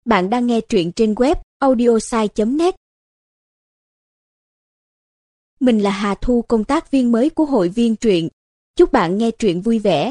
Bạn đang nghe truyện trên web audiosai.net. Mình là Hà Thu, công tác viên mới của hội viên truyện. Chúc bạn nghe truyện vui vẻ.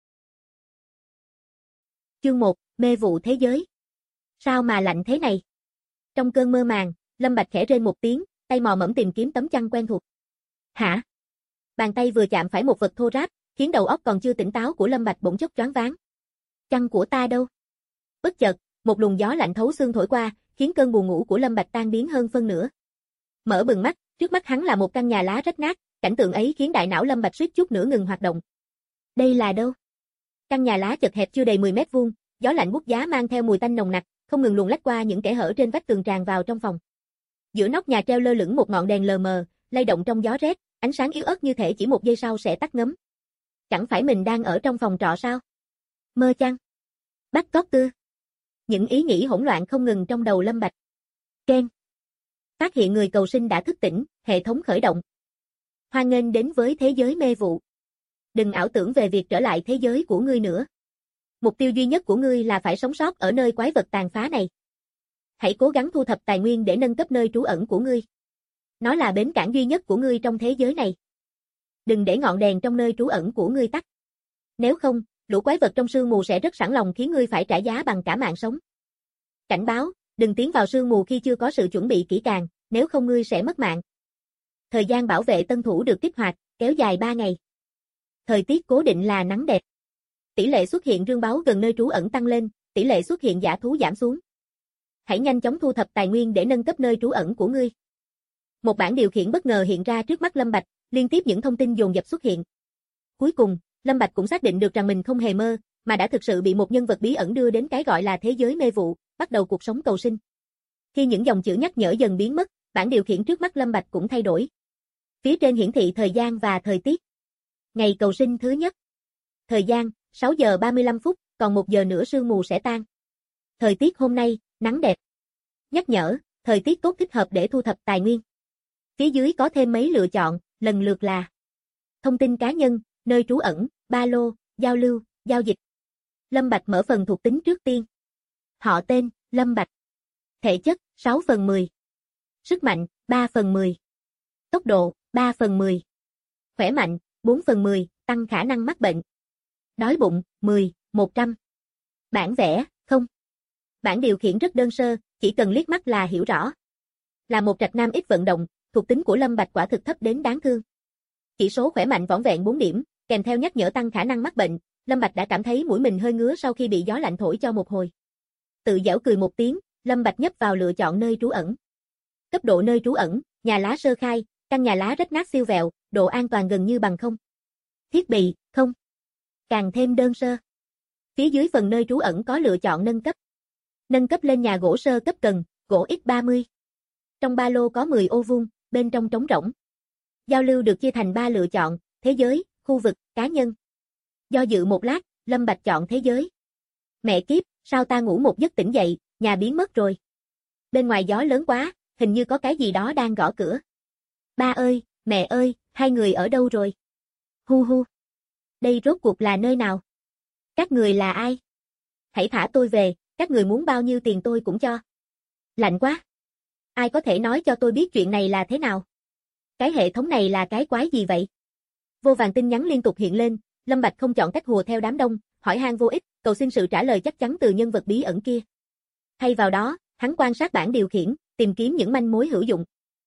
Chương 1, mê vụ thế giới. Sao mà lạnh thế này? Trong cơn mơ màng, Lâm Bạch khẽ rên một tiếng, tay mò mẫm tìm kiếm tấm chăn quen thuộc. Hả? Bàn tay vừa chạm phải một vật thô ráp, khiến đầu óc còn chưa tỉnh táo của Lâm Bạch bỗng chốc choáng váng. Chăn của ta đâu? Bất chợt, một luồng gió lạnh thấu xương thổi qua, khiến cơn buồn ngủ của Lâm Bạch tan biến hơn phân nửa. Mở bừng mắt, trước mắt hắn là một căn nhà lá rách nát, cảnh tượng ấy khiến đại não Lâm Bạch suýt chút nữa ngừng hoạt động. Đây là đâu? Căn nhà lá chật hẹp chưa đầy 10 mét vuông, gió lạnh buốt giá mang theo mùi tanh nồng nặc, không ngừng luồn lách qua những kẽ hở trên vách tường tràn vào trong phòng. Giữa nóc nhà treo lơ lửng một ngọn đèn lờ mờ, lay động trong gió rét, ánh sáng yếu ớt như thể chỉ một giây sau sẽ tắt ngấm. Chẳng phải mình đang ở trong phòng trọ sao? Mơ chăng? Bắt cóc ư? Những ý nghĩ hỗn loạn không ngừng trong đầu Lâm Bạch. Keng. Phát hiện người cầu sinh đã thức tỉnh, hệ thống khởi động. Hoan nghênh đến với thế giới mê vụ. Đừng ảo tưởng về việc trở lại thế giới của ngươi nữa. Mục tiêu duy nhất của ngươi là phải sống sót ở nơi quái vật tàn phá này. Hãy cố gắng thu thập tài nguyên để nâng cấp nơi trú ẩn của ngươi. Nó là bến cảng duy nhất của ngươi trong thế giới này. Đừng để ngọn đèn trong nơi trú ẩn của ngươi tắt. Nếu không, lũ quái vật trong sương mù sẽ rất sẵn lòng khiến ngươi phải trả giá bằng cả mạng sống. Cảnh báo, đừng tiến vào sương mù khi chưa có sự chuẩn bị kỹ càng, nếu không ngươi sẽ mất mạng. Thời gian bảo vệ tân thủ được kích hoạt, kéo dài 3 ngày. Thời tiết cố định là nắng đẹp. Tỷ lệ xuất hiện rương báo gần nơi trú ẩn tăng lên, tỷ lệ xuất hiện dã thú giảm xuống. Hãy nhanh chóng thu thập tài nguyên để nâng cấp nơi trú ẩn của ngươi. Một bảng điều khiển bất ngờ hiện ra trước mắt Lâm Bạch, liên tiếp những thông tin dồn dập xuất hiện. Cuối cùng, Lâm Bạch cũng xác định được rằng mình không hề mơ, mà đã thực sự bị một nhân vật bí ẩn đưa đến cái gọi là thế giới mê vụ, bắt đầu cuộc sống cầu sinh. Khi những dòng chữ nhắc nhở dần biến mất, bảng điều khiển trước mắt Lâm Bạch cũng thay đổi. Phía trên hiển thị thời gian và thời tiết. Ngày cầu sinh thứ nhất. Thời gian, 6 giờ 35 phút, còn 1 giờ nữa sương mù sẽ tan. Thời tiết hôm nay, nắng đẹp. Nhắc nhở, thời tiết tốt thích hợp để thu thập tài nguyên. Phía dưới có thêm mấy lựa chọn, lần lượt là thông tin cá nhân, nơi trú ẩn, ba lô, giao lưu, giao dịch. Lâm Bạch mở phần thuộc tính trước tiên. Họ tên, Lâm Bạch. Thể chất, 6/10. Sức mạnh, 3/10. Tốc độ, 3/10. Khỏe mạnh, 4/10, tăng khả năng mắc bệnh. Đói bụng, 10, 100. Bản vẽ, không. Bản điều khiển rất đơn sơ, chỉ cần liếc mắt là hiểu rõ. Là một trạch nam ít vận động, thuộc tính của Lâm Bạch quả thực thấp đến đáng thương. Chỉ số khỏe mạnh vỏn vẹn 4 điểm, kèm theo nhắc nhở tăng khả năng mắc bệnh, Lâm Bạch đã cảm thấy mũi mình hơi ngứa sau khi bị gió lạnh thổi cho một hồi. Tự giễu cười một tiếng, Lâm Bạch nhấp vào lựa chọn nơi trú ẩn. Cấp độ nơi trú ẩn, nhà lá sơ khai, căn nhà lá rách nát siêu vẹo, độ an toàn gần như bằng không. Thiết bị, không. Càng thêm đơn sơ. Phía dưới phần nơi trú ẩn có lựa chọn nâng cấp. Nâng cấp lên nhà gỗ sơ cấp cần, gỗ X30. Trong ba lô có 10 ô vuông, bên trong trống rỗng. Giao lưu được chia thành 3 lựa chọn, thế giới, khu vực, cá nhân. Do dự một lát, Lâm Bạch chọn thế giới. Mẹ kiếp, sao ta ngủ một giấc tỉnh dậy, nhà biến mất rồi. Bên ngoài gió lớn quá, hình như có cái gì đó đang gõ cửa. Ba ơi, mẹ ơi, hai người ở đâu rồi? Hu hu. Đây rốt cuộc là nơi nào? Các người là ai? Hãy thả tôi về, các người muốn bao nhiêu tiền tôi cũng cho. Lạnh quá. Ai có thể nói cho tôi biết chuyện này là thế nào? Cái hệ thống này là cái quái gì vậy? Vô vàn tin nhắn liên tục hiện lên, Lâm Bạch không chọn cách hùa theo đám đông, hỏi han vô ích, cầu xin sự trả lời chắc chắn từ nhân vật bí ẩn kia. Thay vào đó, hắn quan sát bảng điều khiển, tìm kiếm những manh mối hữu dụng.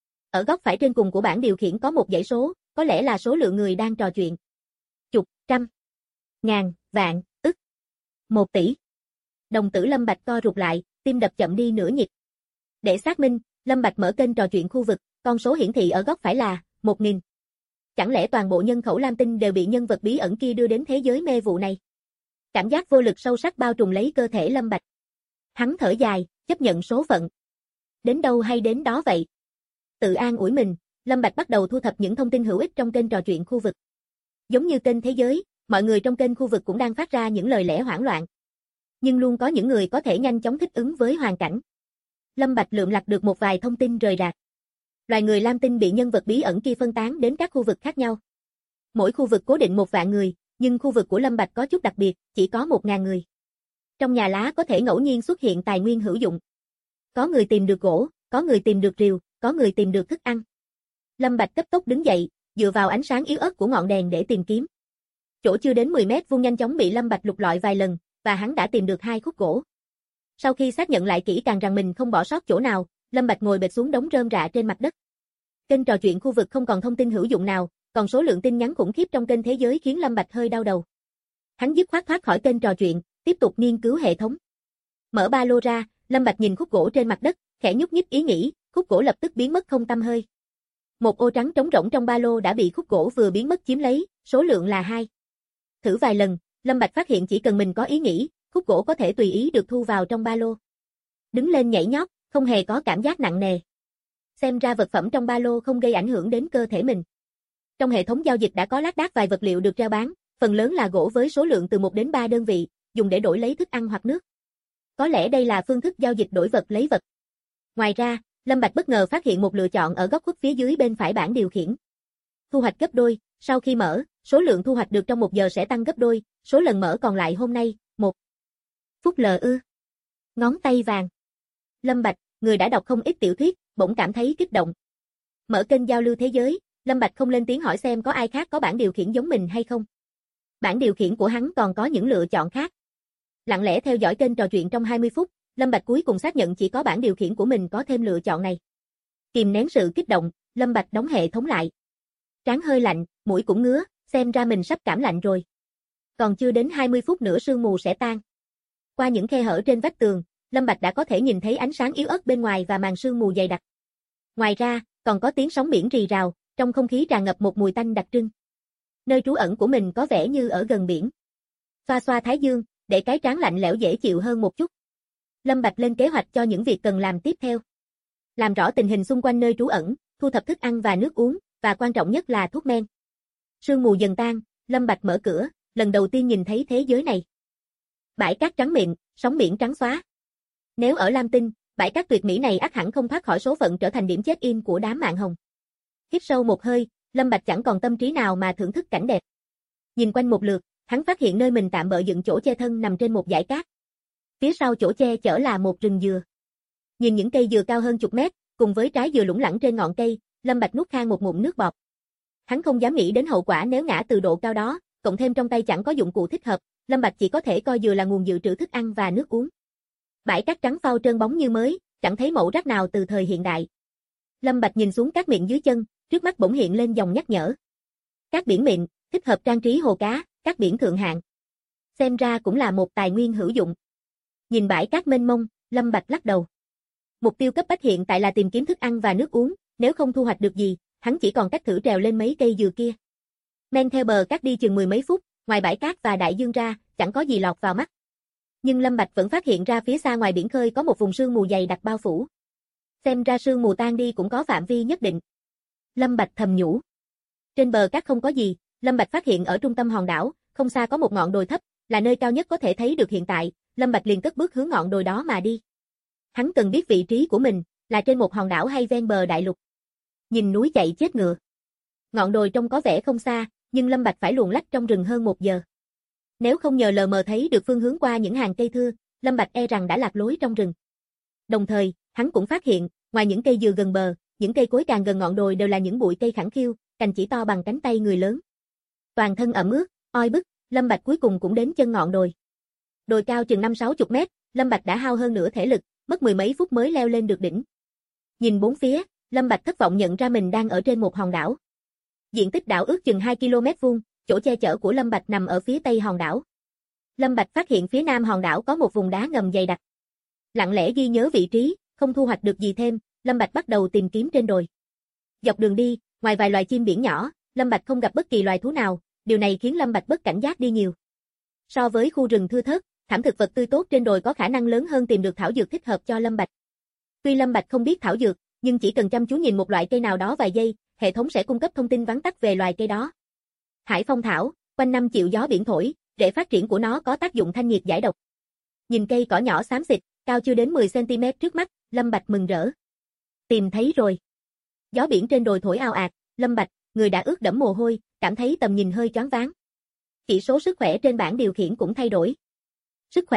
Ở góc phải trên cùng của bảng điều khiển có một dãy số, có lẽ là số lượng người đang trò chuyện. Chục, trăm, ngàn, vạn, ức, 1 tỷ. Đồng tử Lâm Bạch co rụt lại, tim đập chậm đi nửa nhịp. Để xác minh, Lâm Bạch mở kênh trò chuyện khu vực, con số hiển thị ở góc phải là 1000. Chẳng lẽ toàn bộ nhân khẩu Lam Tinh đều bị nhân vật bí ẩn kia đưa đến thế giới mê vụ này? Cảm giác vô lực sâu sắc bao trùm lấy cơ thể Lâm Bạch. Hắn thở dài, chấp nhận số phận. Đến đâu hay đến đó vậy. Tự an ủi mình, Lâm Bạch bắt đầu thu thập những thông tin hữu ích trong kênh trò chuyện khu vực. Giống như kênh thế giới, mọi người trong kênh khu vực cũng đang phát ra những lời lẽ hoảng loạn. Nhưng luôn có những người có thể nhanh chóng thích ứng với hoàn cảnh. Lâm Bạch lượm lặt được một vài thông tin rời rạc. Loài người Lam Tinh bị nhân vật bí ẩn kia phân tán đến các khu vực khác nhau. Mỗi khu vực cố định 1 vạn người, nhưng khu vực của Lâm Bạch có chút đặc biệt, chỉ có 1000 người. Trong nhà lá có thể ngẫu nhiên xuất hiện tài nguyên hữu dụng. Có người tìm được gỗ, có người tìm được rìu, có người tìm được thức ăn. Lâm Bạch cấp tốc đứng dậy, dựa vào ánh sáng yếu ớt của ngọn đèn để tìm kiếm. Chỗ chưa đến 10 mét vuông nhanh chóng bị Lâm Bạch lục lọi vài lần, và hắn đã tìm được 2 khúc gỗ. Sau khi xác nhận lại kỹ càng rằng mình không bỏ sót chỗ nào, Lâm Bạch ngồi bệt xuống đống rơm rạ trên mặt đất. Kênh trò chuyện khu vực không còn thông tin hữu dụng nào, còn số lượng tin nhắn khủng khiếp trong kênh thế giới khiến Lâm Bạch hơi đau đầu. Hắn dứt khoát thoát khỏi kênh trò chuyện, tiếp tục nghiên cứu hệ thống. Mở ba lô ra, Lâm Bạch nhìn khúc gỗ trên mặt đất, khẽ nhúc nhích ý nghĩ, khúc gỗ lập tức biến mất không tăm hơi. Một ô trắng trống rỗng trong ba lô đã bị khúc gỗ vừa biến mất chiếm lấy, số lượng là 2. Thử vài lần, Lâm Bạch phát hiện chỉ cần mình có ý nghĩ, khúc gỗ có thể tùy ý được thu vào trong ba lô. Đứng lên nhảy nhót, không hề có cảm giác nặng nề. Xem ra vật phẩm trong ba lô không gây ảnh hưởng đến cơ thể mình. Trong hệ thống giao dịch đã có lác đác vài vật liệu được treo bán, phần lớn là gỗ với số lượng từ 1 đến 3 đơn vị, dùng để đổi lấy thức ăn hoặc nước. Có lẽ đây là phương thức giao dịch đổi vật lấy vật. Ngoài ra, Lâm Bạch bất ngờ phát hiện một lựa chọn ở góc khuất phía dưới bên phải bảng điều khiển. Thu hoạch gấp đôi, sau khi mở, số lượng thu hoạch được trong 1 giờ sẽ tăng gấp đôi, số lần mở còn lại hôm nay, 1 phút LÜ. Ngón tay vàng. Lâm Bạch, người đã đọc không ít tiểu thuyết, bỗng cảm thấy kích động. Mở kênh giao lưu thế giới, Lâm Bạch không lên tiếng hỏi xem có ai khác có bảng điều khiển giống mình hay không. Bảng điều khiển của hắn còn có những lựa chọn khác. Lặng lẽ theo dõi kênh trò chuyện trong 20 phút, Lâm Bạch cuối cùng xác nhận chỉ có bảng điều khiển của mình có thêm lựa chọn này. Kìm nén sự kích động, Lâm Bạch đóng hệ thống lại. Trán hơi lạnh, mũi cũng ngứa, xem ra mình sắp cảm lạnh rồi. Còn chưa đến 20 phút nữa sương mù sẽ tan. Qua những khe hở trên vách tường, Lâm Bạch đã có thể nhìn thấy ánh sáng yếu ớt bên ngoài và màn sương mù dày đặc. Ngoài ra, còn có tiếng sóng biển rì rào, trong không khí tràn ngập một mùi tanh đặc trưng. Nơi trú ẩn của mình có vẻ như ở gần biển. Xoa xoa thái dương, để cái trán lạnh lẽo dễ chịu hơn một chút. Lâm Bạch lên kế hoạch cho những việc cần làm tiếp theo. Làm rõ tình hình xung quanh nơi trú ẩn, thu thập thức ăn và nước uống, và quan trọng nhất là thuốc men. Sương mù dần tan, Lâm Bạch mở cửa, lần đầu tiên nhìn thấy thế giới này. Bãi cát trắng mịn, sóng biển trắng xóa. Nếu ở Lam Tinh, bãi cát tuyệt mỹ này ắt hẳn không thoát khỏi số phận trở thành điểm check-in của đám mạn hồng. Hít sâu một hơi, Lâm Bạch chẳng còn tâm trí nào mà thưởng thức cảnh đẹp. Nhìn quanh một lượt, hắn phát hiện nơi mình tạm bợ dựng chỗ che thân nằm trên một dải cát. Phía sau chỗ che chở là một rừng dừa. Nhìn những cây dừa cao hơn chục mét, cùng với trái dừa lủng lẳng trên ngọn cây, Lâm Bạch nuốt khan một ngụm nước bọt. Hắn không dám nghĩ đến hậu quả nếu ngã từ độ cao đó, cộng thêm trong tay chẳng có dụng cụ thích hợp, Lâm Bạch chỉ có thể coi dừa là nguồn dự trữ thức ăn và nước uống. Bãi cát trắng phau trơn bóng như mới, chẳng thấy mẩu rác nào từ thời hiện đại. Lâm Bạch nhìn xuống cát miệng dưới chân, trước mắt bỗng hiện lên dòng nhắc nhở. Cát biển mịn, thích hợp trang trí hồ cá, cát biển thượng hạng. Xem ra cũng là một tài nguyên hữu dụng. Nhìn bãi cát mênh mông, Lâm Bạch lắc đầu. Mục tiêu cấp bách hiện tại là tìm kiếm thức ăn và nước uống, nếu không thu hoạch được gì, hắn chỉ còn cách thử trèo lên mấy cây dừa kia. Men theo bờ cát đi chừng 10 mấy phút, ngoài bãi cát và đại dương ra, chẳng có gì lọt vào mắt. Nhưng Lâm Bạch vẫn phát hiện ra phía xa ngoài biển khơi có một vùng sương mù dày đặc bao phủ. Xem ra sương mù tan đi cũng có phạm vi nhất định. Lâm Bạch thầm nhủ. Trên bờ cát không có gì, Lâm Bạch phát hiện ở trung tâm hòn đảo, không xa có một ngọn đồi thấp, là nơi cao nhất có thể thấy được hiện tại, Lâm Bạch liền cất bước hướng ngọn đồi đó mà đi. Hắn cần biết vị trí của mình, là trên một hòn đảo hay ven bờ đại lục. Nhìn núi chạy chết ngựa. Ngọn đồi trông có vẻ không xa, nhưng Lâm Bạch phải luồn lách trong rừng hơn 1 giờ. Nếu không nhờ lờ mờ thấy được phương hướng qua những hàng cây thưa, Lâm Bạch e rằng đã lạc lối trong rừng. Đồng thời, hắn cũng phát hiện, ngoài những cây dừa gần bờ, những cây cối càng gần ngọn đồi đều là những bụi cây khẳng khiu, cành chỉ to bằng cánh tay người lớn. Toàn thân ẩm ướt, oi bức, Lâm Bạch cuối cùng cũng đến chân ngọn đồi. Đồi cao chừng 50-60 mét, Lâm Bạch đã hao hơn nửa thể lực, mất 10 mấy phút mới leo lên được đỉnh. Nhìn bốn phía, Lâm Bạch thất vọng nhận ra mình đang ở trên một hòn đảo. Diện tích đảo ước chừng 2 km vuông, chỗ che chở của Lâm Bạch nằm ở phía tây hòn đảo. Lâm Bạch phát hiện phía nam hòn đảo có một vùng đá ngầm dày đặc. Lặng lẽ ghi nhớ vị trí, không thu hoạch được gì thêm, Lâm Bạch bắt đầu tìm kiếm trên đồi. Dọc đường đi, ngoài vài loài chim biển nhỏ, Lâm Bạch không gặp bất kỳ loài thú nào, điều này khiến Lâm Bạch bất cảnh giác đi nhiều. So với khu rừng thưa thớt, thảm thực vật tươi tốt trên đồi có khả năng lớn hơn tìm được thảo dược thích hợp cho Lâm Bạch. Tuy Lâm Bạch không biết thảo dược, nhưng chỉ cần chăm chú nhìn một loại cây nào đó vài giây, hệ thống sẽ cung cấp thông tin vắn tắt về loài cây đó. Hải phong thảo, quanh năm chịu gió biển thổi, rễ phát triển của nó có tác dụng thanh nhiệt giải độc. Nhìn cây cỏ nhỏ xám xịt, cao chưa đến 10 cm trước mắt, Lâm Bạch mừng rỡ. Tìm thấy rồi. Gió biển trên đồi thổi ào ạt, Lâm Bạch, người đã ướt đẫm mồ hôi, cảm thấy tầm nhìn hơi choáng váng. Chỉ số sức khỏe trên bảng điều khiển cũng thay đổi. Sức khỏe,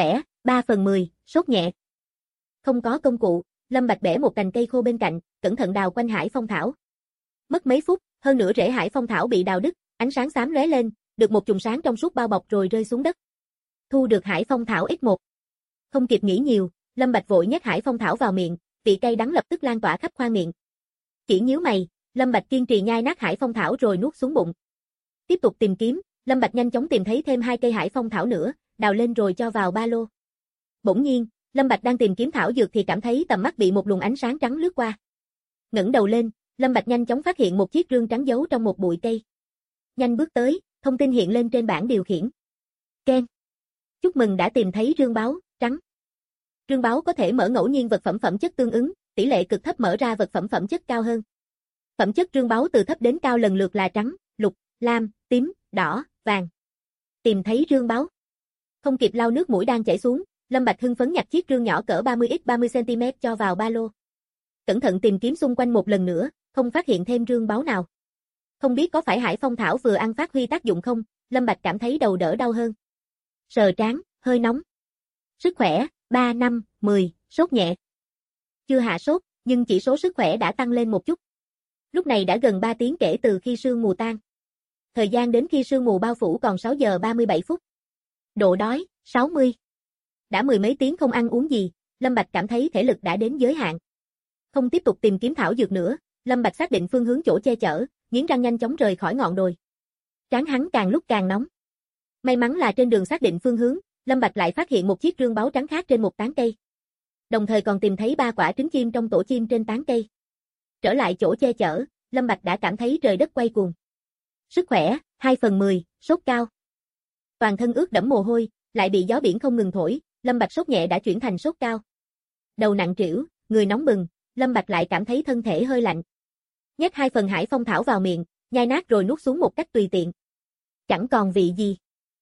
3/10, sốt nhẹ. Không có công cụ, Lâm Bạch bẻ một cành cây khô bên cạnh, cẩn thận đào quanh hải phong thảo. Mất mấy phút, hơn nửa rễ hải phong thảo bị đào đứt, ánh sáng xám lóe lên, được một chùm sáng trong suốt bao bọc rồi rơi xuống đất. Thu được hải phong thảo X1. Không kịp nghĩ nhiều, Lâm Bạch vội nhét hải phong thảo vào miệng, vị cay đắng lập tức lan tỏa khắp khoang miệng. Chỉ nhíu mày, Lâm Bạch kiên trì nhai nát hải phong thảo rồi nuốt xuống bụng. Tiếp tục tìm kiếm, Lâm Bạch nhanh chóng tìm thấy thêm 2 cây hải phong thảo nữa, đào lên rồi cho vào ba lô. Bỗng nhiên, Lâm Bạch đang tìm kiếm thảo dược thì cảm thấy tầm mắt bị một luồng ánh sáng trắng lướt qua. Ngẩng đầu lên, Lâm Bạch nhanh chóng phát hiện một chiếc rương trắng giấu trong một bụi cây. Nhanh bước tới, thông tin hiện lên trên bảng điều khiển. Ken. Chúc mừng đã tìm thấy rương báo trắng. Rương báo có thể mở ngẫu nhiên vật phẩm phẩm chất tương ứng, tỷ lệ cực thấp mở ra vật phẩm phẩm chất cao hơn. Phẩm chất rương báo từ thấp đến cao lần lượt là trắng, lục, lam, tím, đỏ, vàng. Tìm thấy rương báo. Không kịp lau nước mũi đang chảy xuống, Lâm Bạch hưng phấn nhặt chiếc rương nhỏ cỡ 30x30cm cho vào ba lô. Cẩn thận tìm kiếm xung quanh một lần nữa, không phát hiện thêm rương báo nào. Không biết có phải hải phong thảo vừa ăn phát huy tác dụng không, Lâm Bạch cảm thấy đầu đỡ đau hơn. Sờ trán, hơi nóng. Sức khỏe, 3, 5, 10, sốt nhẹ. Chưa hạ sốt, nhưng chỉ số sức khỏe đã tăng lên một chút. Lúc này đã gần 3 tiếng kể từ khi sương mù tan. Thời gian đến khi sương mù bao phủ còn 6 giờ 37 phút. Độ đói, 60. Đã mười mấy tiếng không ăn uống gì, Lâm Bạch cảm thấy thể lực đã đến giới hạn. Không tiếp tục tìm kiếm thảo dược nữa, Lâm Bạch xác định phương hướng chỗ che chở, nghiến răng nhanh chóng rời khỏi ngọn đồi. Trán hắn càng lúc càng nóng. May mắn là trên đường xác định phương hướng, Lâm Bạch lại phát hiện một chiếc rương báo trắng khác trên một tán cây. Đồng thời còn tìm thấy 3 quả trứng chim trong tổ chim trên tán cây. Trở lại chỗ che chở, Lâm Bạch đã cảm thấy trời đất quay cuồng. Sức khỏe, 2/10, sốt cao. Toàn thân ướt đẫm mồ hôi, lại bị gió biển không ngừng thổi, Lâm Bạch sốt nhẹ đã chuyển thành sốt cao. Đầu nặng trĩu, người nóng bừng, Lâm Bạch lại cảm thấy thân thể hơi lạnh. Nhét 2 phần hải phong thảo vào miệng, nhai nát rồi nuốt xuống một cách tùy tiện. Chẳng còn vị gì.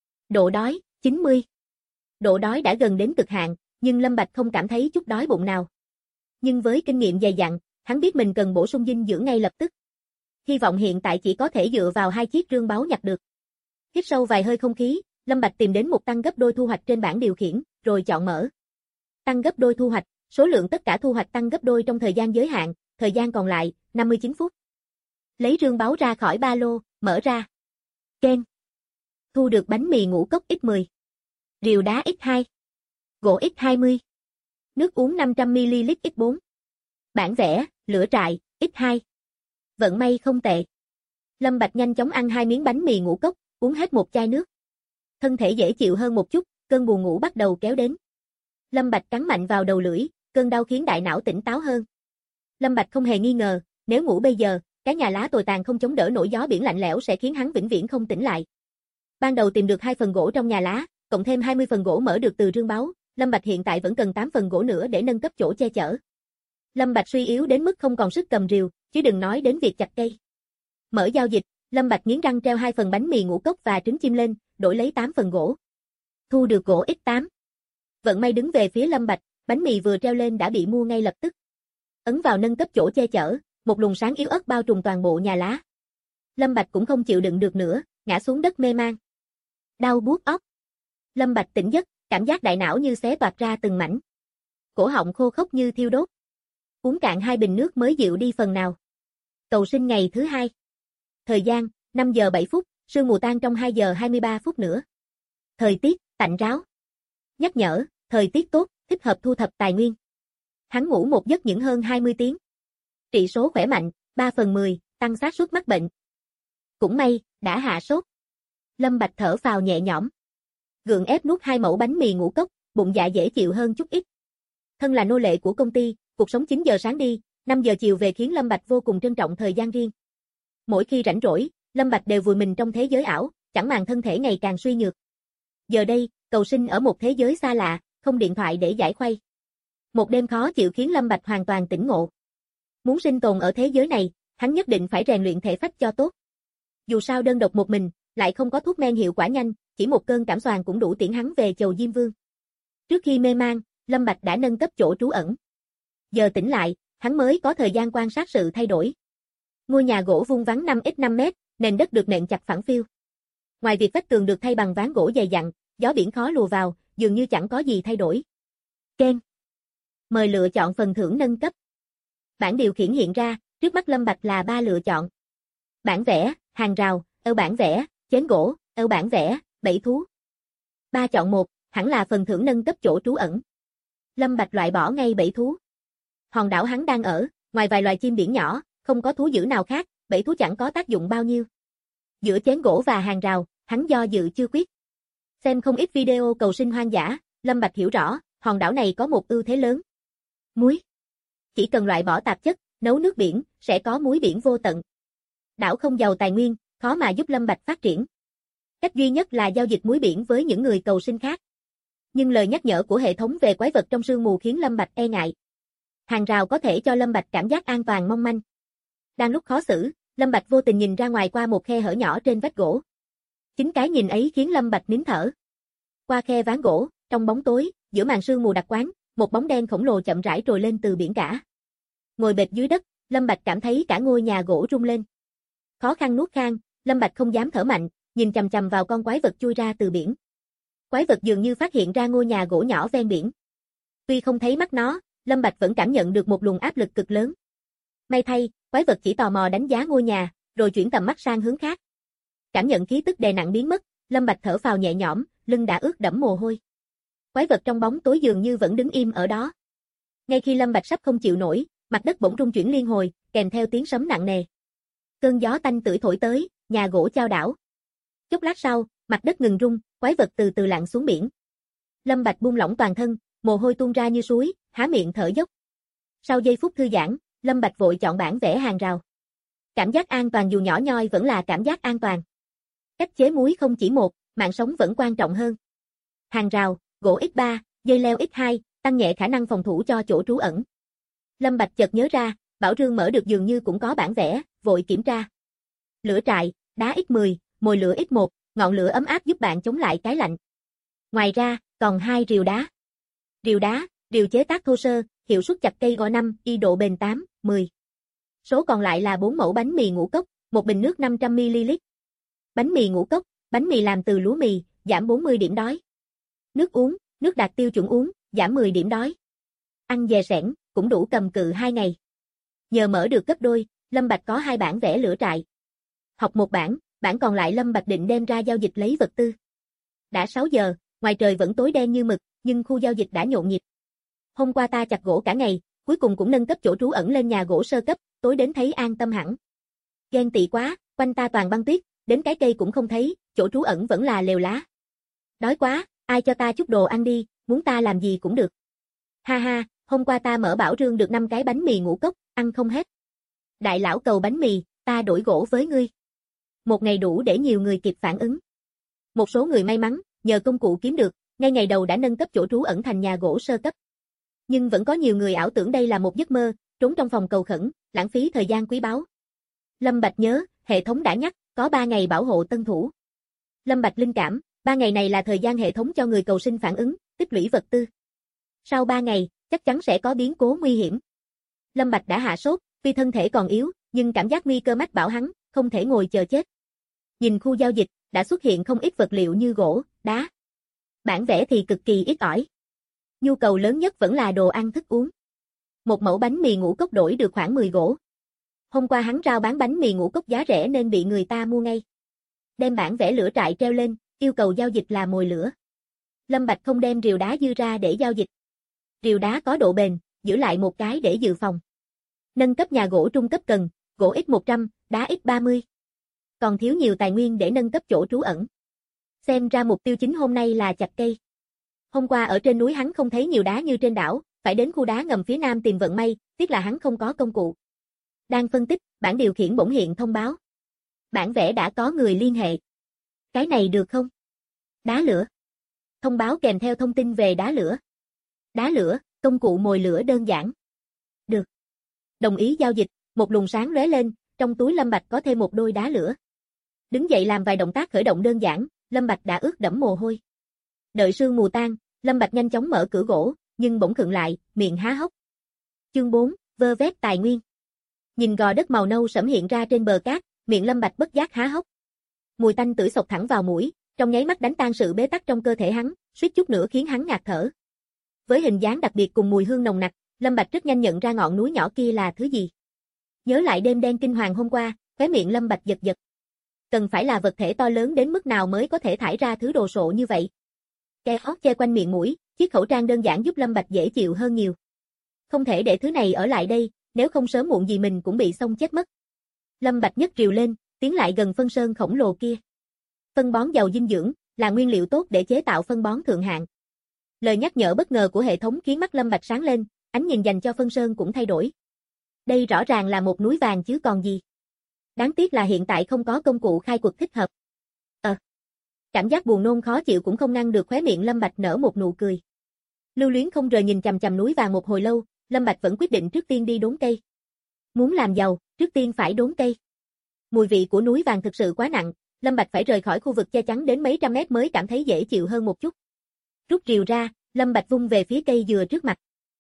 Độ đói, 90. Độ đói đã gần đến cực hạn, nhưng Lâm Bạch không cảm thấy chút đói bụng nào. Nhưng với kinh nghiệm dày dặn, hắn biết mình cần bổ sung dinh dưỡng ngay lập tức. Hy vọng hiện tại chỉ có thể dựa vào 2 chiếc rương báo nhặt được. Hít sâu vài hơi không khí, Lâm Bạch tìm đến một tăng gấp đôi thu hoạch trên bảng điều khiển, rồi chọn mở. Tăng gấp đôi thu hoạch, số lượng tất cả thu hoạch tăng gấp đôi trong thời gian giới hạn, thời gian còn lại, 59 phút. Lấy rương báo ra khỏi ba lô, mở ra. Ken. Thu được bánh mì ngũ cốc X10. Rìu đá X2. Gỗ X20. Nước uống 500ml X4. Bản vẽ, lửa trại, X2. Vận may không tệ. Lâm Bạch nhanh chóng ăn 2 miếng bánh mì ngũ cốc, uống hết một chai nước. Thân thể dễ chịu hơn một chút, cơn buồn ngủ bắt đầu kéo đến. Lâm Bạch cắn mạnh vào đầu lưỡi, cơn đau khiến đại não tỉnh táo hơn. Lâm Bạch không hề nghi ngờ, nếu ngủ bây giờ, cái nhà lá tồi tàn không chống đỡ nổi gió biển lạnh lẽo sẽ khiến hắn vĩnh viễn không tỉnh lại. Ban đầu tìm được 2 phần gỗ trong nhà lá, cộng thêm 20 phần gỗ mở được từ rương báo, Lâm Bạch hiện tại vẫn cần 8 phần gỗ nữa để nâng cấp chỗ che chở. Lâm Bạch suy yếu đến mức không còn sức cầm rìu, chứ đừng nói đến việc chặt cây. Mở giao dịch, Lâm Bạch nghiến răng treo 2 phần bánh mì ngũ cốc và trứng chim lên, đổi lấy 8 phần gỗ. Thu được gỗ X8. Vận may đứng về phía Lâm Bạch, bánh mì vừa treo lên đã bị mua ngay lập tức. Ấn vào nâng cấp chỗ che chở, một luồng sáng yếu ớt bao trùm toàn bộ nhà lá. Lâm Bạch cũng không chịu đựng được nữa, ngã xuống đất mê man. Đau buốt óc. Lâm Bạch tỉnh giấc, cảm giác đại não như xé toạc ra từng mảnh. Cổ họng khô khốc như thiêu đốt. Uống cạn 2 bình nước mới dịu đi phần nào. Cầu sinh ngày thứ 2. Thời gian, 5 giờ 7 phút, sương mù tan trong 2 giờ 23 phút nữa. Thời tiết, tạnh ráo. Nhắc nhở, thời tiết tốt, thích hợp thu thập tài nguyên. Hắn ngủ một giấc những hơn 20 tiếng. Trị số khỏe mạnh, 3/10, tăng xác suất mắc bệnh. Cũng may, đã hạ sốt. Lâm Bạch thở phào nhẹ nhõm. Gượng ép nuốt 2 mẩu bánh mì ngũ cốc, bụng dạ dễ chịu hơn chút ít. Thân là nô lệ của công ty, cuộc sống 9 giờ sáng đi, 5 giờ chiều về khiến Lâm Bạch vô cùng trân trọng thời gian riêng. Mỗi khi rảnh rỗi, Lâm Bạch đều vùi mình trong thế giới ảo, chẳng màng thân thể ngày càng suy nhược. Giờ đây, cầu sinh ở một thế giới xa lạ, không điện thoại để giải khuây. Một đêm khó chịu khiến Lâm Bạch hoàn toàn tỉnh ngộ. Muốn sinh tồn ở thế giới này, hắn nhất định phải rèn luyện thể phách cho tốt. Dù sao đơn độc một mình, lại không có thuốc men hiệu quả nhanh, chỉ một cơn cảm xoàng cũng đủ tiễn hắn về chầu Diêm Vương. Trước khi mê man, Lâm Bạch đã nâng cấp chỗ trú ẩn. Giờ tỉnh lại, hắn mới có thời gian quan sát sự thay đổi. Ngôi nhà gỗ vuông vắn 5x5 mét, nền đất được nện chặt phẳng phiu. Ngoài việc vách tường được thay bằng ván gỗ dày dặn, gió biển khó lùa vào, dường như chẳng có gì thay đổi. Ken. Mời lựa chọn phần thưởng nâng cấp. Bảng điều khiển hiện ra, trước mắt Lâm Bạch là 3 lựa chọn. Bản vẽ, hàng rào, bản vẽ, chén gỗ, bản vẽ, bẫy thú. 3 chọn 1, hẳn là phần thưởng nâng cấp chỗ trú ẩn. Lâm Bạch loại bỏ ngay bẫy thú. Hòn đảo hắn đang ở, ngoài vài loài chim biển nhỏ, không có thú dữ nào khác, bẫy thú chẳng có tác dụng bao nhiêu. Giữa chén gỗ và hàng rào, hắn do dự chưa quyết. Xem không ít video cầu sinh hoang dã, Lâm Bạch hiểu rõ, hòn đảo này có một ưu thế lớn. Muối. Chỉ cần loại bỏ tạp chất, nấu nước biển, sẽ có muối biển vô tận. Đảo không giàu tài nguyên, khó mà giúp Lâm Bạch phát triển. Cách duy nhất là giao dịch muối biển với những người cầu sinh khác. Nhưng lời nhắc nhở của hệ thống về quái vật trong sương mù khiến Lâm Bạch e ngại. Hàng rào có thể cho Lâm Bạch cảm giác an toàn mong manh. Đang lúc khó xử, Lâm Bạch vô tình nhìn ra ngoài qua một khe hở nhỏ trên vách gỗ. Chính cái nhìn ấy khiến Lâm Bạch nín thở. Qua khe ván gỗ, trong bóng tối, giữa màn sương mù đặc quánh, một bóng đen khổng lồ chậm rãi trồi lên từ biển cả. Ngồi bệt dưới đất, Lâm Bạch cảm thấy cả ngôi nhà gỗ rung lên. Khó khăn nuốt khan, Lâm Bạch không dám thở mạnh, nhìn chằm chằm vào con quái vật chui ra từ biển. Quái vật dường như phát hiện ra ngôi nhà gỗ nhỏ ven biển. Tuy không thấy mắt nó, Lâm Bạch vẫn cảm nhận được một luồng áp lực cực lớn. May thay, quái vật chỉ tò mò đánh giá ngôi nhà, rồi chuyển tầm mắt sang hướng khác. Cảm nhận khí tức đè nặng biến mất, Lâm Bạch thở phào nhẹ nhõm, lưng đã ướt đẫm mồ hôi. Quái vật trong bóng tối dường như vẫn đứng im ở đó. Ngay khi Lâm Bạch sắp không chịu nổi, mặt đất bỗng rung chuyển liên hồi, kèm theo tiếng sấm nặng nề. Cơn gió tanh tưởi thổi tới, nhà gỗ chao đảo. Chốc lát sau, mặt đất ngừng rung, quái vật từ từ lặn xuống biển. Lâm Bạch buông lỏng toàn thân, mồ hôi tuôn ra như suối, há miệng thở dốc. Sau giây phút thư giãn, Lâm Bạch vội chọn bản vẽ hàng rào. Cảm giác an toàn dù nhỏ nhoi vẫn là cảm giác an toàn. Cách chế muối không chỉ một, mạng sống vẫn quan trọng hơn. Hàng rào, gỗ X3, dây leo X2, tăng nhẹ khả năng phòng thủ cho chỗ trú ẩn. Lâm Bạch chợt nhớ ra, Bảo Rương mở được dường như cũng có bản vẽ, vội kiểm tra. Lửa trại, đá X10, mồi lửa X1, ngọn lửa ấm áp giúp bạn chống lại cái lạnh. Ngoài ra, còn 2 rìu đá. Rìu đá, rìu chế tác thô sơ, hiệu suất chặt cây gõ 5, y độ bền 8, 10. Số còn lại là 4 mẫu bánh mì ngũ cốc, một bình nước 500ml. Bánh mì ngũ cốc, bánh mì làm từ lúa mì, giảm 40 điểm đói. Nước uống, nước đạt tiêu chuẩn uống, giảm 10 điểm đói. Ăn dè sẻn, cũng đủ cầm cự 2 ngày. Nhờ mở được gấp đôi, Lâm Bạch có 2 bản vẽ lửa trại. Học một bản, bản còn lại Lâm Bạch định đem ra giao dịch lấy vật tư. Đã 6 giờ, ngoài trời vẫn tối đen như mực, nhưng khu giao dịch đã nhộn nhịp. Hôm qua ta chặt gỗ cả ngày, cuối cùng cũng nâng cấp chỗ trú ẩn lên nhà gỗ sơ cấp, tối đến thấy an tâm hẳn. Ghen tị quá, quanh ta toàn băng tuyết, đến cái cây cũng không thấy, chỗ trú ẩn vẫn là lều lá. Đói quá, ai cho ta chút đồ ăn đi, muốn ta làm gì cũng được. Ha ha, hôm qua ta mở Bảo Rương được 5 cái bánh mì ngũ cốc, ăn không hết. Đại lão cầu bánh mì, ta đổi gỗ với ngươi. Một ngày đủ để nhiều người kịp phản ứng. Một số người may mắn, nhờ công cụ kiếm được, ngay ngày đầu đã nâng cấp chỗ trú ẩn thành nhà gỗ sơ cấp. Nhưng vẫn có nhiều người ảo tưởng đây là một giấc mơ, trốn trong phòng cầu khẩn, lãng phí thời gian quý báu. Lâm Bạch nhớ, hệ thống đã nhắc, có 3 ngày bảo hộ tân thủ. Lâm Bạch linh cảm, 3 ngày này là thời gian hệ thống cho người cầu sinh phản ứng, tích lũy vật tư. Sau 3 ngày, chắc chắn sẽ có biến cố nguy hiểm. Lâm Bạch đã hạ sốt, tuy thân thể còn yếu, nhưng cảm giác nguy cơ mách bảo hắn, không thể ngồi chờ chết. Nhìn khu giao dịch, đã xuất hiện không ít vật liệu như gỗ, đá. Bản vẽ thì cực kỳ ít ỏi. Nhu cầu lớn nhất vẫn là đồ ăn thức uống. Một mẫu bánh mì ngũ cốc đổi được khoảng 10 gỗ. Hôm qua hắn rao bán bánh mì ngũ cốc giá rẻ nên bị người ta mua ngay. Đem bản vẽ lửa trại treo lên, yêu cầu giao dịch là mồi lửa. Lâm Bạch không đem rìu đá dư ra để giao dịch. Rìu đá có độ bền, giữ lại một cái để dự phòng. Nâng cấp nhà gỗ trung cấp cần, gỗ X100, đá X30. Còn thiếu nhiều tài nguyên để nâng cấp chỗ trú ẩn. Xem ra mục tiêu chính hôm nay là chặt cây. Hôm qua ở trên núi hắn không thấy nhiều đá như trên đảo, phải đến khu đá ngầm phía nam tìm vận may, tiếc là hắn không có công cụ. Đang phân tích, bảng điều khiển bỗng hiện thông báo. Bản vẽ đã có người liên hệ. Cái này được không? Đá lửa. Thông báo kèm theo thông tin về đá lửa. Đá lửa, công cụ mồi lửa đơn giản. Được. Đồng ý giao dịch, một luồng sáng lóe lên, trong túi Lâm Bạch có thêm một đôi đá lửa. Đứng dậy làm vài động tác khởi động đơn giản, Lâm Bạch đã ướt đẫm mồ hôi. Đợi sương mù tan, Lâm Bạch nhanh chóng mở cửa gỗ, nhưng bỗng khựng lại, miệng há hốc. Chương 4, vơ vét tài nguyên. Nhìn gò đất màu nâu sẫm hiện ra trên bờ cát, miệng Lâm Bạch bất giác há hốc. Mùi tanh tưởi xộc thẳng vào mũi, trong nháy mắt đánh tan sự bế tắc trong cơ thể hắn, suýt chút nữa khiến hắn ngạt thở. Với hình dáng đặc biệt cùng mùi hương nồng nặc, Lâm Bạch rất nhanh nhận ra ngọn núi nhỏ kia là thứ gì. Nhớ lại đêm đen kinh hoàng hôm qua, khóe miệng Lâm Bạch giật giật. Cần phải là vật thể to lớn đến mức nào mới có thể thải ra thứ đồ sộ như vậy. Cái hót che quanh miệng mũi, chiếc khẩu trang đơn giản giúp Lâm Bạch dễ chịu hơn nhiều. Không thể để thứ này ở lại đây, nếu không sớm muộn gì mình cũng bị xông chết mất. Lâm Bạch nhấc rìu lên, tiến lại gần phân sơn khổng lồ kia. Phân bón giàu dinh dưỡng là nguyên liệu tốt để chế tạo phân bón thượng hạng. Lời nhắc nhở bất ngờ của hệ thống khiến mắt Lâm Bạch sáng lên, ánh nhìn dành cho phân sơn cũng thay đổi. Đây rõ ràng là một núi vàng chứ còn gì. Đáng tiếc là hiện tại không có công cụ khai quật thích hợp. Cảm giác buồn nôn khó chịu cũng không ngăn được khóe miệng Lâm Bạch nở một nụ cười. Lưu luyến không rời nhìn chằm chằm núi vàng một hồi lâu, Lâm Bạch vẫn quyết định trước tiên đi đốn cây. Muốn làm giàu, trước tiên phải đốn cây. Mùi vị của núi vàng thực sự quá nặng, Lâm Bạch phải rời khỏi khu vực che chắn đến mấy trăm mét mới cảm thấy dễ chịu hơn một chút. Rút rìu ra, Lâm Bạch vung về phía cây dừa trước mặt.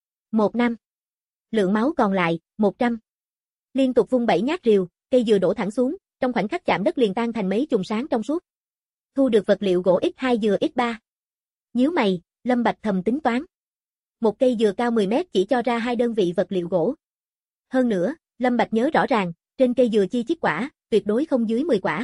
1 năm. Lượng máu còn lại, 100. Liên tục vung 7 nhát rìu, cây dừa đổ thẳng xuống, trong khoảnh khắc chạm đất liền tan thành mấy chùm sáng trong suốt. Thu được vật liệu gỗ x2 dừa x3. Nhíu mày, Lâm Bạch thầm tính toán. Một cây dừa cao 10 mét chỉ cho ra 2 đơn vị vật liệu gỗ. Hơn nữa, Lâm Bạch nhớ rõ ràng, trên cây dừa chi chít quả, tuyệt đối không dưới 10 quả.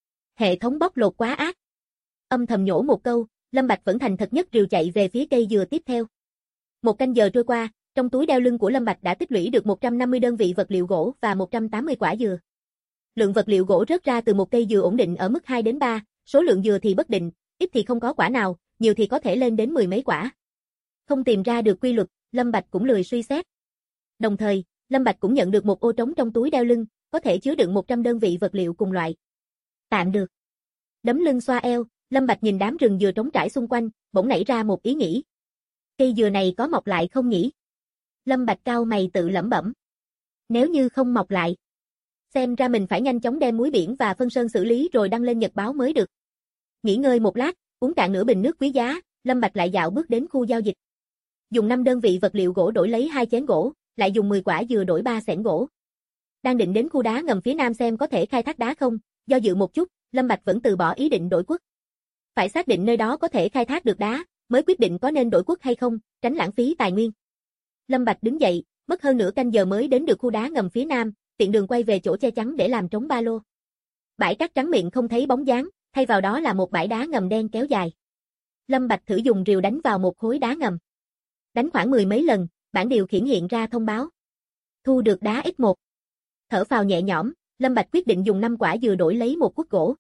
Hệ thống bóc lột quá ác. Âm thầm nhổ một câu, Lâm Bạch vẫn thành thật nhất rìu chạy về phía cây dừa tiếp theo. 1 canh giờ trôi qua, trong túi đeo lưng của Lâm Bạch đã tích lũy được 150 đơn vị vật liệu gỗ và 180 quả dừa. Lượng vật liệu gỗ rớt ra từ một cây dừa ổn định ở mức 2 đến 3, số lượng dừa thì bất định, ít thì không có quả nào, nhiều thì có thể lên đến 10 mấy quả. Không tìm ra được quy luật, Lâm Bạch cũng lười suy xét. Đồng thời, Lâm Bạch cũng nhận được một ô trống trong túi đeo lưng, có thể chứa đựng 100 đơn vị vật liệu cùng loại. Tạm được. Đấm lưng xoa eo, Lâm Bạch nhìn đám rừng dừa trống trải xung quanh, bỗng nảy ra một ý nghĩ. Cây dừa này có mọc lại không nhỉ? Lâm Bạch cau mày tự lẩm bẩm. Nếu như không mọc lại, xem ra mình phải nhanh chóng đem muối biển và phân sơn xử lý rồi đăng lên nhật báo mới được. Nghỉ ngơi một lát, uống cạn nửa bình nước quý giá, Lâm Bạch lại dạo bước đến khu giao dịch. Dùng 5 đơn vị vật liệu gỗ đổi lấy 2 chén gỗ, lại dùng 10 quả dừa đổi 3 xẻng gỗ. Đang định đến khu đá ngầm phía nam xem có thể khai thác đá không, do dự một chút, Lâm Bạch vẫn từ bỏ ý định đổi quốc. Phải xác định nơi đó có thể khai thác được đá, mới quyết định có nên đổi quốc hay không, tránh lãng phí tài nguyên. Lâm Bạch đứng dậy, mất hơn nửa canh giờ mới đến được khu đá ngầm phía nam, tiện đường quay về chỗ che chắn để làm trống ba lô. Bãi cát trắng miệng không thấy bóng dáng, thay vào đó là một bãi đá ngầm đen kéo dài. Lâm Bạch thử dùng rìu đánh vào một khối đá ngầm. Đánh khoảng 10 mấy lần, bảng điều khiển hiện ra thông báo. Thu được đá X1. Thở phào nhẹ nhõm, Lâm Bạch quyết định dùng 5 quả dừa đổi lấy một cuốc gỗ.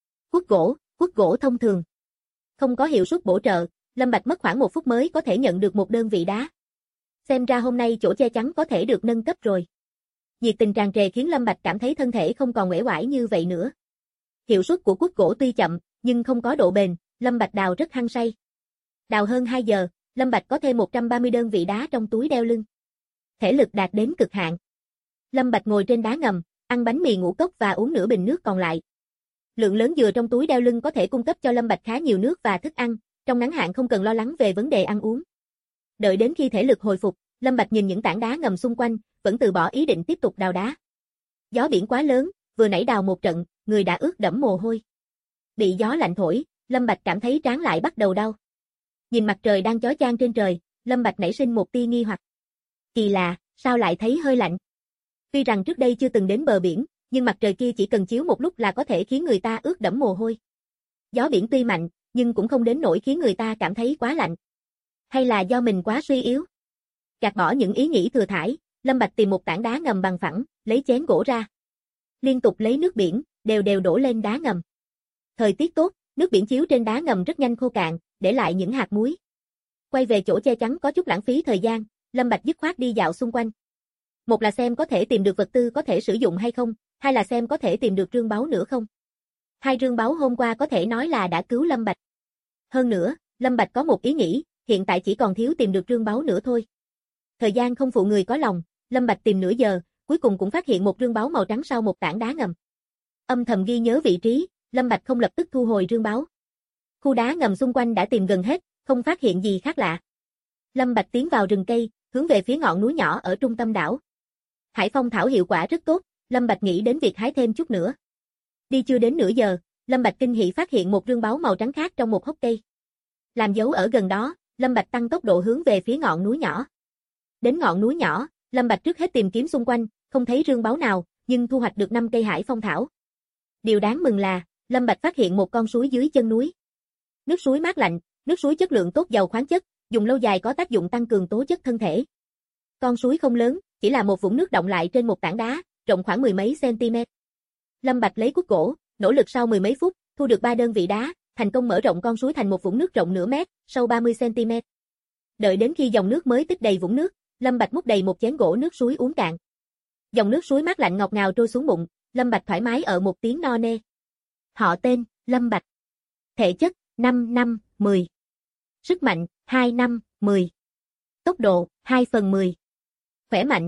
Cuốc gỗ thông thường. Không có hiệu suất bổ trợ, Lâm Bạch mất khoảng 1 phút mới có thể nhận được một đơn vị đá. Xem ra hôm nay chỗ che chắn có thể được nâng cấp rồi. Nhiệt tình tràn trề khiến Lâm Bạch cảm thấy thân thể không còn uể oải như vậy nữa. Hiệu suất của cuốc gỗ tuy chậm, nhưng không có độ bền, Lâm Bạch đào rất hăng say. Đào hơn 2 giờ, Lâm Bạch có thêm 130 đơn vị đá trong túi đeo lưng. Thể lực đạt đến cực hạn. Lâm Bạch ngồi trên đá ngầm, ăn bánh mì ngũ cốc và uống nửa bình nước còn lại. Lượng lớn dừa trong túi đeo lưng có thể cung cấp cho Lâm Bạch khá nhiều nước và thức ăn, trong ngắn hạn không cần lo lắng về vấn đề ăn uống. Đợi đến khi thể lực hồi phục, Lâm Bạch nhìn những tảng đá ngầm xung quanh, vẫn từ bỏ ý định tiếp tục đào đá. Gió biển quá lớn, vừa nãy đào một trận, người đã ướt đẫm mồ hôi. Bị gió lạnh thổi, Lâm Bạch cảm thấy trán lại bắt đầu đau. Nhìn mặt trời đang chói chang trên trời, Lâm Bạch nảy sinh một tia nghi hoặc. Kỳ lạ, sao lại thấy hơi lạnh? Tuy rằng trước đây chưa từng đến bờ biển, nhưng mặt trời kia chỉ cần chiếu một lúc là có thể khiến người ta ướt đẫm mồ hôi. Gió biển tuy mạnh, nhưng cũng không đến nỗi khiến người ta cảm thấy quá lạnh. Hay là do mình quá suy yếu? Gạt bỏ những ý nghĩ thừa thải, Lâm Bạch tìm một tảng đá ngầm bằng phẳng, lấy chén gỗ ra. Liên tục lấy nước biển, đều đều đổ lên đá ngầm. Thời tiết tốt, nước biển chiếu trên đá ngầm rất nhanh khô cạn, để lại những hạt muối. Quay về chỗ che chắn có chút lãng phí thời gian, Lâm Bạch dứt khoát đi dạo xung quanh. Một là xem có thể tìm được vật tư có thể sử dụng hay không, hai là xem có thể tìm được rương báu nữa không. 2 rương báu hôm qua có thể nói là đã cứu Lâm Bạch. Hơn nữa, Lâm Bạch có một ý nghĩ, hiện tại chỉ còn thiếu tìm được rương báu nữa thôi. Thời gian không phụ người có lòng, Lâm Bạch tìm nửa giờ, cuối cùng cũng phát hiện một rương báu màu trắng sau một tảng đá ngầm. Âm thầm ghi nhớ vị trí, Lâm Bạch không lập tức thu hồi rương báu. Khu đá ngầm xung quanh đã tìm gần hết, không phát hiện gì khác lạ. Lâm Bạch tiến vào rừng cây, hướng về phía ngọn núi nhỏ ở trung tâm đảo. Hải phong thảo hiệu quả rất tốt, Lâm Bạch nghĩ đến việc hái thêm chút nữa. Đi chưa đến nửa giờ, Lâm Bạch kinh hỉ phát hiện một rương báu màu trắng khác trong một hốc cây. Làm dấu ở gần đó, Lâm Bạch tăng tốc độ hướng về phía ngọn núi nhỏ. Đến ngọn núi nhỏ, Lâm Bạch trước hết tìm kiếm xung quanh, không thấy rương báu nào, nhưng thu hoạch được 5 cây hải phong thảo. Điều đáng mừng là, Lâm Bạch phát hiện một con suối dưới chân núi. Nước suối mát lạnh, nước suối chất lượng tốt giàu khoáng chất, dùng lâu dài có tác dụng tăng cường tố chất thân thể. Con suối không lớn, chỉ là một vũng nước đọng lại trên một tảng đá, rộng khoảng mười mấy cm. Lâm Bạch lấy cuốc gỗ, nỗ lực sau mười mấy phút, thu được 3 đơn vị đá, thành công mở rộng con suối thành một vũng nước rộng nửa mét, sâu 30 cm. Đợi đến khi dòng nước mới tích đầy vũng nước, Lâm Bạch múc đầy một chén gỗ nước suối uống cạn. Dòng nước suối mát lạnh ngọt ngào trôi xuống bụng, Lâm Bạch thoải mái ở một tiếng no nê. Họ tên, Lâm Bạch. Thể chất, 5/10. Sức mạnh, 2/10. Tốc độ, 2/10. Khỏe mạnh,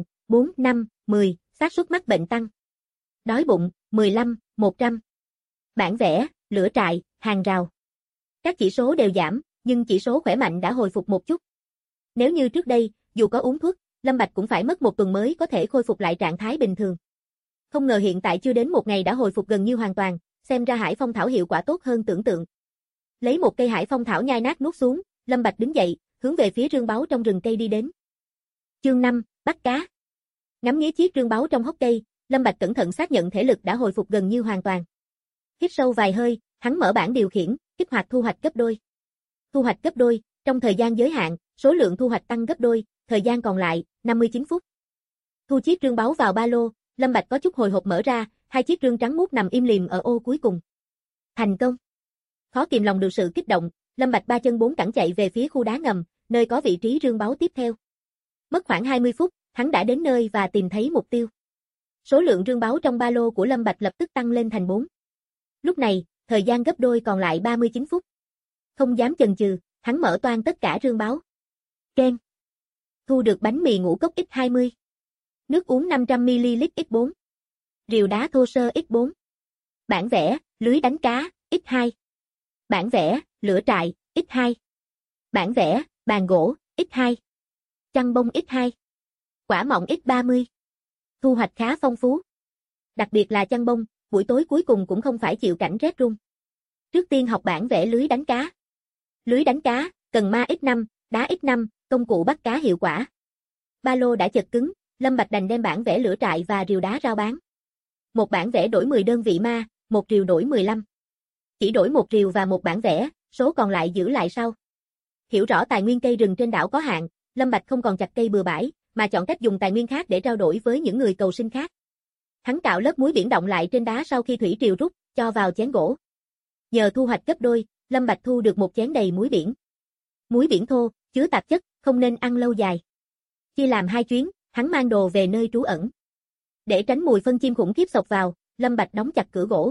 4/10, xác suất mắc bệnh tăng. Đói bụng, 15/100. Bản vẽ, lửa trại, hàng rào. Các chỉ số đều giảm, nhưng chỉ số khỏe mạnh đã hồi phục một chút. Nếu như trước đây, dù có uống thuốc, Lâm Bạch cũng phải mất một tuần mới có thể khôi phục lại trạng thái bình thường. Không ngờ hiện tại chưa đến một ngày đã hồi phục gần như hoàn toàn, xem ra hải phong thảo hiệu quả tốt hơn tưởng tượng. Lấy một cây hải phong thảo nhai nát nuốt xuống, Lâm Bạch đứng dậy, hướng về phía rương báu trong rừng cây đi đến. Chương 5, bắt cá. Ngắm nghía chiếc rương báu trong hốc cây, Lâm Bạch cẩn thận xác nhận thể lực đã hồi phục gần như hoàn toàn. Hít sâu vài hơi, hắn mở bảng điều khiển, kích hoạt thu hoạch gấp đôi. Thu hoạch gấp đôi, trong thời gian giới hạn, số lượng thu hoạch tăng gấp đôi, thời gian còn lại, 59 phút. Thu chiếc rương báu vào ba lô, Lâm Bạch có chút hồi hộp mở ra, 2 chiếc rương trắng muốt nằm im lìm ở ô cuối cùng. Thành công. Khó kìm lòng được sự kích động, Lâm Bạch 3 chân 4 cẳng chạy về phía khu đá ngầm, nơi có vị trí rương báu tiếp theo. Mất khoảng 20 phút, hắn đã đến nơi và tìm thấy mục tiêu. Số lượng rương báu trong ba lô của Lâm Bạch lập tức tăng lên thành 4. Lúc này, thời gian gấp đôi còn lại 39 phút. Không dám chần chừ, hắn mở toang tất cả rương báu. Keng. Thu được bánh mì ngũ cốc X20. Nước uống 500ml X4. Rìu đá thô sơ X4. Bản vẽ, lưới đánh cá, X2. Bản vẽ, lửa trại, X2. Bản vẽ, bàn gỗ, X2. Chăn bông X2. Quả mọng X30. Thu hoạch khá phong phú. Đặc biệt là chăn bông, buổi tối cuối cùng cũng không phải chịu cảnh rét run. Trước tiên học bản vẽ lưới đánh cá. Lưới đánh cá, cần ma X5, đá X5, công cụ bắt cá hiệu quả. Ba lô đã chật cứng, Lâm Bạch đành đem bản vẽ lửa trại và rìu đá rao bán. Một bản vẽ đổi 10 đơn vị ma, một rìu đổi 15. Chỉ đổi một rìu và một bản vẽ, số còn lại giữ lại sau. Hiểu rõ tài nguyên cây rừng trên đảo có hạn, Lâm Bạch không còn chặt cây bừa bãi, mà chọn cách dùng tài nguyên khác để trao đổi với những người cầu sinh khác. Hắn cạo lớp muối biển đọng lại trên đá sau khi thủy triều rút, cho vào chén gỗ. Nhờ thu hoạch gấp đôi, Lâm Bạch thu được một chén đầy muối biển. Muối biển thô, chứa tạp chất, không nên ăn lâu dài. Chia làm 2 chuyến, hắn mang đồ về nơi trú ẩn. Để tránh mùi phân chim khủng khiếp xộc vào, Lâm Bạch đóng chặt cửa gỗ.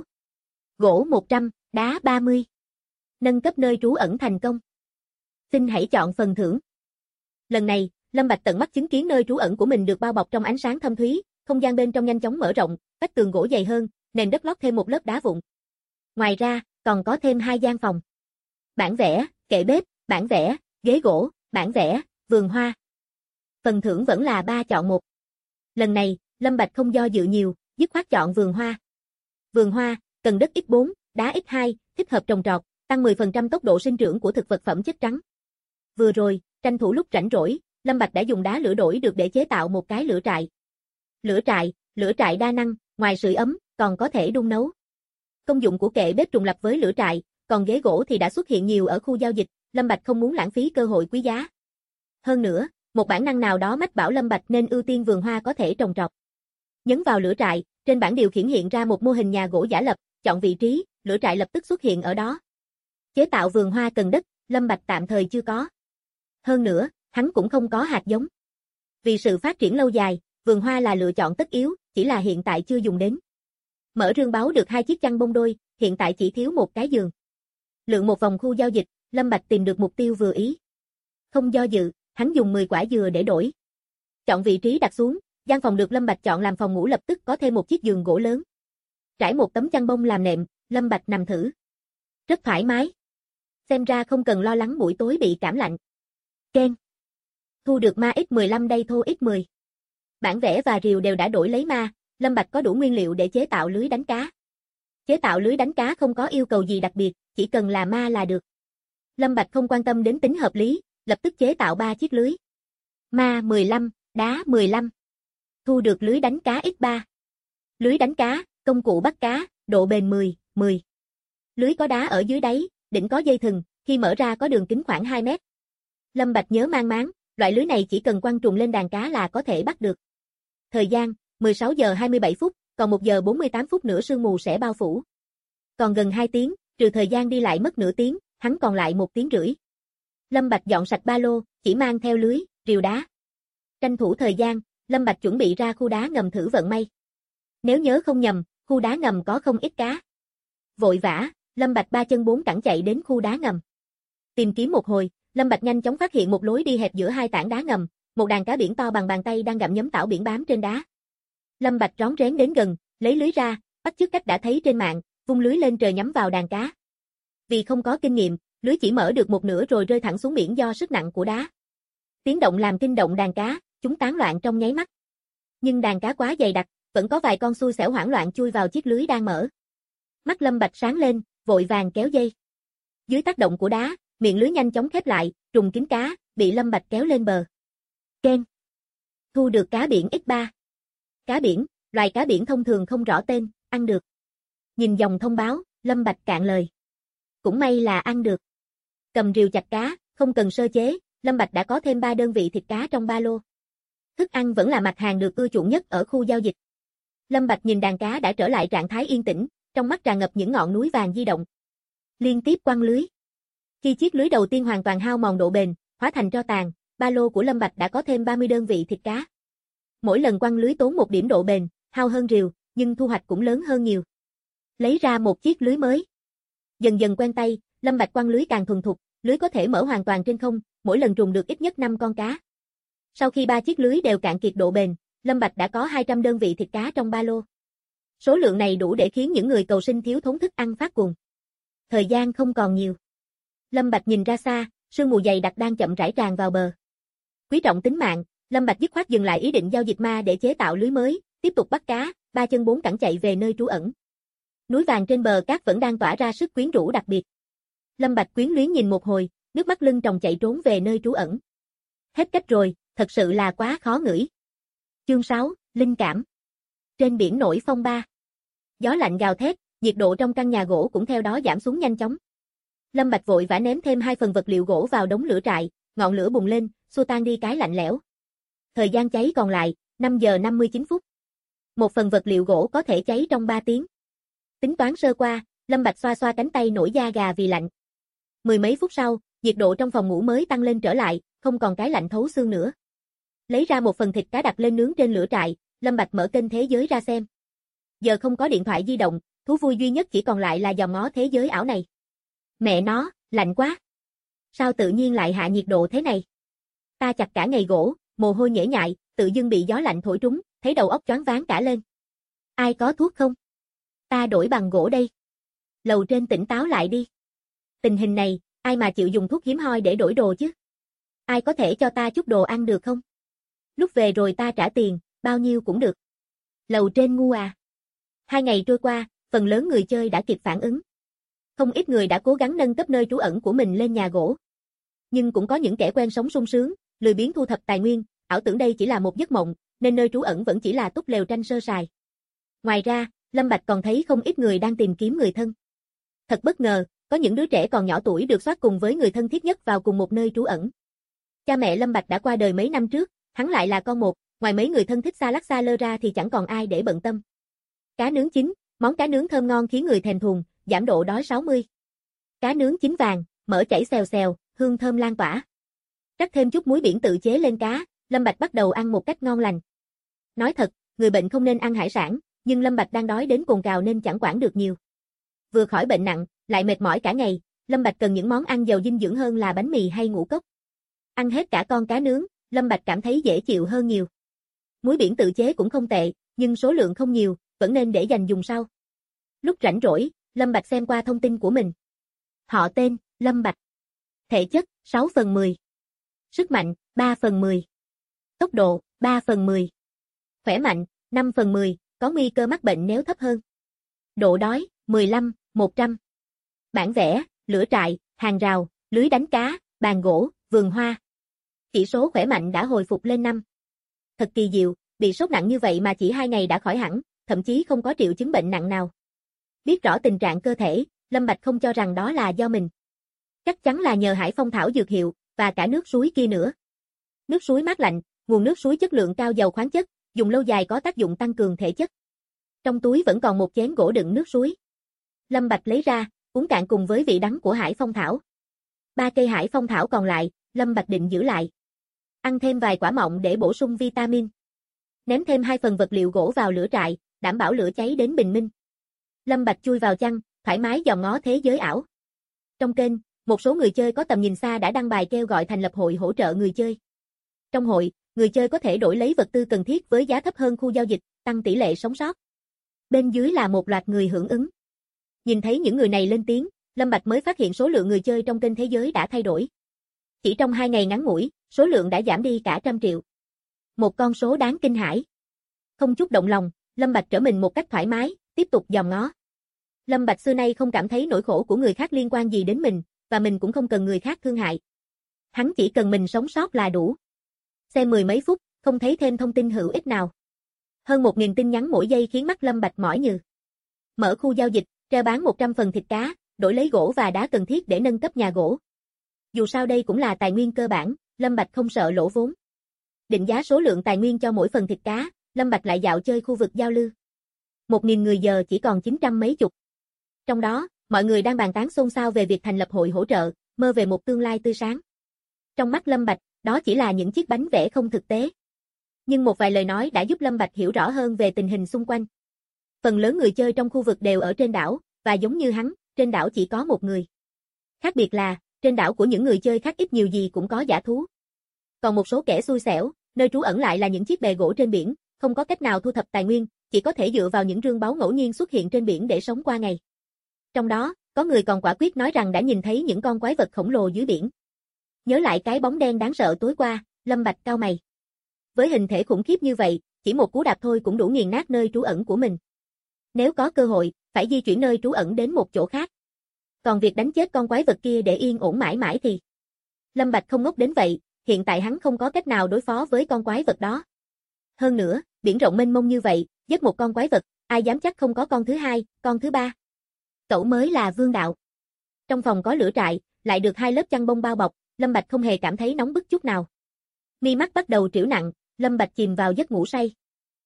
Gỗ 100, đá 30. Nâng cấp nơi trú ẩn thành công. Xin hãy chọn phần thưởng. Lần này, Lâm Bạch tận mắt chứng kiến nơi trú ẩn của mình được bao bọc trong ánh sáng thâm thúy, không gian bên trong nhanh chóng mở rộng, vách tường gỗ dày hơn, nền đất lót thêm một lớp đá vụn. Ngoài ra, còn có thêm 2 gian phòng. Bản vẽ, kệ bếp, bản vẽ, ghế gỗ, bản vẽ, vườn hoa. Phần thưởng vẫn là 3 chọn 1. Lần này, Lâm Bạch không do dự nhiều, dứt khoát chọn vườn hoa. Vườn hoa, cần đất X4, đá X2, thích hợp trồng trọt, tăng 10% tốc độ sinh trưởng của thực vật phẩm chất trắng. Vừa rồi, tranh thủ lúc rảnh rỗi, Lâm Bạch đã dùng đá lửa đổi được để chế tạo một cái lửa trại. Lửa trại đa năng, ngoài sưởi ấm, còn có thể đun nấu. Công dụng của kệ bếp trùng lập với lửa trại, còn ghế gỗ thì đã xuất hiện nhiều ở khu giao dịch, Lâm Bạch không muốn lãng phí cơ hội quý giá. Hơn nữa, một bản năng nào đó mách bảo Lâm Bạch nên ưu tiên vườn hoa có thể trồng trọt. Nhấn vào lửa trại, trên bảng điều khiển hiện ra một mô hình nhà gỗ giả lập, chọn vị trí, lửa trại lập tức xuất hiện ở đó. Chế tạo vườn hoa cần đất, Lâm Bạch tạm thời chưa có. Hơn nữa, hắn cũng không có hạt giống. Vì sự phát triển lâu dài, vườn hoa là lựa chọn tất yếu, chỉ là hiện tại chưa dùng đến. Mở rương báu được 2 chiếc chăn bông đôi, hiện tại chỉ thiếu một cái giường. Lượn một vòng khu giao dịch, Lâm Bạch tìm được mục tiêu vừa ý. Không do dự, hắn dùng 10 quả dừa để đổi. Chọn vị trí đặt xuống, gian phòng được Lâm Bạch chọn làm phòng ngủ lập tức có thêm một chiếc giường gỗ lớn. Trải một tấm chăn bông làm nệm, Lâm Bạch nằm thử. Rất thoải mái. Xem ra không cần lo lắng buổi tối bị cảm lạnh. Keng. Thu được ma X15 đầy thô X10. Bản vẽ và rìu đều đã đổi lấy ma, Lâm Bạch có đủ nguyên liệu để chế tạo lưới đánh cá. Chế tạo lưới đánh cá không có yêu cầu gì đặc biệt, chỉ cần là ma là được. Lâm Bạch không quan tâm đến tính hợp lý, lập tức chế tạo 3 chiếc lưới. Ma 15, đá 15. Thu được lưới đánh cá X3. Lưới đánh cá, công cụ bắt cá, độ bền 10, 10. Lưới có đá ở dưới đáy, đỉnh có dây thừng, khi mở ra có đường kính khoảng 2 mét. Lâm Bạch nhớ mang máng, loại lưới này chỉ cần quăng trùng lên đàn cá là có thể bắt được. Thời gian, 16 giờ 27 phút, còn 1 giờ 48 phút nữa sương mù sẽ bao phủ. Còn gần 2 tiếng, trừ thời gian đi lại mất nửa tiếng, hắn còn lại 1 tiếng rưỡi. Lâm Bạch dọn sạch ba lô, chỉ mang theo lưới, rìu đá. Tranh thủ thời gian, Lâm Bạch chuẩn bị ra khu đá ngầm thử vận may. Nếu nhớ không nhầm, khu đá ngầm có không ít cá. Vội vã, Lâm Bạch 3 chân 4 cẳng chạy đến khu đá ngầm. Tìm kiếm một hồi, Lâm Bạch nhanh chóng phát hiện một lối đi hẹp giữa 2 tảng đá ngầm, một đàn cá biển to bằng bàn tay đang gặm nhấm tảo biển bám trên đá. Lâm Bạch rón rén đến gần, lấy lưới ra, bắt chước cách đã thấy trên mạng, vung lưới lên trời nhắm vào đàn cá. Vì không có kinh nghiệm, lưới chỉ mở được một nửa rồi rơi thẳng xuống biển do sức nặng của đá. Tiếng động làm kinh động đàn cá, chúng tán loạn trong nháy mắt. Nhưng đàn cá quá dày đặc, vẫn có vài con xui xẻo hoảng loạn chui vào chiếc lưới đang mở. Mắt Lâm Bạch sáng lên, vội vàng kéo dây. Dưới tác động của đá, miệng lưới nhanh chóng khép lại, trùng kín cá, bị Lâm Bạch kéo lên bờ. Keng. Thu được cá biển X3. Cá biển, loài cá biển thông thường không rõ tên, ăn được. Nhìn dòng thông báo, Lâm Bạch cạn lời. Cũng may là ăn được. Cầm rìu chặt cá, không cần sơ chế, Lâm Bạch đã có thêm 3 đơn vị thịt cá trong ba lô. Thức ăn vẫn là mặt hàng được ưa chuộng nhất ở khu giao dịch. Lâm Bạch nhìn đàn cá đã trở lại trạng thái yên tĩnh, trong mắt tràn ngập những ngọn núi vàng di động. Liên tiếp quăng lưới. Khi chiếc lưới đầu tiên hoàn toàn hao mòn độ bền, hóa thành tro tàn, ba lô của Lâm Bạch đã có thêm 30 đơn vị thịt cá. Mỗi lần quăng lưới tốn 1 điểm độ bền, hao hơn rìu, nhưng thu hoạch cũng lớn hơn nhiều. Lấy ra một chiếc lưới mới. Dần dần quen tay, Lâm Bạch quăng lưới càng thuần thục, lưới có thể mở hoàn toàn trên không, mỗi lần trùng được ít nhất 5 con cá. Sau khi 3 chiếc lưới đều cạn kiệt độ bền, Lâm Bạch đã có 200 đơn vị thịt cá trong ba lô. Số lượng này đủ để khiến những người cầu sinh thiếu thốn thức ăn phát cuồng. Thời gian không còn nhiều. Lâm Bạch nhìn ra xa, sương mù dày đặc đang chậm rãi tràn vào bờ. Quý trọng tính mạng, Lâm Bạch dứt khoát dừng lại ý định giao dịch ma để chế tạo lưới mới, tiếp tục bắt cá, 3 chân 4 cẳng chạy về nơi trú ẩn. Núi vàng trên bờ cát vẫn đang tỏa ra sức quyến rũ đặc biệt. Lâm Bạch quyến luyến nhìn một hồi, nước mắt lưng tròng chạy trốn về nơi trú ẩn. Hết cách rồi, thật sự là quá khó ngửi. Chương 6, Linh cảm. Trên biển nổi phong ba. Gió lạnh gào thét, nhiệt độ trong căn nhà gỗ cũng theo đó giảm xuống nhanh chóng. Lâm Bạch vội vã ném thêm 2 phần vật liệu gỗ vào đống lửa trại, ngọn lửa bùng lên, xua tan đi cái lạnh lẽo. Thời gian cháy còn lại, 5 giờ 59 phút. Một phần vật liệu gỗ có thể cháy trong 3 tiếng. Tính toán sơ qua, Lâm Bạch xoa xoa cánh tay nổi da gà vì lạnh. 10 mấy phút sau, nhiệt độ trong phòng ngủ mới tăng lên trở lại, không còn cái lạnh thấu xương nữa. Lấy ra một phần thịt cá đặt lên nướng trên lửa trại, Lâm Bạch mở kênh thế giới ra xem. Giờ không có điện thoại di động, thú vui duy nhất chỉ còn lại là dòm ngó thế giới ảo này. Mẹ nó, lạnh quá. Sao tự nhiên lại hạ nhiệt độ thế này? Ta chặt cả ngày gỗ, mồ hôi nhễ nhại, tự dưng bị gió lạnh thổi trúng, thấy đầu óc choáng váng cả lên. Ai có thuốc không? Ta đổi bằng gỗ đây. Lầu trên tỉnh táo lại đi. Tình hình này, ai mà chịu dùng thuốc hiếm hoi để đổi đồ chứ? Ai có thể cho ta chút đồ ăn được không? Lúc về rồi ta trả tiền, bao nhiêu cũng được. Lầu trên ngu à? 2 ngày trôi qua, phần lớn người chơi đã kịp phản ứng. Không ít người đã cố gắng nâng cấp nơi trú ẩn của mình lên nhà gỗ. Nhưng cũng có những kẻ quen sống sung sướng, lười biếng thu thập tài nguyên, ảo tưởng đây chỉ là một giấc mộng, nên nơi trú ẩn vẫn chỉ là túp lều tranh sơ sài. Ngoài ra, Lâm Bạch còn thấy không ít người đang tìm kiếm người thân. Thật bất ngờ, có những đứa trẻ còn nhỏ tuổi được soát cùng với người thân thiết nhất vào cùng một nơi trú ẩn. Cha mẹ Lâm Bạch đã qua đời mấy năm trước, hắn lại là con một, ngoài mấy người thân thích xa lắc xa lơ ra thì chẳng còn ai để bận tâm. Cá nướng chín, món cá nướng thơm ngon khiến người thèm thuồng, giảm độ đói 60. Cá nướng chín vàng, mỡ chảy xèo xèo, hương thơm lan tỏa. Rắc thêm chút muối biển tự chế lên cá, Lâm Bạch bắt đầu ăn một cách ngon lành. Nói thật, người bệnh không nên ăn hải sản, nhưng Lâm Bạch đang đói đến cồn cào nên chẳng quản được nhiều. Vừa khỏi bệnh nặng, lại mệt mỏi cả ngày, Lâm Bạch cần những món ăn giàu dinh dưỡng hơn là bánh mì hay ngũ cốc. Ăn hết cả con cá nướng, Lâm Bạch cảm thấy dễ chịu hơn nhiều. Muối biển tự chế cũng không tệ, nhưng số lượng không nhiều, vẫn nên để dành dùng sau. Lúc rảnh rỗi, Lâm Bạch xem qua thông tin của mình. Họ tên, Lâm Bạch. Thể chất, 6/10. Sức mạnh, 3/10. Tốc độ, 3/10. Khỏe mạnh, 5/10, có nguy cơ mắc bệnh nếu thấp hơn. Độ đói, 15/100. Bản vẽ, lửa trại, hàng rào, lưới đánh cá, bàn gỗ, vườn hoa. Chỉ số khỏe mạnh đã hồi phục lên 5. Thật kỳ diệu, bị sốt nặng như vậy mà chỉ 2 ngày đã khỏi hẳn, thậm chí không có triệu chứng bệnh nặng nào. Biết rõ tình trạng cơ thể, Lâm Bạch không cho rằng đó là do mình. Chắc chắn là nhờ Hải Phong thảo dược hiệu, và cả nước suối kia nữa. Nước suối mát lạnh, nguồn nước suối chất lượng cao giàu khoáng chất, dùng lâu dài có tác dụng tăng cường thể chất. Trong túi vẫn còn một chén gỗ đựng nước suối. Lâm Bạch lấy ra, uống cạn cùng với vị đắng của Hải Phong thảo. 3 cây Hải Phong thảo còn lại, Lâm Bạch định giữ lại. Ăn thêm vài quả mọng để bổ sung vitamin. Ném thêm 2 phần vật liệu gỗ vào lửa trại, đảm bảo lửa cháy đến bình minh. Lâm Bạch chui vào chăn, thoải mái dòm ngó thế giới ảo. Trong kênh, một số người chơi có tầm nhìn xa đã đăng bài kêu gọi thành lập hội hỗ trợ người chơi. Trong hội, người chơi có thể đổi lấy vật tư cần thiết với giá thấp hơn khu giao dịch, tăng tỷ lệ sống sót. Bên dưới là một loạt người hưởng ứng. Nhìn thấy những người này lên tiếng, Lâm Bạch mới phát hiện số lượng người chơi trong kênh thế giới đã thay đổi. Chỉ trong 2 ngày ngắn ngủi, số lượng đã giảm đi cả 100 triệu. Một con số đáng kinh hãi. Không chút động lòng, Lâm Bạch trở mình một cách thoải mái, tiếp tục dòm ngó. Lâm Bạch xưa nay không cảm thấy nỗi khổ của người khác liên quan gì đến mình, và mình cũng không cần người khác thương hại. Hắn chỉ cần mình sống sót là đủ. Xem 10 mấy phút, không thấy thêm thông tin hữu ích nào. Hơn 1.000 tin nhắn mỗi giây khiến mắt Lâm Bạch mỏi nhừ. Mở khu giao dịch, treo bán 100 phần thịt cá, đổi lấy gỗ và đá cần thiết để nâng cấp nhà gỗ. Dù sao đây cũng là tài nguyên cơ bản, Lâm Bạch không sợ lỗ vốn. Định giá số lượng tài nguyên cho mỗi phần thịt cá, Lâm Bạch lại dạo chơi khu vực giao lưu. 1.000 người giờ chỉ còn 900 mấy chục. Trong đó, mọi người đang bàn tán xôn xao về việc thành lập hội hỗ trợ, mơ về một tương lai tươi sáng. Trong mắt Lâm Bạch, đó chỉ là những chiếc bánh vẽ không thực tế. Nhưng một vài lời nói đã giúp Lâm Bạch hiểu rõ hơn về tình hình xung quanh. Phần lớn người chơi trong khu vực đều ở trên đảo, và giống như hắn, trên đảo chỉ có một người. Khác biệt là, trên đảo của những người chơi khác ít nhiều gì cũng có dã thú. Còn một số kẻ xui xẻo, nơi trú ẩn lại là những chiếc bè gỗ trên biển, không có cách nào thu thập tài nguyên, chỉ có thể dựa vào những rương báu ngẫu nhiên xuất hiện trên biển để sống qua ngày. Trong đó, có người còn quả quyết nói rằng đã nhìn thấy những con quái vật khổng lồ dưới biển. Nhớ lại cái bóng đen đáng sợ tối qua, Lâm Bạch cau mày. Với hình thể khủng khiếp như vậy, chỉ một cú đạp thôi cũng đủ nghiền nát nơi trú ẩn của mình. Nếu có cơ hội, phải di chuyển nơi trú ẩn đến một chỗ khác. Còn việc đánh chết con quái vật kia để yên ổn mãi mãi thì... Lâm Bạch không ngốc đến vậy, hiện tại hắn không có cách nào đối phó với con quái vật đó. Hơn nữa, biển rộng mênh mông như vậy, giết một con quái vật, ai dám chắc không có con thứ hai, con thứ ba. Cậu mới là vương đạo. Trong phòng có lửa trại, lại được 2 lớp chăn bông bao bọc, Lâm Bạch không hề cảm thấy nóng bức chút nào. Mi mắt bắt đầu trĩu nặng, Lâm Bạch chìm vào giấc ngủ say.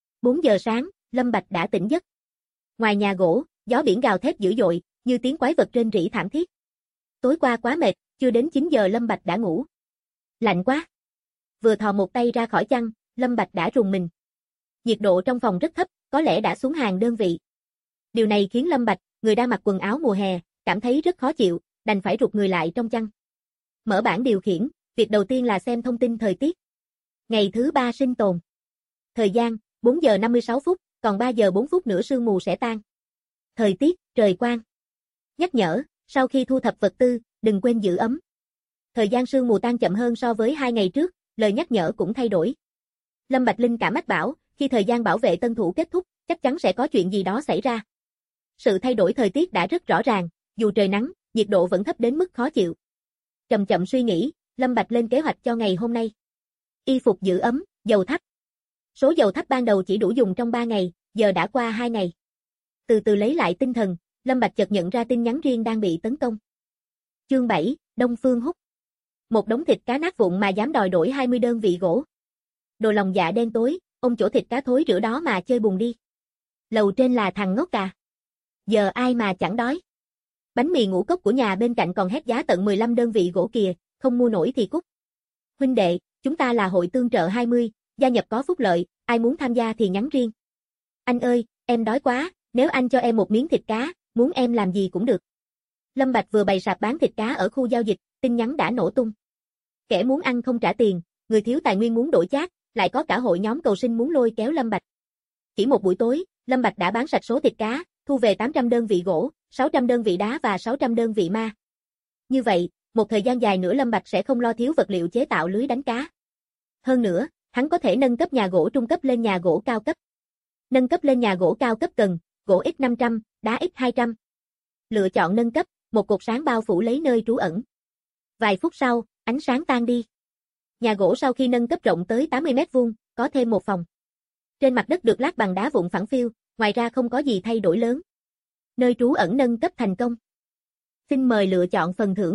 4 giờ sáng, Lâm Bạch đã tỉnh giấc. Ngoài nhà gỗ, gió biển gào thét dữ dội, như tiếng quái vật rên rỉ thảm thiết. Tối qua quá mệt, chưa đến 9 giờ Lâm Bạch đã ngủ. Lạnh quá. Vừa thò một tay ra khỏi chăn, Lâm Bạch đã rùng mình. Nhiệt độ trong phòng rất thấp, có lẽ đã xuống hàng đơn vị. Điều này khiến Lâm Bạch, người đang mặc quần áo mùa hè, cảm thấy rất khó chịu, đành phải rụt người lại trong chăn. Mở bảng điều khiển, việc đầu tiên là xem thông tin thời tiết. Ngày thứ 3 sinh tồn. Thời gian, 4 giờ 56 phút, còn 3 giờ 4 phút nữa sương mù sẽ tan. Thời tiết, trời quang. Nhắc nhở, sau khi thu thập vật tư, đừng quên giữ ấm. Thời gian sương mù tan chậm hơn so với 2 ngày trước, lời nhắc nhở cũng thay đổi. Lâm Bạch linh cảm mách bảo, khi thời gian bảo vệ tân thủ kết thúc, chắc chắn sẽ có chuyện gì đó xảy ra. Sự thay đổi thời tiết đã rất rõ ràng, dù trời nắng, nhiệt độ vẫn thấp đến mức khó chịu. Chậm chậm suy nghĩ, Lâm Bạch lên kế hoạch cho ngày hôm nay. Y phục giữ ấm, dầu thắp. Số dầu thắp ban đầu chỉ đủ dùng trong 3 ngày, giờ đã qua 2 ngày. Từ từ lấy lại tinh thần, Lâm Bạch chợt nhận ra tin nhắn riêng đang bị tấn công. Chương 7, Đông Phương Húc. Một đống thịt cá nát vụn mà dám đòi đổi 20 đơn vị gỗ. Đồ lòng dạ đen tối, ông chỗ thịt cá thối rữa đó mà chơi bùng đi. Lầu trên là thằng ngốc à. Giờ ai mà chẳng đói. Bánh mì ngũ cốc của nhà bên cạnh còn hét giá tận 15 đơn vị gỗ kìa, không mua nổi thì cút. Huynh đệ, chúng ta là hội tương trợ 20, gia nhập có phúc lợi, ai muốn tham gia thì nhắn riêng. Anh ơi, em đói quá, nếu anh cho em một miếng thịt cá, muốn em làm gì cũng được. Lâm Bạch vừa bày sạp bán thịt cá ở khu giao dịch, tin nhắn đã nổ tung. Kẻ muốn ăn không trả tiền, người thiếu tài nguyên muốn đổi chác, lại có cả hội nhóm cầu sinh muốn lôi kéo Lâm Bạch. Chỉ một buổi tối, Lâm Bạch đã bán sạch số thịt cá, thu về 800 đơn vị gỗ, 600 đơn vị đá và 600 đơn vị ma. Như vậy, một thời gian dài nữa Lâm Bạch sẽ không lo thiếu vật liệu chế tạo lưới đánh cá. Hơn nữa, hắn có thể nâng cấp nhà gỗ trung cấp lên nhà gỗ cao cấp. Nâng cấp lên nhà gỗ cao cấp cần gỗ X500, đá X200. Lựa chọn nâng cấp, một cột sáng bao phủ lấy nơi trú ẩn. Vài phút sau, ánh sáng tan đi. Nhà gỗ sau khi nâng cấp rộng tới 80 mét vuông, có thêm một phòng. Trên mặt đất được lát bằng đá vụn phẳng phiu, ngoài ra không có gì thay đổi lớn. Nơi trú ẩn nâng cấp thành công. Xin mời lựa chọn phần thưởng.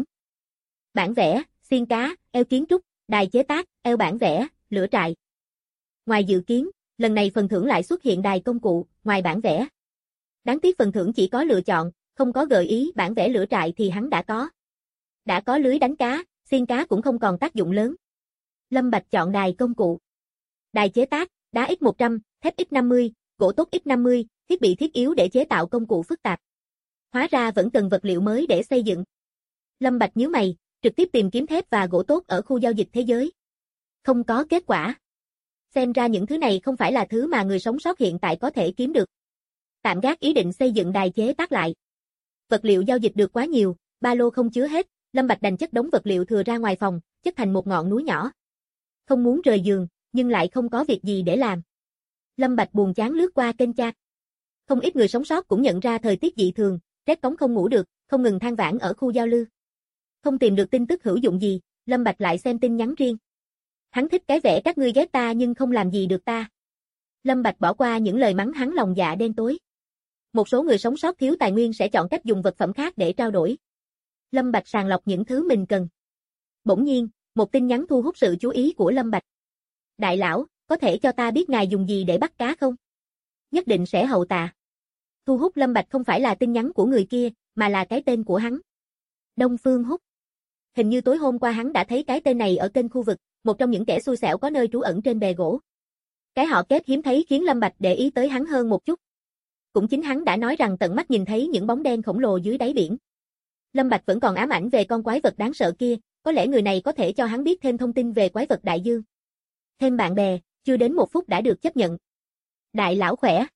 Bản vẽ, xiên cá, eo kiến trúc, đài chế tác, eo bản vẽ, lửa trại. Ngoài dự kiến, lần này phần thưởng lại xuất hiện đài công cụ, ngoài bản vẽ. Đáng tiếc phần thưởng chỉ có lựa chọn, không có gợi ý bản vẽ lửa trại thì hắn đã có. Đã có lưới đánh cá, xiên cá cũng không còn tác dụng lớn. Lâm Bạch chọn đài công cụ. Đài chế tác, đá X100, thép X50, gỗ tốt X50, thiết bị thiết yếu để chế tạo công cụ phức tạp. Hóa ra vẫn cần vật liệu mới để xây dựng. Lâm Bạch nhíu mày, trực tiếp tìm kiếm thép và gỗ tốt ở khu giao dịch thế giới. Không có kết quả. Xem ra những thứ này không phải là thứ mà người sống sót hiện tại có thể kiếm được. Tạm gác ý định xây dựng đài chế tác lại. Vật liệu giao dịch được quá nhiều, ba lô không chứa hết, Lâm Bạch đành chất đống vật liệu thừa ra ngoài phòng, chất thành một ngọn núi nhỏ. Không muốn rời giường, nhưng lại không có việc gì để làm. Lâm Bạch buồn chán lướt qua kênh chat. Không ít người sống sót cũng nhận ra thời tiết dị thường, rét cóng không ngủ được, không ngừng than vãn ở khu giao lưu. Không tìm được tin tức hữu dụng gì, Lâm Bạch lại xem tin nhắn riêng. Hắn thích cái vẻ các ngươi ghét ta nhưng không làm gì được ta. Lâm Bạch bỏ qua những lời mắng hắn lòng dạ đen tối. Một số người sống sót thiếu tài nguyên sẽ chọn cách dùng vật phẩm khác để trao đổi. Lâm Bạch sàng lọc những thứ mình cần. Bỗng nhiên, một tin nhắn thu hút sự chú ý của Lâm Bạch. Đại lão, có thể cho ta biết ngài dùng gì để bắt cá không? Nhất định sẽ hậu tạ. Thu hút Lâm Bạch không phải là tin nhắn của người kia, mà là cái tên của hắn. Đông Phương Húc. Hình như tối hôm qua hắn đã thấy cái tên này ở kênh khu vực, một trong những kẻ xui xẻo có nơi trú ẩn trên bè gỗ. Cái họ kết hiếm thấy khiến Lâm Bạch để ý tới hắn hơn một chút. Cũng chính hắn đã nói rằng tận mắt nhìn thấy những bóng đen khổng lồ dưới đáy biển. Lâm Bạch vẫn còn ám ảnh về con quái vật đáng sợ kia, có lẽ người này có thể cho hắn biết thêm thông tin về quái vật đại dương. Thêm bạn bè, chưa đến 1 phút đã được chấp nhận. Đại lão khỏe.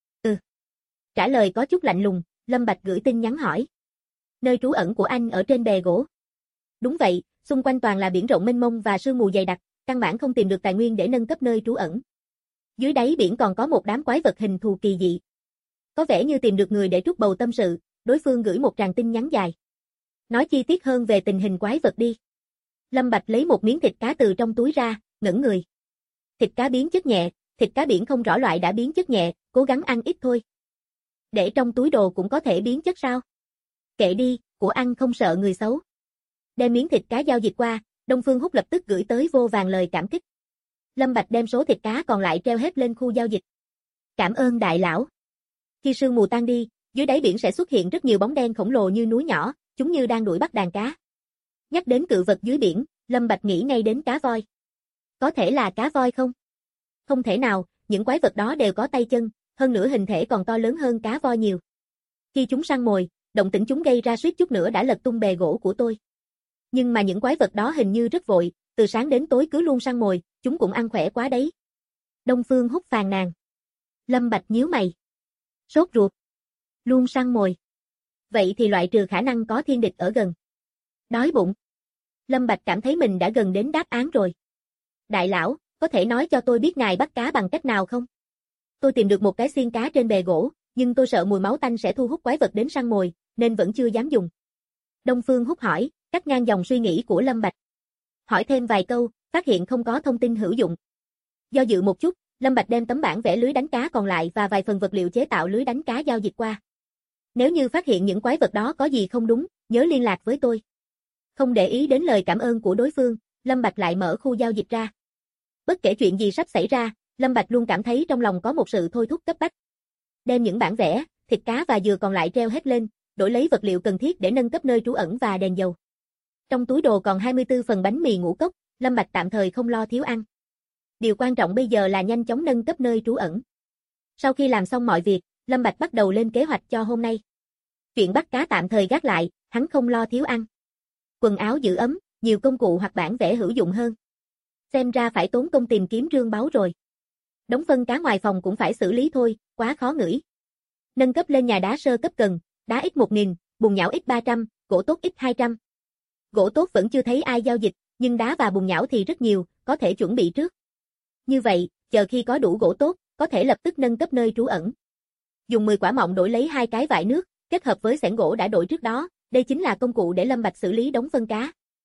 Trả lời có chút lạnh lùng, Lâm Bạch gửi tin nhắn hỏi. Nơi trú ẩn của anh ở trên bè gỗ. Đúng vậy, xung quanh toàn là biển rộng mênh mông và sương mù dày đặc, căn bản không tìm được tài nguyên để nâng cấp nơi trú ẩn. Dưới đáy biển còn có một đám quái vật hình thù kỳ dị. Có vẻ như tìm được người để trút bầu tâm sự, đối phương gửi một tràng tin nhắn dài. Nói chi tiết hơn về tình hình quái vật đi. Lâm Bạch lấy một miếng thịt cá từ trong túi ra, ngẩn người. Thịt cá biến chất nhẹ, thịt cá biển không rõ loại đã biến chất nhẹ, cố gắng ăn ít thôi. Để trong túi đồ cũng có thể biến chất sao? Kệ đi, của ăn không sợ người xấu. Đem miếng thịt cá giao dịch qua, Đông Phương Húc lập tức gửi tới vô vàn lời cảm kích. Lâm Bạch đem số thịt cá còn lại treo hết lên khu giao dịch. Cảm ơn đại lão. Khi sương mù tan đi, dưới đáy biển sẽ xuất hiện rất nhiều bóng đen khổng lồ như núi nhỏ, chúng như đang đuổi bắt đàn cá. Nhắc đến cự vật dưới biển, Lâm Bạch nghĩ ngay đến cá voi. Có thể là cá voi không? Không thể nào, những quái vật đó đều có tay chân, hơn nữa hình thể còn to lớn hơn cá voi nhiều. Khi chúng săn mồi, động tĩnh chúng gây ra suýt chút nữa đã lật tung bè gỗ của tôi. Nhưng mà những quái vật đó hình như rất vội, từ sáng đến tối cứ luôn săn mồi, chúng cũng ăn khỏe quá đấy. Đông Phương Húc phàn nàn. Lâm Bạch nhíu mày. Sốt ruột. Luôn săn mồi. Vậy thì loại trừ khả năng có thiên địch ở gần. Đói bụng. Lâm Bạch cảm thấy mình đã gần đến đáp án rồi. Đại lão, có thể nói cho tôi biết ngài bắt cá bằng cách nào không? Tôi tìm được một cái xiên cá trên bè gỗ, nhưng tôi sợ mùi máu tanh sẽ thu hút quái vật đến săn mồi, nên vẫn chưa dám dùng. Đông Phương Húc hỏi, cắt ngang dòng suy nghĩ của Lâm Bạch. Hỏi thêm vài câu, phát hiện không có thông tin hữu dụng. Do dự một chút, Lâm Bạch đem tấm bản vẽ lưới đánh cá còn lại và vài phần vật liệu chế tạo lưới đánh cá giao dịch qua. Nếu như phát hiện những quái vật đó có gì không đúng, nhớ liên lạc với tôi. Không để ý đến lời cảm ơn của đối phương, Lâm Bạch lại mở khu giao dịch ra. Bất kể chuyện gì sắp xảy ra, Lâm Bạch luôn cảm thấy trong lòng có một sự thôi thúc cấp bách. Đem những bản vẽ, thịt cá và dừa còn lại treo hết lên, đổi lấy vật liệu cần thiết để nâng cấp nơi trú ẩn và đèn dầu. Trong túi đồ còn 24 phần bánh mì ngũ cốc, Lâm Bạch tạm thời không lo thiếu ăn. Điều quan trọng bây giờ là nhanh chóng nâng cấp nơi trú ẩn. Sau khi làm xong mọi việc, Lâm Bạch bắt đầu lên kế hoạch cho hôm nay. Chuyện bắt cá tạm thời gác lại, hắn không lo thiếu ăn. Quần áo giữ ấm, nhiều công cụ hoặc bản vẽ hữu dụng hơn. Xem ra phải tốn công tìm kiếm rương báu rồi. Đống phân cá ngoài phòng cũng phải xử lý thôi, quá khó ngửi. Nâng cấp lên nhà đá sơ cấp cần, đá X1000, bùn nhão X300, gỗ tốt X200. Gỗ tốt vẫn chưa thấy ai giao dịch, nhưng đá và bùn nhão thì rất nhiều, có thể chuẩn bị trước. Như vậy, chờ khi có đủ gỗ tốt, có thể lập tức nâng cấp nơi trú ẩn. Dùng 10 quả mọng đổi lấy 2 cái vại nước, kết hợp với xẻng gỗ đã đổi trước đó, đây chính là công cụ để Lâm Bạch xử lý đống phân cá.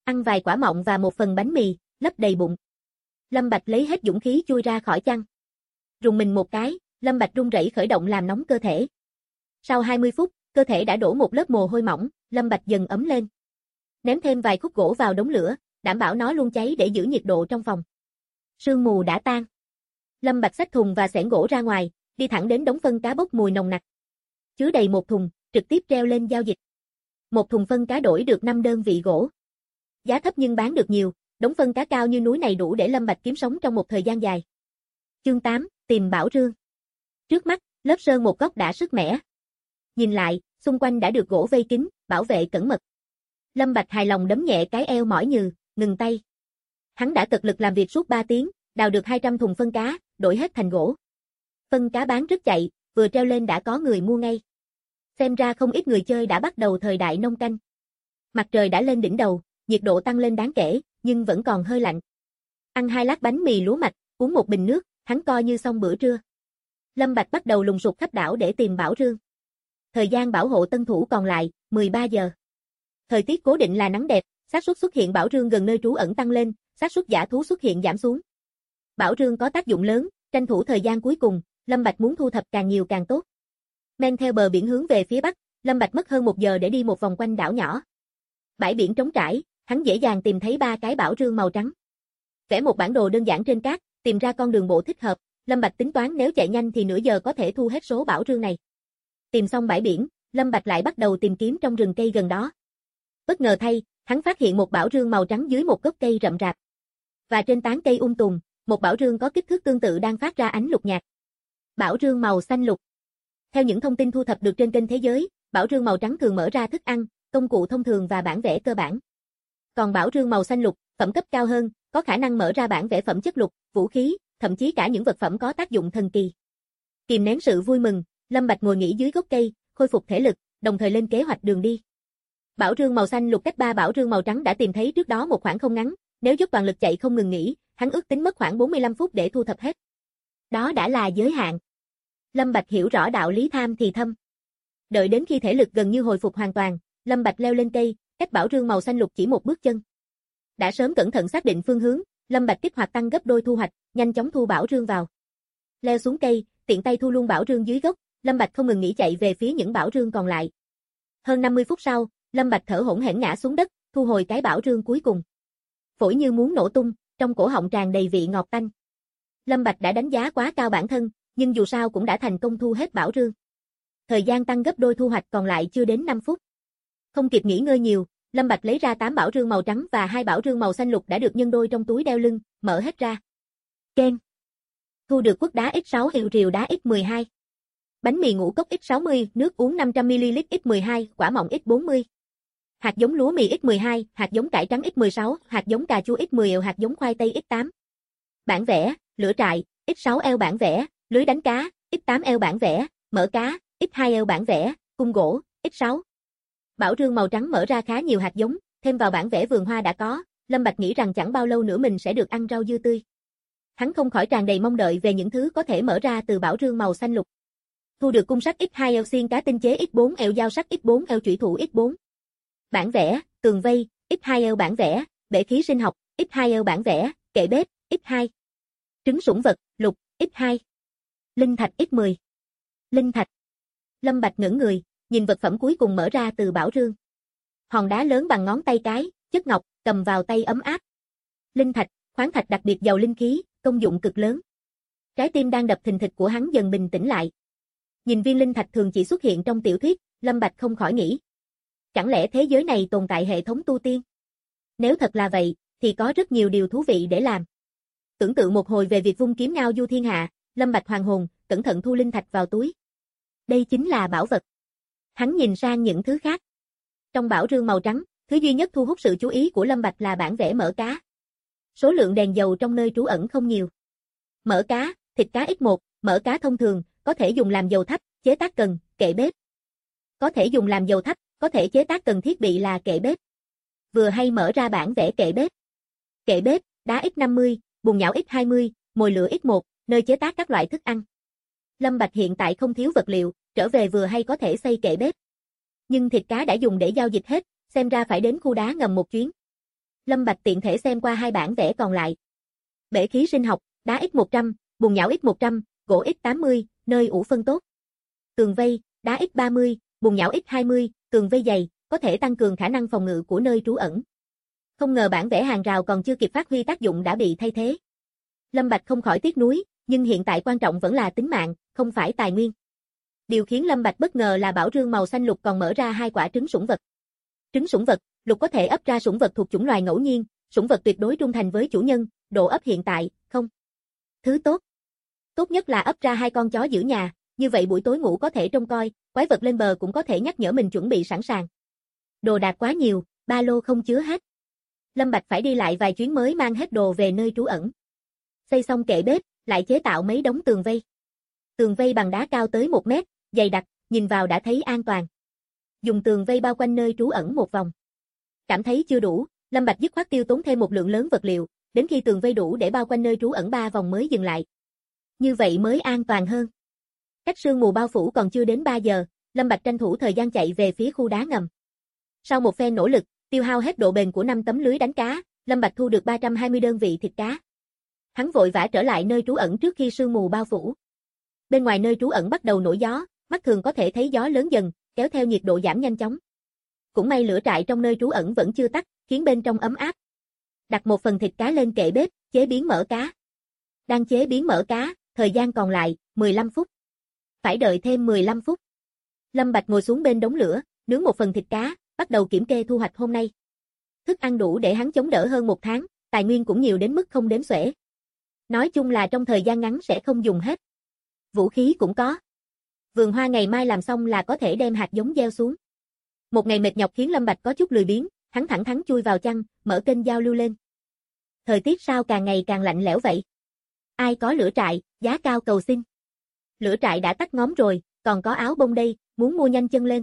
ăn vài quả mọng và một phần bánh mì, lấp đầy bụng. Lâm Bạch lấy hết dũng khí chui ra khỏi chăn. Rùng mình một cái, Lâm Bạch run rẩy khởi động làm nóng cơ thể. Sau 20 phút, cơ thể đã đổ một lớp mồ hôi mỏng, Lâm Bạch dần ấm lên. Ném thêm vài khúc gỗ vào đống lửa, đảm bảo nó luôn cháy để giữ nhiệt độ trong phòng. Sương mù đã tan. Lâm Bạch xách thùng và xẻng gỗ ra ngoài, đi thẳng đến đống phân cá bốc mùi nồng nặc. Chứa đầy một thùng, trực tiếp treo lên giao dịch. Một thùng phân cá đổi được 5 đơn vị gỗ. Giá thấp nhưng bán được nhiều, đống phân cá cao như núi này đủ để Lâm Bạch kiếm sống trong một thời gian dài. Chương 8, tìm Bảo Rương. Trước mắt, lớp sơn một góc đã sức mẻ. Nhìn lại, xung quanh đã được gỗ vây kín, bảo vệ cẩn mật. Lâm Bạch hài lòng đấm nhẹ cái eo mỏi nhừ, ngừng tay. Hắn đã cực lực làm việc suốt 3 tiếng, đào được 200 thùng phân cá, đổi hết thành gỗ. Phân cá bán rất chạy, vừa treo lên đã có người mua ngay. Xem ra không ít người chơi đã bắt đầu thời đại nông canh. Mặt trời đã lên đỉnh đầu, nhiệt độ tăng lên đáng kể, nhưng vẫn còn hơi lạnh. Ăn 2 lát bánh mì lúa mạch, uống một bình nước, hắn coi như xong bữa trưa. Lâm Bạch bắt đầu lùng sục khắp đảo để tìm Bảo Rương. Thời gian bảo hộ tân thủ còn lại, 13 giờ. Thời tiết cố định là nắng đẹp, xác suất xuất hiện Bảo Rương gần nơi trú ẩn tăng lên, xác suất dã thú xuất hiện giảm xuống. Bảo Rương có tác dụng lớn, tranh thủ thời gian cuối cùng, Lâm Bạch muốn thu thập càng nhiều càng tốt. Men theo bờ biển hướng về phía bắc, Lâm Bạch mất hơn 1 giờ để đi một vòng quanh đảo nhỏ. Bãi biển trống trải, hắn dễ dàng tìm thấy 3 cái Bảo Rương màu trắng. Vẽ một bản đồ đơn giản trên cát, tìm ra con đường bộ thích hợp, Lâm Bạch tính toán nếu chạy nhanh thì nửa giờ có thể thu hết số Bảo Rương này. Tìm xong bãi biển, Lâm Bạch lại bắt đầu tìm kiếm trong rừng cây gần đó. Bất ngờ thay, hắn phát hiện một Bảo Rương màu trắng dưới một gốc cây rậm rạp. Và trên tán cây tùng, một Bảo Rương có kích thước tương tự đang phát ra ánh lục nhạt. Bảo Rương màu xanh lục. Theo những thông tin thu thập được trên kênh thế giới, Bảo Rương màu trắng thường mở ra thức ăn, công cụ thông thường và bản vẽ cơ bản. Còn Bảo Rương màu xanh lục, phẩm cấp cao hơn, có khả năng mở ra bản vẽ phẩm chất lục, vũ khí, thậm chí cả những vật phẩm có tác dụng thần kỳ. Kìm nén sự vui mừng, Lâm Bạch ngồi nghỉ dưới gốc cây, khôi phục thể lực, đồng thời lên kế hoạch đường đi. Bảo Rương màu xanh lục cách 3 Bảo Rương màu trắng đã tìm thấy trước đó một khoảng không ngắn, nếu dốc toàn lực chạy không ngừng nghỉ, hắn ước tính mất khoảng 45 phút để thu thập hết. Đó đã là giới hạn. Lâm Bạch hiểu rõ đạo lý tham thì thâm. Đợi đến khi thể lực gần như hồi phục hoàn toàn, Lâm Bạch leo lên cây, cách Bảo Rương màu xanh lục chỉ một bước chân. Đã sớm cẩn thận xác định phương hướng, Lâm Bạch kích hoạt tăng gấp đôi thu hoạch, nhanh chóng thu Bảo Rương vào. Leo xuống cây, tiện tay thu luôn Bảo Rương dưới gốc, Lâm Bạch không ngừng nghỉ chạy về phía những Bảo Rương còn lại. Hơn 50 phút sau, Lâm Bạch thở hổn hển ngã xuống đất, thu hồi cái Bảo Rương cuối cùng. Phổi như muốn nổ tung, trong cổ họng tràn đầy vị ngọt tanh. Lâm Bạch đã đánh giá quá cao bản thân, nhưng dù sao cũng đã thành công thu hết Bảo Rương. Thời gian tăng gấp đôi thu hoạch còn lại chưa đến 5 phút. Không kịp nghỉ ngơi nhiều, Lâm Bạch lấy ra 8 Bảo Rương màu trắng và 2 Bảo Rương màu xanh lục đã được nhân đôi trong túi đeo lưng, mở hết ra. Keng. Thu được quất đá X6 hiệu rìu đá X12. Bánh mì ngũ cốc X60, nước uống 500ml X12, quả mọng X40. Hạt giống lúa mì X12, hạt giống cải trắng X16, hạt giống cà chua X10, hạt giống khoai tây X8. Bản vẽ, lửa trại, X6L bản vẽ, lưới đánh cá, X8L bản vẽ, mỡ cá, X2L bản vẽ, cung gỗ, X6. Bảo Rương màu trắng mở ra khá nhiều hạt giống, thêm vào bản vẽ vườn hoa đã có, Lâm Bạch nghĩ rằng chẳng bao lâu nữa mình sẽ được ăn rau dưa tươi. Hắn không khỏi tràn đầy mong đợi về những thứ có thể mở ra từ Bảo Rương màu xanh lục. Thu được cung sắt X2L xiên cá tinh chế X4L dao sắc X4L chủy thủ X4. Bản vẽ, tường vây, X2L bản vẽ, bể khí sinh học, X2L bản vẽ, kệ bếp, X2. Trứng sủng vật, lục, X2. Linh thạch X10. Linh thạch. Lâm Bạch ngẩn người, nhìn vật phẩm cuối cùng mở ra từ Bảo Rương. Hòn đá lớn bằng ngón tay cái, chất ngọc, cầm vào tay ấm áp. Linh thạch, khoáng thạch đặc biệt giàu linh khí, công dụng cực lớn. Trái tim đang đập thình thịch của hắn dần bình tĩnh lại. Nhìn viên linh thạch thường chỉ xuất hiện trong tiểu thuyết, Lâm Bạch không khỏi nghĩ. Chẳng lẽ thế giới này tồn tại hệ thống tu tiên? Nếu thật là vậy, thì có rất nhiều điều thú vị để làm. Tưởng tượng một hồi về việc vung kiếm ngao du thiên hạ, Lâm Bạch hoàn hồn, cẩn thận thu linh thạch vào túi. Đây chính là bảo vật. Hắn nhìn sang những thứ khác. Trong Bảo Rương màu trắng, thứ duy nhất thu hút sự chú ý của Lâm Bạch là bản vẽ mỡ cá. Số lượng đèn dầu trong nơi trú ẩn không nhiều. Mỡ cá, thịt cá X1, mỡ cá thông thường, có thể dùng làm dầu thắp, chế tác cần, kệ bếp. Có thể dùng làm dầu thắp, có thể chế tác cần thiết bị là kệ bếp. Vừa hay mở ra bản vẽ kệ bếp. Kệ bếp, đá X50, bùn nhão X20, mồi lửa X1, nơi chế tác các loại thức ăn. Lâm Bạch hiện tại không thiếu vật liệu, trở về vừa hay có thể xây kệ bếp. Nhưng thịt cá đã dùng để giao dịch hết, xem ra phải đến khu đá ngầm một chuyến. Lâm Bạch tiện thể xem qua hai bản vẽ còn lại. Bể khí sinh học, đá X100, bùn nhão X100, gỗ X80, nơi ủ phân tốt. Tường vây, đá X30, bùn nhão X20, tường vây dày, có thể tăng cường khả năng phòng ngự của nơi trú ẩn. Không ngờ bản vẽ hàng rào còn chưa kịp phát huy tác dụng đã bị thay thế. Lâm Bạch không khỏi tiếc nuối, nhưng hiện tại quan trọng vẫn là tính mạng, không phải tài nguyên. Điều khiến Lâm Bạch bất ngờ là bảo rương màu xanh lục còn mở ra hai quả trứng sủng vật. Trứng sủng vật, lục có thể ấp ra sủng vật thuộc chủng loài ngẫu nhiên, sủng vật tuyệt đối trung thành với chủ nhân, độ ấp hiện tại, không. Thứ tốt. Tốt nhất là ấp ra hai con chó giữ nhà, như vậy buổi tối ngủ có thể trông coi, quái vật lên bờ cũng có thể nhắc nhở mình chuẩn bị sẵn sàng. Đồ đạc quá nhiều, ba lô không chứa hết. Lâm Bạch phải đi lại vài chuyến mới mang hết đồ về nơi trú ẩn. Xây xong kệ bếp, lại chế tạo mấy đống tường vây. Tường vây bằng đá cao tới 1 mét, dày đặc, nhìn vào đã thấy an toàn. Dùng tường vây bao quanh nơi trú ẩn một vòng. Cảm thấy chưa đủ, Lâm Bạch dứt khoát tiêu tốn thêm một lượng lớn vật liệu, đến khi tường vây đủ để bao quanh nơi trú ẩn 3 vòng mới dừng lại. Như vậy mới an toàn hơn. Cách sương mù bao phủ còn chưa đến 3 giờ, Lâm Bạch tranh thủ thời gian chạy về phía khu đá ngầm. Sau một phen nỗ lực, tiêu hao hết độ bền của 5 tấm lưới đánh cá, Lâm Bạch thu được 320 đơn vị thịt cá. Hắn vội vã trở lại nơi trú ẩn trước khi sương mù bao phủ. Bên ngoài nơi trú ẩn bắt đầu nổi gió, mắt thường có thể thấy gió lớn dần, kéo theo nhiệt độ giảm nhanh chóng. Cũng may lửa trại trong nơi trú ẩn vẫn chưa tắt, khiến bên trong ấm áp. Đặt một phần thịt cá lên kệ bếp, chế biến mỡ cá. Đang chế biến mỡ cá, thời gian còn lại, 15 phút. Phải đợi thêm 15 phút. Lâm Bạch ngồi xuống bên đống lửa, nướng một phần thịt cá, bắt đầu kiểm kê thu hoạch hôm nay. Thức ăn đủ để hắn chống đỡ hơn 1 tháng, tài nguyên cũng nhiều đến mức không đếm xuể. Nói chung là trong thời gian ngắn sẽ không dùng hết. Vũ khí cũng có. Vườn hoa ngày mai làm xong là có thể đem hạt giống gieo xuống. Một ngày mệt nhọc khiến Lâm Bạch có chút lười biếng, hắn thẳng thắn chui vào chăn, mở kênh giao lưu lên. Thời tiết sao càng ngày càng lạnh lẽo vậy? Ai có lửa trại, giá cao cầu xin. Lửa trại đã tắt ngóm rồi, còn có áo bông đây, muốn mua nhanh chân lên.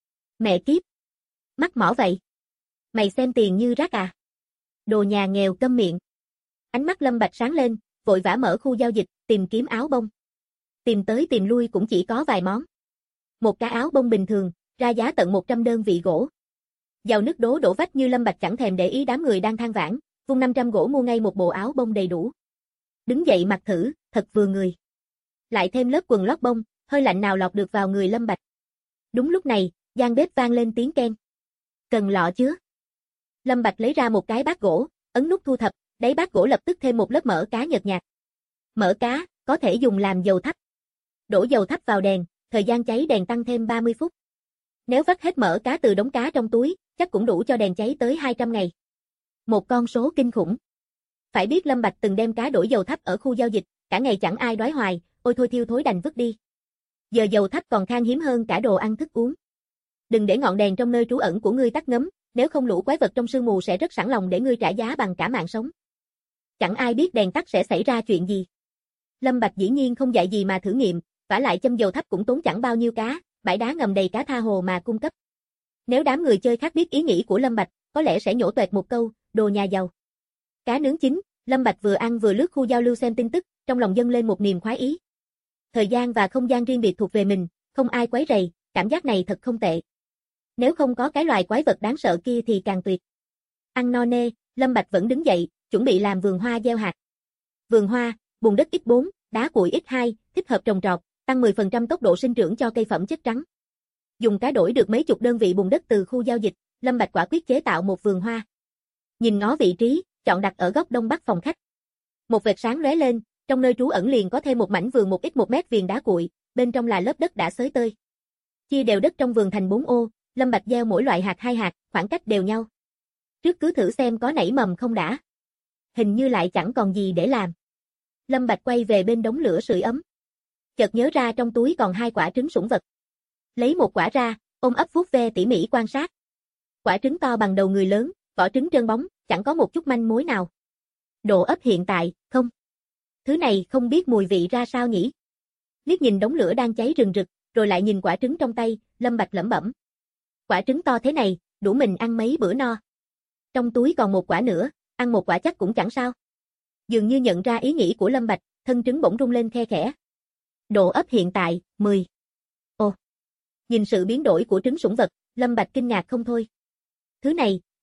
Mẹ kiếp. Mắc mỏ vậy. Mày xem tiền như rác à? Đồ nhà nghèo câm miệng. Ánh mắt Lâm Bạch sáng lên, vội vã mở khu giao dịch, tìm kiếm áo bông. Tìm tới tìm lui cũng chỉ có vài món. Một cái áo bông bình thường, ra giá tận 100 đơn vị gỗ. Giàu nước đổ vách như Lâm Bạch chẳng thèm để ý đám người đang than vãn, vung 500 gỗ mua ngay một bộ áo bông đầy đủ. Đứng dậy mặc thử, thật vừa người. Lại thêm lớp quần lót bông, hơi lạnh nào lọt được vào người Lâm Bạch. Đúng lúc này, gian bếp vang lên tiếng keng. Cần lọ chứa. Lâm Bạch lấy ra một cái bát gỗ, ấn nút thu thập, đáy bát gỗ lập tức thêm một lớp mỡ cá nhợt nhạt. Mỡ cá, có thể dùng làm dầu thắp. Đổ dầu thắp vào đèn, thời gian cháy đèn tăng thêm 30 phút. Nếu vắt hết mỡ cá từ đống cá trong túi, chắc cũng đủ cho đèn cháy tới 200 ngày. Một con số kinh khủng. Phải biết Lâm Bạch từng đem cá đổi dầu thắp ở khu giao dịch, cả ngày chẳng ai đói hoài, ôi thôi thiêu thối đành vứt đi. Giờ dầu thắp còn khan hiếm hơn cả đồ ăn thức uống. Đừng để ngọn đèn trong nơi trú ẩn của ngươi tắt ngấm, nếu không lũ quái vật trong sương mù sẽ rất sẵn lòng để ngươi trả giá bằng cả mạng sống. Chẳng ai biết đèn tắt sẽ xảy ra chuyện gì. Lâm Bạch dĩ nhiên không dạy gì mà thử nghiệm, vả lại châm dầu thắp cũng tốn chẳng bao nhiêu cá, bãi đá ngầm đầy cá tha hồ mà cung cấp. Nếu đám người chơi khác biết ý nghĩ của Lâm Bạch, có lẽ sẽ nhổ toẹt một câu, đồ nhà giàu. Cá nướng chín, Lâm Bạch vừa ăn vừa lướt khu giao lưu xem tin tức, trong lòng dâng lên một niềm khoái ý. Thời gian và không gian riêng biệt thuộc về mình, không ai quấy rầy, cảm giác này thật không tệ. Nếu không có cái loài quái vật đáng sợ kia thì càng tuyệt. Ăn no nê, Lâm Bạch vẫn đứng dậy, chuẩn bị làm vườn hoa gieo hạt. Vườn hoa, bùn đất X4, đá cuội X2, thích hợp trồng trọt, tăng 10% tốc độ sinh trưởng cho cây phẩm chất trắng. Dùng cá đổi được mấy chục đơn vị bùn đất từ khu giao dịch, Lâm Bạch quả quyết chế tạo một vườn hoa. Nhìn ngó vị trí, chọn đặt ở góc đông bắc phòng khách. Một vệt sáng lóe lên, trong nơi trú ẩn liền có thêm một mảnh vườn 1x1 mét viền đá cuội, bên trong là lớp đất đã xới tơi. Chia đều đất trong vườn thành 4 ô, Lâm Bạch gieo mỗi loại hạt 2 hạt, khoảng cách đều nhau. Trước cứ thử xem có nảy mầm không đã. Hình như lại chẳng còn gì để làm. Lâm Bạch quay về bên đống lửa sưởi ấm. Chợt nhớ ra trong túi còn 2 quả trứng sủng vật. Lấy một quả ra, ôm ấp vuốt ve tỉ mỉ quan sát. Quả trứng to bằng đầu người lớn, vỏ trứng trơn bóng, chẳng có một chút manh mối nào. Độ ấp hiện tại, không. Thứ này không biết mùi vị ra sao nhỉ? Liếc nhìn đống lửa đang cháy rừng rực, rồi lại nhìn quả trứng trong tay, Lâm Bạch lẩm bẩm. Quả trứng to thế này, đủ mình ăn mấy bữa no. Trong túi còn một quả nữa, ăn một quả chắc cũng chẳng sao. Dường như nhận ra ý nghĩ của Lâm Bạch, thân trứng bỗng rung lên khe khẽ. Độ ấp hiện tại, 10. Ồ. Nhìn sự biến đổi của trứng sủng vật, Lâm Bạch kinh ngạc không thôi. Thứ này,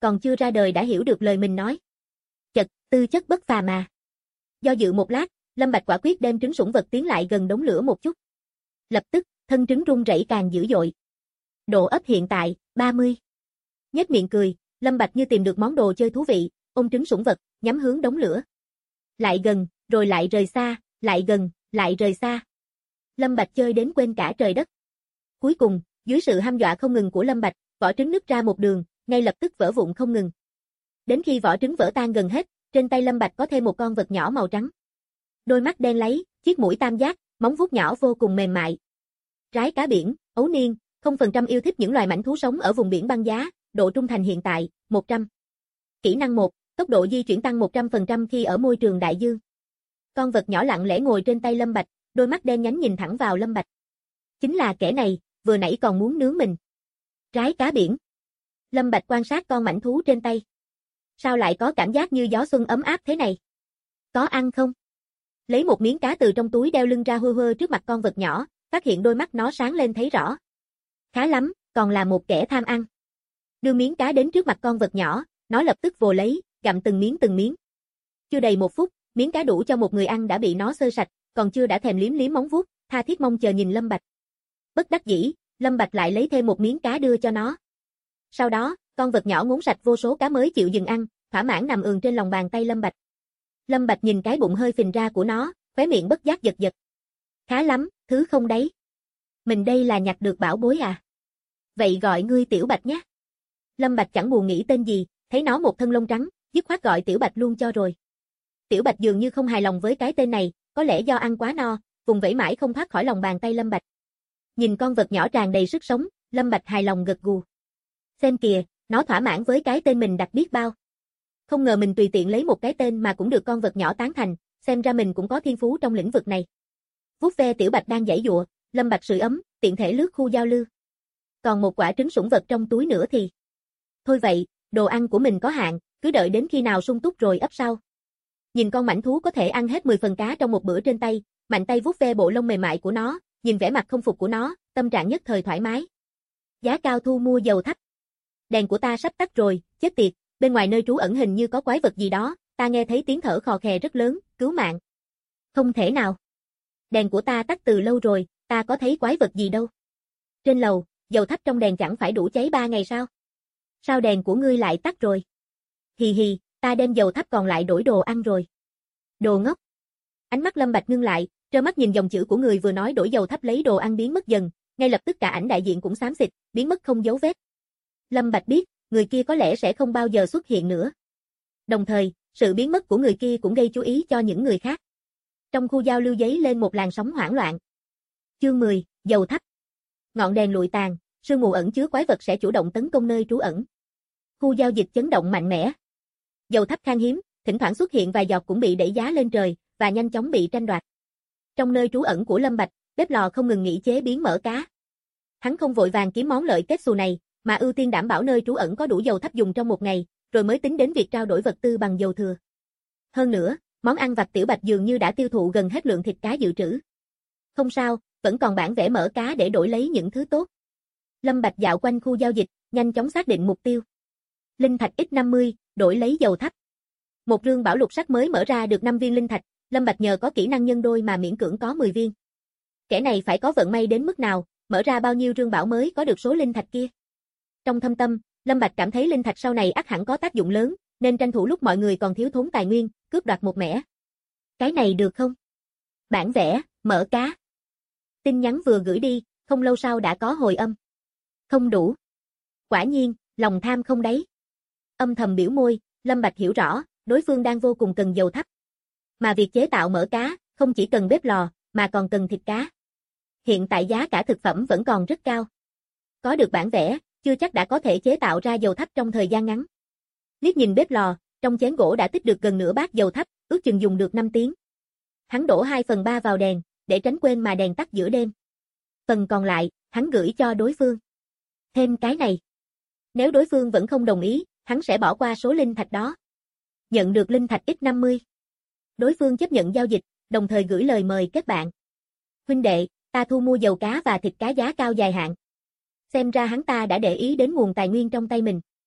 còn chưa ra đời đã hiểu được lời mình nói. Chật, tư chất bất phàm mà. Do dự một lát, Lâm Bạch quả quyết đem trứng sủng vật tiến lại gần đống lửa một chút. Lập tức, thân trứng rung rẩy càng dữ dội. Độ ấp hiện tại, 30. Nhếch miệng cười, Lâm Bạch như tìm được món đồ chơi thú vị, ôm trứng sủng vật, nhắm hướng đống lửa. Lại gần, rồi lại rời xa, lại gần, lại rời xa. Lâm Bạch chơi đến quên cả trời đất. Cuối cùng, dưới sự hăm dọa không ngừng của Lâm Bạch, vỏ trứng nứt ra một đường, ngay lập tức vỡ vụn không ngừng. Đến khi vỏ trứng vỡ tan gần hết, trên tay Lâm Bạch có thêm một con vật nhỏ màu trắng. Đôi mắt đen láy, chiếc mũi tam giác, móng vuốt nhỏ vô cùng mềm mại. Rái cá biển, ấu niên, 0% yêu thích những loài mãnh thú sống ở vùng biển băng giá, độ trung thành hiện tại, 100. Kỹ năng 1, tốc độ di chuyển tăng 100% khi ở môi trường đại dương. Con vật nhỏ lặng lẽ ngồi trên tay Lâm Bạch, đôi mắt đen nhánh nhìn thẳng vào Lâm Bạch. Chính là kẻ này, vừa nãy còn muốn nướng mình. Rái cá biển. Lâm Bạch quan sát con mãnh thú trên tay. Sao lại có cảm giác như gió xuân ấm áp thế này? Có ăn không? Lấy một miếng cá từ trong túi đeo lưng ra hơ hơ trước mặt con vật nhỏ, phát hiện đôi mắt nó sáng lên thấy rõ. Khá lắm, còn là một kẻ tham ăn. Đưa miếng cá đến trước mặt con vật nhỏ, nó lập tức vồ lấy, gặm từng miếng từng miếng. Chưa đầy 1 phút, miếng cá đủ cho một người ăn đã bị nó xơi sạch, còn chưa đã thèm liếm liếm móng vuốt, tha thiết mong chờ nhìn Lâm Bạch. Bất đắc dĩ, Lâm Bạch lại lấy thêm một miếng cá đưa cho nó. Sau đó, con vật nhỏ ngốn sạch vô số cá mới chịu dừng ăn, thỏa mãn nằm ườn trên lòng bàn tay Lâm Bạch. Lâm Bạch nhìn cái bụng hơi phình ra của nó, khóe miệng bất giác giật giật. Khá lắm, thứ không đấy. Mình đây là nhặt được bảo bối à? Vậy gọi ngươi Tiểu Bạch nhé. Lâm Bạch chẳng buồn nghĩ tên gì, thấy nó một thân lông trắng, dứt khoát gọi Tiểu Bạch luôn cho rồi. Tiểu Bạch dường như không hài lòng với cái tên này, có lẽ do ăn quá no, vùng vẫy mãi không thoát khỏi lòng bàn tay Lâm Bạch. Nhìn con vật nhỏ tràn đầy sức sống, Lâm Bạch hài lòng gật gù. Xem kìa, nó thỏa mãn với cái tên mình đặt biết bao. Không ngờ mình tùy tiện lấy một cái tên mà cũng được con vật nhỏ tán thành, xem ra mình cũng có thiên phú trong lĩnh vực này. Vuốt ve Tiểu Bạch đang giãy giụa, Lâm Bạch sưởi ấm, tiện thể lướt khu giao lưu. Còn một quả trứng sủng vật trong túi nữa thì. Thôi vậy, đồ ăn của mình có hạn, cứ đợi đến khi nào sung túc rồi ấp sau. Nhìn con mãnh thú có thể ăn hết 10 phần cá trong một bữa trên tay, mạnh tay vuốt ve bộ lông mềm mại của nó, nhìn vẻ mặt không phục của nó, tâm trạng nhất thời thoải mái. Giá cao thu mua dầu thấp. Đèn của ta sắp tắt rồi, chết tiệt, bên ngoài nơi trú ẩn hình như có quái vật gì đó, ta nghe thấy tiếng thở khò khè rất lớn, cứu mạng. Không thể nào. Đèn của ta tắt từ lâu rồi, ta có thấy quái vật gì đâu. Trên lầu, dầu thấp trong đèn chẳng phải đủ cháy 3 ngày sao? Sao đèn của ngươi lại tắt rồi? Hì hì, ta đem dầu thấp còn lại đổi đồ ăn rồi. Đồ ngốc. Ánh mắt Lâm Bạch ngưng lại, trơ mắt nhìn dòng chữ của người vừa nói đổi dầu thấp lấy đồ ăn biến mất dần, ngay lập tức cả ảnh đại diện cũng xám xịt, biến mất không dấu vết. Lâm Bạch biết, người kia có lẽ sẽ không bao giờ xuất hiện nữa. Đồng thời, sự biến mất của người kia cũng gây chú ý cho những người khác. Trong khu giao lưu giấy lên một làn sóng hoảng loạn. Chương 10, dầu thấp. Ngọn đèn lụi tàn, sương mù ẩn chứa quái vật sẽ chủ động tấn công nơi trú ẩn. Khu giao dịch chấn động mạnh mẽ. Dầu thấp khan hiếm, thỉnh thoảng xuất hiện vài giọt cũng bị đẩy giá lên trời và nhanh chóng bị tranh đoạt. Trong nơi trú ẩn của Lâm Bạch, bếp lò không ngừng nghỉ chế biến mỡ cá. Hắn không vội vàng kiếm món lợi kết xù này, mà ưu tiên đảm bảo nơi trú ẩn có đủ dầu thấp dùng trong một ngày, rồi mới tính đến việc trao đổi vật tư bằng dầu thừa. Hơn nữa, món ăn vặt Tiểu Bạch dường như đã tiêu thụ gần hết lượng thịt cá dự trữ. Không sao, vẫn còn bản vẽ mỡ cá để đổi lấy những thứ tốt. Lâm Bạch dạo quanh khu giao dịch, nhanh chóng xác định mục tiêu. Linh thạch X50, đổi lấy dầu thấp. Một rương bảo lục sắc mới mở ra được 5 viên linh thạch, Lâm Bạch nhờ có kỹ năng nhân đôi mà miễn cưỡng có 10 viên. Kẻ này phải có vận may đến mức nào, mở ra bao nhiêu rương bảo mới có được số linh thạch kia. Trong thâm tâm, Lâm Bạch cảm thấy linh thạch sau này ắt hẳn có tác dụng lớn, nên tranh thủ lúc mọi người còn thiếu thốn tài nguyên, cướp đoạt một mẻ. Cái này được không? Bản vẽ, mỡ cá. Tin nhắn vừa gửi đi, không lâu sau đã có hồi âm. Không đủ. Quả nhiên, lòng tham không đấy. Âm thầm biểu môi, Lâm Bạch hiểu rõ, đối phương đang vô cùng cần dầu thấp. Mà việc chế tạo mỡ cá, không chỉ cần bếp lò, mà còn cần thịt cá. Hiện tại giá cả thực phẩm vẫn còn rất cao. Có được bản vẽ, chưa chắc đã có thể chế tạo ra dầu thấp trong thời gian ngắn. Liếc nhìn bếp lò, trong chén gỗ đã tích được gần nửa bát dầu thấp, ước chừng dùng được 5 tiếng. Hắn đổ 2/3 vào đèn, để tránh quên mà đèn tắt giữa đêm. Phần còn lại, hắn gửi cho đối phương. Thêm cái này. Nếu đối phương vẫn không đồng ý, hắn sẽ bỏ qua số linh thạch đó. Nhận được linh thạch X50. Đối phương chấp nhận giao dịch, đồng thời gửi lời mời kết bạn. Huynh đệ, ta thu mua dầu cá và thịt cá giá cao dài hạn. Xem ra hắn ta đã để ý đến nguồn tài nguyên trong tay mình.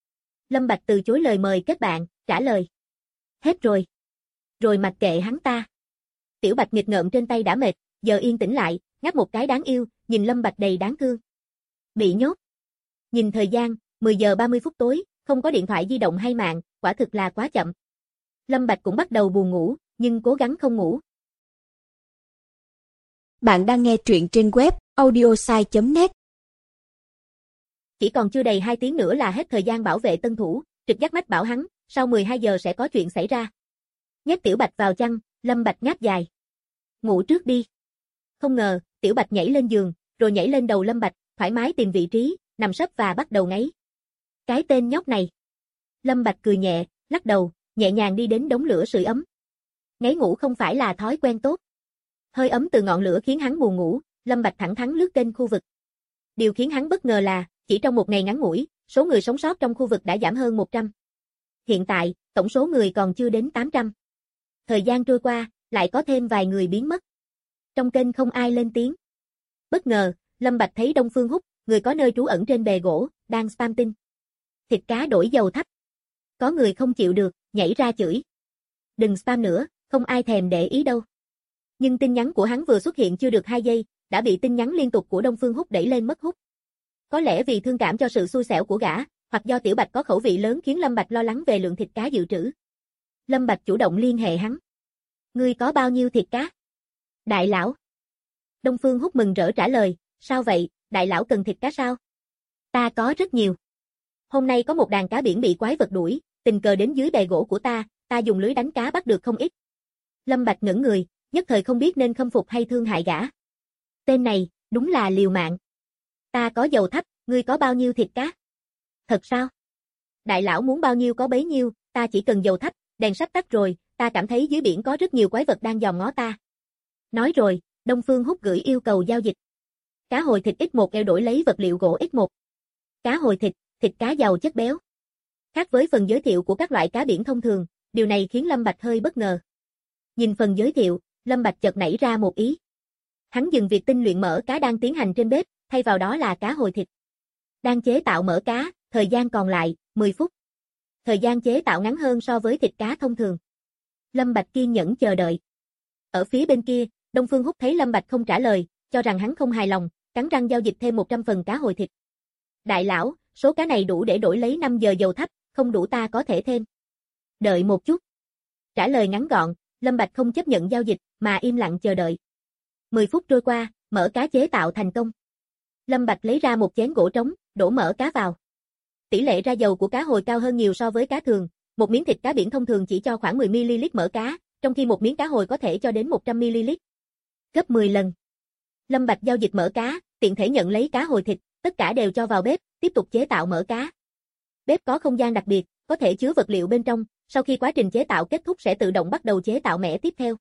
Lâm Bạch từ chối lời mời kết bạn, trả lời. Hết rồi. Rồi mặc kệ hắn ta. Tiểu Bạch nghịch ngợm trên tay đã mệt, giờ yên tĩnh lại, ngáp một cái đáng yêu, nhìn Lâm Bạch đầy đáng thương. Bị nhốt. Nhìn thời gian, 10 giờ 30 phút tối, không có điện thoại di động hay mạng, quả thực là quá chậm. Lâm Bạch cũng bắt đầu buồn ngủ, nhưng cố gắng không ngủ. Bạn đang nghe truyện trên web audiosai.net. Chỉ còn chưa đầy 2 tiếng nữa là hết thời gian bảo vệ tân thủ, trực giác mách bảo hắn, sau 12 giờ sẽ có chuyện xảy ra. Nhét Tiểu Bạch vào chăn, Lâm Bạch ngáp dài. Ngủ trước đi. Không ngờ, Tiểu Bạch nhảy lên giường, rồi nhảy lên đầu Lâm Bạch, thoải mái tìm vị trí, nằm sấp và bắt đầu ngáy. Cái tên nhóc này. Lâm Bạch cười nhẹ, lắc đầu, nhẹ nhàng đi đến đống lửa sưởi ấm. Ngáy ngủ không phải là thói quen tốt. Hơi ấm từ ngọn lửa khiến hắn buồn ngủ, Lâm Bạch thẳng thắn lướt kênh khu vực. Điều khiến hắn bất ngờ là, chỉ trong một ngày ngắn ngủi, số người sống sót trong khu vực đã giảm hơn 100. Hiện tại, tổng số người còn chưa đến 800. Thời gian trôi qua, lại có thêm vài người biến mất. Trong kênh không ai lên tiếng. Bất ngờ, Lâm Bạch thấy Đông Phương Húc, người có nơi trú ẩn trên bè gỗ, đang spam tin. Thịt cá đổi dầu thấp. Có người không chịu được, nhảy ra chửi. Đừng spam nữa, không ai thèm để ý đâu. Nhưng tin nhắn của hắn vừa xuất hiện chưa được 2 giây, đã bị tin nhắn liên tục của Đông Phương Húc đẩy lên mất hút. Có lẽ vì thương cảm cho sự xui xẻo của gã, hoặc do Tiểu Bạch có khẩu vị lớn khiến Lâm Bạch lo lắng về lượng thịt cá dự trữ. Lâm Bạch chủ động liên hệ hắn. Ngươi có bao nhiêu thịt cá? Đại lão. Đông Phương Húc mừng rỡ trả lời, sao vậy, đại lão cần thịt cá sao? Ta có rất nhiều. Hôm nay có một đàn cá biển bị quái vật đuổi, tình cờ đến dưới bè gỗ của ta dùng lưới đánh cá bắt được không ít. Lâm Bạch ngẩn người, nhất thời không biết nên khâm phục hay thương hại gã. Tên này, đúng là liều mạng. Ta có dầu thấp, ngươi có bao nhiêu thịt cá? Thật sao? Đại lão muốn bao nhiêu có bấy nhiêu, ta chỉ cần dầu thấp, đèn sắp tắt rồi, ta cảm thấy dưới biển có rất nhiều quái vật đang dòm ngó ta. Nói rồi, Đông Phương Húc gửi yêu cầu giao dịch. Cá hồi thịt X1 eo đổi lấy vật liệu gỗ X1. Cá hồi thịt, thịt cá giàu chất béo. Khác với phần giới thiệu của các loại cá biển thông thường, điều này khiến Lâm Bạch hơi bất ngờ. Nhìn phần giới thiệu, Lâm Bạch chợt nảy ra một ý. Hắn dừng việc tinh luyện mỡ cá đang tiến hành trên bếp, thay vào đó là cá hồi thịt. Đang chế tạo mỡ cá, thời gian còn lại, 10 phút. Thời gian chế tạo ngắn hơn so với thịt cá thông thường. Lâm Bạch kiên nhẫn chờ đợi. Ở phía bên kia, Đông Phương Húc thấy Lâm Bạch không trả lời, cho rằng hắn không hài lòng, cắn răng giao dịch thêm 100 phần cá hồi thịt. Đại lão, số cá này đủ để đổi lấy 5 giờ dầu thấp, không đủ ta có thể thêm. Đợi một chút. Trả lời ngắn gọn, Lâm Bạch không chấp nhận giao dịch, mà im lặng chờ đợi. 10 phút trôi qua, mỡ cá chế tạo thành công. Lâm Bạch lấy ra một chén gỗ trống, đổ mỡ cá vào. Tỷ lệ ra dầu của cá hồi cao hơn nhiều so với cá thường, một miếng thịt cá biển thông thường chỉ cho khoảng 10ml mỡ cá, trong khi một miếng cá hồi có thể cho đến 100ml. Gấp 10 lần. Lâm Bạch giao dịch mỡ cá, tiện thể nhận lấy cá hồi thịt, tất cả đều cho vào bếp, tiếp tục chế tạo mỡ cá. Bếp có không gian đặc biệt, có thể chứa vật liệu bên trong, sau khi quá trình chế tạo kết thúc sẽ tự động bắt đầu chế tạo mẻ tiếp theo.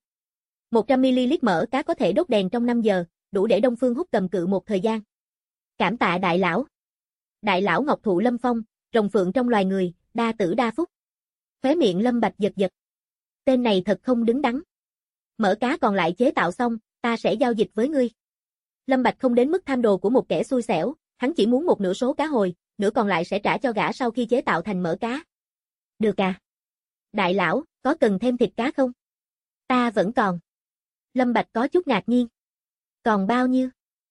100ml mỡ cá có thể đốt đèn trong 5 giờ, đủ để Đông Phương Húc cầm cự một thời gian. Cảm tạ đại lão. Đại lão ngọc thụ lâm phong, rồng phượng trong loài người, đa tử đa phúc. Khóe miệng Lâm Bạch giật giật. Tên này thật không đứng đắn. Mỡ cá còn lại chế tạo xong, ta sẽ giao dịch với ngươi. Lâm Bạch không đến mức tham đồ của một kẻ xui xẻo, hắn chỉ muốn một nửa số cá hồi, nửa còn lại sẽ trả cho gã sau khi chế tạo thành mỡ cá. Được à? Đại lão, có cần thêm thịt cá không? Ta vẫn còn. Lâm Bạch có chút ngạc nhiên. Còn bao nhiêu?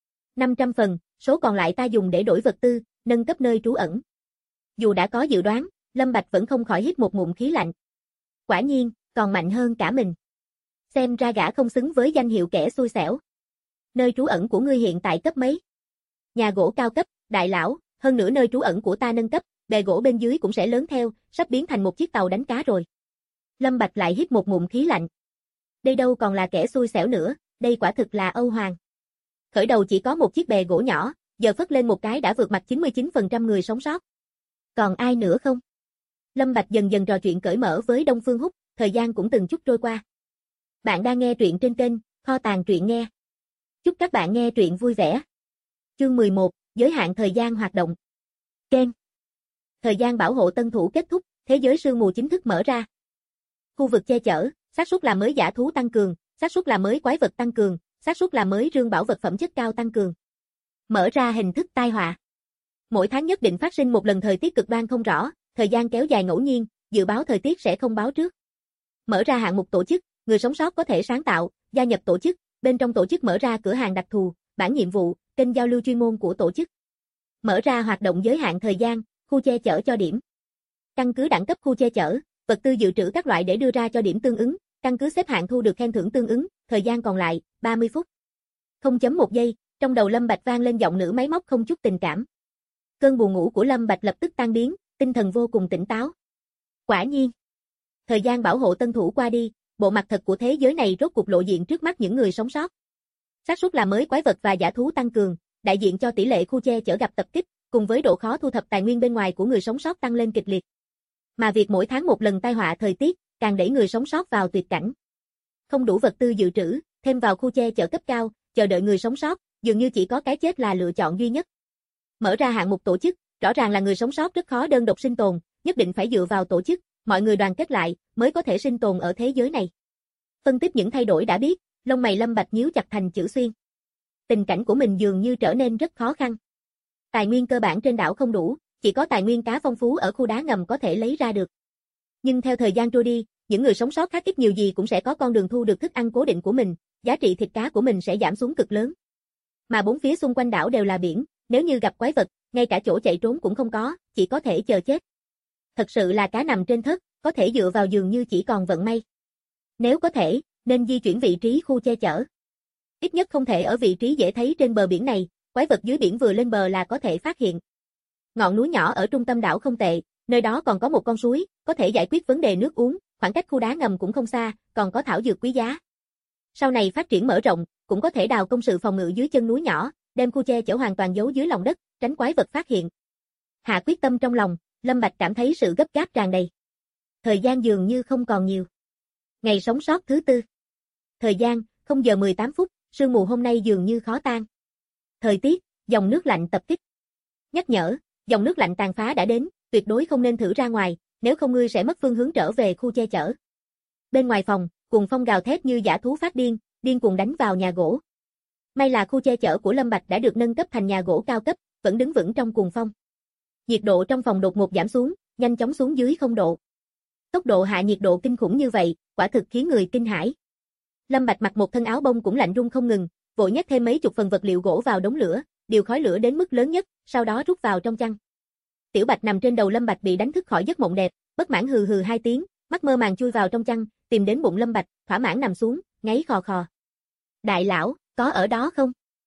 500 phần, số còn lại ta dùng để đổi vật tư, nâng cấp nơi trú ẩn. Dù đã có dự đoán, Lâm Bạch vẫn không khỏi hít một ngụm khí lạnh. Quả nhiên, còn mạnh hơn cả mình. Xem ra gã không xứng với danh hiệu kẻ xui xẻo. Nơi trú ẩn của ngươi hiện tại cấp mấy? Nhà gỗ cao cấp, đại lão, hơn nữa nơi trú ẩn của ta nâng cấp, bè gỗ bên dưới cũng sẽ lớn theo, sắp biến thành một chiếc tàu đánh cá rồi. Lâm Bạch lại hít một ngụm khí lạnh. Đây đâu còn là kẻ xui xẻo nữa, đây quả thực là Âu Hoàng. Khởi đầu chỉ có một chiếc bè gỗ nhỏ, giờ phất lên một cái đã vượt mặt 99% người sống sót. Còn ai nữa không? Lâm Bạch dần dần trò chuyện cởi mở với Đông Phương Húc, thời gian cũng từng chút trôi qua. Bạn đang nghe truyện trên kênh Kho tàng truyện nghe. Chúc các bạn nghe truyện vui vẻ. Chương 11, giới hạn thời gian hoạt động. Kênh. Thời gian bảo hộ tân thủ kết thúc, thế giới sương mù chính thức mở ra. Khu vực che chở, xác suất làm mới giả thú tăng cường, xác suất làm mới quái vật tăng cường, xác suất làm mới rương bảo vật phẩm chất cao tăng cường. Mở ra hình thức tai họa. Mỗi tháng nhất định phát sinh một lần thời tiết cực đoan không rõ, thời gian kéo dài ngẫu nhiên, dự báo thời tiết sẽ không báo trước. Mở ra hạng mục tổ chức, người sống sót có thể sáng tạo, gia nhập tổ chức, bên trong tổ chức mở ra cửa hàng đặc thù, bảng nhiệm vụ, kênh giao lưu chuyên môn của tổ chức. Mở ra hoạt động giới hạn thời gian, khu che chở cho điểm. Căn cứ đẳng cấp khu che chở, vật tư dự trữ các loại để đưa ra cho điểm tương ứng, căn cứ xếp hạng thu được khen thưởng tương ứng, thời gian còn lại, 30 phút. 0.1 giây, trong đầu Lâm Bạch vang lên giọng nữ máy móc không chút tình cảm. Cơn buồn ngủ của Lâm Bạch lập tức tan biến, tinh thần vô cùng tỉnh táo. Quả nhiên, thời gian bảo hộ tân thủ qua đi, bộ mặt thật của thế giới này rốt cuộc lộ diện trước mắt những người sống sót. Xác suất làm mới quái vật và giả thú tăng cường, đại diện cho tỷ lệ khu che chở gặp tập kích, cùng với độ khó thu thập tài nguyên bên ngoài của người sống sót tăng lên kịch liệt. Mà việc mỗi tháng một lần tai họa thời tiết, càng đẩy người sống sót vào tuyệt cảnh. Không đủ vật tư dự trữ, thêm vào khu che chở cấp cao, chờ đợi người sống sót, dường như chỉ có cái chết là lựa chọn duy nhất. Mở ra hạng mục tổ chức, rõ ràng là người sống sót rất khó đơn độc sinh tồn, nhất định phải dựa vào tổ chức, mọi người đoàn kết lại, mới có thể sinh tồn ở thế giới này. Phân tích những thay đổi đã biết, lông mày Lâm Bạch nhíu chặt thành chữ xuyên. Tình cảnh của mình dường như trở nên rất khó khăn. Tài nguyên cơ bản trên đảo không đủ, chỉ có tài nguyên cá phong phú ở khu đá ngầm có thể lấy ra được. Nhưng theo thời gian trôi đi, những người sống sót khác ít nhiều gì cũng sẽ có con đường thu được thức ăn cố định của mình, giá trị thịt cá của mình sẽ giảm xuống cực lớn. Mà bốn phía xung quanh đảo đều là biển, nếu như gặp quái vật, ngay cả chỗ chạy trốn cũng không có, chỉ có thể chờ chết. Thật sự là cá nằm trên thớt, có thể dựa vào dường như chỉ còn vận may. Nếu có thể, nên di chuyển vị trí khu che chở. Ít nhất không thể ở vị trí dễ thấy trên bờ biển này, quái vật dưới biển vừa lên bờ là có thể phát hiện. Ngọn núi nhỏ ở trung tâm đảo không tệ, nơi đó còn có một con suối, có thể giải quyết vấn đề nước uống, khoảng cách khu đá ngầm cũng không xa, còn có thảo dược quý giá. Sau này phát triển mở rộng, cũng có thể đào công sự phòng ngự dưới chân núi nhỏ, đem khu che chở hoàn toàn giấu dưới lòng đất, tránh quái vật phát hiện. Hạ quyết tâm trong lòng, Lâm Bạch cảm thấy sự gấp gáp tràn đầy. Thời gian dường như không còn nhiều. Ngày sống sót thứ 4. Thời gian, 0 giờ 18 phút, sương mù hôm nay dường như khó tan. Thời tiết, dòng nước lạnh tập kích. Nhắc nhở, dòng nước lạnh tàn phá đã đến, tuyệt đối không nên thử ra ngoài, nếu không ngươi sẽ mất phương hướng trở về khu che chở. Bên ngoài phòng, cuồng phong gào thét như dã thú phát điên, điên cuồng đánh vào nhà gỗ. May là khu che chở của Lâm Bạch đã được nâng cấp thành nhà gỗ cao cấp, vẫn đứng vững trong cuồng phong. Nhiệt độ trong phòng đột ngột giảm xuống, nhanh chóng xuống dưới 0 độ. Tốc độ hạ nhiệt độ kinh khủng như vậy, quả thực khiến người kinh hãi. Lâm Bạch mặc một thân áo bông cũng lạnh run không ngừng, vội nhét thêm mấy chục phần vật liệu gỗ vào đống lửa, điều khói lửa đến mức lớn nhất, sau đó rút vào trong chăn. Tiểu Bạch nằm trên đầu Lâm Bạch bị đánh thức khỏi giấc mộng đẹp, bất mãn hừ hừ 2 tiếng, mắt mơ màng chui vào trong chăn, tìm đến bụng Lâm Bạch, thỏa mãn nằm xuống, ngáy khò khò. Đại lão, có ở đó không?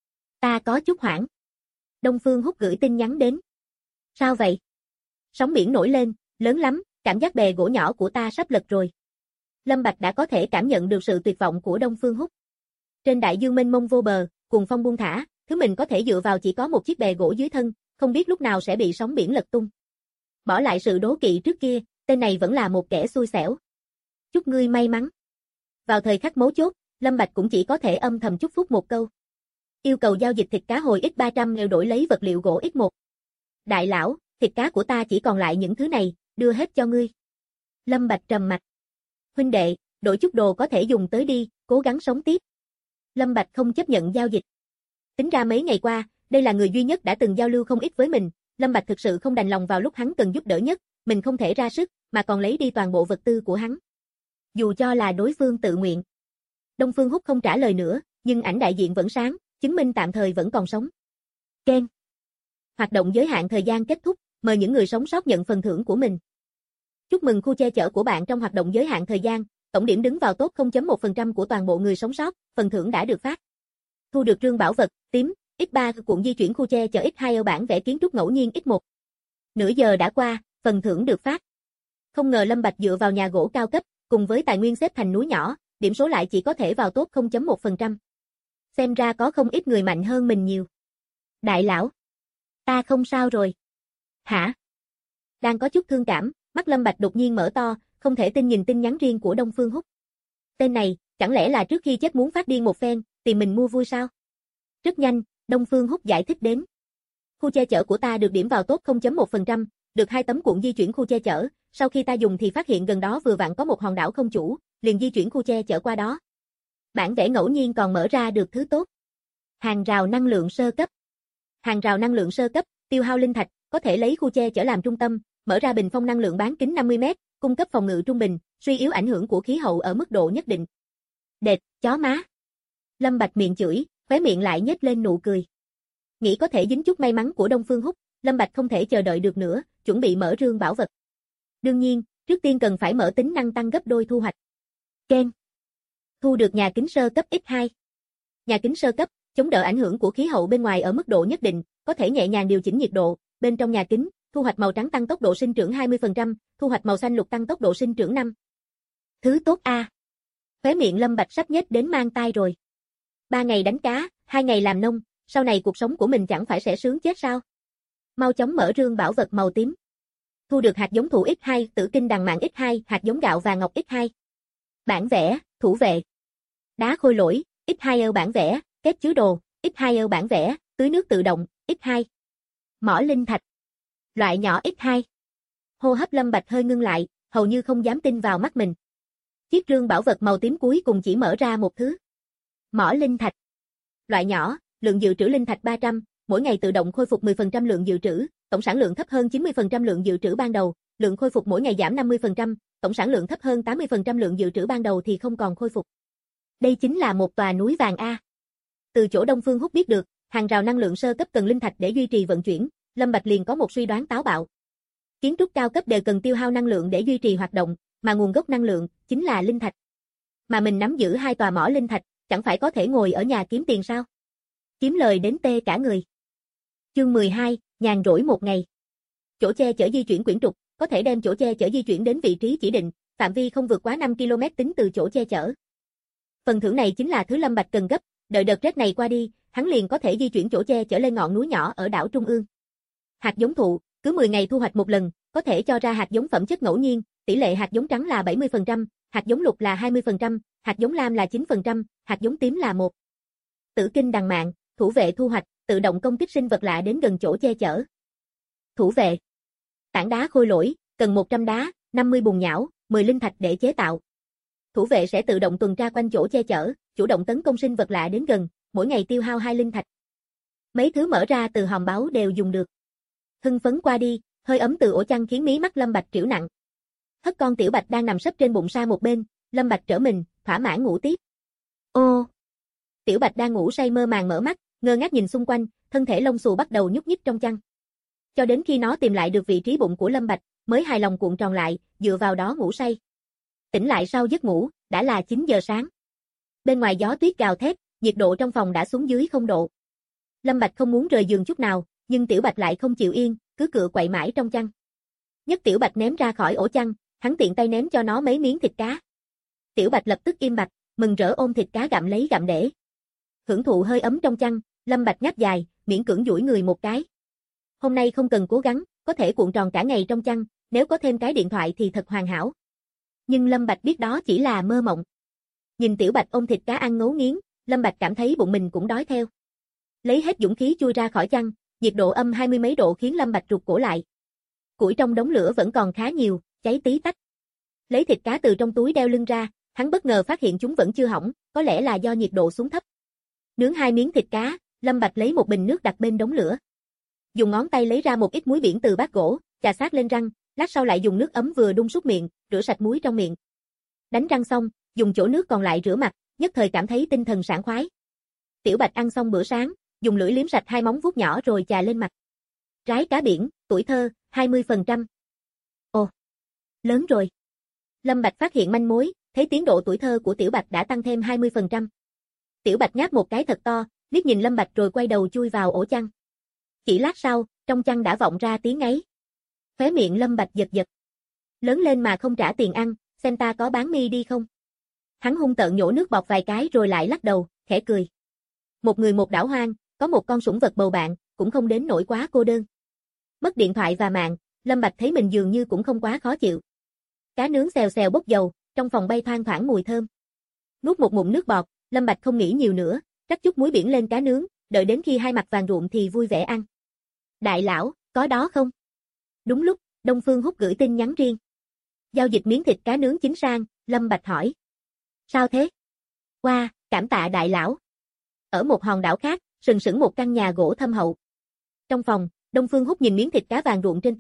Ta có chút hoảng. Đông Phương Húc gửi tin nhắn đến. Sao vậy? Sóng biển nổi lên, lớn lắm, cảm giác bè gỗ nhỏ của ta sắp lật rồi. Lâm Bạch đã có thể cảm nhận được sự tuyệt vọng của Đông Phương Húc. Trên đại dương mênh mông vô bờ, cuồng phong buông thả, thứ mình có thể dựa vào chỉ có một chiếc bè gỗ dưới thân, không biết lúc nào sẽ bị sóng biển lật tung. Bỏ lại sự đố kỵ trước kia, tên này vẫn là một kẻ xui xẻo. Chúc ngươi may mắn. Vào thời khắc mấu chốt, Lâm Bạch cũng chỉ có thể âm thầm chúc phúc một câu. Yêu cầu giao dịch thịt cá hồi X300 nếu đổi lấy vật liệu gỗ X1. Đại lão, thịt cá của ta chỉ còn lại những thứ này, đưa hết cho ngươi. Lâm Bạch trầm mặt. Huynh đệ, đổi chút đồ có thể dùng tới đi, cố gắng sống tiếp. Lâm Bạch không chấp nhận giao dịch. Tính ra mấy ngày qua, đây là người duy nhất đã từng giao lưu không ít với mình, Lâm Bạch thực sự không đành lòng vào lúc hắn cần giúp đỡ nhất, mình không thể ra sức, mà còn lấy đi toàn bộ vật tư của hắn. Dù cho là đối phương tự nguyện. Đông Phương Húc không trả lời nữa, nhưng ảnh đại diện vẫn sáng, chứng minh tạm thời vẫn còn sống. Ken. Hoạt động giới hạn thời gian kết thúc, mời những người sống sót nhận phần thưởng của mình. Chúc mừng khu che chở của bạn trong hoạt động giới hạn thời gian, tổng điểm đứng vào top 0.1% của toàn bộ người sống sót, phần thưởng đã được phát. Thu được trương bảo vật, tím, X3 cuộn di chuyển khu che chở X2 ở bản vẽ kiến trúc ngẫu nhiên X1. Nửa giờ đã qua, phần thưởng được phát. Không ngờ Lâm Bạch dựa vào nhà gỗ cao cấp, cùng với tài nguyên xếp thành núi nhỏ, điểm số lại chỉ có thể vào top 0.1%. Xem ra có không ít người mạnh hơn mình nhiều. Đại lão, ta không sao rồi. Hả? Đang có chút thương cảm, mắt Lâm Bạch đột nhiên mở to, không thể tin nhìn tin nhắn riêng của Đông Phương Húc. Tên này, chẳng lẽ là trước khi chết muốn phát điên một phen, tìm mình mua vui sao? Rất nhanh, Đông Phương Húc giải thích đến. Khu che chở của ta được điểm vào top 0.1%, được 2 tấm cuộn di chuyển khu che chở, sau khi ta dùng thì phát hiện gần đó vừa vặn có một hòn đảo không chủ, liền di chuyển khu che chở qua đó. Bản vẽ ngẫu nhiên còn mở ra được thứ tốt. Hàng rào năng lượng sơ cấp. Hàng rào năng lượng sơ cấp, tiêu hao linh thạch, có thể lấy khu che chở làm trung tâm, mở ra bình phong năng lượng bán kính 50 mét, cung cấp phòng ngự trung bình, suy yếu ảnh hưởng của khí hậu ở mức độ nhất định. Đệt, chó má. Lâm Bạch miệng chửi, khóe miệng lại nhếch lên nụ cười. Nghĩ có thể dính chút may mắn của Đông Phương Húc, Lâm Bạch không thể chờ đợi được nữa, chuẩn bị mở rương bảo vật. Đương nhiên, trước tiên cần phải mở tính năng tăng gấp đôi thu hoạch. Ken. Thu được nhà kính sơ cấp X2. Nhà kính sơ cấp, chống đỡ ảnh hưởng của khí hậu bên ngoài ở mức độ nhất định, có thể nhẹ nhàng điều chỉnh nhiệt độ, bên trong nhà kính, thu hoạch màu trắng tăng tốc độ sinh trưởng 20%, thu hoạch màu xanh lục tăng tốc độ sinh trưởng 5. Thứ tốt a. Khóe miệng Lâm Bạch sắp nhếch đến mang tai rồi. 3 ngày đánh cá, 2 ngày làm nông, sau này cuộc sống của mình chẳng phải sẽ sướng chết sao? Mau chóng mở rương bảo vật màu tím. Thu được hạt giống thụ X2, tử kinh đằng mạn X2, hạt giống gạo và ngọc X2. Bản vẽ, thủ vệ. Đá khôi lỗi, X2 bản vẽ, kết chứa đồ, X2 bản vẽ, tưới nước tự động, X2. Mỏ linh thạch. Loại nhỏ X2. Hô hấp Lâm Bạch hơi ngưng lại, hầu như không dám tin vào mắt mình. Chiếc rương bảo vật màu tím cuối cùng chỉ mở ra một thứ. Mỏ linh thạch. Loại nhỏ, lượng dự trữ linh thạch 300, mỗi ngày tự động khôi phục 10% lượng dự trữ, tổng sản lượng thấp hơn 90% lượng dự trữ ban đầu, lượng khôi phục mỗi ngày giảm 50%, tổng sản lượng thấp hơn 80% lượng dự trữ ban đầu thì không còn khôi phục. Đây chính là một tòa núi vàng a. Từ chỗ Đông Phương Húc biết được, hàng rào năng lượng sơ cấp cần linh thạch để duy trì vận chuyển, Lâm Bạch liền có một suy đoán táo bạo. Kiến trúc cao cấp đều cần tiêu hao năng lượng để duy trì hoạt động, mà nguồn gốc năng lượng chính là linh thạch. Mà mình nắm giữ 2 tòa mỏ linh thạch, chẳng phải có thể ngồi ở nhà kiếm tiền sao? Kiếm lời đến tê cả người. Chương 12, nhàn rỗi một ngày. Chỗ che chở di chuyển quyển trục, có thể đem chỗ che chở di chuyển đến vị trí chỉ định, phạm vi không vượt quá 5 km tính từ chỗ che chở. Phần thưởng này chính là thứ Lâm Bạch cần gấp, đợi đợt rét này qua đi, hắn liền có thể di chuyển chỗ che chở lên ngọn núi nhỏ ở đảo Trung ương. Hạt giống thụ, cứ 10 ngày thu hoạch một lần, có thể cho ra hạt giống phẩm chất ngẫu nhiên, tỷ lệ hạt giống trắng là 70%, hạt giống lục là 20%, hạt giống lam là 9%, hạt giống tím là 1. Tử kinh đằng mạn, thủ vệ thu hoạch, tự động công kích sinh vật lạ đến gần chỗ che chở. Thủ vệ. Tảng đá khôi lỗi, cần 100 đá, 50 bùn nhão, 10 linh thạch để chế tạo. Thủ vệ sẽ tự động tuần tra quanh chỗ che chở, chủ động tấn công sinh vật lạ đến gần, mỗi ngày tiêu hao 2 linh thạch. Mấy thứ mở ra từ hòm báu đều dùng được. Hưng phấn qua đi, hơi ấm từ ổ chăn khiến mí mắt Lâm Bạch trĩu nặng. Hất con Tiểu Bạch đang nằm sấp trên bụng sa một bên, Lâm Bạch trở mình, thỏa mãn ngủ tiếp. Ô! Tiểu Bạch đang ngủ say mơ màng mở mắt, ngơ ngác nhìn xung quanh, thân thể lông xù bắt đầu nhúc nhích trong chăn. Cho đến khi nó tìm lại được vị trí bụng của Lâm Bạch, mới hài lòng cuộn tròn lại, dựa vào đó ngủ say. Tỉnh lại sau giấc ngủ, đã là 9 giờ sáng. Bên ngoài gió tuyết gào thét, nhiệt độ trong phòng đã xuống dưới 0 độ. Lâm Bạch không muốn rời giường chút nào, nhưng Tiểu Bạch lại không chịu yên, cứ cựa quậy mãi trong chăn. Nhấc Tiểu Bạch ném ra khỏi ổ chăn, hắn tiện tay ném cho nó mấy miếng thịt cá. Tiểu Bạch lập tức im bặt, mừng rỡ ôm thịt cá gặm lấy gặm để. Hưởng thụ hơi ấm trong chăn, Lâm Bạch ngáp dài, miễn cưỡng duỗi người một cái. Hôm nay không cần cố gắng, có thể cuộn tròn cả ngày trong chăn, nếu có thêm cái điện thoại thì thật hoàn hảo. Nhưng Lâm Bạch biết đó chỉ là mơ mộng. Nhìn Tiểu Bạch ôm thịt cá ăn ngấu nghiến, Lâm Bạch cảm thấy bụng mình cũng đói theo. Lấy hết dũng khí chui ra khỏi chăn, nhiệt độ âm 20 mấy độ khiến Lâm Bạch rụt cổ lại. Củi trong đống lửa vẫn còn khá nhiều, cháy tí tách. Lấy thịt cá từ trong túi đeo lưng ra, hắn bất ngờ phát hiện chúng vẫn chưa hỏng, có lẽ là do nhiệt độ xuống thấp. Nướng 2 miếng thịt cá, Lâm Bạch lấy một bình nước đặt bên đống lửa. Dùng ngón tay lấy ra một ít muối biển từ bát gỗ, chà sát lên răng, lát sau lại dùng nước ấm vừa đun súc miệng, rửa sạch muối trong miệng. Đánh răng xong, dùng chỗ nước còn lại rửa mặt, nhất thời cảm thấy tinh thần sảng khoái. Tiểu Bạch ăn xong bữa sáng, dùng lưỡi liếm sạch 2 móng vuốt nhỏ rồi chà lên mặt. Trái cá biển, tuổi thơ, 20%. Ồ, lớn rồi. Lâm Bạch phát hiện manh mối, thấy tiến độ tuổi thơ của Tiểu Bạch đã tăng thêm 20%. Tiểu Bạch ngáp một cái thật to, liếc nhìn Lâm Bạch rồi quay đầu chui vào ổ chăn. Chỉ lát sau, trong chăn đã vọng ra tiếng ngáy. Khóe miệng Lâm Bạch giật giật. Lớn lên mà không trả tiền ăn, xem ta có bán mi đi không? Hắn hung tợn nhổ nước bọt vài cái rồi lại lắc đầu, khẽ cười. Một người một đảo hoang, có một con sủng vật bầu bạn, cũng không đến nỗi quá cô đơn. Mất điện thoại và mạng, Lâm Bạch thấy mình dường như cũng không quá khó chịu. Cá nướng xèo xèo bốc dầu, trong phòng bay thoang thoảng mùi thơm. Nuốt một ngụm nước bọt, Lâm Bạch không nghĩ nhiều nữa, rắc chút muối biển lên cá nướng, đợi đến khi hai mặt vàng rụm thì vui vẻ ăn. Đại lão, có đó không? Đúng lúc, Đông Phương Húc gửi tin nhắn riêng. Giao dịch miếng thịt cá nướng chính sang, Lâm Bạch hỏi. Sao thế? Wow, cảm tạ đại lão. Ở một hòn đảo khác, sừng sững một căn nhà gỗ thâm hậu. Trong phòng, Đông Phương Húc nhìn miếng thịt cá vàng ruộn trên tay,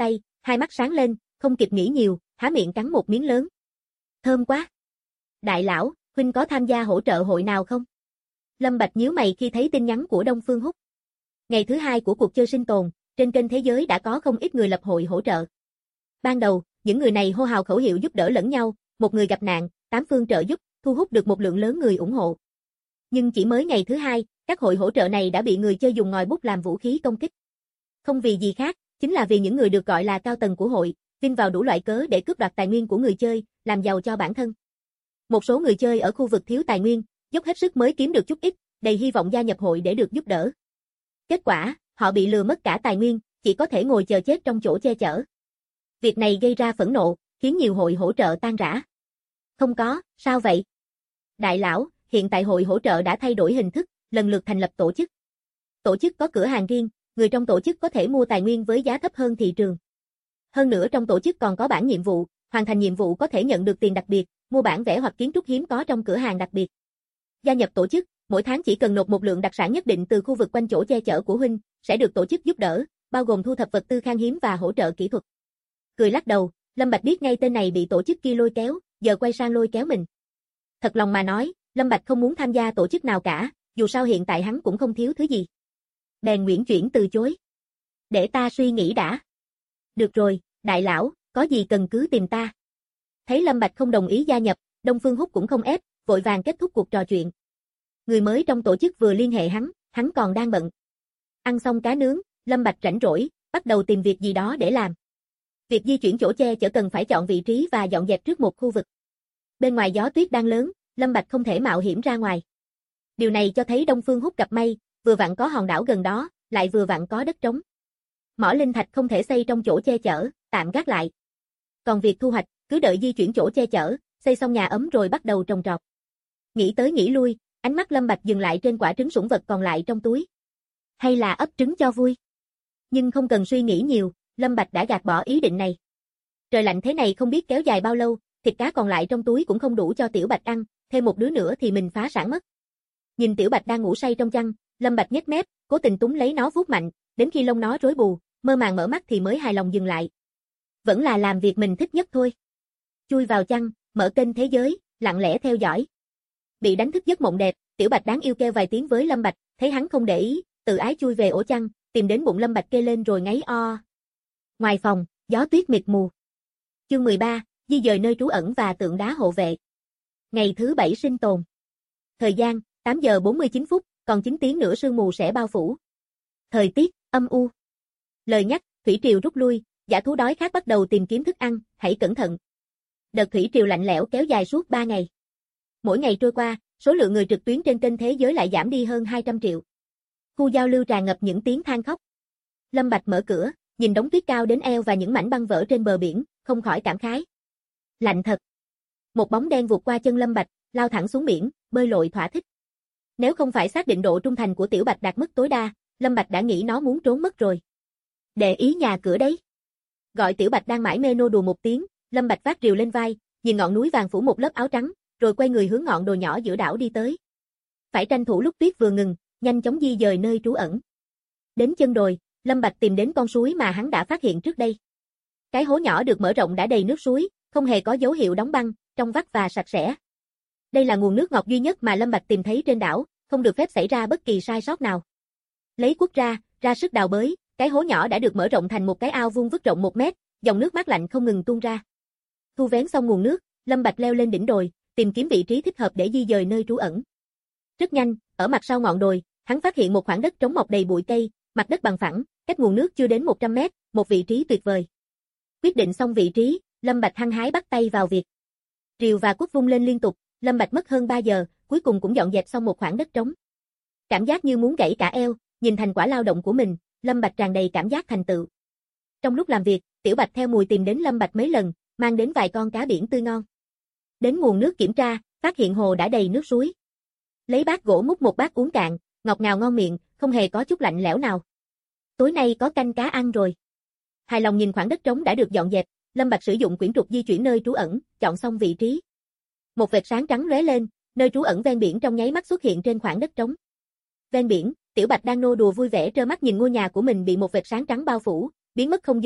Hai mắt sáng lên, không kịp nghĩ nhiều, há miệng cắn một miếng lớn. Thơm quá. Đại lão, huynh có tham gia hỗ trợ hội nào không? Lâm Bạch nhíu mày khi thấy tin nhắn của Đông Phương Húc. Ngày thứ 2 của cuộc chơi sinh tồn, trên kênh thế giới đã có không ít người lập hội hỗ trợ. Ban đầu, những người này hô hào khẩu hiệu giúp đỡ lẫn nhau, một người gặp nạn, 8 phương trợ giúp, thu hút được một lượng lớn người ủng hộ. Nhưng chỉ mới ngày thứ 2, các hội hỗ trợ này đã bị người chơi dùng ngòi bút làm vũ khí công kích. Không vì gì khác, chính là vì những người được gọi là cao tầng của hội, vin vào đủ loại cớ để cướp đoạt tài nguyên của người chơi, làm giàu cho bản thân. Một số người chơi ở khu vực thiếu tài nguyên, dốc hết sức mới kiếm được chút ít, đầy hy vọng gia nhập hội để được giúp đỡ. Kết quả, họ bị lừa mất cả tài nguyên, chỉ có thể ngồi chờ chết trong chỗ che chở. Việc này gây ra phẫn nộ, khiến nhiều hội hỗ trợ tan rã. Không có, sao vậy? Đại lão, hiện tại hội hỗ trợ đã thay đổi hình thức, lần lượt thành lập tổ chức. Tổ chức có cửa hàng riêng, người trong tổ chức có thể mua tài nguyên với giá thấp hơn thị trường. Hơn nữa trong tổ chức còn có bảng nhiệm vụ, hoàn thành nhiệm vụ có thể nhận được tiền đặc biệt, mua bản vẽ hoặc kiến trúc hiếm có trong cửa hàng đặc biệt. Gia nhập tổ chức, mỗi tháng chỉ cần nộp một lượng đặc sản nhất định từ khu vực quanh chỗ che chở của huynh, sẽ được tổ chức giúp đỡ, bao gồm thu thập vật tư khan hiếm và hỗ trợ kỹ thuật. Cười lắc đầu, Lâm Bạch biết ngay tên này bị tổ chức kia lôi kéo, giờ quay sang lôi kéo mình. Thật lòng mà nói, Lâm Bạch không muốn tham gia tổ chức nào cả, dù sao hiện tại hắn cũng không thiếu thứ gì. Bèn nguyễn chuyển từ chối. Để ta suy nghĩ đã. Được rồi, đại lão, có gì cần cứ tìm ta. Thấy Lâm Bạch không đồng ý gia nhập, Đông Phương Húc cũng không ép, vội vàng kết thúc cuộc trò chuyện. Người mới trong tổ chức vừa liên hệ hắn còn đang bận. Ăn xong cá nướng, Lâm Bạch rảnh rỗi, bắt đầu tìm việc gì đó để làm. Việc di chuyển chỗ che chở cần phải chọn vị trí và dọn dẹp trước một khu vực. Bên ngoài gió tuyết đang lớn, Lâm Bạch không thể mạo hiểm ra ngoài. Điều này cho thấy Đông Phương Húc gặp may, vừa vặn có hòn đảo gần đó, lại vừa vặn có đất trống. Mỏ linh thạch không thể xây trong chỗ che chở, tạm gác lại. Còn việc thu hoạch, cứ đợi di chuyển chỗ che chở, xây xong nhà ấm rồi bắt đầu trồng trọt. Nghĩ tới nghĩ lui, ánh mắt Lâm Bạch dừng lại trên quả trứng sủng vật còn lại trong túi. Hay là ấp trứng cho vui? Nhưng không cần suy nghĩ nhiều, Lâm Bạch đã gạt bỏ ý định này. Trời lạnh thế này không biết kéo dài bao lâu, thịt cá còn lại trong túi cũng không đủ cho Tiểu Bạch ăn, thêm một đứa nữa thì mình phá sản mất. Nhìn Tiểu Bạch đang ngủ say trong chăn, Lâm Bạch nhếch mép, cố tình túm lấy nó vuốt mạnh, đến khi lông nó rối bù, mơ màng mở mắt thì mới hài lòng dừng lại. Vẫn là làm việc mình thích nhất thôi. Chui vào chăn, mở kênh thế giới, lặng lẽ theo dõi. Bị đánh thức giấc mộng đẹp, Tiểu Bạch đáng yêu kêu vài tiếng với Lâm Bạch, thấy hắn không để ý, tự ái chui về ổ chăn, tìm đến bụng Lâm Bạch kê lên rồi ngáy o. Ngoài phòng, gió tuyết mịt mù. Chương 13, di dời nơi trú ẩn và tượng đá hộ vệ. Ngày thứ 7 sinh tồn. Thời gian, 8 giờ 49 phút, còn 9 tiếng nữa sương mù sẽ bao phủ. Thời tiết, âm u. Lời nhắc, thủy triều rút lui, dã thú đói khát bắt đầu tìm kiếm thức ăn, hãy cẩn thận. Đợt thủy triều lạnh lẽo kéo dài suốt 3 ngày. Mỗi ngày trôi qua, số lượng người trực tuyến trên kênh thế giới lại giảm đi hơn 200 triệu. Khu giao lưu tràn ngập những tiếng than khóc. Lâm Bạch mở cửa, nhìn đống tuyết cao đến eo và những mảnh băng vỡ trên bờ biển, không khỏi cảm khái. Lạnh thật. Một bóng đen vụt qua chân Lâm Bạch, lao thẳng xuống biển, bơi lội thỏa thích. Nếu không phải xác định độ trung thành của Tiểu Bạch đạt mức tối đa, Lâm Bạch đã nghĩ nó muốn trốn mất rồi. Để ý nhà cửa đấy. Gọi Tiểu Bạch đang mải mê nô đùa một tiếng, Lâm Bạch vác rìu lên vai, nhìn ngọn núi vàng phủ một lớp áo trắng, rồi quay người hướng ngọn đồi nhỏ giữa đảo đi tới. Phải tranh thủ lúc tuyết vừa ngừng, nhanh chóng di dời nơi trú ẩn. Đến chân đồi, Lâm Bạch tìm đến con suối mà hắn đã phát hiện trước đây. Cái hố nhỏ được mở rộng đã đầy nước suối, không hề có dấu hiệu đóng băng, trong vắt và sạch sẽ. Đây là nguồn nước ngọt duy nhất mà Lâm Bạch tìm thấy trên đảo, không được phép xảy ra bất kỳ sai sót nào. Lấy cuốc ra sức đào bới, cái hố nhỏ đã được mở rộng thành một cái ao vuông vức rộng 1 mét, dòng nước mát lạnh không ngừng tuôn ra. Thu vén xong nguồn nước, Lâm Bạch leo lên đỉnh đồi, tìm kiếm vị trí thích hợp để di dời nơi trú ẩn. Rất nhanh, ở mặt sau ngọn đồi, hắn phát hiện một khoảng đất trống mọc đầy bụi cây, mặt đất bằng phẳng, cách nguồn nước chưa đến 100 mét, một vị trí tuyệt vời. Quyết định xong vị trí, Lâm Bạch hăng hái bắt tay vào việc. Rìu và cuốc vung lên liên tục, Lâm Bạch mất hơn 3 giờ, cuối cùng cũng dọn dẹp xong một khoảng đất trống. Cảm giác như muốn gãy cả eo, nhìn thành quả lao động của mình, Lâm Bạch tràn đầy cảm giác thành tựu. Trong lúc làm việc, Tiểu Bạch theo mùi tìm đến Lâm Bạch mấy lần, mang đến vài con cá biển tươi ngon. Đến nguồn nước kiểm tra, phát hiện hồ đã đầy nước suối. Lấy bát gỗ múc một bát uống cạn, ngọt ngào ngon miệng, không hề có chút lạnh lẽo nào. Tối nay có canh cá ăn rồi. Hài lòng nhìn khoảng đất trống đã được dọn dẹp, Lâm Bạch sử dụng quyển trục di chuyển nơi trú ẩn, chọn xong vị trí. Một vệt sáng trắng lóe lên, nơi trú ẩn ven biển trong nháy mắt xuất hiện trên khoảng đất trống. Ven biển, Tiểu Bạch đang nô đùa vui vẻ trơ mắt nhìn ngôi nhà của mình bị một vệt sáng trắng bao phủ, biến mất không dấu vết,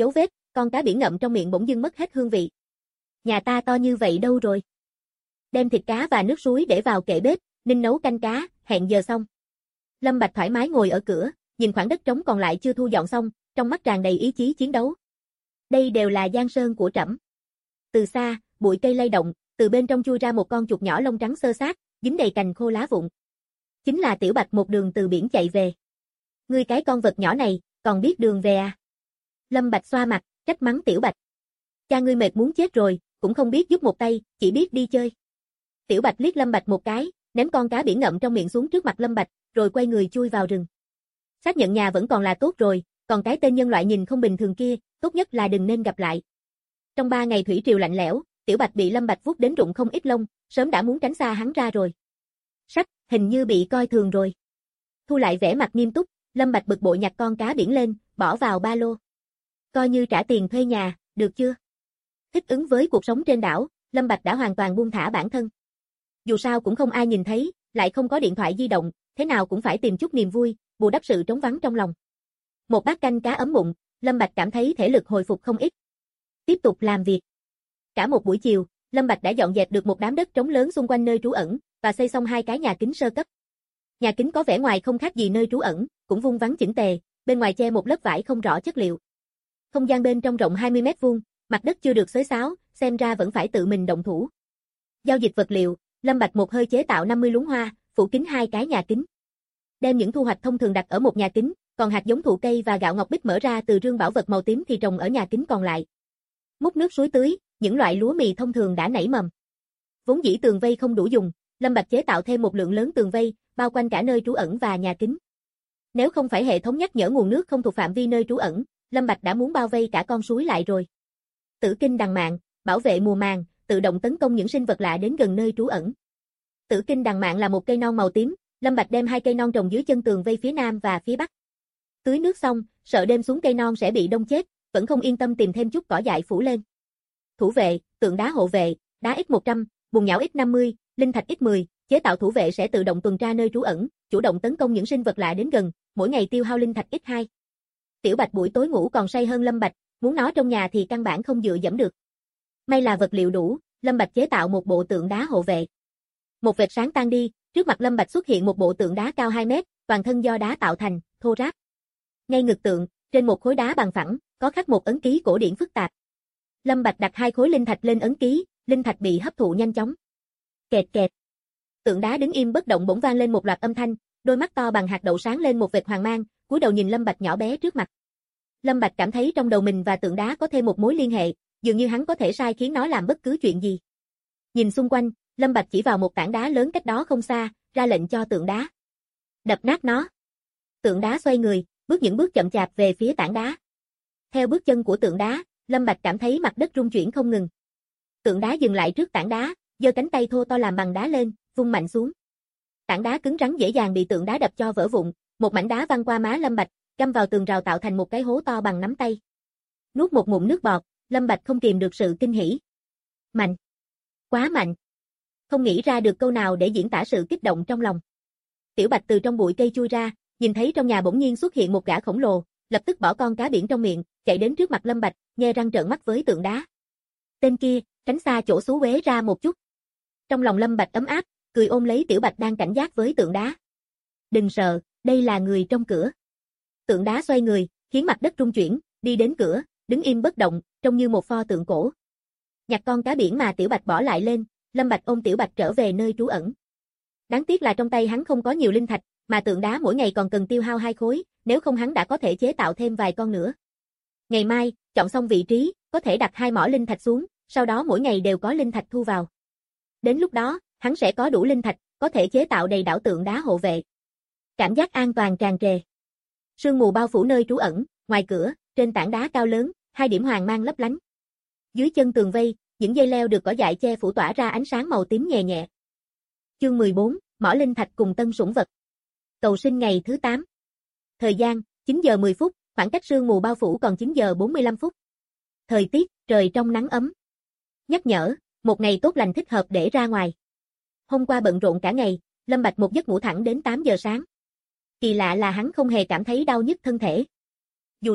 con cá biển ngậm trong miệng bỗng dưng mất hết hương vị. Nhà ta to như vậy đâu rồi? Đem thịt cá và nước suối để vào kệ bếp, ninh nấu canh cá, hẹn giờ xong. Lâm Bạch thoải mái ngồi ở cửa, nhìn khoảng đất trống còn lại chưa thu dọn xong, trong mắt tràn đầy ý chí chiến đấu. Đây đều là giang sơn của trẫm. Từ xa, bụi cây lay động, từ bên trong chui ra một con chuột nhỏ lông trắng xơ xác, dính đầy cành khô lá vụn. Chính là Tiểu Bạch một đường từ biển chạy về. Ngươi cái con vật nhỏ này, còn biết đường về à? Lâm Bạch xoa mặt, trách mắng Tiểu Bạch. Cha ngươi mệt muốn chết rồi, cũng không biết giúp một tay, chỉ biết đi chơi. Tiểu Bạch liếc Lâm Bạch một cái, ném con cá biển ngậm trong miệng xuống trước mặt Lâm Bạch, rồi quay người chui vào rừng. Xác nhận nhà vẫn còn là tốt rồi, còn cái tên nhân loại nhìn không bình thường kia, tốt nhất là đừng nên gặp lại. Trong 3 ngày thủy triều lạnh lẽo, Tiểu Bạch bị Lâm Bạch vuốt đến rụng không ít lông, sớm đã muốn tránh xa hắn ra rồi. Sách, hình như bị coi thường rồi. Thu lại vẻ mặt nghiêm túc, Lâm Bạch bực bội nhặt con cá biển lên, bỏ vào ba lô. Coi như trả tiền thuê nhà, được chưa? Thích ứng với cuộc sống trên đảo, Lâm Bạch đã hoàn toàn buông thả bản thân. Dù sao cũng không ai nhìn thấy, lại không có điện thoại di động, thế nào cũng phải tìm chút niềm vui, bù đắp sự trống vắng trong lòng. Một bát canh cá ấm bụng, Lâm Bạch cảm thấy thể lực hồi phục không ít. Tiếp tục làm việc. Cả một buổi chiều, Lâm Bạch đã dọn dẹp được một đám đất trống lớn xung quanh nơi trú ẩn, và xây xong 2 cái nhà kính sơ cấp. Nhà kính có vẻ ngoài không khác gì nơi trú ẩn, cũng vuông vắn chỉnh tề, bên ngoài che một lớp vải không rõ chất liệu. Không gian bên trong rộng 20 mét vuông, mặt đất chưa được xới xáo, xem ra vẫn phải tự mình động thủ. Giao dịch vật liệu, Lâm Bạch một hơi chế tạo 50 luống hoa, phủ kín 2 cái nhà kính. Đem những thu hoạch thông thường đặt ở một nhà kính, còn hạt giống thụ cây và gạo ngọc bích mở ra từ rương bảo vật màu tím thì trồng ở nhà kính còn lại. Múc nước suối tưới, những loại lúa mì thông thường đã nảy mầm. Vốn dĩ tường vây không đủ dùng, Lâm Bạch chế tạo thêm một lượng lớn tường vây, bao quanh cả nơi trú ẩn và nhà kính. Nếu không phải hệ thống nhắc nhở nguồn nước không thuộc phạm vi nơi trú ẩn, Lâm Bạch đã muốn bao vây cả con suối lại rồi. Tử kinh đằng mạn, bảo vệ mùa màng, tự động tấn công những sinh vật lạ đến gần nơi trú ẩn. Tử kinh đằng mạn là một cây non màu tím, Lâm Bạch đem 2 cây non trồng dưới chân tường vây phía nam và phía bắc. Tưới nước xong, sợ đêm xuống cây non sẽ bị đông chết, vẫn không yên tâm tìm thêm chút cỏ dại phủ lên. Thủ vệ, tượng đá hộ vệ, đá X100, bùn nhão X50, linh thạch X10, chế tạo thủ vệ sẽ tự động tuần tra nơi trú ẩn, chủ động tấn công những sinh vật lạ đến gần, mỗi ngày tiêu hao linh thạch X2. Tiểu Bạch buổi tối ngủ còn say hơn Lâm Bạch, muốn nó trong nhà thì căn bản không dựa dẫm được. May là vật liệu đủ, Lâm Bạch chế tạo một bộ tượng đá hộ vệ. Một vệt sáng tan đi, trước mặt Lâm Bạch xuất hiện một bộ tượng đá cao 2 mét, toàn thân do đá tạo thành, thô ráp. Ngay ngực tượng, trên một khối đá bằng phẳng, có khắc một ấn ký cổ điển phức tạp. Lâm Bạch đặt 2 khối linh thạch lên ấn ký, linh thạch bị hấp thụ nhanh chóng. Kẹt kẹt. Tượng đá đứng im bất động bỗng vang lên một loạt âm thanh, đôi mắt to bằng hạt đậu sáng lên một vệt hoàng mang, cúi đầu nhìn Lâm Bạch nhỏ bé trước mặt. Lâm Bạch cảm thấy trong đầu mình và tượng đá có thêm một mối liên hệ, dường như hắn có thể sai khiến nó làm bất cứ chuyện gì. Nhìn xung quanh, Lâm Bạch chỉ vào một tảng đá lớn cách đó không xa, ra lệnh cho tượng đá. Đập nát nó. Tượng đá xoay người, bước những bước chậm chạp về phía tảng đá. Theo bước chân của tượng đá, Lâm Bạch cảm thấy mặt đất rung chuyển không ngừng. Tượng đá dừng lại trước tảng đá, giơ cánh tay thô to làm bằng đá lên, vung mạnh xuống. Tảng đá cứng rắn dễ dàng bị tượng đá đập cho vỡ vụn, một mảnh đá văng qua má Lâm Bạch, găm vào tường rào tạo thành một cái hố to bằng nắm tay. Nuốt một ngụm nước bọt, Lâm Bạch không kìm được sự kinh hỉ. Mạnh! Quá mạnh! Không nghĩ ra được câu nào để diễn tả sự kích động trong lòng. Tiểu Bạch từ trong bụi cây chui ra, nhìn thấy trong nhà bỗng nhiên xuất hiện một gã khổng lồ, lập tức bỏ con cá biển trong miệng, chạy đến trước mặt Lâm Bạch, nhe răng trợn mắt với tượng đá. Tên kia, tránh xa chỗ xú uế ra một chút. Trong lòng Lâm Bạch ấm áp, cười ôm lấy Tiểu Bạch đang cảnh giác với tượng đá. Đừng sợ, đây là người trong cửa. Tượng đá xoay người, khiến mặt đất rung chuyển, đi đến cửa, đứng im bất động, trông như một pho tượng cổ. Nhặt con cá biển mà Tiểu Bạch bỏ lại lên, Lâm Bạch ôm Tiểu Bạch trở về nơi trú ẩn. Đáng tiếc là trong tay hắn không có nhiều linh thạch, mà tượng đá mỗi ngày còn cần tiêu hao 2 khối, nếu không hắn đã có thể chế tạo thêm vài con nữa. Ngày mai, chọn xong vị trí, có thể đặt 2 mỏ linh thạch xuống, sau đó mỗi ngày đều có linh thạch thu vào. Đến lúc đó, hắn sẽ có đủ linh thạch, có thể chế tạo đầy đảo tượng đá hộ vệ. Cảm giác an toàn tràn trề. Sương mù bao phủ nơi trú ẩn, ngoài cửa, trên tảng đá cao lớn, 2 điểm hoàng mang lấp lánh. Dưới chân tường vây, những dây leo được cỏ dại che phủ tỏa ra ánh sáng màu tím nhẹ nhẹ. Chương 14, mỏ linh thạch cùng tân sủng vật. Cầu sinh ngày thứ 8. Thời gian, 9 giờ 10 phút, khoảng cách sương mù bao phủ còn 9 giờ 45 phút. Thời tiết, trời trong nắng ấm. Nhắc nhở, một ngày tốt lành thích hợp để ra ngoài. Hôm qua bận rộn cả ngày, Lâm Bạch một giấc ngủ thẳng đến 8 giờ sáng. Kỳ lạ là hắn không hề cảm thấy đau nhức thân thể. Dù sao,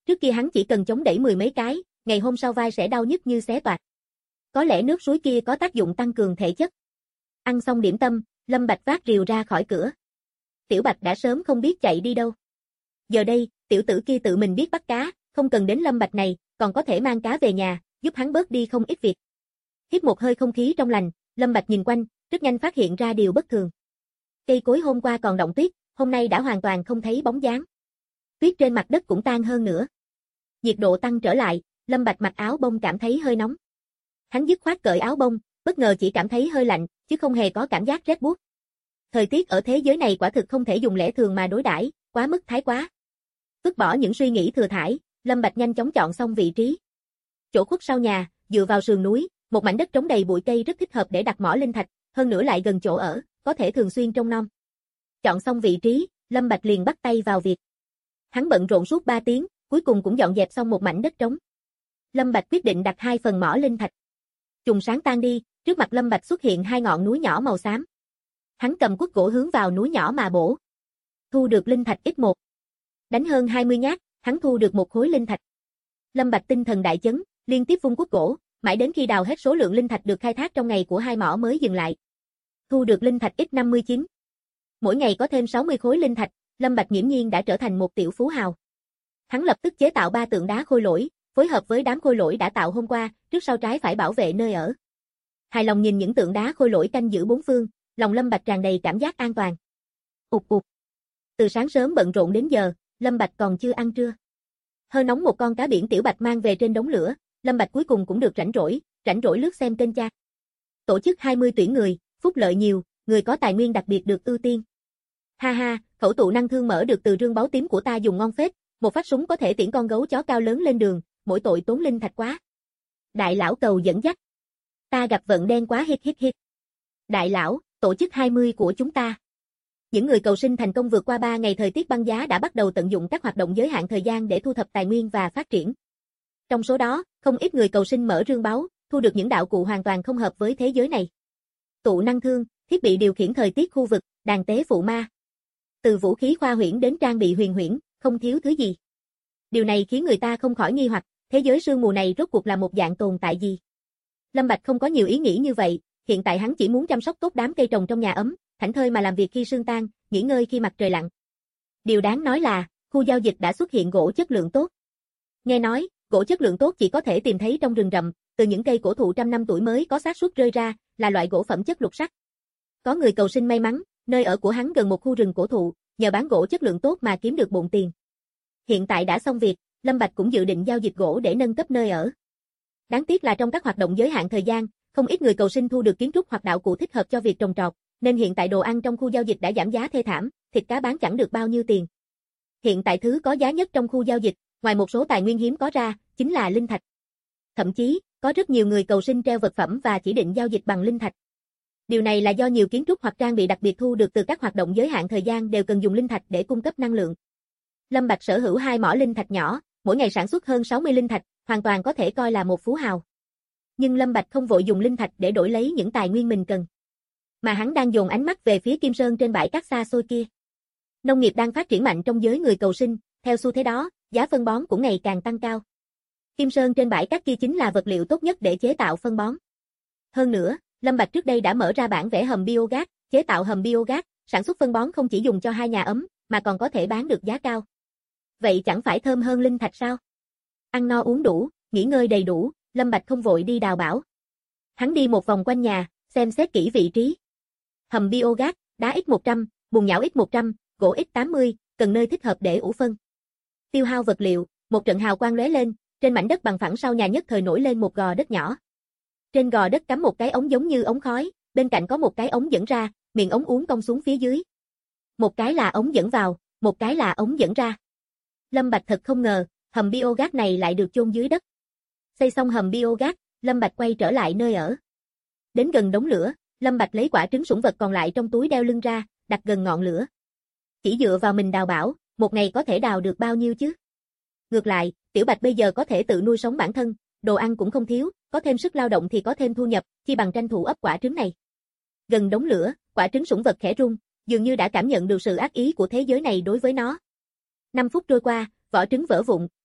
Trước kia hắn chỉ cần chống đẩy mười mấy cái, ngày hôm sau vai sẽ đau nhức như xé toạc. Có lẽ nước suối kia có tác dụng tăng cường thể chất. Ăn xong điểm tâm, Lâm Bạch vác rìu ra khỏi cửa. Tiểu Bạch đã sớm không biết chạy đi đâu. Giờ đây, tiểu tử kia tự mình biết bắt cá, không cần đến Lâm Bạch này, còn có thể mang cá về nhà, giúp hắn bớt đi không ít việc. Hít một hơi không khí trong lành, Lâm Bạch nhìn quanh, rất nhanh phát hiện ra điều bất thường. Cây cối hôm qua còn đọng tuyết, hôm nay đã hoàn toàn không thấy bóng dáng. Tuyết trên mặt đất cũng tan hơn nữa. Nhiệt độ tăng trở lại, Lâm Bạch mặc áo bông cảm thấy hơi nóng. Hắn dứt khoát cởi áo bông, bất ngờ chỉ cảm thấy hơi lạnh, chứ không hề có cảm giác rét buốt. Thời tiết ở thế giới này quả thực không thể dùng lẽ thường mà đối đãi, quá mức thái quá. Vứt bỏ những suy nghĩ thừa thải, Lâm Bạch nhanh chóng chọn xong vị trí. Chỗ khuất sau nhà, dựa vào sườn núi, một mảnh đất trống đầy bụi cây rất thích hợp để đặt mỏ linh thạch, hơn nữa lại gần chỗ ở, có thể thường xuyên trông nom. Chọn xong vị trí, Lâm Bạch liền bắt tay vào việc. Hắn bận rộn suốt 3 tiếng, cuối cùng cũng dọn dẹp xong một mảnh đất trống. Lâm Bạch quyết định đặt 2 phần mỏ linh thạch. Chùm sáng tan đi, trước mặt Lâm Bạch xuất hiện 2 ngọn núi nhỏ màu xám. Hắn cầm cuốc gỗ hướng vào núi nhỏ mà bổ. Thu được linh thạch ít 1. Đánh hơn 20 nhát, hắn thu được 1 khối linh thạch. Lâm Bạch tinh thần đại chấn, liên tiếp vung cuốc gỗ, mãi đến khi đào hết số lượng linh thạch được khai thác trong ngày của 2 mỏ mới dừng lại. Thu được linh thạch ít 59. Mỗi ngày có thêm 60 khối linh thạch, Lâm Bạch nghiễm nhiên đã trở thành một tiểu phú hào. Hắn lập tức chế tạo 3 tượng đá khôi lỗi, phối hợp với đám khôi lỗi đã tạo hôm qua, trước sau trái phải bảo vệ nơi ở. Hài lòng nhìn những tượng đá khôi lỗi canh giữ bốn phương, lòng Lâm Bạch tràn đầy cảm giác an toàn. Ụt ụt. Từ sáng sớm bận rộn đến giờ, Lâm Bạch còn chưa ăn trưa. Hơi nóng một con cá biển tiểu bạch mang về trên đống lửa, Lâm Bạch cuối cùng cũng được rảnh rỗi lướt xem kênh chat. Tổ chức 20 tuyển người, phúc lợi nhiều, người có tài nguyên đặc biệt được ưu tiên. Ha ha, khẩu tụ năng thương mở được từ rương báu tím của ta dùng ngon phết, một phát súng có thể tiễn con gấu chó cao lớn lên đường, mỗi tội tốn linh thạch quá. Đại lão cầu dẫn dắt. Ta gặp vận đen quá hít hít hít. Đại lão, tổ chức 20 của chúng ta. Những người cầu sinh thành công vượt qua 3 ngày thời tiết băng giá đã bắt đầu tận dụng các hoạt động giới hạn thời gian để thu thập tài nguyên và phát triển. Trong số đó, không ít người cầu sinh mở rương báu, thu được những đạo cụ hoàn toàn không hợp với thế giới này. Tụ năng thương, thiết bị điều khiển thời tiết khu vực, đàn tế phụ ma. Từ vũ khí khoa huyễn đến trang bị huyền huyễn, không thiếu thứ gì. Điều này khiến người ta không khỏi nghi hoặc, thế giới sương mù này rốt cuộc là một dạng tồn tại gì? Lâm Bạch không có nhiều ý nghĩ như vậy, hiện tại hắn chỉ muốn chăm sóc tốt đám cây trồng trong nhà ấm, thảnh thơi mà làm việc khi sương tan, nghỉ ngơi khi mặt trời lặn. Điều đáng nói là, khu giao dịch đã xuất hiện gỗ chất lượng tốt. Nghe nói, gỗ chất lượng tốt chỉ có thể tìm thấy trong rừng rậm, từ những cây cổ thụ trăm năm tuổi mới có xác suất rơi ra, là loại gỗ phẩm chất lục sắc. Có người cầu sinh may mắn, nơi ở của hắn gần một khu rừng cổ thụ, nhờ bán gỗ chất lượng tốt mà kiếm được bộn tiền. Hiện tại đã xong việc, Lâm Bạch cũng dự định giao dịch gỗ để nâng cấp nơi ở. Đáng tiếc là trong các hoạt động giới hạn thời gian, không ít người cầu sinh thu được kiến trúc hoặc đạo cụ thích hợp cho việc trồng trọt, nên hiện tại đồ ăn trong khu giao dịch đã giảm giá thê thảm, thịt cá bán chẳng được bao nhiêu tiền. Hiện tại thứ có giá nhất trong khu giao dịch, ngoài một số tài nguyên hiếm có ra, chính là linh thạch. Thậm chí, có rất nhiều người cầu sinh treo vật phẩm và chỉ định giao dịch bằng linh thạch. Điều này là do nhiều kiến trúc hoặc trang bị đặc biệt thu được từ các hoạt động giới hạn thời gian đều cần dùng linh thạch để cung cấp năng lượng. Lâm Bạch sở hữu 2 mỏ linh thạch nhỏ, mỗi ngày sản xuất hơn 60 linh thạch, hoàn toàn có thể coi là một phú hào. Nhưng Lâm Bạch không vội dùng linh thạch để đổi lấy những tài nguyên mình cần, mà hắn đang dồn ánh mắt về phía Kim Sơn trên bãi cát xa xôi kia. Nông nghiệp đang phát triển mạnh trong giới người cầu sinh, theo xu thế đó, giá phân bón cũng ngày càng tăng cao. Kim Sơn trên bãi cát kia chính là vật liệu tốt nhất để chế tạo phân bón. Hơn nữa, Lâm Bạch trước đây đã mở ra bản vẽ hầm biogas, chế tạo hầm biogas, sản xuất phân bón không chỉ dùng cho 2 nhà ấm, mà còn có thể bán được giá cao. Vậy chẳng phải thơm hơn linh thạch sao? Ăn no uống đủ, nghỉ ngơi đầy đủ, Lâm Bạch không vội đi đào bão. Hắn đi một vòng quanh nhà, xem xét kỹ vị trí. Hầm biogas, đá X100, bùn nhão X100, gỗ X80, cần nơi thích hợp để ủ phân. Tiêu hao vật liệu, một trận hào quang lóe lên, trên mảnh đất bằng phẳng sau nhà nhất thời nổi lên một gò đất nhỏ. Trên gò đất cắm một cái ống giống như ống khói, bên cạnh có một cái ống dẫn ra, miệng ống uốn cong xuống phía dưới. Một cái là ống dẫn vào, một cái là ống dẫn ra. Lâm Bạch thật không ngờ, hầm biogas này lại được chôn dưới đất. Xây xong hầm biogas, Lâm Bạch quay trở lại nơi ở. Đến gần đống lửa, Lâm Bạch lấy quả trứng sủng vật còn lại trong túi đeo lưng ra, đặt gần ngọn lửa. Chỉ dựa vào mình đào bão, một ngày có thể đào được bao nhiêu chứ? Ngược lại, Tiểu Bạch bây giờ có thể tự nuôi sống bản thân, đồ ăn cũng không thiếu, có thêm sức lao động thì có thêm thu nhập, chi bằng tranh thủ ấp quả trứng này. Gần đống lửa, quả trứng sủng vật khẽ rung, dường như đã cảm nhận được sự ác ý của thế giới này đối với nó. 5 phút trôi qua, vỏ trứng vỡ vụn,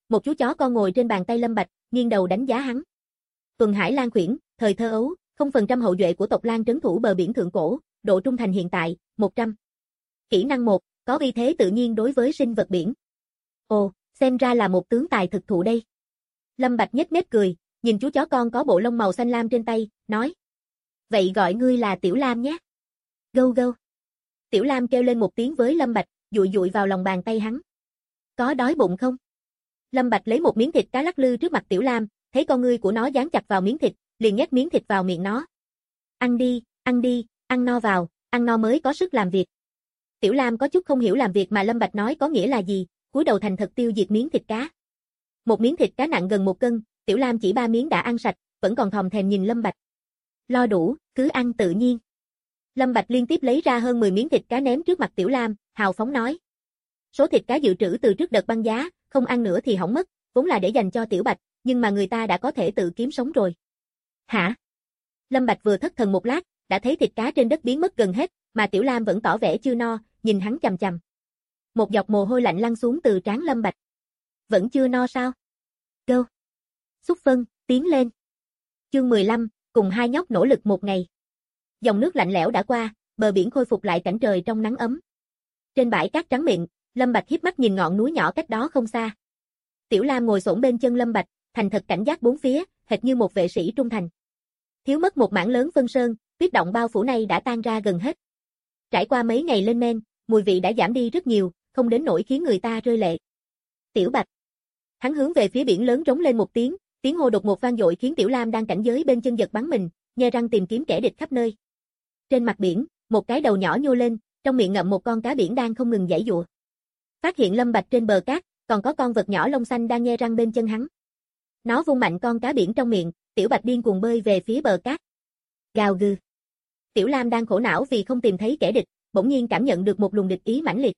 một chú chó con ngồi trên bàn tay Lâm Bạch, nghiêng đầu đánh giá hắn. Tuần Hải Lan Khuyển, thời thơ ấu, 0% hậu duệ của tộc Lan trấn thủ bờ biển thượng cổ, độ trung thành hiện tại, 100. Kỹ năng 1, có uy thế tự nhiên đối với sinh vật biển. Ồ, xem ra là một tướng tài thực thụ đây. Lâm Bạch nhếch mép cười, nhìn chú chó con có bộ lông màu xanh lam trên tay, nói. Vậy gọi ngươi là Tiểu Lam nhé. Gâu gâu. Tiểu Lam kêu lên một tiếng với Lâm Bạch, dụi dụi vào lòng bàn tay hắn. Có đói bụng không? Lâm Bạch lấy một miếng thịt cá lắc lư trước mặt Tiểu Lam, thấy con ngươi của nó dán chặt vào miếng thịt, liền nhét miếng thịt vào miệng nó. Ăn đi, ăn no vào, ăn no mới có sức làm việc. Tiểu Lam có chút không hiểu làm việc mà Lâm Bạch nói có nghĩa là gì, cúi đầu thành thật tiêu diệt miếng thịt cá. Một miếng thịt cá nặng gần 1 cân, Tiểu Lam chỉ 3 miếng đã ăn sạch, vẫn còn thòm thèm nhìn Lâm Bạch. Lo đủ, cứ ăn tự nhiên. Lâm Bạch liên tiếp lấy ra hơn 10 miếng thịt cá ném trước mặt Tiểu Lam, hào phóng nói. Số thịt cá dự trữ từ trước đợt băng giá, không ăn nữa thì hỏng mất, vốn là để dành cho Tiểu Bạch, nhưng mà người ta đã có thể tự kiếm sống rồi. Hả? Lâm Bạch vừa thất thần một lát, đã thấy thịt cá trên đất biến mất gần hết, mà Tiểu Lam vẫn tỏ vẻ chưa no, nhìn hắn chằm chằm. Một giọt mồ hôi lạnh lăn xuống từ trán Lâm Bạch. Vẫn chưa no sao? Go. Xúc phân, tiến lên. Chương 15, cùng hai nhóc nỗ lực một ngày. Dòng nước lạnh lẽo đã qua, bờ biển khôi phục lại cảnh trời trong nắng ấm. Trên bãi cát trắng mịn, Lâm Bạch híp mắt nhìn ngọn núi nhỏ cách đó không xa. Tiểu Lam ngồi xổm bên chân Lâm Bạch, thành thật cảnh giác bốn phía, hệt như một vệ sĩ trung thành. Thiếu mất một mảng lớn phân sơn, tuyết động bao phủ này đã tan ra gần hết. Trải qua mấy ngày lên men, mùi vị đã giảm đi rất nhiều, không đến nỗi khiến người ta rơi lệ. Tiểu Bạch. Hắn hướng về phía biển lớn rống lên một tiếng, tiếng hô đột ngột vang dội khiến Tiểu Lam đang cảnh giới bên chân giật bắn mình, nhe răng tìm kiếm kẻ địch khắp nơi. Trên mặt biển, một cái đầu nhỏ nhô lên, trong miệng ngậm một con cá biển đang không ngừng giãy giụa. Phát hiện Lâm Bạch trên bờ cát, còn có con vật nhỏ lông xanh đang nhe răng bên chân hắn. Nó vung mạnh con cá biển trong miệng, Tiểu Bạch điên cuồng bơi về phía bờ cát. Gào gừ. Tiểu Lam đang khổ não vì không tìm thấy kẻ địch, bỗng nhiên cảm nhận được một luồng địch ý mãnh liệt.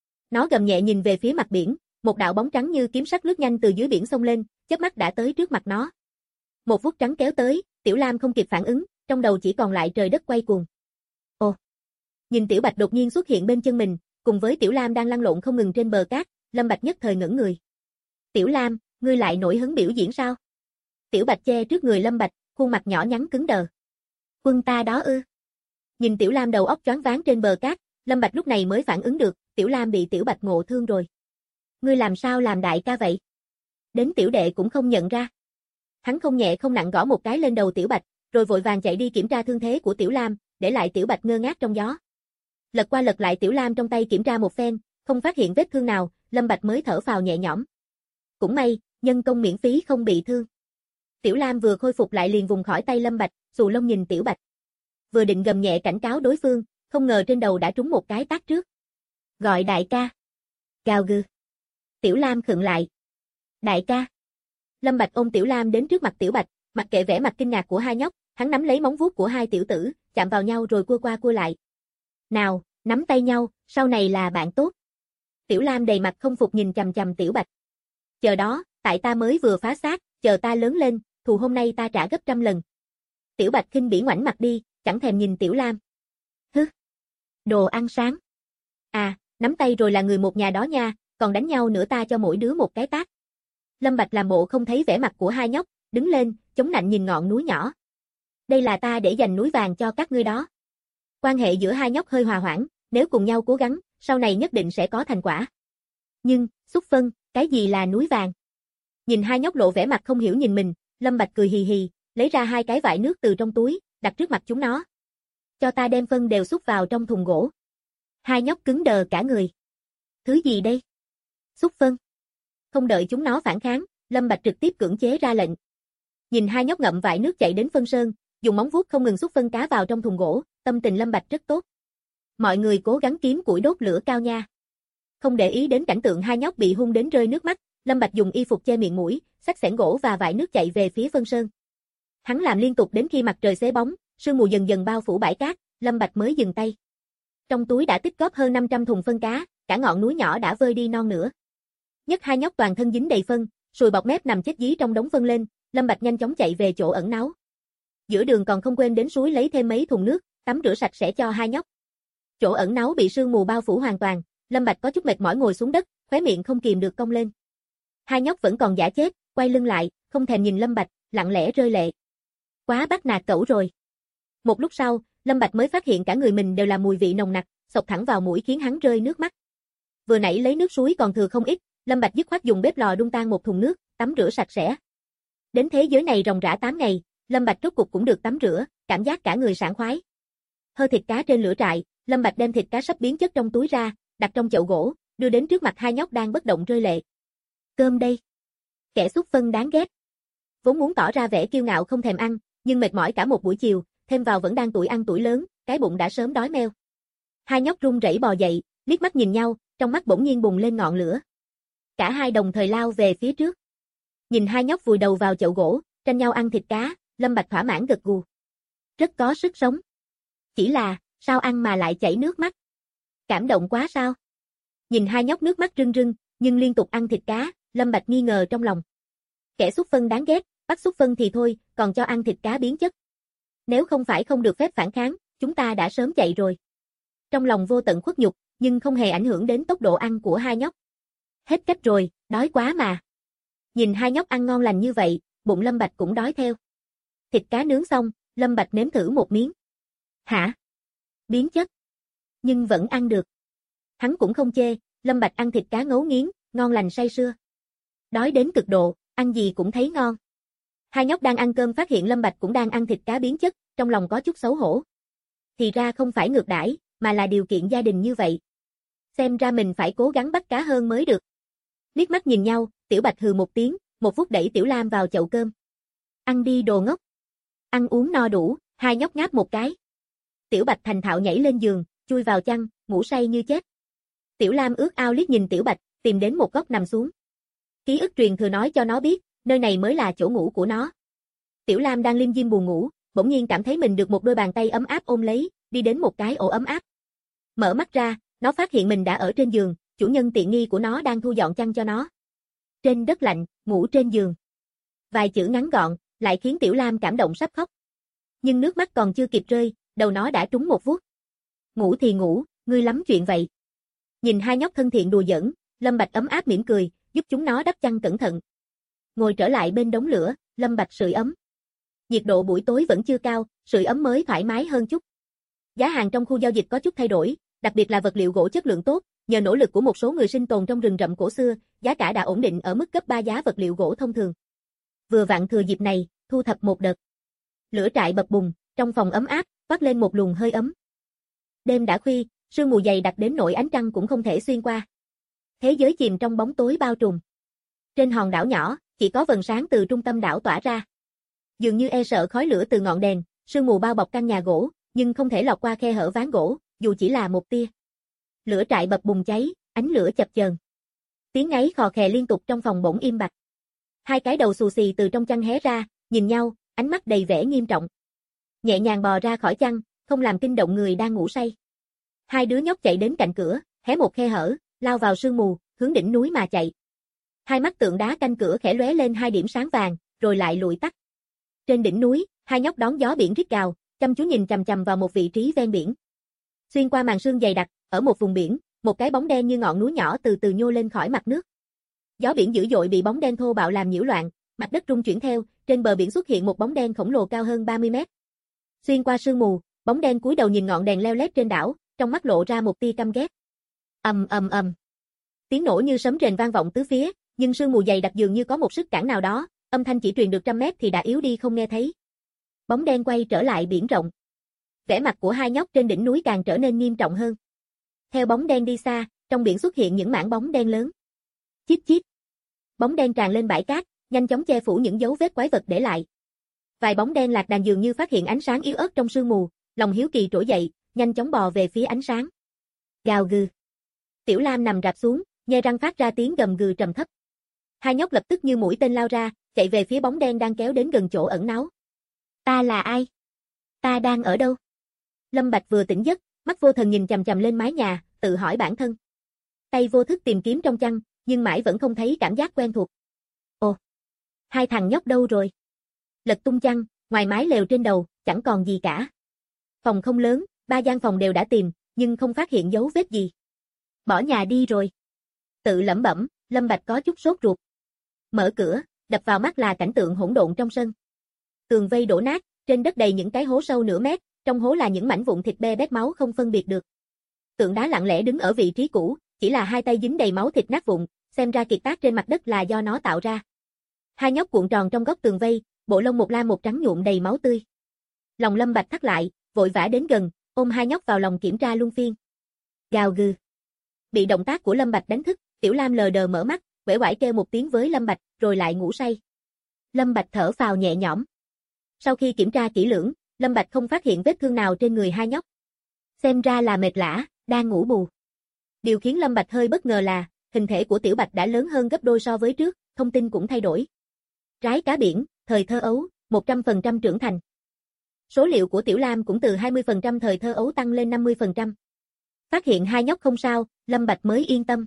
Nó gầm nhẹ nhìn về phía mặt biển, một đạo bóng trắng như kiếm sắc lướt nhanh từ dưới biển xông lên, chớp mắt đã tới trước mặt nó. Một vuốt trắng kéo tới, Tiểu Lam không kịp phản ứng, trong đầu chỉ còn lại trời đất quay cuồng. Ồ. Nhìn Tiểu Bạch đột nhiên xuất hiện bên chân mình, cùng với Tiểu Lam đang lăn lộn không ngừng trên bờ cát, Lâm Bạch nhất thời ngẩn người. Tiểu Lam, ngươi lại nổi hứng biểu diễn sao? Tiểu Bạch che trước người Lâm Bạch, khuôn mặt nhỏ nhắn cứng đờ. Quân ta đó ư? Nhìn Tiểu Lam đầu óc choáng váng trên bờ cát, Lâm Bạch lúc này mới phản ứng được, Tiểu Lam bị Tiểu Bạch ngộ thương rồi. Ngươi làm sao làm đại ca vậy? Đến tiểu đệ cũng không nhận ra. Hắn không nhẹ không nặng gõ một cái lên đầu Tiểu Bạch, rồi vội vàng chạy đi kiểm tra thương thế của Tiểu Lam, để lại Tiểu Bạch ngơ ngác trong gió. Lật qua lật lại Tiểu Lam trong tay kiểm tra một phen, không phát hiện vết thương nào, Lâm Bạch mới thở phào nhẹ nhõm. Cũng may, nhân công miễn phí không bị thương. Tiểu Lam vừa khôi phục lại liền vùng khỏi tay Lâm Bạch, xù lông nhìn Tiểu Bạch. Vừa định gầm nhẹ cảnh cáo đối phương, không ngờ trên đầu đã trúng một cái tát trước. Gọi đại ca. Gào gừ. Tiểu Lam khựng lại. Đại ca. Lâm Bạch ôm Tiểu Lam đến trước mặt Tiểu Bạch, mặc kệ vẻ mặt kinh ngạc của hai nhóc, hắn nắm lấy móng vuốt của hai tiểu tử, chạm vào nhau rồi cua qua cua lại. Nào, nắm tay nhau, sau này là bạn tốt. Tiểu Lam đầy mặt không phục nhìn chằm chằm Tiểu Bạch. Chờ đó, tại ta mới vừa phá xác, chờ ta lớn lên, thù hôm nay ta trả gấp 100 lần. Tiểu Bạch khinh bỉ ngoảnh mặt đi, chẳng thèm nhìn Tiểu Lam. Hứ. Đồ ăn sáng. À, nắm tay rồi là người một nhà đó nha, còn đánh nhau nữa ta cho mỗi đứa một cái tát. Lâm Bạch làm bộ không thấy vẻ mặt của hai nhóc, đứng lên, chống nạnh nhìn ngọn núi nhỏ. Đây là ta để dành núi vàng cho các ngươi đó. Quan hệ giữa hai nhóc hơi hòa hoãn, nếu cùng nhau cố gắng, sau này nhất định sẽ có thành quả. Nhưng, xúc phân, cái gì là núi vàng? Nhìn hai nhóc lộ vẻ mặt không hiểu nhìn mình, Lâm Bạch cười hì hì, lấy ra 2 cái vải nước từ trong túi, đặt trước mặt chúng nó. Cho ta đem phân đều xúc vào trong thùng gỗ. Hai nhóc cứng đờ cả người. Thứ gì đây? Xúc phân. Không đợi chúng nó phản kháng, Lâm Bạch trực tiếp cưỡng chế ra lệnh. Nhìn hai nhóc ngậm vải nước chạy đến phân sơn, dùng móng vuốt không ngừng xúc phân cá vào trong thùng gỗ, tâm tình Lâm Bạch rất tốt. Mọi người cố gắng kiếm củi đốt lửa cao nha. Không để ý đến cảnh tượng hai nhóc bị hung đến rơi nước mắt, Lâm Bạch dùng y phục che miệng mũi, xách xẻng gỗ và vải nước chạy về phía phân sơn. Hắn làm liên tục đến khi mặt trời xế bóng, sương mù dần dần bao phủ bãi cát, Lâm Bạch mới dừng tay. Trong túi đã tích góp hơn 500 thùng phân cá, cả ngọn núi nhỏ đã vơi đi non nửa. Nhất hai nhóc toàn thân dính đầy phân, sùi bọt mép nằm chết dí trong đống phân lên, Lâm Bạch nhanh chóng chạy về chỗ ẩn náu. Giữa đường còn không quên đến suối lấy thêm mấy thùng nước, tắm rửa sạch sẽ cho hai nhóc. Chỗ ẩn náu bị sương mù bao phủ hoàn toàn, Lâm Bạch có chút mệt mỏi ngồi xuống đất, khóe miệng không kìm được cong lên. Hai nhóc vẫn còn giả chết, quay lưng lại, không thèm nhìn Lâm Bạch, lặng lẽ rơi lệ. Quá bắt nạt cẩu rồi. Một lúc sau, Lâm Bạch mới phát hiện cả người mình đều là mùi vị nồng nặc, xộc thẳng vào mũi khiến hắn rơi nước mắt. Vừa nãy lấy nước suối còn thừa không ít, Lâm Bạch dứt khoát dùng bếp lò đun tan một thùng nước, tắm rửa sạch sẽ. Đến thế giới này ròng rã 8 ngày, Lâm Bạch rốt cục cũng được tắm rửa, cảm giác cả người sảng khoái. Hơ thịt cá trên lửa trại, Lâm Bạch đem thịt cá sắp biến chất trong túi ra, đặt trong chậu gỗ, đưa đến trước mặt hai nhóc đang bất động rơi lệ. Cơm đây. Kẻ xúc phân đáng ghét. Vốn muốn tỏ ra vẻ kiêu ngạo không thèm ăn, nhưng mệt mỏi cả một buổi chiều, thêm vào vẫn đang tuổi ăn tuổi lớn, cái bụng đã sớm đói meo. Hai nhóc run rẩy bò dậy, liếc mắt nhìn nhau, trong mắt bỗng nhiên bùng lên ngọn lửa. Cả hai đồng thời lao về phía trước. Nhìn hai nhóc vùi đầu vào chậu gỗ, tranh nhau ăn thịt cá, Lâm Bạch thỏa mãn gật gù. Rất có sức sống. Chỉ là, sao ăn mà lại chảy nước mắt? Cảm động quá sao? Nhìn hai nhóc nước mắt rưng rưng, nhưng liên tục ăn thịt cá, Lâm Bạch nghi ngờ trong lòng. Kẻ xúc phân đáng ghét, bắt xúc phân thì thôi, còn cho ăn thịt cá biến chất. Nếu không phải không được phép phản kháng, chúng ta đã sớm chạy rồi. Trong lòng vô tận khuất nhục, nhưng không hề ảnh hưởng đến tốc độ ăn của hai nhóc. Hết cách rồi, đói quá mà. Nhìn hai nhóc ăn ngon lành như vậy, bụng Lâm Bạch cũng đói theo. Thịt cá nướng xong, Lâm Bạch nếm thử một miếng. Hả? Biến chất. Nhưng vẫn ăn được. Hắn cũng không chê, Lâm Bạch ăn thịt cá ngấu nghiến, ngon lành say sưa. Đói đến cực độ, ăn gì cũng thấy ngon. Hai nhóc đang ăn cơm phát hiện Lâm Bạch cũng đang ăn thịt cá biến chất, trong lòng có chút xấu hổ. Thì ra không phải ngược đãi, mà là điều kiện gia đình như vậy. Xem ra mình phải cố gắng bắt cá hơn mới được. Liếc mắt nhìn nhau, Tiểu Bạch hừ một tiếng, một phút đẩy Tiểu Lam vào chậu cơm. Ăn đi đồ ngốc. Ăn uống no đủ, hai nhóc ngáp một cái. Tiểu Bạch thành thạo nhảy lên giường, chui vào chăn, ngủ say như chết. Tiểu Lam ước ao liếc nhìn Tiểu Bạch, tìm đến một góc nằm xuống. Ký ức truyền thừa nói cho nó biết, nơi này mới là chỗ ngủ của nó. Tiểu Lam đang lim dim buồn ngủ, bỗng nhiên cảm thấy mình được một đôi bàn tay ấm áp ôm lấy, đi đến một cái ổ ấm áp. Mở mắt ra, nó phát hiện mình đã ở trên giường, chủ nhân tiện nghi của nó đang thu dọn chăn cho nó. Trên đất lạnh, ngủ trên giường. Vài chữ ngắn gọn, lại khiến Tiểu Lam cảm động sắp khóc. Nhưng nước mắt còn chưa kịp rơi, đầu nó đã trúng một vuốt. Ngủ thì ngủ, ngươi lắm chuyện vậy. Nhìn hai nhóc thân thiện đùa giỡn, Lâm Bạch ấm áp mỉm cười, giúp chúng nó đắp chăn cẩn thận. Ngồi trở lại bên đống lửa, Lâm Bạch sưởi ấm. Nhiệt độ buổi tối vẫn chưa cao, sưởi ấm mới thoải mái hơn chút. Giá hàng trong khu giao dịch có chút thay đổi, đặc biệt là vật liệu gỗ chất lượng tốt, nhờ nỗ lực của một số người sinh tồn trong rừng rậm cổ xưa, giá cả đã ổn định ở mức gấp 3 giá vật liệu gỗ thông thường. Vừa vặn thừa dịp này, thu thập một đợt. Lửa trại bập bùng, trong phòng ấm áp, toát lên một luồng hơi ấm. Đêm đã khuya, sương mù dày đặc đến nỗi ánh trăng cũng không thể xuyên qua. Thế giới chìm trong bóng tối bao trùm. Trên hòn đảo nhỏ, chỉ có vầng sáng từ trung tâm đảo tỏa ra. Dường như e sợ khói lửa từ ngọn đèn, sương mù bao bọc căn nhà gỗ, nhưng không thể lọt qua khe hở ván gỗ, dù chỉ là một tia. Lửa trại bập bùng cháy, ánh lửa chập chờn. Tiếng ngáy khò khè liên tục trong phòng bỗng im bặt. Hai cái đầu xù xì từ trong chăn hé ra, nhìn nhau, ánh mắt đầy vẻ nghiêm trọng. Nhẹ nhàng bò ra khỏi chăn, không làm kinh động người đang ngủ say. Hai đứa nhóc chạy đến cạnh cửa, hé một khe hở, lao vào sương mù, hướng đỉnh núi mà chạy. Hai mắt tượng đá canh cửa khẽ lóe lên hai điểm sáng vàng, rồi lại lụi tắt. Trên đỉnh núi, hai nhóc đón gió biển rít gào, chăm chú nhìn chằm chằm vào một vị trí ven biển. Xuyên qua màn sương dày đặc, ở một vùng biển, một cái bóng đen như ngọn núi nhỏ từ từ nhô lên khỏi mặt nước. Gió biển dữ dội bị bóng đen thô bạo làm nhiễu loạn, mặt đất rung chuyển theo, trên bờ biển xuất hiện một bóng đen khổng lồ cao hơn 30 mét. Xuyên qua sương mù, bóng đen cúi đầu nhìn ngọn đèn leo lét trên đảo, trong mắt lộ ra một tia căm ghét. Ầm ầm ầm. Tiếng nổ như sấm rền vang vọng tứ phía, nhưng sương mù dày đặc dường như có một sức cản nào đó, âm thanh chỉ truyền được trăm mét thì đã yếu đi không nghe thấy. Bóng đen quay trở lại biển rộng. Vẻ mặt của hai nhóc trên đỉnh núi càng trở nên nghiêm trọng hơn. Theo bóng đen đi xa, trong biển xuất hiện những mảng bóng đen lớn. Chíp chíp. Bóng đen tràn lên bãi cát, nhanh chóng che phủ những dấu vết quái vật để lại. Vài bóng đen lạc đàn dường như phát hiện ánh sáng yếu ớt trong sương mù, lòng hiếu kỳ trỗi dậy, nhanh chóng bò về phía ánh sáng. Gào gừ. Tiểu Lam nằm rạp xuống, nhe răng phát ra tiếng gầm gừ trầm thấp. Hai nhóc lập tức như mũi tên lao ra, chạy về phía bóng đen đang kéo đến gần chỗ ẩn náu. Ta là ai? Ta đang ở đâu? Lâm Bạch vừa tỉnh giấc, mắt vô thần nhìn chằm chằm lên mái nhà, tự hỏi bản thân. Tay vô thức tìm kiếm trong chăn, nhưng mãi vẫn không thấy cảm giác quen thuộc. Ồ, hai thằng nhóc đâu rồi? Lật tung chăn, ngoài mái lều trên đầu, chẳng còn gì cả. Phòng không lớn, 3 gian phòng đều đã tìm, nhưng không phát hiện dấu vết gì. Bỏ nhà đi rồi. Tự lẩm bẩm, Lâm Bạch có chút sốt ruột. Mở cửa, đập vào mắt là cảnh tượng hỗn độn trong sân. Tường vây đổ nát, trên đất đầy những cái hố sâu nửa mét, trong hố là những mảnh vụn thịt be bét máu không phân biệt được. Tượng đá lặng lẽ đứng ở vị trí cũ, chỉ là hai tay dính đầy máu thịt nát vụn, xem ra kiệt tác trên mặt đất là do nó tạo ra. Hai nhóc cuộn tròn trong góc tường vây, bộ lông một lam một trắng nhuộm đầy máu tươi. Lòng Lâm Bạch thắt lại, vội vã đến gần, ôm hai nhóc vào lòng kiểm tra luân phiên. Gào gừ. Bị động tác của Lâm Bạch đánh thức, Tiểu Lam lờ đờ mở mắt, uể oải kêu một tiếng với Lâm Bạch, rồi lại ngủ say. Lâm Bạch thở phào nhẹ nhõm. Sau khi kiểm tra kỹ lưỡng, Lâm Bạch không phát hiện vết thương nào trên người hai nhóc. Xem ra là mệt lả, đang ngủ bù. Điều khiến Lâm Bạch hơi bất ngờ là, hình thể của Tiểu Bạch đã lớn hơn gấp đôi so với trước, thông tin cũng thay đổi. Rái cá biển, thời thơ ấu, 100% trưởng thành. Số liệu của Tiểu Lam cũng từ 20% thời thơ ấu tăng lên 50%. Phát hiện hai nhóc không sao, Lâm Bạch mới yên tâm.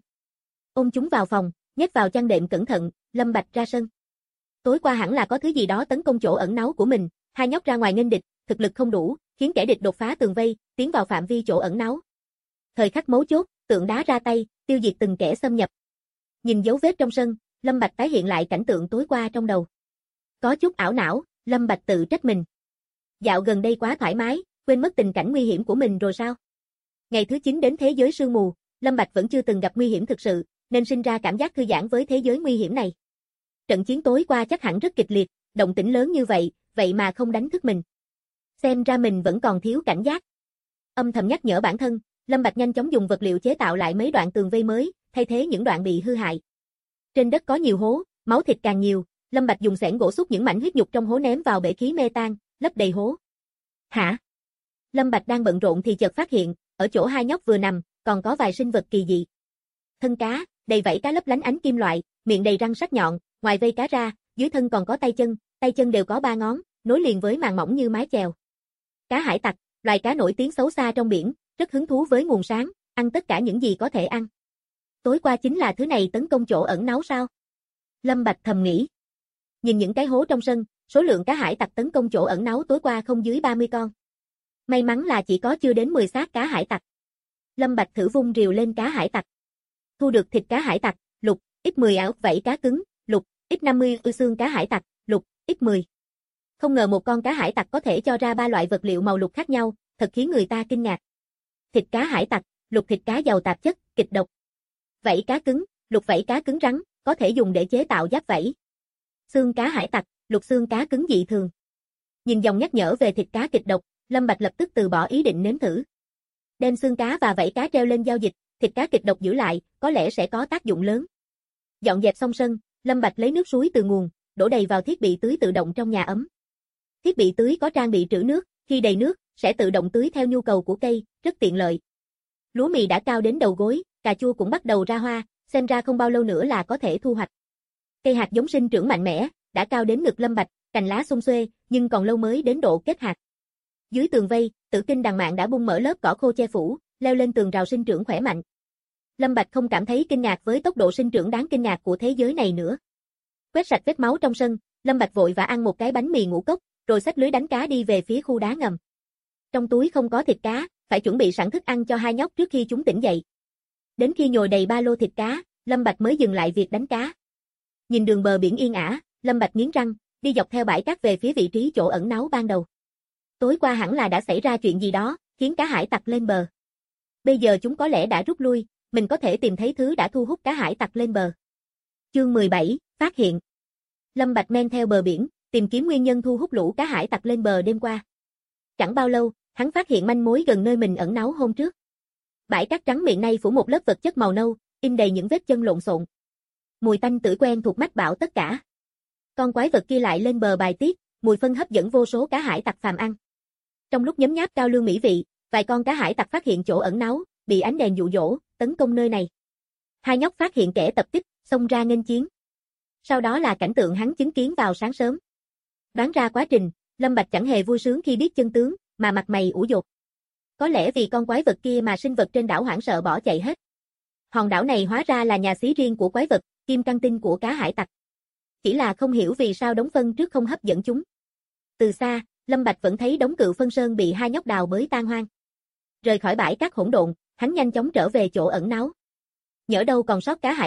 Ôm chúng vào phòng, nhét vào chăn đệm cẩn thận, Lâm Bạch ra sân. Tối qua hẳn là có thứ gì đó tấn công chỗ ẩn náu của mình, hai nhóc ra ngoài nghênh địch, thực lực không đủ, khiến kẻ địch đột phá tường vây, tiến vào phạm vi chỗ ẩn náu. Thời khắc mấu chốt, tượng đá ra tay, tiêu diệt từng kẻ xâm nhập. Nhìn dấu vết trong sân, Lâm Bạch tái hiện lại cảnh tượng tối qua trong đầu. Có chút ảo não, Lâm Bạch tự trách mình. Dạo gần đây quá thoải mái, quên mất tình cảnh nguy hiểm của mình rồi sao? Ngày thứ 9 đến thế giới sương mù, Lâm Bạch vẫn chưa từng gặp nguy hiểm thực sự, nên sinh ra cảm giác thư giãn với thế giới nguy hiểm này. Trận chiến tối qua chắc hẳn rất kịch liệt, động tĩnh lớn như vậy, vậy mà không đánh thức mình. Xem ra mình vẫn còn thiếu cảnh giác. Âm thầm nhắc nhở bản thân, Lâm Bạch nhanh chóng dùng vật liệu chế tạo lại mấy đoạn tường vây mới, thay thế những đoạn bị hư hại. Trên đất có nhiều hố, máu thịt càng nhiều, Lâm Bạch dùng xẻng gỗ xúc những mảnh huyết nhục trong hố ném vào bể khí mê tan, lấp đầy hố. Hả? Lâm Bạch đang bận rộn thì chợt phát hiện, ở chỗ hai nhóc vừa nằm, còn có vài sinh vật kỳ dị. Thân cá, đầy vảy cá lấp lánh ánh kim loại, miệng đầy răng sắc nhọn, ngoài vây cá ra, dưới thân còn có tay chân đều có 3 ngón, nối liền với màng mỏng như mái chèo. Cá hải tặc, loài cá nổi tiếng xấu xa trong biển, rất hứng thú với nguồn sáng, ăn tất cả những gì có thể ăn. Tối qua chính là thứ này tấn công chỗ ẩn náu sao? Lâm Bạch thầm nghĩ. Nhìn những cái hố trong sân, số lượng cá hải tặc tấn công chỗ ẩn náu tối qua không dưới 30 con. May mắn là chỉ có chưa đến 10 xác cá hải tặc. Lâm Bạch thử vung rìu lên cá hải tặc. Thu được thịt cá hải tặc, lục, x10 ảo vảy cá cứng, lục, x50 xương cá hải tặc, lục, x10. Không ngờ một con cá hải tặc có thể cho ra 3 loại vật liệu màu lục khác nhau, thật khiến người ta kinh ngạc. Thịt cá hải tặc, lục thịt cá giàu tạp chất, kịch độc. Vảy cá cứng, lục vảy cá cứng rắn, có thể dùng để chế tạo giáp vảy. Xương cá hải tặc, lục xương cá cứng dị thường. Nhìn dòng nhắc nhở về thịt cá kịch độc, Lâm Bạch lập tức từ bỏ ý định nếm thử. Đem xương cá và vảy cá treo lên giao dịch, thịt cá kịch độc giữ lại, có lẽ sẽ có tác dụng lớn. Dọn dẹp xong sân, Lâm Bạch lấy nước suối từ nguồn, đổ đầy vào thiết bị tưới tự động trong nhà ấm. Thiết bị tưới có trang bị trữ nước, khi đầy nước, sẽ tự động tưới theo nhu cầu của cây, rất tiện lợi. Lúa mì đã cao đến đầu gối, cà chua cũng bắt đầu ra hoa, xem ra không bao lâu nữa là có thể thu hoạch. Cây hạt giống sinh trưởng mạnh mẽ, đã cao đến ngực Lâm Bạch, cành lá xum xuê, nhưng còn lâu mới đến độ kết hạt. Dưới tường vây, Tử Kinh đằng mạn đã bung mở lớp cỏ khô che phủ, leo lên tường rào sinh trưởng khỏe mạnh. Lâm Bạch không cảm thấy kinh ngạc với tốc độ sinh trưởng đáng kinh ngạc của thế giới này nữa. Quét sạch vết máu trong sân, Lâm Bạch vội và ăn một cái bánh mì ngũ cốc, rồi xách lưới đánh cá đi về phía khu đá ngầm. Trong túi không có thịt cá, phải chuẩn bị sẵn thức ăn cho hai nhóc trước khi chúng tỉnh dậy. Đến khi nhồi đầy ba lô thịt cá, Lâm Bạch mới dừng lại việc đánh cá. Nhìn đường bờ biển yên ả, Lâm Bạch nghiến răng, đi dọc theo bãi cát về phía vị trí chỗ ẩn náu ban đầu. Tối qua hẳn là đã xảy ra chuyện gì đó, khiến cá hải tặc lên bờ. Bây giờ chúng có lẽ đã rút lui, mình có thể tìm thấy thứ đã thu hút cá hải tặc lên bờ. Chương 17, phát hiện. Lâm Bạch men theo bờ biển, tìm kiếm nguyên nhân thu hút lũ cá hải tặc lên bờ đêm qua. Chẳng bao lâu, hắn phát hiện manh mối gần nơi mình ẩn náu hôm trước. Bãi cát trắng miệng nay phủ một lớp vật chất màu nâu, in đầy những vết chân lộn xộn. Mùi tanh tưởi quen thuộc mách bảo tất cả. Con quái vật kia lại lên bờ bài tiết, mùi phân hấp dẫn vô số cá hải tặc phàm ăn. Trong lúc nhấm nháp cao lương mỹ vị, vài con cá hải tặc phát hiện chỗ ẩn náu, bị ánh đèn dụ dỗ, tấn công nơi này. Hai nhóc phát hiện kẻ tập kích, xông ra nghênh chiến. Sau đó là cảnh tượng hắn chứng kiến vào sáng sớm. Đoán ra quá trình, Lâm Bạch chẳng hề vui sướng khi biết chân tướng, mà mặt mày ủ dột. Có lẽ vì con quái vật kia mà sinh vật trên đảo hoảng sợ bỏ chạy hết. Hòn đảo này hóa ra là nhà xí riêng của quái vật, kim căng tin của cá hải tặc. Chỉ là không hiểu vì sao đống phân trước không hấp dẫn chúng. Từ xa, Lâm Bạch vẫn thấy đống cự phân sơn bị hai nhóc đào bới tan hoang. Rời khỏi bãi cát hỗn độn, hắn nhanh chóng trở về chỗ ẩn náu. Nhỡ đâu còn sót cá hải tặc,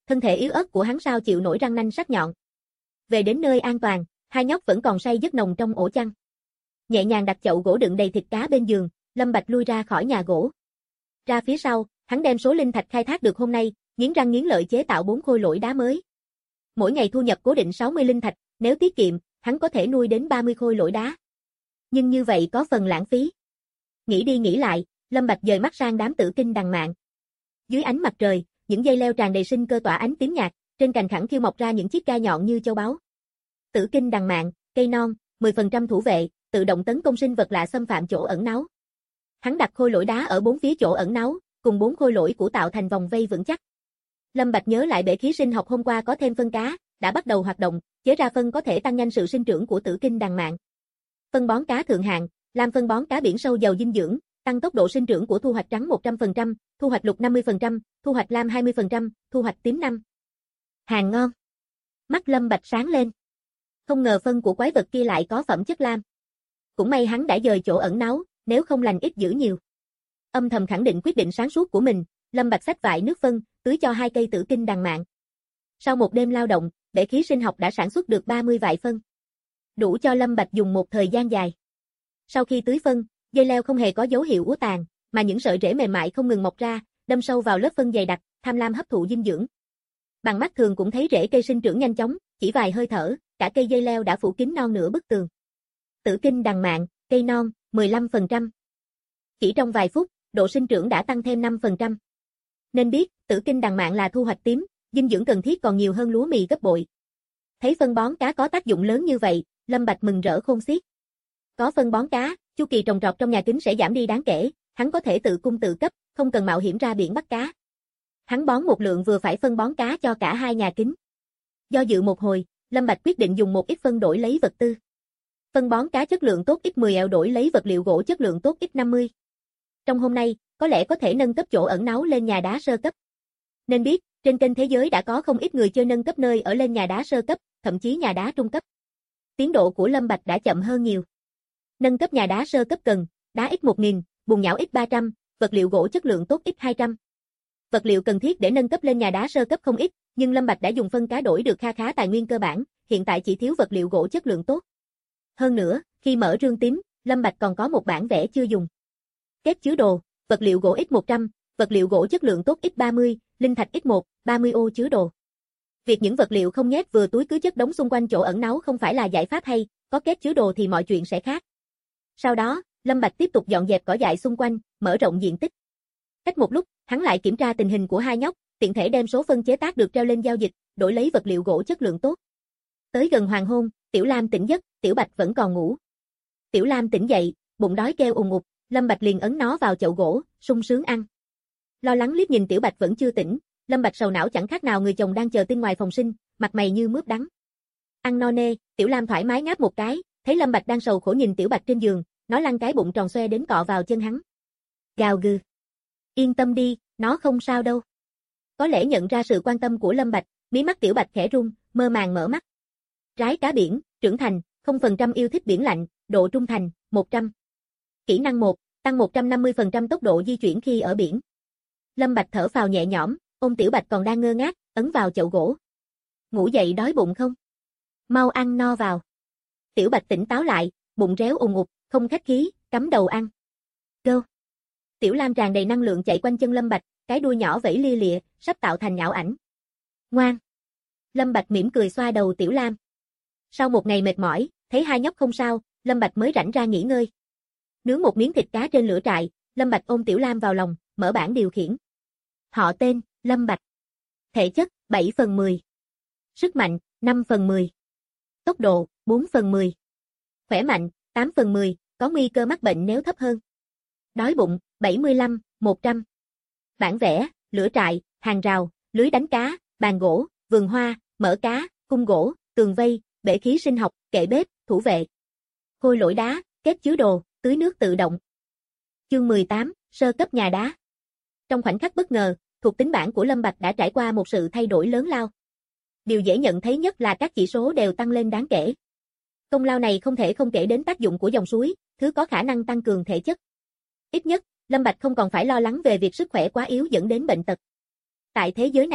thân thể yếu ớt của hắn sao chịu nổi răng nanh sắc nhọn. Về đến nơi an toàn, hai nhóc vẫn còn say giấc nồng trong ổ chăn. Nhẹ nhàng đặt chậu gỗ đựng đầy thịt cá bên giường, Lâm Bạch lui ra khỏi nhà gỗ. Ra phía sau, hắn đem số linh thạch khai thác được hôm nay, nghiến răng nghiến lợi chế tạo 4 khối lỗi đá mới. Mỗi ngày thu nhập cố định 60 linh thạch, nếu tiết kiệm, hắn có thể nuôi đến 30 khối lỗi đá. Nhưng như vậy có phần lãng phí. Nghĩ đi nghĩ lại, Lâm Bạch dời mắt sang đám tử kinh đằng mạn. Dưới ánh mặt trời, những dây leo tràn đầy sinh cơ tỏa ánh tím nhạt, trên cành khẳng khiu mọc ra những chiếc gai nhọn như châu báu. Tử kinh đằng mạn, cây non, 10% thủ vệ, tự động tấn công sinh vật lạ xâm phạm chỗ ẩn náu. Hắn đặt khôi lỗi đá ở 4 phía chỗ ẩn náu, cùng 4 khôi lỗi cũ tạo thành vòng vây vững chắc. Lâm Bạch nhớ lại bể khí sinh học hôm qua có thêm phân cá, đã bắt đầu hoạt động, chế ra phân có thể tăng nhanh sự sinh trưởng của tử kinh đằng mạn. Phân bón cá thượng hạng, làm phân bón cá biển sâu giàu dinh dưỡng, tăng tốc độ sinh trưởng của thu hoạch trắng 100%, thu hoạch lục 50%, thu hoạch lam 20%, thu hoạch tím 5. Hàng ngon. Mắt Lâm Bạch sáng lên. Không ngờ phân của quái vật kia lại có phẩm chất lam. Cũng may hắn đã dời chỗ ẩn náu, nếu không lành ít dữ nhiều. Âm thầm khẳng định quyết định sáng suốt của mình, Lâm Bạch xách vại nước phân, tưới cho 2 cây tử kinh đằng mạn. Sau một đêm lao động, bể khí sinh học đã sản xuất được 30 vại phân. Đủ cho Lâm Bạch dùng một thời gian dài. Sau khi tưới phân, dây leo không hề có dấu hiệu úa tàn, mà những sợi rễ mềm mại không ngừng mọc ra, đâm sâu vào lớp phân dày đặc, tham lam hấp thụ dinh dưỡng. Bằng mắt thường cũng thấy rễ cây sinh trưởng nhanh chóng, chỉ vài hơi thở, cả cây dây leo đã phủ kín non nửa bức tường. Tử kinh đằng mạn, cây non, 15%. Chỉ trong vài phút, độ sinh trưởng đã tăng thêm 5%. Nên biết, tử kinh đằng mạn là thu hoạch tím, dinh dưỡng cần thiết còn nhiều hơn lúa mì gấp bội. Thấy phân bón cá có tác dụng lớn như vậy, Lâm Bạch mừng rỡ khôn xiết. Có phân bón cá, chu kỳ trồng trọt trong nhà kính sẽ giảm đi đáng kể, hắn có thể tự cung tự cấp, không cần mạo hiểm ra biển bắt cá. Hắn bón một lượng vừa phải phân bón cá cho cả 2 nhà kính. Do dự một hồi, Lâm Bạch quyết định dùng một ít phân đổi lấy vật tư. Phân bón cá chất lượng tốt ít 10 eo đổi lấy vật liệu gỗ chất lượng tốt ít 50. Trong hôm nay, có lẽ có thể nâng cấp chỗ ẩn náu lên nhà đá sơ cấp. Nên biết, trên kênh thế giới đã có không ít người chơi nâng cấp nơi ở lên nhà đá sơ cấp, thậm chí nhà đá trung cấp. Tiến độ của Lâm Bạch đã chậm hơn nhiều. Nâng cấp nhà đá sơ cấp cần, đá X1000, bùn nhão X300, vật liệu gỗ chất lượng tốt X200. Vật liệu cần thiết để nâng cấp lên nhà đá sơ cấp không ít, nhưng Lâm Bạch đã dùng phân cá đổi được kha khá tài nguyên cơ bản, hiện tại chỉ thiếu vật liệu gỗ chất lượng tốt. Hơn nữa, khi mở rương tím, Lâm Bạch còn có một bản vẽ chưa dùng. Kết chứa đồ, vật liệu gỗ X100, vật liệu gỗ chất lượng tốt X30, linh thạch X1, 30 ô chứa đồ. Việc những vật liệu không nhét vừa túi cứ chất đống xung quanh chỗ ẩn náu không phải là giải pháp hay, có kết chứa đồ thì mọi chuyện sẽ khác. Sau đó, Lâm Bạch tiếp tục dọn dẹp cỏ dại xung quanh, mở rộng diện tích. Cách một lúc, hắn lại kiểm tra tình hình của hai nhóc, tiện thể đem số phân chế tác được treo lên giao dịch, đổi lấy vật liệu gỗ chất lượng tốt. Tới gần hoàng hôn, Tiểu Lam tỉnh giấc, Tiểu Bạch vẫn còn ngủ. Tiểu Lam tỉnh dậy, bụng đói kêu ùng ục, Lâm Bạch liền ấn nó vào chậu gỗ, sung sướng ăn. Lo lắng liếc nhìn Tiểu Bạch vẫn chưa tỉnh, Lâm Bạch sầu não chẳng khác nào người chồng đang chờ tin ngoài phòng sinh, mặt mày như mướp đắng. Ăn no nê, Tiểu Lam thoải mái ngáp một cái, thấy Lâm Bạch đang sầu khổ nhìn Tiểu Bạch trên giường, nó lăn cái bụng tròn xoe đến cọ vào chân hắn. Gào gừ. Yên tâm đi, nó không sao đâu. Có lẽ nhận ra sự quan tâm của Lâm Bạch, mí mắt Tiểu Bạch khẽ rung, mơ màng mở mắt. Rái cá biển, trưởng thành, 0% yêu thích biển lạnh, độ trung thành, 100. Kỹ năng 1, tăng 150% tốc độ di chuyển khi ở biển. Lâm Bạch thở phào nhẹ nhõm, ôm Tiểu Bạch còn đang ngơ ngác, ấn vào chậu gỗ. Ngủ dậy đói bụng không? Mau ăn no vào. Tiểu Bạch tỉnh táo lại, bụng réo ùng ục, không khách khí, cắm đầu ăn. Go. Tiểu Lam tràn đầy năng lượng chạy quanh chân Lâm Bạch, cái đuôi nhỏ vẫy lia lịa, sắp tạo thành ảo ảnh. Ngoan. Lâm Bạch mỉm cười xoa đầu Tiểu Lam. Sau một ngày mệt mỏi, thấy hai nhóc không sao, Lâm Bạch mới rảnh ra nghỉ ngơi. Nướng một miếng thịt cá trên lửa trại, Lâm Bạch ôm Tiểu Lam vào lòng, mở bảng điều khiển. Họ tên, Lâm Bạch. Thể chất, 7/10. Sức mạnh, 5/10. Tốc độ, 4/10. Khỏe mạnh, 8/10, có nguy cơ mắc bệnh nếu thấp hơn. Đói bụng, 75, 100. Bản vẽ, lửa trại, hàng rào, lưới đánh cá, bàn gỗ, vườn hoa, mỡ cá, cung gỗ, tường vây, bể khí sinh học, kệ bếp, thủ vệ. Khôi lỗi đá, kết chứa đồ, tưới nước tự động. Chương 18, sơ cấp nhà đá. Trong khoảnh khắc bất ngờ, thuộc tính bảng của Lâm Bạch đã trải qua một sự thay đổi lớn lao. Điều dễ nhận thấy nhất là các chỉ số đều tăng lên đáng kể. Công lao này không thể không kể đến tác dụng của dòng suối, thứ có khả năng tăng cường thể chất. Ít nhất, Lâm Bạch không còn phải lo lắng về việc sức khỏe quá yếu dẫn đến bệnh tật. Tại thế giới này,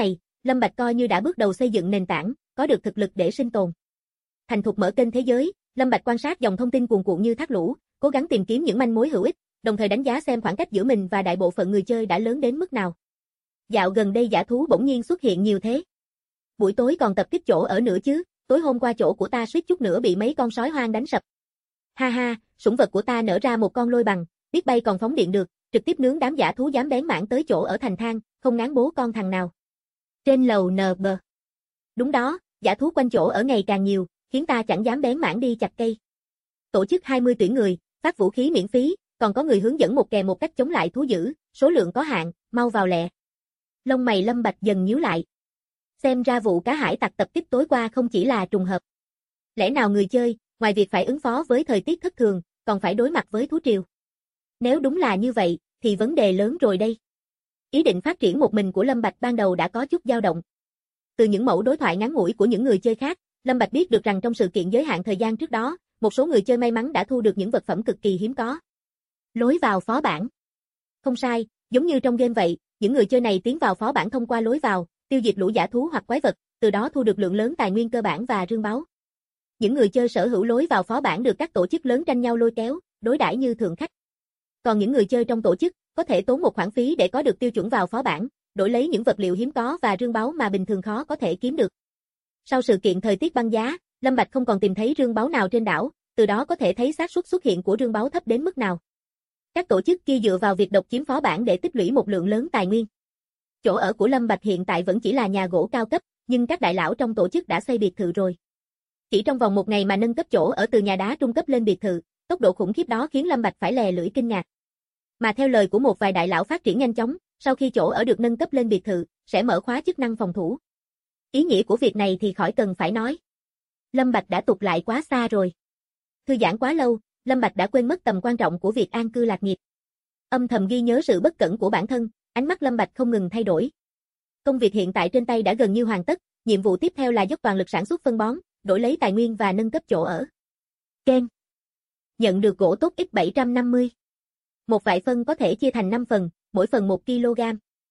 Lâm Bạch coi như đã bước đầu xây dựng nền tảng, có được thực lực để sinh tồn. Thành thục mở kênh thế giới, Lâm Bạch quan sát dòng thông tin cuồn cuộn như thác lũ, cố gắng tìm kiếm những manh mối hữu ích, đồng thời đánh giá xem khoảng cách giữa mình và đại bộ phận người chơi đã lớn đến mức nào. Dạo gần đây dã thú bỗng nhiên xuất hiện nhiều thế. Buổi tối còn tập kích chỗ ở nữa chứ, tối hôm qua chỗ của ta suýt chút nữa bị mấy con sói hoang đánh sập. Ha ha, sủng vật của ta nở ra một con lôi bằng, biết bay còn phóng điện được, trực tiếp nướng đám dã thú dám bén mảng tới chỗ ở thành thang, không ngán bố con thằng nào. Trên lầu NB. Đúng đó, dã thú quanh chỗ ở ngày càng nhiều, khiến ta chẳng dám bén mảng đi chặt cây. Tổ chức 20 tuyển người, phát vũ khí miễn phí, còn có người hướng dẫn một kè một cách chống lại thú dữ, số lượng có hạn, mau vào lẹ. Lông mày Lâm Bạch dần nhíu lại. Xem ra vụ cá hải tặc tập kích tối qua không chỉ là trùng hợp. Lẽ nào người chơi, ngoài việc phải ứng phó với thời tiết thất thường, còn phải đối mặt với thú triều? Nếu đúng là như vậy, thì vấn đề lớn rồi đây. Ý định phát triển một mình của Lâm Bạch ban đầu đã có chút dao động. Từ những mẫu đối thoại ngắn ngủi của những người chơi khác, Lâm Bạch biết được rằng trong sự kiện giới hạn thời gian trước đó, một số người chơi may mắn đã thu được những vật phẩm cực kỳ hiếm có. Lối vào phó bản. Không sai, giống như trong game vậy, những người chơi này tiến vào phó bản thông qua lối vào, tiêu diệt lũ dã thú hoặc quái vật, từ đó thu được lượng lớn tài nguyên cơ bản và rương báu. Những người chơi sở hữu lối vào phó bản được các tổ chức lớn tranh nhau lôi kéo, đối đãi như thượng khách. Còn những người chơi trong tổ chức có thể tốn một khoản phí để có được tiêu chuẩn vào phó bản, đổi lấy những vật liệu hiếm có và rương báu mà bình thường khó có thể kiếm được. Sau sự kiện thời tiết băng giá, Lâm Bạch không còn tìm thấy rương báu nào trên đảo, từ đó có thể thấy xác suất xuất hiện của rương báu thấp đến mức nào. Các tổ chức kia dựa vào việc độc chiếm phó bản để tích lũy một lượng lớn tài nguyên. Chỗ ở của Lâm Bạch hiện tại vẫn chỉ là nhà gỗ cao cấp, nhưng các đại lão trong tổ chức đã xây biệt thự rồi. Chỉ trong vòng một ngày mà nâng cấp chỗ ở từ nhà đá trung cấp lên biệt thự, tốc độ khủng khiếp đó khiến Lâm Bạch phải lè lưỡi kinh ngạc. Mà theo lời của một vài đại lão phát triển nhanh chóng, sau khi chỗ ở được nâng cấp lên biệt thự, sẽ mở khóa chức năng phòng thủ. Ý nghĩa của việc này thì khỏi cần phải nói. Lâm Bạch đã tụt lại quá xa rồi. Thư giãn quá lâu, Lâm Bạch đã quên mất tầm quan trọng của việc an cư lạc nghiệp. Âm thầm ghi nhớ sự bất cẩn của bản thân, ánh mắt Lâm Bạch không ngừng thay đổi. Công việc hiện tại trên tay đã gần như hoàn tất, nhiệm vụ tiếp theo là dốc toàn lực sản xuất phân bón, đổi lấy tài nguyên và nâng cấp chỗ ở. Ken. Nhận được gỗ tốt X750. Một vại phân có thể chia thành 5 phần, mỗi phần 1 kg.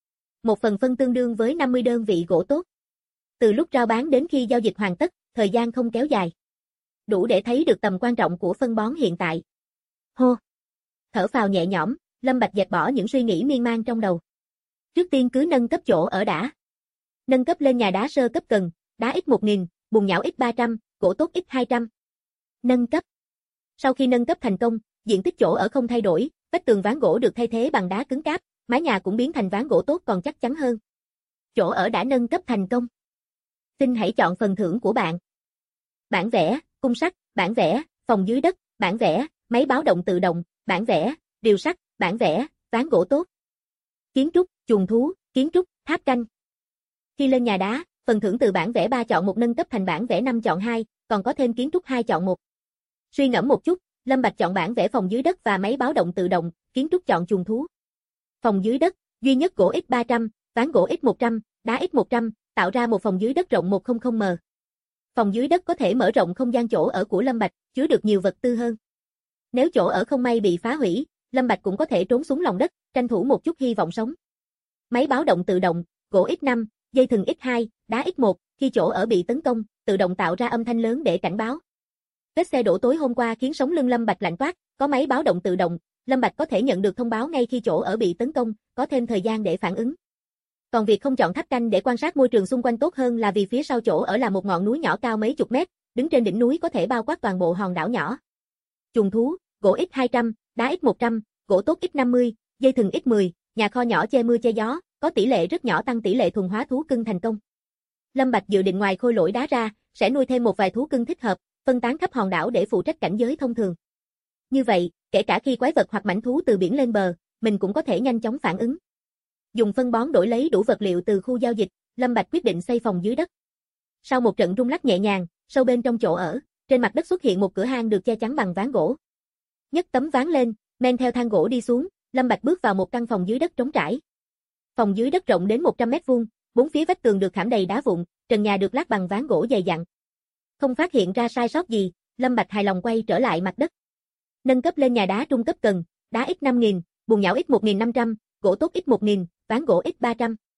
Một phần phân tương đương với 50 đơn vị gỗ tốt. Từ lúc rao bán đến khi giao dịch hoàn tất, thời gian không kéo dài. Đủ để thấy được tầm quan trọng của phân bón hiện tại. Hô. Thở phào nhẹ nhõm, Lâm Bạch dẹp bỏ những suy nghĩ miên man trong đầu. Trước tiên cứ nâng cấp chỗ ở đã. Nâng cấp lên nhà đá sơ cấp cần, đá X1000, bùn nhão X300, gỗ tốt X200. Nâng cấp. Sau khi nâng cấp thành công, diện tích chỗ ở không thay đổi, vách tường ván gỗ được thay thế bằng đá cứng cáp, mái nhà cũng biến thành ván gỗ tốt còn chắc chắn hơn. Chỗ ở đã nâng cấp thành công. Xin hãy chọn phần thưởng của bạn. Bản vẽ, cung sắt, bản vẽ, phòng dưới đất, bản vẽ, máy báo động tự động, bản vẽ, rìu sắt, bản vẽ, ván gỗ tốt. Kiến trúc, chuồng thú, kiến trúc, tháp canh. Khi lên nhà đá, phần thưởng từ bản vẽ 3 chọn 1 nâng cấp thành bản vẽ 5 chọn 2, còn có thêm kiến trúc 2 chọn 1. Suy ngẫm một chút, Lâm Bạch chọn bản vẽ phòng dưới đất và máy báo động tự động, kiến trúc chọn chuồng thú. Phòng dưới đất, duy nhất gỗ X300, ván gỗ X100, đá X100, tạo ra một phòng dưới đất rộng 100m. Phòng dưới đất có thể mở rộng không gian chỗ ở của Lâm Bạch, chứa được nhiều vật tư hơn. Nếu chỗ ở không may bị phá hủy, Lâm Bạch cũng có thể trốn xuống lòng đất, tranh thủ một chút hy vọng sống. Máy báo động tự động, gỗ X5, dây thừng X2, đá X1, khi chỗ ở bị tấn công, tự động tạo ra âm thanh lớn để cảnh báo. Vết xe đổ tối hôm qua khiến sống lưng Lâm Bạch lạnh toát, có máy báo động tự động, Lâm Bạch có thể nhận được thông báo ngay khi chỗ ở bị tấn công, có thêm thời gian để phản ứng. Còn việc không chọn tháp canh để quan sát môi trường xung quanh tốt hơn là vì phía sau chỗ ở là một ngọn núi nhỏ cao mấy chục mét, đứng trên đỉnh núi có thể bao quát toàn bộ hòn đảo nhỏ. Chuồng thú, gỗ X200, đá X100, gỗ tốt X50, dây thừng X10, nhà kho nhỏ che mưa che gió, có tỷ lệ rất nhỏ tăng tỷ lệ thuần hóa thú cưng thành công. Lâm Bạch dự định ngoài khôi lỗi đá ra, sẽ nuôi thêm một vài thú cưng thích hợp, phân tán khắp hòn đảo để phụ trách cảnh giới thông thường. Như vậy, kể cả khi quái vật hoặc mãnh thú từ biển lên bờ, mình cũng có thể nhanh chóng phản ứng. Dùng phân bón đổi lấy đủ vật liệu từ khu giao dịch, Lâm Bạch quyết định xây phòng dưới đất. Sau một trận rung lắc nhẹ nhàng, sâu bên trong chỗ ở, trên mặt đất xuất hiện một cửa hang được che chắn bằng ván gỗ. Nhấc tấm ván lên, men theo thang gỗ đi xuống, Lâm Bạch bước vào một căn phòng dưới đất trống trải. Phòng dưới đất rộng đến 100 mét vuông, bốn phía vách tường được khảm đầy đá vụn, trần nhà được lát bằng ván gỗ dày dặn. Không phát hiện ra sai sót gì, Lâm Bạch hài lòng quay trở lại mặt đất. Nâng cấp lên nhà đá trung cấp cần, đá X5000, bùn nhão X1500, gỗ tốt X1000, ván gỗ X300.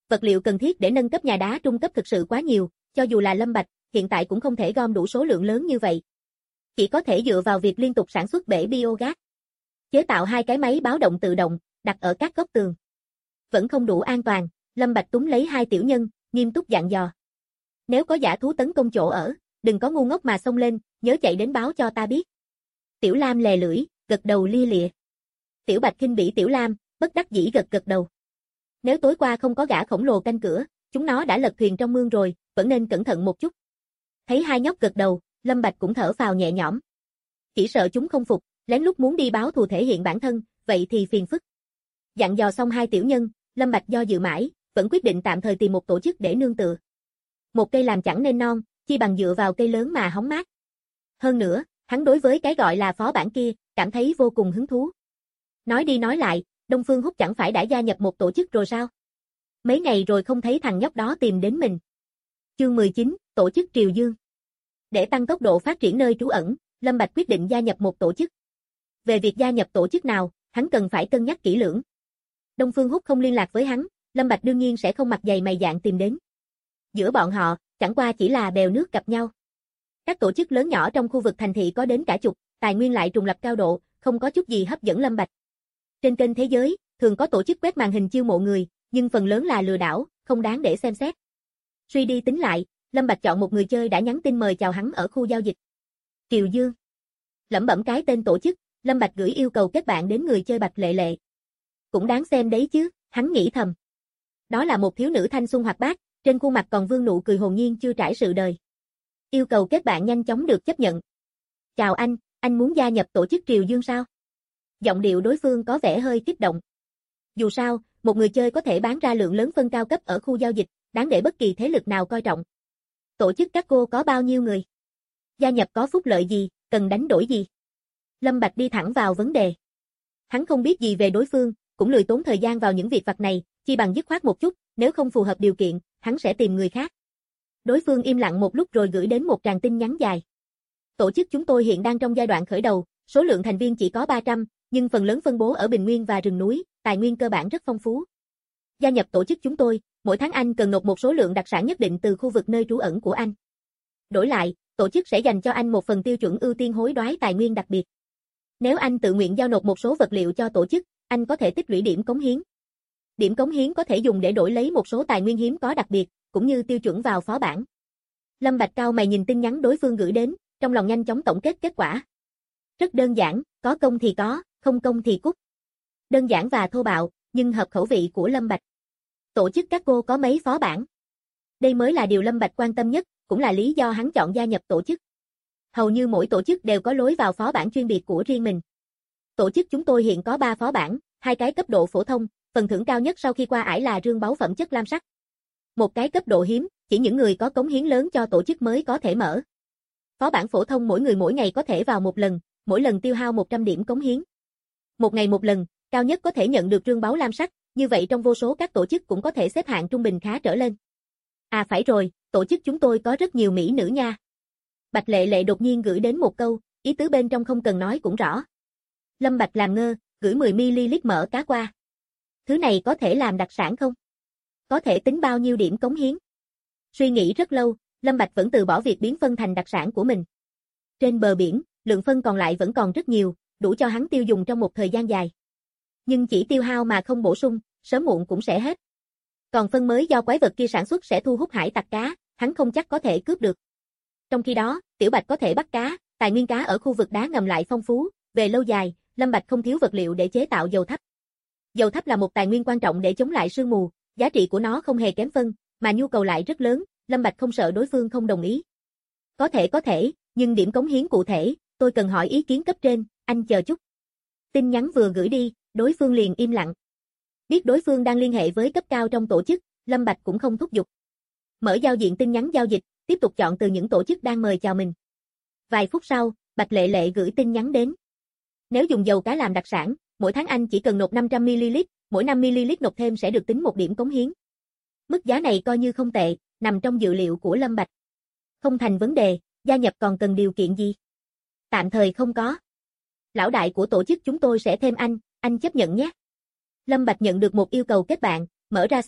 Vật liệu cần thiết để nâng cấp nhà đá trung cấp thực sự quá nhiều, cho dù là Lâm Bạch, hiện tại cũng không thể gom đủ số lượng lớn như vậy. Chỉ có thể dựa vào việc liên tục sản xuất bể biogas. Chế tạo 2 cái máy báo động tự động, đặt ở các góc tường. Vẫn không đủ an toàn, Lâm Bạch túm lấy 2 tiểu nhân, nghiêm túc dặn dò. Nếu có dã thú tấn công chỗ ở, đừng có ngu ngốc mà xông lên, nhớ chạy đến báo cho ta biết. Tiểu Lam lè lưỡi, gật đầu lia lịa. Tiểu Bạch khinh bỉ Tiểu Lam, bất đắc dĩ gật đầu. Nếu tối qua không có gã khổng lồ canh cửa, chúng nó đã lật thuyền trong mương rồi, vẫn nên cẩn thận một chút. Thấy hai nhóc gật đầu, Lâm Bạch cũng thở phào nhẹ nhõm. Chỉ sợ chúng không phục, lén lút muốn đi báo thù thể hiện bản thân, vậy thì phiền phức. Dặn dò xong 2 tiểu nhân, Lâm Bạch do dự mãi, vẫn quyết định tạm thời tìm một tổ chức để nương tựa. Một cây làm chẳng nên non, chi bằng dựa vào cây lớn mà hóng mát. Hơn nữa, hắn đối với cái gọi là phó bản kia, cảm thấy vô cùng hứng thú. Nói đi nói lại, Đông Phương Húc chẳng phải đã gia nhập một tổ chức rồi sao? Mấy ngày rồi không thấy thằng nhóc đó tìm đến mình. Chương 19, tổ chức Triều Dương. Để tăng tốc độ phát triển nơi trú ẩn, Lâm Bạch quyết định gia nhập một tổ chức. Về việc gia nhập tổ chức nào, hắn cần phải cân nhắc kỹ lưỡng. Đông Phương Húc không liên lạc với hắn, Lâm Bạch đương nhiên sẽ không mặt dày mày dạn tìm đến. Giữa bọn họ, chẳng qua chỉ là bèo nước gặp nhau. Các tổ chức lớn nhỏ trong khu vực thành thị có đến cả chục, tài nguyên lại trùng lập cao độ, không có chút gì hấp dẫn Lâm Bạch. Trên kênh thế giới, thường có tổ chức quét màn hình chiêu mộ người, nhưng phần lớn là lừa đảo, không đáng để xem xét. Suy đi tính lại, Lâm Bạch chọn một người chơi đã nhắn tin mời chào hắn ở khu giao dịch. Triều Dương. Lẩm bẩm cái tên tổ chức, Lâm Bạch gửi yêu cầu kết bạn đến người chơi Bạch Lệ Lệ. Cũng đáng xem đấy chứ, hắn nghĩ thầm. Đó là một thiếu nữ thanh xuân hoạt bát, trên khuôn mặt còn vương nụ cười hồn nhiên chưa trải sự đời. Yêu cầu kết bạn nhanh chóng được chấp nhận. Chào anh muốn gia nhập tổ chức Triều Dương sao? Giọng điệu đối phương có vẻ hơi kích động. Dù sao, một người chơi có thể bán ra lượng lớn phân cao cấp ở khu giao dịch, đáng để bất kỳ thế lực nào coi trọng. Tổ chức các cô có bao nhiêu người? Gia nhập có phúc lợi gì, cần đánh đổi gì? Lâm Bạch đi thẳng vào vấn đề. Hắn không biết gì về đối phương, cũng lười tốn thời gian vào những việc vặt này, chi bằng dứt khoát một chút, nếu không phù hợp điều kiện, hắn sẽ tìm người khác. Đối phương im lặng một lúc rồi gửi đến một tràng tin nhắn dài. Tổ chức chúng tôi hiện đang trong giai đoạn khởi đầu, số lượng thành viên chỉ có 300, nhưng phần lớn phân bố ở bình nguyên và rừng núi, tài nguyên cơ bản rất phong phú. Gia nhập tổ chức chúng tôi, mỗi tháng anh cần nộp một số lượng đặc sản nhất định từ khu vực nơi trú ẩn của anh. Đổi lại, tổ chức sẽ dành cho anh một phần tiêu chuẩn ưu tiên hối đoái tài nguyên đặc biệt. Nếu anh tự nguyện giao nộp một số vật liệu cho tổ chức, anh có thể tích lũy điểm cống hiến. Điểm cống hiến có thể dùng để đổi lấy một số tài nguyên hiếm có đặc biệt, cũng như tiêu chuẩn vào phó bản. Lâm Bạch cau mày nhìn tin nhắn đối phương gửi đến, trong lòng nhanh chóng tổng kết kết quả. Rất đơn giản, có công thì có, không công thì cút. Đơn giản và thô bạo, nhưng hợp khẩu vị của Lâm Bạch. Tổ chức các cô có mấy phó bản? Đây mới là điều Lâm Bạch quan tâm nhất, cũng là lý do hắn chọn gia nhập tổ chức. Hầu như mỗi tổ chức đều có lối vào phó bản chuyên biệt của riêng mình. Tổ chức chúng tôi hiện có 3 phó bản, 2 cái cấp độ phổ thông, phần thưởng cao nhất sau khi qua ải là rương báu phẩm chất lam sắc. Một cái cấp độ hiếm, chỉ những người có cống hiến lớn cho tổ chức mới có thể mở. Phó bản phổ thông mỗi người mỗi ngày có thể vào một lần, mỗi lần tiêu hao 100 điểm cống hiến. Một ngày một lần, cao nhất có thể nhận được rương báu lam sắc, như vậy trong vô số các tổ chức cũng có thể xếp hạng trung bình khá trở lên. À phải rồi, tổ chức chúng tôi có rất nhiều mỹ nữ nha. Bạch Lệ Lệ đột nhiên gửi đến một câu, ý tứ bên trong không cần nói cũng rõ. Lâm Bạch làm ngơ, gửi 10ml mỡ cá qua. Thứ này có thể làm đặc sản không? Có thể tính bao nhiêu điểm cống hiến? Suy nghĩ rất lâu, Lâm Bạch vẫn từ bỏ việc biến phân thành đặc sản của mình. Trên bờ biển, lượng phân còn lại vẫn còn rất nhiều, đủ cho hắn tiêu dùng trong một thời gian dài. Nhưng chỉ tiêu hao mà không bổ sung, sớm muộn cũng sẽ hết. Còn phân mới do quái vật kia sản xuất sẽ thu hút hải tặc cá, hắn không chắc có thể cướp được. Trong khi đó, Tiểu Bạch có thể bắt cá, tài nguyên cá ở khu vực đá ngầm lại phong phú, về lâu dài, Lâm Bạch không thiếu vật liệu để chế tạo dầu thắp. Dầu thắp là một tài nguyên quan trọng để chống lại sương mù, giá trị của nó không hề kém phân, mà nhu cầu lại rất lớn, Lâm Bạch không sợ đối phương không đồng ý. Có thể, nhưng điểm cống hiến cụ thể, tôi cần hỏi ý kiến cấp trên, anh chờ chút. Tin nhắn vừa gửi đi, đối phương liền im lặng. Biết đối phương đang liên hệ với cấp cao trong tổ chức, Lâm Bạch cũng không thúc giục. Mở giao diện tin nhắn giao dịch, tiếp tục chọn từ những tổ chức đang mời chào mình. Vài phút sau, Bạch Lệ Lệ gửi tin nhắn đến. Nếu dùng dầu cá làm đặc sản, mỗi tháng anh chỉ cần nộp 500ml, mỗi 5ml nộp thêm sẽ được tính một điểm cống hiến. Mức giá này coi như không tệ, nằm trong dự liệu của Lâm Bạch. Không thành vấn đề, gia nhập còn cần điều kiện gì? Tạm thời không có. Lão đại của tổ chức chúng tôi sẽ thêm anh chấp nhận nhé. Lâm Bạch nhận được một yêu cầu kết bạn, mở ra xem,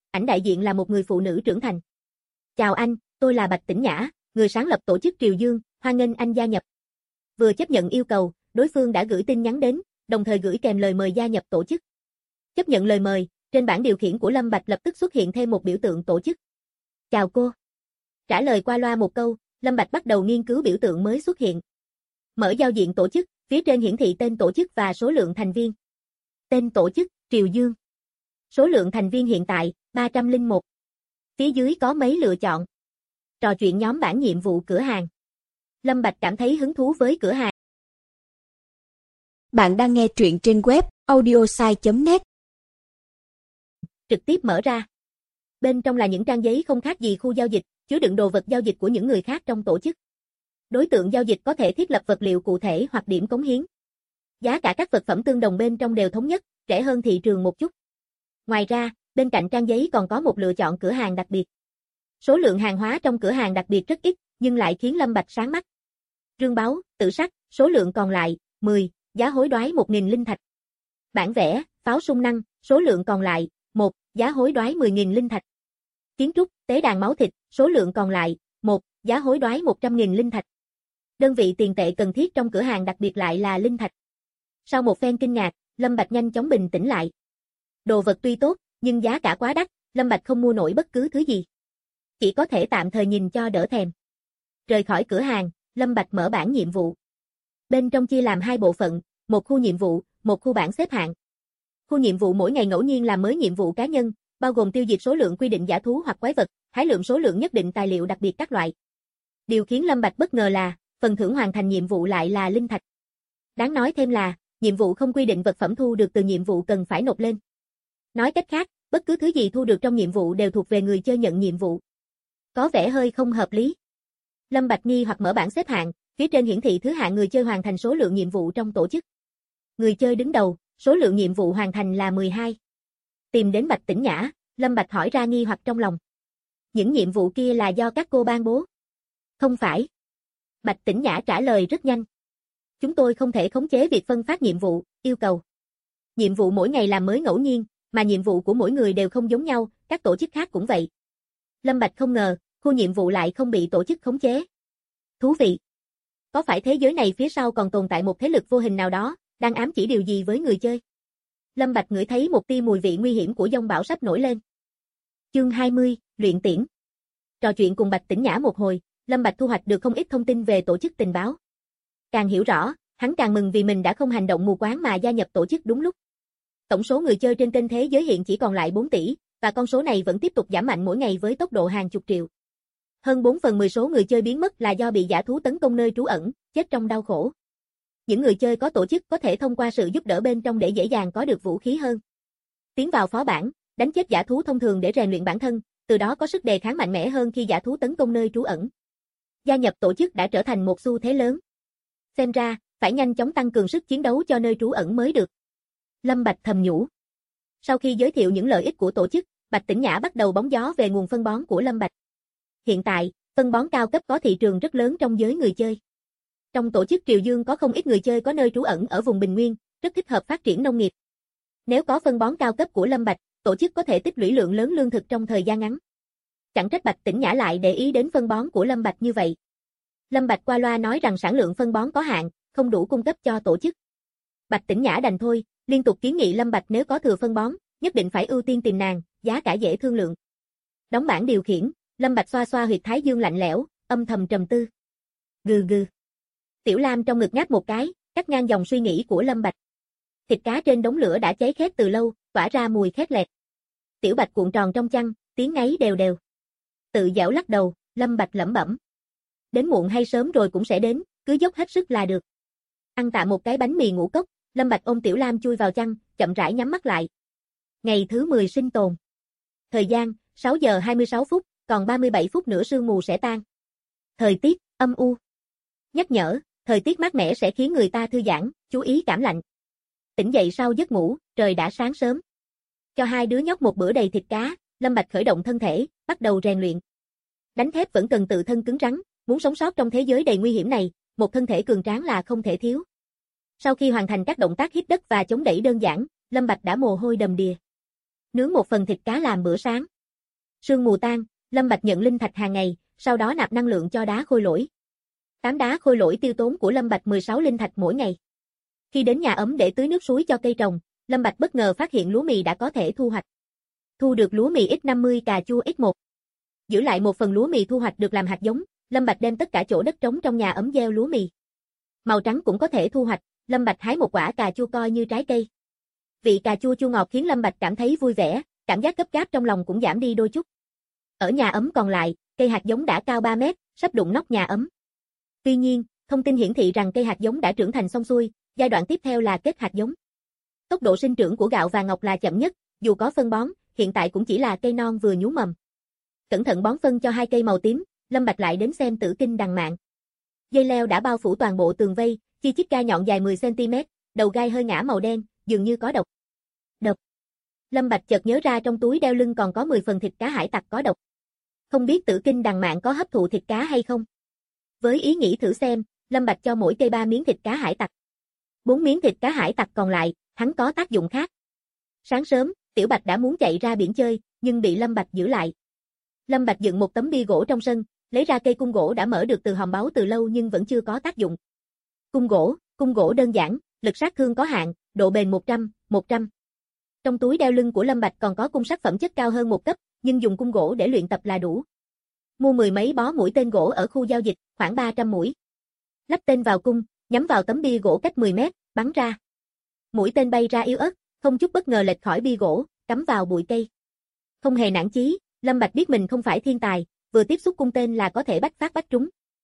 ảnh đại diện là một người phụ nữ trưởng thành. Chào anh, tôi là Bạch Tĩnh Nhã, người sáng lập tổ chức Triều Dương, hoan nghênh anh gia nhập. Vừa chấp nhận yêu cầu, đối phương đã gửi tin nhắn đến, đồng thời gửi kèm lời mời gia nhập tổ chức. Chấp nhận lời mời, trên bảng điều khiển của Lâm Bạch lập tức xuất hiện thêm một biểu tượng tổ chức. Chào cô. Trả lời qua loa một câu, Lâm Bạch bắt đầu nghiên cứu biểu tượng mới xuất hiện. Mở giao diện tổ chức, phía trên hiển thị tên tổ chức và số lượng thành viên. Tên tổ chức, Triều Dương. Số lượng thành viên hiện tại, 301. Phía dưới có mấy lựa chọn. Trò chuyện nhóm bản nhiệm vụ cửa hàng. Lâm Bạch cảm thấy hứng thú với cửa hàng. Bạn đang nghe truyện trên web audiosai.net. Trực tiếp mở ra. Bên trong là những trang giấy không khác gì khu giao dịch, chứa đựng đồ vật giao dịch của những người khác trong tổ chức. Đối tượng giao dịch có thể thiết lập vật liệu cụ thể hoặc điểm cống hiến. Giá cả các vật phẩm tương đồng bên trong đều thống nhất, rẻ hơn thị trường một chút. Ngoài ra, bên cạnh trang giấy còn có một lựa chọn cửa hàng đặc biệt. Số lượng hàng hóa trong cửa hàng đặc biệt rất ít, nhưng lại khiến Lâm Bạch sáng mắt. Rương báu, tự sắc, số lượng còn lại, 10, giá hối đoái 1.000 linh thạch. Bản vẽ, pháo sung năng, số lượng còn lại, 1, giá hối đoái 10.000 linh thạch. Kiến trúc, tế đàn máu thịt, số lượng còn lại, 1, giá hối đoái 100.000 linh thạch. Đơn vị tiền tệ cần thiết trong cửa hàng đặc biệt lại là linh thạch. Sau một phen kinh ngạc, Lâm Bạch nhanh chóng bình tĩnh lại. Đồ vật tuy tốt, nhưng giá cả quá đắt, Lâm Bạch không mua nổi bất cứ thứ gì. Chỉ có thể tạm thời nhìn cho đỡ thèm. Rời khỏi cửa hàng, Lâm Bạch mở bảng nhiệm vụ. Bên trong chia làm hai bộ phận, một khu nhiệm vụ, một khu bảng xếp hạng. Khu nhiệm vụ mỗi ngày ngẫu nhiên làm mới nhiệm vụ cá nhân, bao gồm tiêu diệt số lượng quy định giả thú hoặc quái vật, hái lượm số lượng nhất định tài liệu đặc biệt các loại. Điều khiến Lâm Bạch bất ngờ là, phần thưởng hoàn thành nhiệm vụ lại là linh thạch. Đáng nói thêm là, nhiệm vụ không quy định vật phẩm thu được từ nhiệm vụ cần phải nộp lên. Nói cách khác, bất cứ thứ gì thu được trong nhiệm vụ đều thuộc về người chơi nhận nhiệm vụ. Có vẻ hơi không hợp lý. Lâm Bạch nghi hoặc mở bảng xếp hạng, phía trên hiển thị thứ hạng người chơi hoàn thành số lượng nhiệm vụ trong tổ chức. Người chơi đứng đầu, số lượng nhiệm vụ hoàn thành là 12. Tìm đến Bạch Tĩnh Nhã, Lâm Bạch hỏi ra nghi hoặc trong lòng. Những nhiệm vụ kia là do các cô ban bố? Không phải. Bạch Tĩnh Nhã trả lời rất nhanh. Chúng tôi không thể khống chế việc phân phát nhiệm vụ, yêu cầu. Nhiệm vụ mỗi ngày làm mới ngẫu nhiên, mà nhiệm vụ của mỗi người đều không giống nhau, các tổ chức khác cũng vậy. Lâm Bạch không ngờ, khu nhiệm vụ lại không bị tổ chức khống chế. Thú vị. Có phải thế giới này phía sau còn tồn tại một thế lực vô hình nào đó, đang ám chỉ điều gì với người chơi? Lâm Bạch ngửi thấy một tia mùi vị nguy hiểm của dông bão sắp nổi lên. Chương 20, luyện tiễn. Trò chuyện cùng Bạch Tĩnh Nhã một hồi, Lâm Bạch thu hoạch được không ít thông tin về tổ chức tình báo. Càng hiểu rõ, hắn càng mừng vì mình đã không hành động mù quáng mà gia nhập tổ chức đúng lúc. Tổng số người chơi trên kênh thế giới hiện chỉ còn lại 4 tỷ, và con số này vẫn tiếp tục giảm mạnh mỗi ngày với tốc độ hàng chục triệu. Hơn 4/10 số người chơi biến mất là do bị dã thú tấn công nơi trú ẩn, chết trong đau khổ. Những người chơi có tổ chức có thể thông qua sự giúp đỡ bên trong để dễ dàng có được vũ khí hơn. Tiến vào phó bản, đánh chết dã thú thông thường để rèn luyện bản thân, từ đó có sức đề kháng mạnh mẽ hơn khi dã thú tấn công nơi trú ẩn. Gia nhập tổ chức đã trở thành một xu thế lớn. Xem ra, phải nhanh chóng tăng cường sức chiến đấu cho nơi trú ẩn mới được. Lâm Bạch thầm nhủ. Sau khi giới thiệu những lợi ích của tổ chức, Bạch Tĩnh Nhã bắt đầu bóng gió về nguồn phân bón của Lâm Bạch. Hiện tại, phân bón cao cấp có thị trường rất lớn trong giới người chơi. Trong tổ chức Triều Dương có không ít người chơi có nơi trú ẩn ở vùng Bình Nguyên, rất thích hợp phát triển nông nghiệp. Nếu có phân bón cao cấp của Lâm Bạch, tổ chức có thể tích lũy lượng lớn lương thực trong thời gian ngắn. Chẳng trách Bạch Tĩnh Nhã lại để ý đến phân bón của Lâm Bạch như vậy. Lâm Bạch qua loa nói rằng sản lượng phân bón có hạn, không đủ cung cấp cho tổ chức. Bạch Tĩnh Nhã đành thôi, liên tục kiến nghị Lâm Bạch nếu có thừa phân bón, nhất định phải ưu tiên tìm nàng, giá cả dễ thương lượng. Đóng bảng điều khiển, Lâm Bạch xoa xoa huyệt thái dương lạnh lẽo, âm thầm trầm tư. Gừ gừ. Tiểu Lam trong ngực ngáp một cái, cắt ngang dòng suy nghĩ của Lâm Bạch. Thịt cá trên đống lửa đã cháy khét từ lâu, tỏa ra mùi khét lẹt. Tiểu Bạch cuộn tròn trong chăn, tiếng ngáy đều đều. Tự giễu lắc đầu, Lâm Bạch lẩm bẩm. Đến muộn hay sớm rồi cũng sẽ đến, cứ dốc hết sức là được. Ăn tạm một cái bánh mì ngũ cốc, Lâm Bạch ôm Tiểu Lam chui vào chăn, chậm rãi nhắm mắt lại. Ngày thứ 10 sinh tồn. Thời gian, 6 giờ 26 phút, còn 37 phút nữa sương mù sẽ tan. Thời tiết, âm u. Nhắc nhở, thời tiết mát mẻ sẽ khiến người ta thư giãn, chú ý cảm lạnh. Tỉnh dậy sau giấc ngủ, trời đã sáng sớm. Cho hai đứa nhóc một bữa đầy thịt cá, Lâm Bạch khởi động thân thể, bắt đầu rèn luyện. Đánh thép vẫn cần tự thân cứng rắn, muốn sống sót trong thế giới đầy nguy hiểm này, một thân thể cường tráng là không thể thiếu. Sau khi hoàn thành các động tác hít đất và chống đẩy đơn giản, Lâm Bạch đã mồ hôi đầm đìa. Nướng một phần thịt cá làm bữa sáng. Sương mù tan, Lâm Bạch nhận linh thạch hàng ngày, sau đó nạp năng lượng cho đá khôi lỗi. 8 đá khôi lỗi tiêu tốn của Lâm Bạch 16 linh thạch mỗi ngày. Khi đến nhà ấm để tưới nước suối cho cây trồng, Lâm Bạch bất ngờ phát hiện lúa mì đã có thể thu hoạch. Thu được lúa mì X50 cà chua X1. Giữ lại một phần lúa mì thu hoạch được làm hạt giống, Lâm Bạch đem tất cả chỗ đất trống trong nhà ấm gieo lúa mì. Màu trắng cũng có thể thu hoạch, Lâm Bạch hái một quả cà chua coi như trái cây. Vị cà chua chua ngọt khiến Lâm Bạch cảm thấy vui vẻ, cảm giác gấp gáp trong lòng cũng giảm đi đôi chút. Ở nhà ấm còn lại, cây hạt giống đã cao 3 mét, sắp đụng nóc nhà ấm. Tuy nhiên, thông tin hiển thị rằng cây hạt giống đã trưởng thành xong xuôi, giai đoạn tiếp theo là kết hạt giống. Tốc độ sinh trưởng của gạo và ngọc là chậm nhất, dù có phân bón, hiện tại cũng chỉ là cây non vừa nhú mầm. Cẩn thận bón phân cho hai cây màu tím, Lâm Bạch lại đến xem Tử Kinh Đằng Mạn. Dây leo đã bao phủ toàn bộ tường vây, chi chít gai nhọn dài 10 cm, đầu gai hơi ngả màu đen, dường như có độc. Độc. Lâm Bạch chợt nhớ ra trong túi đeo lưng còn có 10 phần thịt cá hải tặc có độc. Không biết Tử Kinh Đằng Mạn có hấp thụ thịt cá hay không? Với ý nghĩ thử xem, Lâm Bạch cho mỗi cây 3 miếng thịt cá hải tặc. 4 miếng thịt cá hải tặc còn lại, hắn có tác dụng khác. Sáng sớm, Tiểu Bạch đã muốn chạy ra biển chơi, nhưng bị Lâm Bạch giữ lại. Lâm Bạch dựng một tấm bia gỗ trong sân, lấy ra cây cung gỗ đã mở được từ hòm báu từ lâu nhưng vẫn chưa có tác dụng. Cung gỗ đơn giản, lực sát thương có hạn, độ bền 100. Trong túi đeo lưng của Lâm Bạch còn có cung sắt phẩm chất cao hơn một cấp, nhưng dùng cung gỗ để luyện tập là đủ. Mua 10 mấy bó mũi tên gỗ ở khu giao dịch, khoảng 300 mũi. Lắp tên vào cung, nhắm vào tấm bia gỗ cách 10 mét, bắn ra. Mũi tên bay ra yếu ớt, không chút bất ngờ lệch khỏi bia gỗ, cắm vào bụi cây. Không hề nản chí, Lâm Bạch biết mình không phải thiên tài, vừa tiếp xúc cung tên là có thể bách phát bách trúng.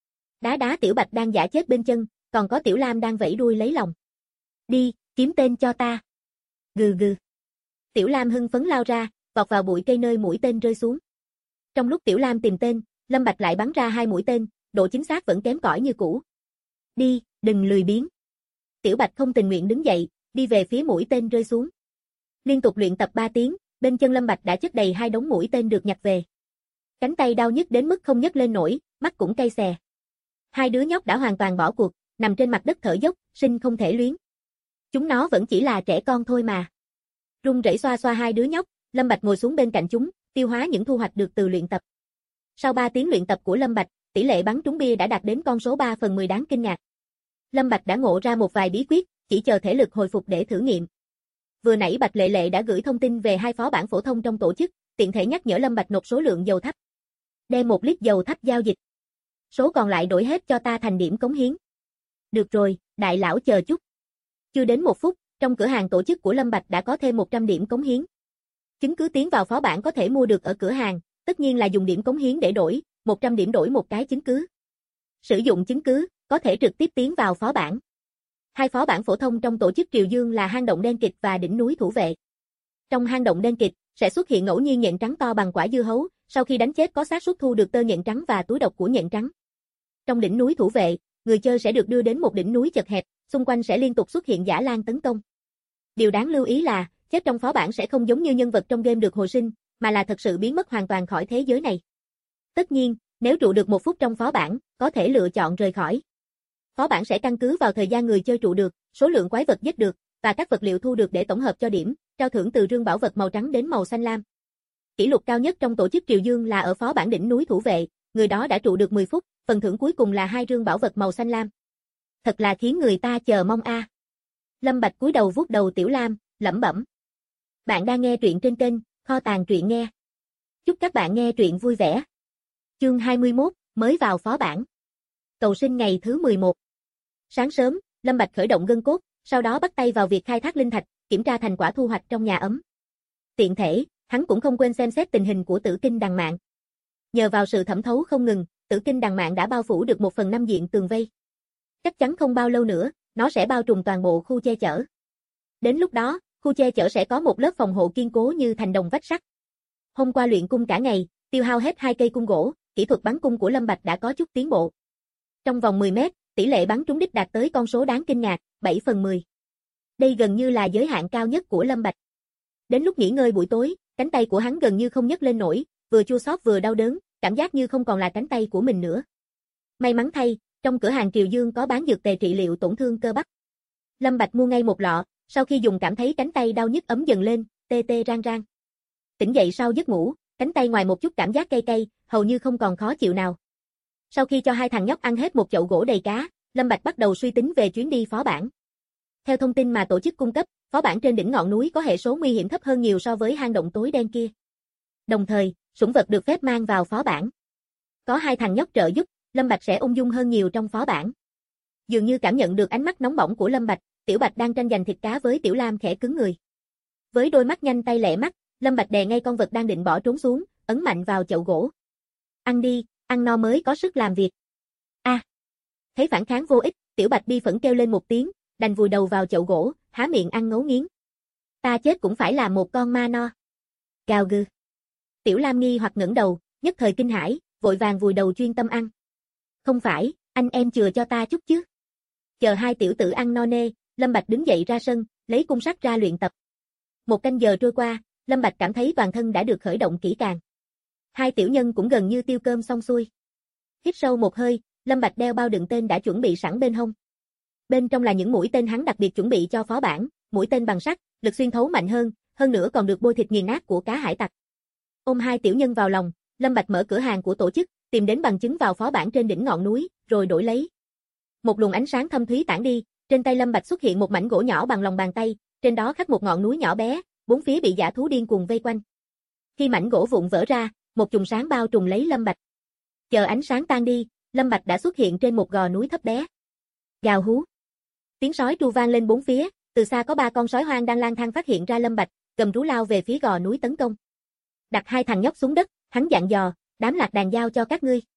Đá Tiểu Bạch đang giả chết bên chân, còn có Tiểu Lam đang vẫy đuôi lấy lòng. Đi, kiếm tên cho ta. Gừ gừ. Tiểu Lam hưng phấn lao ra, vọt vào bụi cây nơi mũi tên rơi xuống. Trong lúc Tiểu Lam tìm tên, Lâm Bạch lại bắn ra 2 mũi tên, độ chính xác vẫn kém cỏi như cũ. Đi, đừng lười biếng. Tiểu Bạch không tình nguyện đứng dậy, đi về phía mũi tên rơi xuống. Liên tục luyện tập 3 tiếng, bên chân Lâm Bạch đã chất đầy 2 đống mũi tên được nhặt về. Cánh tay đau nhức đến mức không nhấc lên nổi, mắt cũng cay xè. Hai đứa nhóc đã hoàn toàn bỏ cuộc, nằm trên mặt đất thở dốc, sinh không thể luyến. Chúng nó vẫn chỉ là trẻ con thôi mà. Run rẩy xoa xoa hai đứa nhóc, Lâm Bạch ngồi xuống bên cạnh chúng, tiêu hóa những thu hoạch được từ luyện tập. Sau 3 tiếng luyện tập của Lâm Bạch, tỷ lệ bắn trúng bia đã đạt đến con số 3/10 đáng kinh ngạc. Lâm Bạch đã ngộ ra một vài bí quyết, chỉ chờ thể lực hồi phục để thử nghiệm. Vừa nãy Bạch Lệ Lệ đã gửi thông tin về 2 phó bản phổ thông trong tổ chức, tiện thể nhắc nhở Lâm Bạch nộp số lượng dầu thắp. Đem 1 lít dầu thắp giao dịch. Số còn lại đổi hết cho ta thành điểm cống hiến. Được rồi, đại lão chờ chút. Chưa đến 1 phút, trong cửa hàng tổ chức của Lâm Bạch đã có thêm 100 điểm cống hiến. Chứng cứ tiến vào phó bản có thể mua được ở cửa hàng, tất nhiên là dùng điểm cống hiến để đổi, 100 điểm đổi một cái chứng cứ. Sử dụng chứng cứ, có thể trực tiếp tiến vào phó bản. 2 phó bản phổ thông trong tổ chức Triều Dương là hang động đen kịt và đỉnh núi thủ vệ. Trong hang động đen kịt, sẽ xuất hiện ngẫu nhiên nhện trắng to bằng quả dưa hấu, sau khi đánh chết có xác suất thu được tơ nhện trắng và túi độc của nhện trắng. Trong đỉnh núi thủ vệ, người chơi sẽ được đưa đến một đỉnh núi chật hẹp, xung quanh sẽ liên tục xuất hiện dã lang tấn công. Điều đáng lưu ý là, chết trong phó bản sẽ không giống như nhân vật trong game được hồi sinh, mà là thật sự biến mất hoàn toàn khỏi thế giới này. Tất nhiên, nếu trụ được 1 phút trong phó bản, có thể lựa chọn rời khỏi. Phó bản sẽ căn cứ vào thời gian người chơi trụ được, số lượng quái vật giết được, và các vật liệu thu được để tổng hợp cho điểm, trao thưởng từ rương bảo vật màu trắng đến màu xanh lam. Kỷ lục cao nhất trong tổ chức Triều Dương là ở phó bản đỉnh núi thủ vệ, người đó đã trụ được 10 phút, phần thưởng cuối cùng là 2 rương bảo vật màu xanh lam. Thật là khiến người ta chờ mong a. Lâm Bạch cúi đầu vuốt đầu Tiểu Lam, lẩm bẩm. Bạn đang nghe truyện trên kênh Kho tàng truyện nghe. Chúc các bạn nghe truyện vui vẻ. Chương 21, mới vào phó bản. Cầu sinh ngày thứ 11. Sáng sớm, Lâm Bạch khởi động gân cốt, sau đó bắt tay vào việc khai thác linh thạch, kiểm tra thành quả thu hoạch trong nhà ấm. Tiện thể, hắn cũng không quên xem xét tình hình của Tử Kinh Đằng Mạn. Nhờ vào sự thẩm thấu không ngừng, Tử Kinh Đằng Mạn đã bao phủ được 1/5 diện tường vây. Chắc chắn không bao lâu nữa, nó sẽ bao trùm toàn bộ khu che chở. Đến lúc đó, khu che chở sẽ có một lớp phòng hộ kiên cố như thành đồng vách sắt. Hôm qua luyện cung cả ngày, tiêu hao hết 2 cây cung gỗ, kỹ thuật bắn cung của Lâm Bạch đã có chút tiến bộ. Trong vòng 10 mét, tỷ lệ bắn trúng đích đạt tới con số đáng kinh ngạc, 7/10. Đây gần như là giới hạn cao nhất của Lâm Bạch. Đến lúc nghỉ ngơi buổi tối, cánh tay của hắn gần như không nhấc lên nổi, vừa chua xót vừa đau đớn, cảm giác như không còn là cánh tay của mình nữa. May mắn thay, trong cửa hàng Triều Dương có bán dược tề trị liệu tổn thương cơ bắp. Lâm Bạch mua ngay một lọ, sau khi dùng cảm thấy cánh tay đau nhức ấm dần lên, tê tê rang rang. Tỉnh dậy sau giấc ngủ, cánh tay ngoài một chút cảm giác cay cay, hầu như không còn khó chịu nào. Sau khi cho hai thằng nhóc ăn hết một chậu gỗ đầy cá, Lâm Bạch bắt đầu suy tính về chuyến đi phó bản. Theo thông tin mà tổ chức cung cấp, phó bản trên đỉnh ngọn núi có hệ số nguy hiểm thấp hơn nhiều so với hang động tối đen kia. Đồng thời, sủng vật được phép mang vào phó bản. Có hai thằng nhóc trợ giúp, Lâm Bạch sẽ ung dung hơn nhiều trong phó bản. Dường như cảm nhận được ánh mắt nóng bỏng của Lâm Bạch, Tiểu Bạch đang tranh giành thịt cá với Tiểu Lam khẽ cứng người. Với đôi mắt nhanh tay lẹ mắt, Lâm Bạch đè ngay con vật đang định bỏ trốn xuống, ấn mạnh vào chậu gỗ. Ăn đi, ăn no mới có sức làm việc. Thấy phản kháng vô ích, Tiểu Bạch bi phẫn kêu lên một tiếng, đành vùi đầu vào chậu gỗ, há miệng ăn ngấu nghiến. Ta chết cũng phải là một con ma no. Gào gừ. Tiểu Lam nghi hoặc ngẩng đầu, nhất thời kinh hãi, vội vàng vùi đầu chuyên tâm ăn. Không phải, anh em chừa cho ta chút chứ. Chờ hai tiểu tử ăn no nê, Lâm Bạch đứng dậy ra sân, lấy cung sắt ra luyện tập. Một canh giờ trôi qua, Lâm Bạch cảm thấy toàn thân đã được khởi động kỹ càng. Hai tiểu nhân cũng gần như tiêu cơm xong xuôi. Hít sâu một hơi, Lâm Bạch đeo bao đựng tên đã chuẩn bị sẵn bên hông. Bên trong là những mũi tên hắn đặc biệt chuẩn bị cho phó bản, mũi tên bằng sắt, lực xuyên thấu mạnh hơn nữa còn được bôi thịt nghiền nát của cá hải tặc. Ôm hai tiểu nhân vào lòng, Lâm Bạch mở cửa hàng của tổ chức, tìm đến bằng chứng vào phó bản trên đỉnh ngọn núi, rồi đổi lấy. Một luồng ánh sáng thâm thúy tản đi, trên tay Lâm Bạch xuất hiện một mảnh gỗ nhỏ bằng lòng bàn tay, trên đó khắc một ngọn núi nhỏ bé, bốn phía bị dã thú điên cuồng vây quanh. Khi mảnh gỗ vụn vỡ ra, một chùm sáng bao trùm lấy Lâm Bạch. Chờ ánh sáng tan đi, Lâm Bạch đã xuất hiện trên một gò núi thấp bé. Gào hú. Tiếng sói tru vang lên bốn phía, từ xa có 3 con sói hoang đang lang thang phát hiện ra Lâm Bạch, gầm rú lao về phía gò núi tấn công. Đặt hai thằng nhóc xuống đất, hắn dặn dò, đám lạc đàn giao cho các ngươi.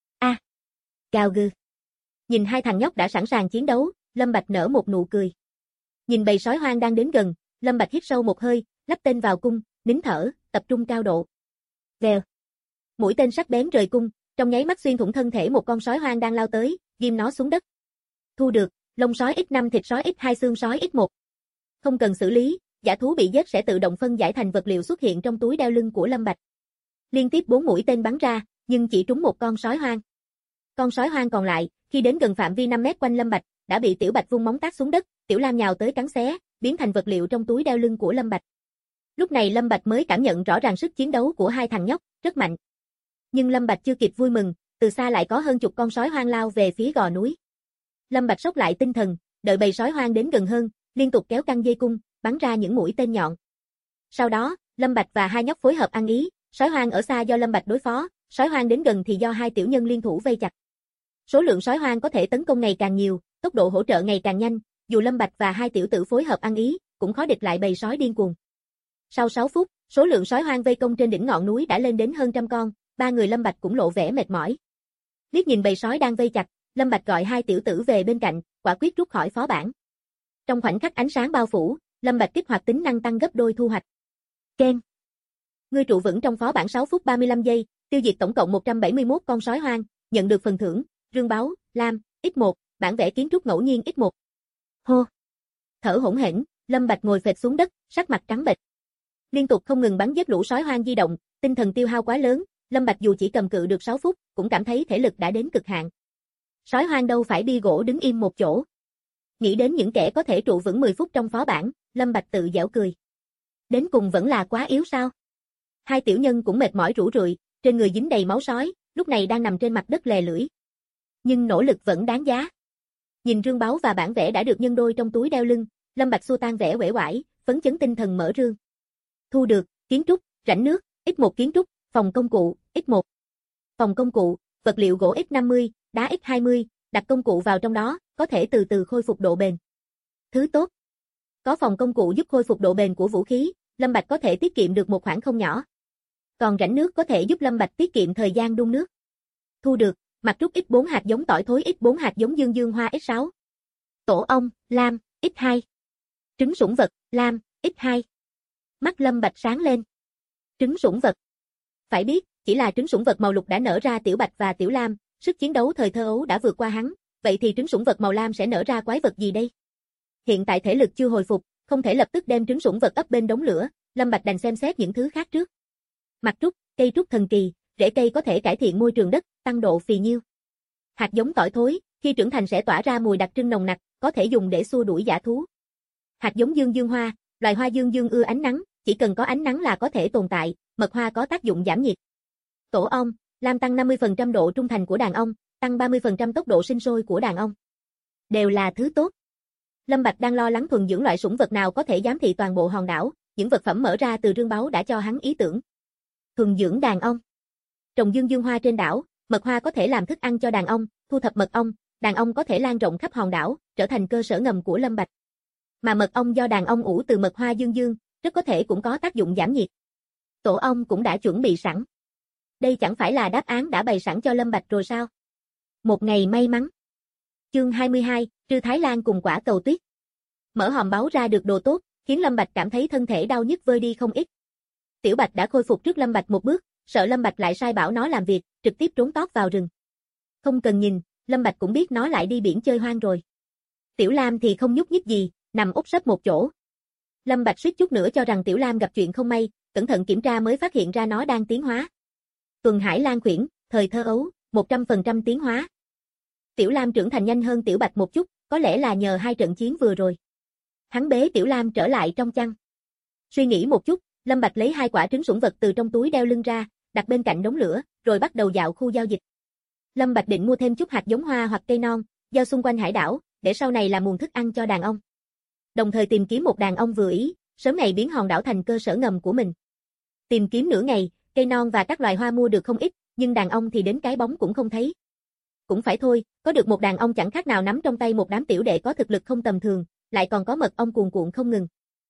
Gào gừ. Nhìn hai thằng nhóc đã sẵn sàng chiến đấu, Lâm Bạch nở một nụ cười. Nhìn bầy sói hoang đang đến gần, Lâm Bạch hít sâu một hơi, lắp tên vào cung, nín thở, tập trung cao độ. Vèo. Mũi tên sắc bén rời cung, trong nháy mắt xuyên thủng thân thể một con sói hoang đang lao tới, ghim nó xuống đất. Thu được, lông sói x5 thịt sói x2 xương sói x1. Không cần xử lý, dã thú bị giết sẽ tự động phân giải thành vật liệu xuất hiện trong túi đeo lưng của Lâm Bạch. Liên tiếp 4 mũi tên bắn ra, nhưng chỉ trúng một con sói hoang. Con sói hoang còn lại, khi đến gần phạm vi 5 mét quanh Lâm Bạch, đã bị Tiểu Bạch vung móng tát xuống đất, Tiểu Lam nhào tới cắn xé, biến thành vật liệu trong túi đeo lưng của Lâm Bạch. Lúc này Lâm Bạch mới cảm nhận rõ ràng sức chiến đấu của hai thằng nhóc, rất mạnh. Nhưng Lâm Bạch chưa kịp vui mừng, từ xa lại có hơn chục con sói hoang lao về phía gò núi. Lâm Bạch sốc lại tinh thần, đợi bầy sói hoang đến gần hơn, liên tục kéo căng dây cung, bắn ra những mũi tên nhọn. Sau đó, Lâm Bạch và hai nhóc phối hợp ăn ý, sói hoang ở xa do Lâm Bạch đối phó, sói hoang đến gần thì do hai tiểu nhân liên thủ vây chặt. Số lượng sói hoang có thể tấn công ngày càng nhiều, tốc độ hỗ trợ ngày càng nhanh, dù Lâm Bạch và hai tiểu tử phối hợp ăn ý, cũng khó địch lại bầy sói điên cuồng. Sau 6 phút, số lượng sói hoang vây công trên đỉnh ngọn núi đã lên đến hơn trăm con, 3 người Lâm Bạch cũng lộ vẻ mệt mỏi. Liếc nhìn bầy sói đang vây chặt, Lâm Bạch gọi hai tiểu tử về bên cạnh, quả quyết rút khỏi phó bản. Trong khoảnh khắc ánh sáng bao phủ, Lâm Bạch kích hoạt tính năng tăng gấp đôi thu hoạch. Ken. Ngươi trụ vững trong phó bản 6 phút 35 giây, tiêu diệt tổng cộng 171 con sói hoang, nhận được phần thưởng, rương báu, lam, x1, bản vẽ kiến trúc ngẫu nhiên x1. Hô. Thở hổn hển, Lâm Bạch ngồi phệt xuống đất, sắc mặt trắng bệch. Liên tục không ngừng bắn giết lũ sói hoang di động, tinh thần tiêu hao quá lớn, Lâm Bạch dù chỉ cầm cự được 6 phút, cũng cảm thấy thể lực đã đến cực hạn. Sói hoang đâu phải bi gỗ đứng im một chỗ. Nghĩ đến những kẻ có thể trụ vững 10 phút trong phó bản, Lâm Bạch tự giễu cười. Đến cùng vẫn là quá yếu sao? Hai tiểu nhân cũng mệt mỏi rũ rượi, trên người dính đầy máu sói, lúc này đang nằm trên mặt đất lè lưỡi. Nhưng nỗ lực vẫn đáng giá. Nhìn rương báu và bản vẽ đã được nhân đôi trong túi đeo lưng, Lâm Bạch xua tan vẻ uể oải, phấn chấn tinh thần mở rương. Thu được, kiến trúc, rãnh nước, x1 kiến trúc, phòng công cụ, x1. Phòng công cụ, vật liệu gỗ x50, đá x20, đặt công cụ vào trong đó, có thể từ từ khôi phục độ bền. Thứ tốt. Có phòng công cụ giúp khôi phục độ bền của vũ khí, Lâm Bạch có thể tiết kiệm được một khoản không nhỏ. Còn rãnh nước có thể giúp Lâm Bạch tiết kiệm thời gian đun nước. Thu được, mặt trúc x4 hạt giống tỏi thối x4 hạt giống dương dương hoa x6. Tổ ong, lam, x2. Trứng sủng vật, lam, x2. Mắt Lâm Bạch sáng lên. Trứng sủng vật. Phải biết, chỉ là trứng sủng vật màu lục đã nở ra Tiểu Bạch và Tiểu Lam, sức chiến đấu thời thơ ấu đã vượt qua hắn, vậy thì trứng sủng vật màu lam sẽ nở ra quái vật gì đây? Hiện tại thể lực chưa hồi phục, không thể lập tức đem trứng sủng vật ấp bên đống lửa, Lâm Bạch đành xem xét những thứ khác trước. Mặt trúc, cây trúc thần kỳ, rễ cây có thể cải thiện môi trường đất, tăng độ phì nhiêu. Hạt giống tỏi thối, khi trưởng thành sẽ tỏa ra mùi đặc trưng nồng nặc, có thể dùng để xua đuổi dã thú. Hạt giống dương dương hoa, loài hoa dương dương ưa ánh nắng, chỉ cần có ánh nắng là có thể tồn tại, mật hoa có tác dụng giảm nhiệt. Tổ ong, lam tăng 50% độ trung thành của đàn ong, tăng 30% tốc độ sinh sôi của đàn ong. Đều là thứ tốt. Lâm Bạch đang lo lắng thuần dưỡng loại sủng vật nào có thể giám thị toàn bộ hòn đảo, những vật phẩm mở ra từ rương báu đã cho hắn ý tưởng. Thuần dưỡng đàn ong. Trồng dương dương hoa trên đảo, mật hoa có thể làm thức ăn cho đàn ong, thu thập mật ong, đàn ong có thể lan rộng khắp hòn đảo, trở thành cơ sở ngầm của Lâm Bạch. Mà mật ong do đàn ong ủ từ mật hoa dương dương, rất có thể cũng có tác dụng giảm nhiệt. Tổ ong cũng đã chuẩn bị sẵn. Đây chẳng phải là đáp án đã bày sẵn cho Lâm Bạch rồi sao? Một ngày may mắn. Chương 22, Trư Thái Lan cùng quả cầu tuyết. Mở hòm báu ra được đồ tốt, khiến Lâm Bạch cảm thấy thân thể đau nhức vơi đi không ít. Tiểu Bạch đã khôi phục trước Lâm Bạch một bước, sợ Lâm Bạch lại sai bảo nó làm việc, trực tiếp trốn tót vào rừng. Không cần nhìn, Lâm Bạch cũng biết nó lại đi biển chơi hoang rồi. Tiểu Lam thì không nhúc nhích gì, nằm úp sấp một chỗ. Lâm Bạch suýt chút nữa cho rằng Tiểu Lam gặp chuyện không may, cẩn thận kiểm tra mới phát hiện ra nó đang tiến hóa. Tuần Hải Lan Khuyển, thời thơ ấu, 100% tiến hóa. Tiểu Lam trưởng thành nhanh hơn Tiểu Bạch một chút, có lẽ là nhờ hai trận chiến vừa rồi. Hắn bế Tiểu Lam trở lại trong chăn. Suy nghĩ một chút, Lâm Bạch lấy 2 quả trứng sủng vật từ trong túi đeo lưng ra, đặt bên cạnh đống lửa, rồi bắt đầu dạo khu giao dịch. Lâm Bạch định mua thêm chút hạt giống hoa hoặc cây non, gieo xung quanh hải đảo, để sau này làm nguồn thức ăn cho đàn ong. Đồng thời tìm kiếm một đàn ong vừa ý, sớm ngày biến hòn đảo thành cơ sở ngầm của mình. Tìm kiếm nửa ngày, cây non và các loài hoa mua được không ít, nhưng đàn ong thì đến cái bóng cũng không thấy. Cũng phải thôi, có được một đàn ong chẳng khác nào nắm trong tay một đám tiểu đệ có thực lực không tầm thường, lại còn có mật ong cuồn cuộn không ngừng.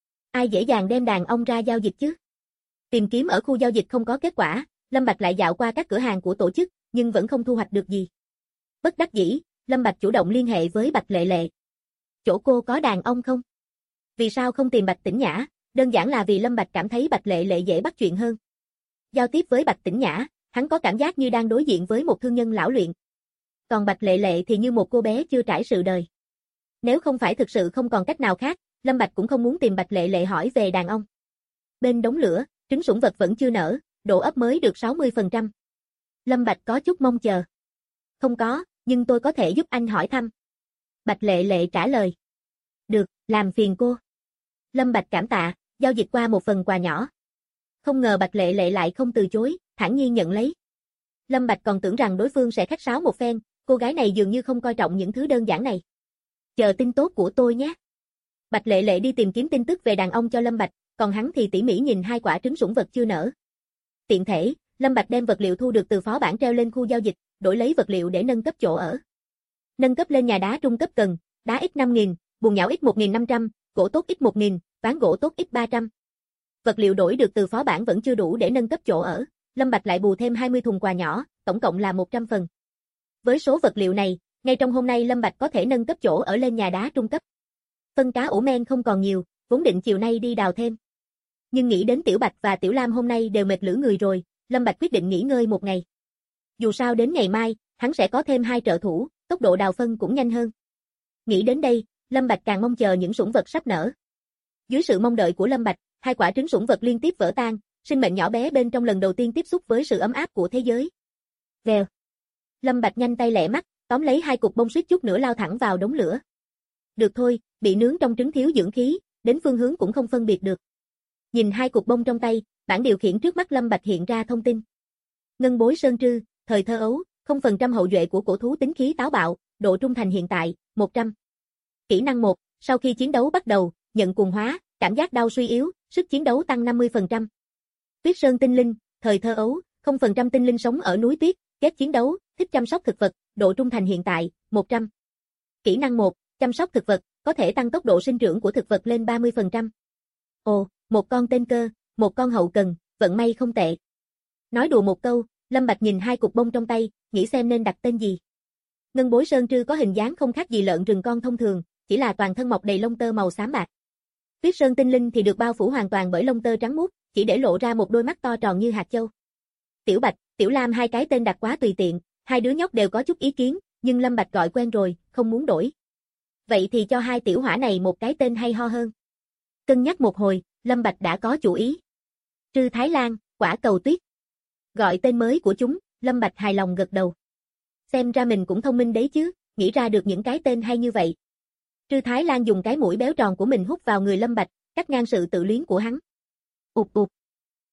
Ai dễ dàng đem đàn ong ra giao dịch chứ? Tìm kiếm ở khu giao dịch không có kết quả, Lâm Bạch lại dạo qua các cửa hàng của tổ chức, nhưng vẫn không thu hoạch được gì. Bất đắc dĩ, Lâm Bạch chủ động liên hệ với Bạch Lệ Lệ. Chỗ cô có đàn ong không? Vì sao không tìm Bạch Tĩnh Nhã? Đơn giản là vì Lâm Bạch cảm thấy Bạch Lệ Lệ dễ bắt chuyện hơn. Giao tiếp với Bạch Tĩnh Nhã, hắn có cảm giác như đang đối diện với một thương nhân lão luyện. Còn Bạch Lệ Lệ thì như một cô bé chưa trải sự đời. Nếu không phải thực sự không còn cách nào khác, Lâm Bạch cũng không muốn tìm Bạch Lệ Lệ hỏi về đàn ong. Bên đống lửa, trứng sủng vật vẫn chưa nở, độ ấp mới được 60%. Lâm Bạch có chút mong chờ. Không có, nhưng tôi có thể giúp anh hỏi thăm. Bạch Lệ Lệ trả lời. Được, làm phiền cô. Lâm Bạch cảm tạ, giao dịch qua một phần quà nhỏ. Không ngờ Bạch Lệ Lệ lại không từ chối, thản nhiên nhận lấy. Lâm Bạch còn tưởng rằng đối phương sẽ khách sáo một phen, cô gái này dường như không coi trọng những thứ đơn giản này. Chờ tin tốt của tôi nhé. Bạch Lệ Lệ đi tìm kiếm tin tức về đàn ong cho Lâm Bạch, còn hắn thì tỉ mỉ nhìn 2 quả trứng sủng vật chưa nở. Tiện thể, Lâm Bạch đem vật liệu thu được từ phó bản treo lên khu giao dịch, đổi lấy vật liệu để nâng cấp chỗ ở. Nâng cấp lên nhà đá trung cấp cần, đá X5000, bùn nhão X1500, gỗ tốt X1000, ván gỗ tốt X300. Vật liệu đổi được từ phó bản vẫn chưa đủ để nâng cấp chỗ ở, Lâm Bạch lại bù thêm 20 thùng quà nhỏ, tổng cộng là 100 phần. Với số vật liệu này, ngay trong hôm nay Lâm Bạch có thể nâng cấp chỗ ở lên nhà đá trung cấp. Phân cá ủ men không còn nhiều, vốn định chiều nay đi đào thêm. Nhưng nghĩ đến Tiểu Bạch và Tiểu Lam hôm nay đều mệt lử người rồi, Lâm Bạch quyết định nghỉ ngơi một ngày. Dù sao đến ngày mai, hắn sẽ có thêm 2 trợ thủ, tốc độ đào phân cũng nhanh hơn. Nghĩ đến đây, Lâm Bạch càng mong chờ những sủng vật sắp nở. Dưới sự mong đợi của Lâm Bạch, 2 quả trứng sủng vật liên tiếp vỡ tan, sinh mệnh nhỏ bé bên trong lần đầu tiên tiếp xúc với sự ấm áp của thế giới. Vèo. Lâm Bạch nhanh tay lẹ mắt, tóm lấy 2 cục bông suýt chút nữa lao thẳng vào đống lửa. Được thôi, bị nướng trong trứng thiếu dưỡng khí, đến phương hướng cũng không phân biệt được. Nhìn 2 cục bông trong tay, bảng điều khiển trước mắt Lâm Bạch hiện ra thông tin. Ngân bối sơn trư, thời thơ ấu, 0% hậu duệ của cổ thú tính khí táo bạo, độ trung thành hiện tại, 100. Kỹ năng 1, sau khi chiến đấu bắt đầu, nhận cuồng hóa, cảm giác đau suy yếu, sức chiến đấu tăng 50%. Tuyết sơn tinh linh, thời thơ ấu, 0% tinh linh sống ở núi tuyết, ghét chiến đấu, thích chăm sóc thực vật, độ trung thành hiện tại, 100. Kỹ năng 1, chăm sóc thực vật, có thể tăng tốc độ sinh trưởng của thực vật lên 30%. Ồ, một con tên cơ, một con hậu cần, vận may không tệ. Nói đùa một câu, Lâm Bạch nhìn 2 cục bông trong tay, nghĩ xem nên đặt tên gì. Ngân bối sơn trư có hình dáng không khác gì lợn rừng con thông thường, chỉ là toàn thân mọc đầy lông tơ màu xám bạc. Tuyết sơn tinh linh thì được bao phủ hoàn toàn bởi lông tơ trắng muốt, chỉ để lộ ra một đôi mắt to tròn như hạt châu. Tiểu Bạch, Tiểu Lam 2 cái tên đặt quá tùy tiện, 2 đứa nhóc đều có chút ý kiến, nhưng Lâm Bạch gọi quen rồi, không muốn đổi. Vậy thì cho 2 tiểu hỏa này một cái tên hay ho hơn. Cân nhắc một hồi, Lâm Bạch đã có chủ ý. Trư Thái Lan, quả cầu tuyết. Gọi tên mới của chúng, Lâm Bạch hài lòng gật đầu. Xem ra mình cũng thông minh đấy chứ, nghĩ ra được những cái tên hay như vậy. Trư Thái Lan dùng cái mũi béo tròn của mình hút vào người Lâm Bạch, cắt ngang sự tự luyến của hắn. Ụt ụt.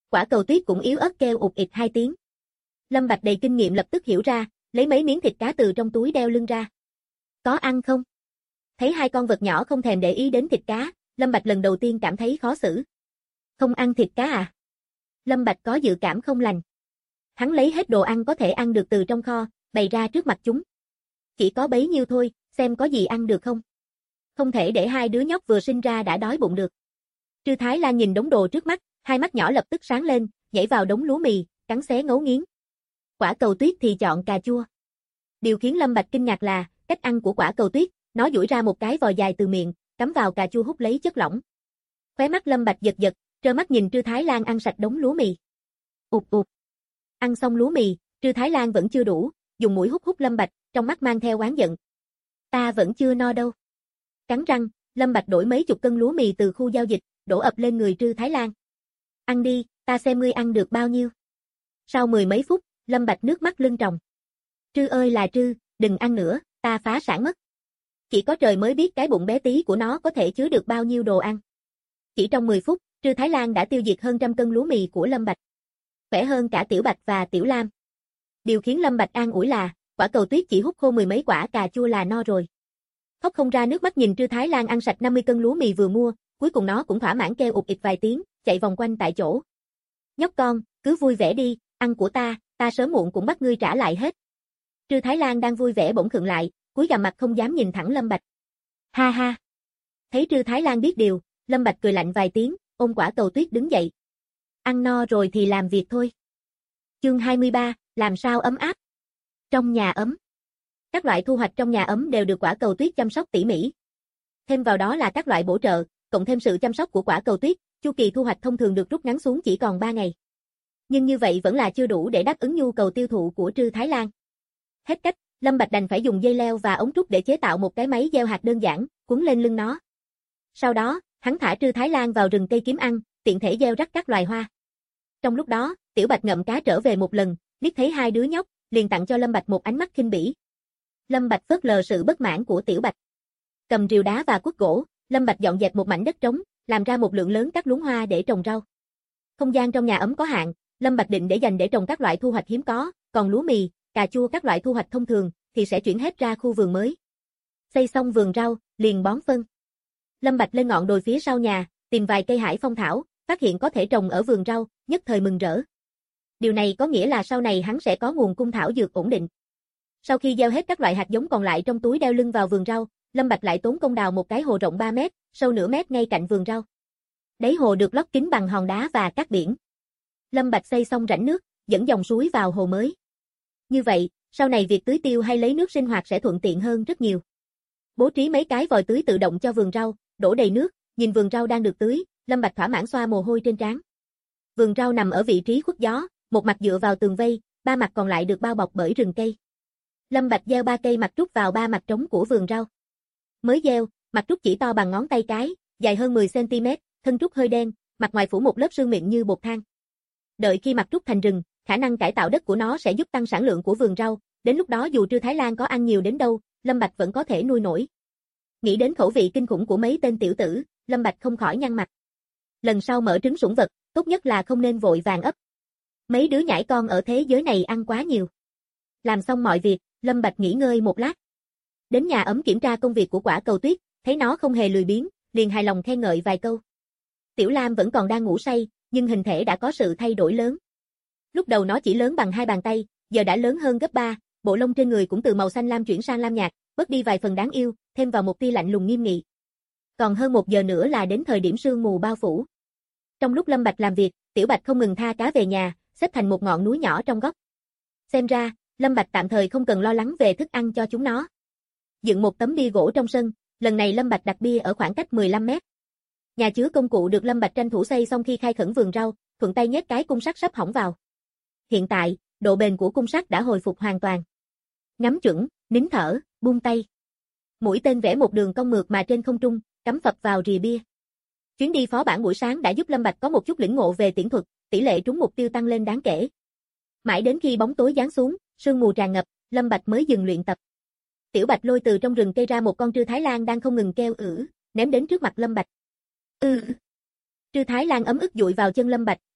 Quả cầu tuyết cũng yếu ớt kêu ụt ịt 2 tiếng. Lâm Bạch đầy kinh nghiệm lập tức hiểu ra, lấy mấy miếng thịt cá từ trong túi đeo lưng ra. Có ăn không? Thấy hai con vật nhỏ không thèm để ý đến thịt cá, Lâm Bạch lần đầu tiên cảm thấy khó xử. Không ăn thịt cá à? Lâm Bạch có dự cảm không lành. Hắn lấy hết đồ ăn có thể ăn được từ trong kho, bày ra trước mặt chúng. Chỉ có bấy nhiêu thôi, xem có gì ăn được không? Không thể để hai đứa nhóc vừa sinh ra đã đói bụng được. Trư Thái Lan nhìn đống đồ trước mắt, hai mắt nhỏ lập tức sáng lên, nhảy vào đống lúa mì, cắn xé ngấu nghiến. Quả cầu tuyết thì chọn cà chua. Điều khiến Lâm Bạch kinh ngạc là, cách ăn của quả cầu tuyết, nó duỗi ra một cái vòi dài từ miệng, cắm vào cà chua hút lấy chất lỏng. Khóe mắt Lâm Bạch giật giật, trơ mắt nhìn Trư Thái Lan ăn sạch đống lúa mì. Ụt ụt. Ăn xong lúa mì, Trư Thái Lan vẫn chưa đủ, dùng mũi hút hút Lâm Bạch, trong mắt mang theo oán giận. Ta vẫn chưa no đâu. Cắn răng, Lâm Bạch đổi mấy chục cân lúa mì từ khu giao dịch, đổ ập lên người Trư Thái Lan. Ăn đi, ta xem ngươi ăn được bao nhiêu. Sau 10 mấy phút, Lâm Bạch nước mắt lưng tròng. Trư ơi là Trư, đừng ăn nữa, ta phá sản mất. Chỉ có trời mới biết cái bụng bé tí của nó có thể chứa được bao nhiêu đồ ăn. Chỉ trong 10 phút, Trư Thái Lan đã tiêu diệt hơn 100 cân lúa mì của Lâm Bạch. Khỏe hơn cả Tiểu Bạch và Tiểu Lam. Điều khiến Lâm Bạch an ủi là, quả cầu tuyết chỉ hút khô 10 mấy quả cà chua là no rồi. Khóc không ra nước mắt nhìn Trư Thái Lan ăn sạch 50 cân lúa mì vừa mua, cuối cùng nó cũng thỏa mãn kêu ụt ịt vài tiếng, chạy vòng quanh tại chỗ. Nhóc con, cứ vui vẻ đi, ăn của ta sớm muộn cũng bắt ngươi trả lại hết. Trư Thái Lan đang vui vẻ bỗng khựng lại, cúi gằm mặt không dám nhìn thẳng Lâm Bạch. Ha ha. Thấy Trư Thái Lan biết điều, Lâm Bạch cười lạnh vài tiếng, ôm quả cầu tuyết đứng dậy. Ăn no rồi thì làm việc thôi. Chương 23, làm sao ấm áp. Trong nhà ấm. Các loại thu hoạch trong nhà ấm đều được quả cầu tuyết chăm sóc tỉ mỉ. Thêm vào đó là các loại bổ trợ, cộng thêm sự chăm sóc của quả cầu tuyết, chu kỳ thu hoạch thông thường được rút ngắn xuống chỉ còn 3 ngày. Nhưng như vậy vẫn là chưa đủ để đáp ứng nhu cầu tiêu thụ của Trư Thái Lan. Hết cách, Lâm Bạch đành phải dùng dây leo và ống trúc để chế tạo một cái máy gieo hạt đơn giản, quấn lên lưng nó. Sau đó, hắn thả Trư Thái Lan vào rừng cây kiếm ăn, tiện thể gieo rắc các loài hoa. Trong lúc đó, Tiểu Bạch ngậm cá trở về một lần, liếc thấy hai đứa nhóc, liền tặng cho Lâm Bạch một ánh mắt khinh bỉ. Lâm Bạch phớt lờ sự bất mãn của Tiểu Bạch. Cầm rìu đá và cuốc gỗ, Lâm Bạch dọn dẹp một mảnh đất trống, làm ra một lượng lớn các luống hoa để trồng rau. Không gian trong nhà ấm có hạn, Lâm Bạch định để dành để trồng các loại thu hoạch hiếm có, còn lúa mì, cà chua các loại thu hoạch thông thường thì sẽ chuyển hết ra khu vườn mới. Xây xong vườn rau, liền bón phân. Lâm Bạch lên ngọn đồi phía sau nhà, tìm vài cây hải phong thảo, phát hiện có thể trồng ở vườn rau, nhất thời mừng rỡ. Điều này có nghĩa là sau này hắn sẽ có nguồn cung thảo dược ổn định. Sau khi gieo hết các loại hạt giống còn lại trong túi đeo lưng vào vườn rau, Lâm Bạch lại tốn công đào một cái hồ rộng 3 mét, sâu nửa mét ngay cạnh vườn rau. Đáy hồ được lót kín bằng hòn đá và cát biển. Lâm Bạch xây xong rãnh nước, dẫn dòng suối vào hồ mới. Như vậy, sau này việc tưới tiêu hay lấy nước sinh hoạt sẽ thuận tiện hơn rất nhiều. Bố trí mấy cái vòi tưới tự động cho vườn rau, đổ đầy nước, nhìn vườn rau đang được tưới, Lâm Bạch thỏa mãn xoa mồ hôi trên trán. Vườn rau nằm ở vị trí khuất gió, một mặt dựa vào tường vây, 3 mặt còn lại được bao bọc bởi rừng cây. Lâm Bạch gieo 3 cây mặt trúc vào 3 mặt trống của vườn rau. Mới gieo, mặt trúc chỉ to bằng ngón tay cái, dài hơn 10 cm, thân trúc hơi đen, mặt ngoài phủ một lớp sương mịn như bột than. Đợi khi mặt trúc thành rừng, khả năng cải tạo đất của nó sẽ giúp tăng sản lượng của vườn rau, đến lúc đó dù Trư Thái Lan có ăn nhiều đến đâu, Lâm Bạch vẫn có thể nuôi nổi. Nghĩ đến khẩu vị kinh khủng của mấy tên tiểu tử, Lâm Bạch không khỏi nhăn mặt. Lần sau mở trứng sủng vật, tốt nhất là không nên vội vàng ấp. Mấy đứa nhãi con ở thế giới này ăn quá nhiều. Làm xong mọi việc, Lâm Bạch nghỉ ngơi một lát. Đến nhà ấm kiểm tra công việc của quả cầu tuyết, thấy nó không hề lười biếng, liền hài lòng khen ngợi vài câu. Tiểu Lam vẫn còn đang ngủ say, nhưng hình thể đã có sự thay đổi lớn. Lúc đầu nó chỉ lớn bằng 2 bàn tay, giờ đã lớn hơn gấp 3, bộ lông trên người cũng từ màu xanh lam chuyển sang lam nhạt, bớt đi vài phần đáng yêu, thêm vào một tia lạnh lùng nghiêm nghị. Còn hơn 1 giờ nữa là đến thời điểm sương mù bao phủ. Trong lúc Lâm Bạch làm việc, Tiểu Bạch không ngừng tha cá về nhà, xếp thành một ngọn núi nhỏ trong góc. Xem ra, Lâm Bạch tạm thời không cần lo lắng về thức ăn cho chúng nó. Dựng một tấm bia gỗ trong sân, lần này Lâm Bạch đặt bia ở khoảng cách 15 mét. Nhà chứa công cụ được Lâm Bạch tranh thủ xây xong khi khai khẩn vườn rau, thuận tay nhét cái cung sắt sắp hỏng vào. Hiện tại, độ bền của cung sắt đã hồi phục hoàn toàn. Ngắm chuẩn, nín thở, buông tay. Mũi tên vẽ một đường cong mượt mà trên không trung, cắm phập vào rìa bia. Chuyến đi phó bản buổi sáng đã giúp Lâm Bạch có một chút lĩnh ngộ về tiễn thuật, tỷ lệ trúng mục tiêu tăng lên đáng kể. Mãi đến khi bóng tối giáng xuống, sương mù tràn ngập, Lâm Bạch mới dừng luyện tập. Tiểu Bạch lôi từ trong rừng cây ra một con Trư Thái Lan đang không ngừng kêu ném đến trước mặt Lâm Bạch. Trư Thái Lan ấm ức dụi vào chân Lâm Bạch,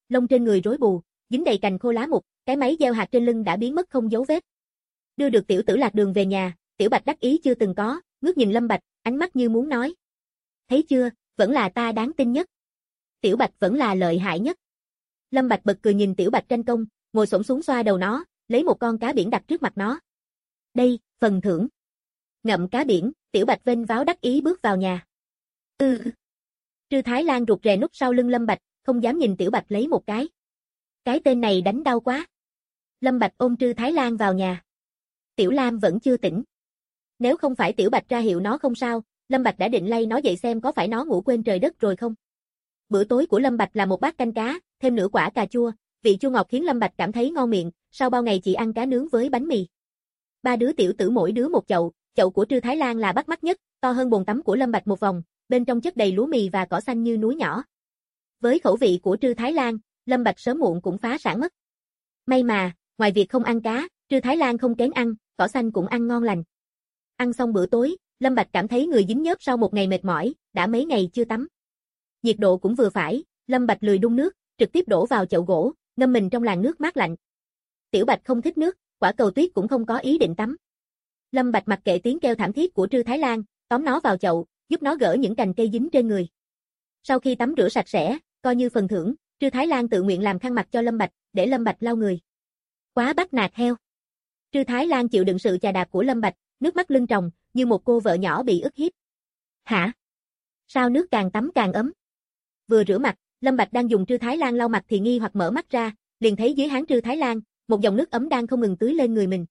lông trên người rối bù, dính đầy cành khô lá mục, cái máy gieo hạt trên lưng đã biến mất không dấu vết. Đưa được tiểu tử lạc đường về nhà, Tiểu Bạch đắc ý chưa từng có, ngước nhìn Lâm Bạch, ánh mắt như muốn nói. Thấy chưa, vẫn là ta đáng tin nhất. Tiểu Bạch vẫn là lợi hại nhất. Lâm Bạch bật cười nhìn Tiểu Bạch tranh công, ngồi xổm xuống xoa đầu nó, lấy một con cá biển đặt trước mặt nó. Đây, phần thưởng. Ngậm cá biển, Tiểu Bạch vênh váo đắc ý bước vào nhà. Trư Thái Lan rụt rè núp sau lưng Lâm Bạch, không dám nhìn Tiểu Bạch lấy một cái. Cái tên này đánh đau quá. Lâm Bạch ôm Trư Thái Lan vào nhà. Tiểu Lam vẫn chưa tỉnh. Nếu không phải Tiểu Bạch ra hiệu nó không sao, Lâm Bạch đã định lay nó dậy xem có phải nó ngủ quên trời đất rồi không. Bữa tối của Lâm Bạch là một bát canh cá, thêm nửa quả cà chua, vị chua ngọt khiến Lâm Bạch cảm thấy ngon miệng, sau bao ngày chỉ ăn cá nướng với bánh mì. Ba đứa tiểu tử mỗi đứa một chậu, chậu của Trư Thái Lan là bắt mắt nhất, to hơn bồn tắm của Lâm Bạch một vòng, bên trong chất đầy lúa mì và cỏ xanh như núi nhỏ. Với khẩu vị của Trư Thái Lan, Lâm Bạch sớm muộn cũng phá sản mất. May mà, ngoài việc không ăn cá, Trư Thái Lan không kén ăn, cỏ xanh cũng ăn ngon lành. Ăn xong bữa tối, Lâm Bạch cảm thấy người dính nhớp sau một ngày mệt mỏi, đã mấy ngày chưa tắm. Nhiệt độ cũng vừa phải, Lâm Bạch lười đun nước, trực tiếp đổ vào chậu gỗ, ngâm mình trong làn nước mát lạnh. Tiểu Bạch không thích nước, Quả Cầu Tuyết cũng không có ý định tắm. Lâm Bạch mặc kệ tiếng kêu thảm thiết của Trư Thái Lan, tóm nó vào chậu, giúp nó gỡ những cành cây dính trên người. Sau khi tắm rửa sạch sẽ, coi như phần thưởng, Trư Thái Lan tự nguyện làm khăn mặt cho Lâm Bạch, để Lâm Bạch lau người. Quá bắt nạt heo. Trư Thái Lan chịu đựng sự chà đạp của Lâm Bạch, nước mắt lưng tròng, như một cô vợ nhỏ bị ức hiếp. Hả? Sao nước càng tắm càng ấm? Vừa rửa mặt, Lâm Bạch đang dùng Trư Thái Lan lau mặt thì nghi hoặc mở mắt ra, liền thấy dưới háng Trư Thái Lan, một dòng nước ấm đang không ngừng tưới lên người mình.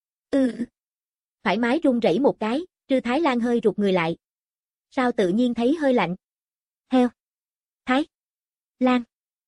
Thoải mái run rẩy một cái, Trư Thái Lan hơi rụt người lại. Sao tự nhiên thấy hơi lạnh? Heo. Thái. Lan.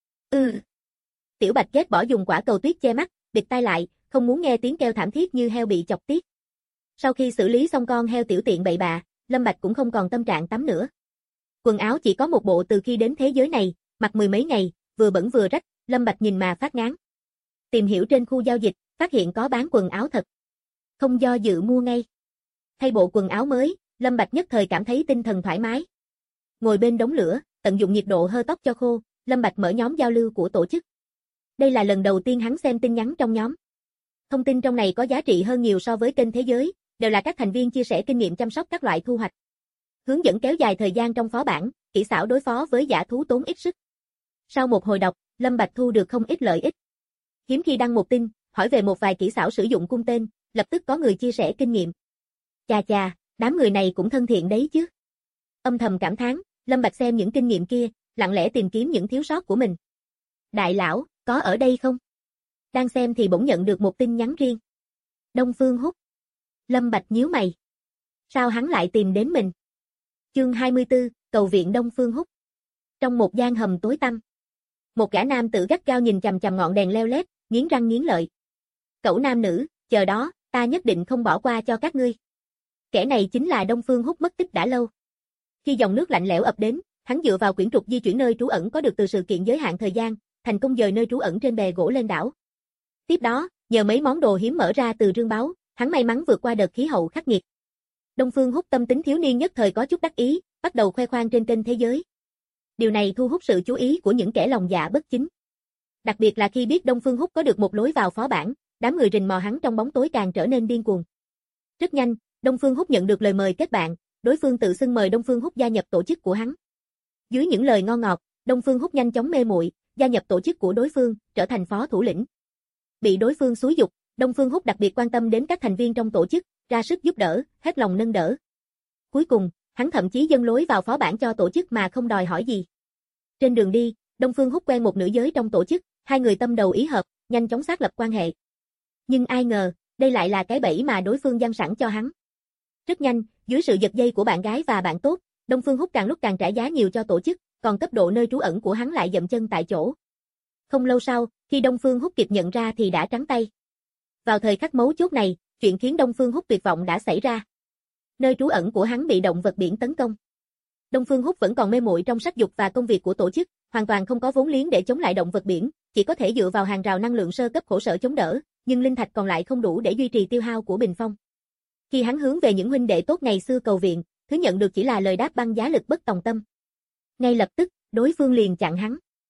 Tiểu Bạch ghét bỏ dùng Quả Cầu Tuyết che mắt, bịt tai lại, không muốn nghe tiếng kêu thảm thiết như heo bị chọc tiết. Sau khi xử lý xong con heo tiểu tiện bậy bạ, Lâm Bạch cũng không còn tâm trạng tắm nữa. Quần áo chỉ có một bộ từ khi đến thế giới này, mặc mười mấy ngày, vừa bẩn vừa rách, Lâm Bạch nhìn mà phát ngán. Tìm hiểu trên khu giao dịch, phát hiện có bán quần áo thật. Không do dự mua ngay. Thay bộ quần áo mới, Lâm Bạch nhất thời cảm thấy tinh thần thoải mái. Ngồi bên đống lửa, tận dụng nhiệt độ hơ tóc cho khô, Lâm Bạch mở nhóm giao lưu của tổ chức. Đây là lần đầu tiên hắn xem tin nhắn trong nhóm. Thông tin trong này có giá trị hơn nhiều so với kênh thế giới, đều là các thành viên chia sẻ kinh nghiệm chăm sóc các loại thu hoạch. Hướng dẫn kéo dài thời gian trong phó bản, kỹ xảo đối phó với dã thú tốn ít sức. Sau một hồi đọc, Lâm Bạch thu được không ít lợi ích. Hiếm khi đăng một tin, hỏi về một vài kỹ xảo sử dụng cung tên, lập tức có người chia sẻ kinh nghiệm. Chà chà, đám người này cũng thân thiện đấy chứ. Âm thầm cảm thán, Lâm Bạch xem những kinh nghiệm kia, lặng lẽ tìm kiếm những thiếu sót của mình. Đại lão, có ở đây không? Đang xem thì bỗng nhận được một tin nhắn riêng. Đông Phương Húc. Lâm Bạch nhíu mày. Sao hắn lại tìm đến mình? Chương 24, cầu viện Đông Phương Húc. Trong một gian hầm tối tăm, một gã nam tử gắt gao nhìn chằm chằm ngọn đèn leo lét, nghiến răng nghiến lợi. Cẩu nam nữ, chờ đó, ta nhất định không bỏ qua cho các ngươi. Kẻ này chính là Đông Phương Húc mất tích đã lâu. Khi dòng nước lạnh lẽo ập đến, hắn dựa vào quyển trục di chuyển nơi trú ẩn có được từ sự kiện giới hạn thời gian, thành công dời nơi trú ẩn trên bè gỗ lên đảo. Tiếp đó, nhờ mấy món đồ hiếm mở ra từ rương báu, hắn may mắn vượt qua đợt khí hậu khắc nghiệt. Đông Phương Húc tâm tính thiếu niên nhất thời có chút đắc ý, bắt đầu khoe khoang trên kênh thế giới. Điều này thu hút sự chú ý của những kẻ lòng dạ bất chính. Đặc biệt là khi biết Đông Phương Húc có được một lối vào phó bản, đám người rình mò hắn trong bóng tối càng trở nên điên cuồng. Rất nhanh, Đông Phương Húc nhận được lời mời kết bạn, đối phương tự xưng mời Đông Phương Húc gia nhập tổ chức của hắn. Dưới những lời ngon ngọt, Đông Phương Húc nhanh chóng mê muội, gia nhập tổ chức của đối phương, trở thành phó thủ lĩnh. Bị đối phương xúi giục, Đông Phương Húc đặc biệt quan tâm đến các thành viên trong tổ chức, ra sức giúp đỡ, hết lòng nâng đỡ. Cuối cùng, hắn thậm chí dâng lối vào phó bản cho tổ chức mà không đòi hỏi gì. Trên đường đi, Đông Phương Húc quen một nữ giới trong tổ chức, hai người tâm đầu ý hợp, nhanh chóng xác lập quan hệ. Nhưng ai ngờ, đây lại là cái bẫy mà đối phương giăng sẵn cho hắn. Rất nhanh, dưới sự giật dây của bạn gái và bạn tốt, Đông Phương Húc càng lúc càng trả giá nhiều cho tổ chức, còn cấp độ nơi trú ẩn của hắn lại dậm chân tại chỗ. Không lâu sau, khi Đông Phương Húc kịp nhận ra thì đã trắng tay. Vào thời khắc mấu chốt này, chuyện khiến Đông Phương Húc tuyệt vọng đã xảy ra. Nơi trú ẩn của hắn bị động vật biển tấn công. Đông Phương Húc vẫn còn mê muội trong sắc dục và công việc của tổ chức, hoàn toàn không có vốn liếng để chống lại động vật biển, chỉ có thể dựa vào hàng rào năng lượng sơ cấp khổ sở chống đỡ, nhưng linh thạch còn lại không đủ để duy trì tiêu hao của bình phong. Khi hắn hướng về những huynh đệ tốt ngày xưa cầu viện, thứ nhận được chỉ là lời đáp băng giá lực bất tòng tâm. Ngay lập tức, đối phương liền chặn hắn.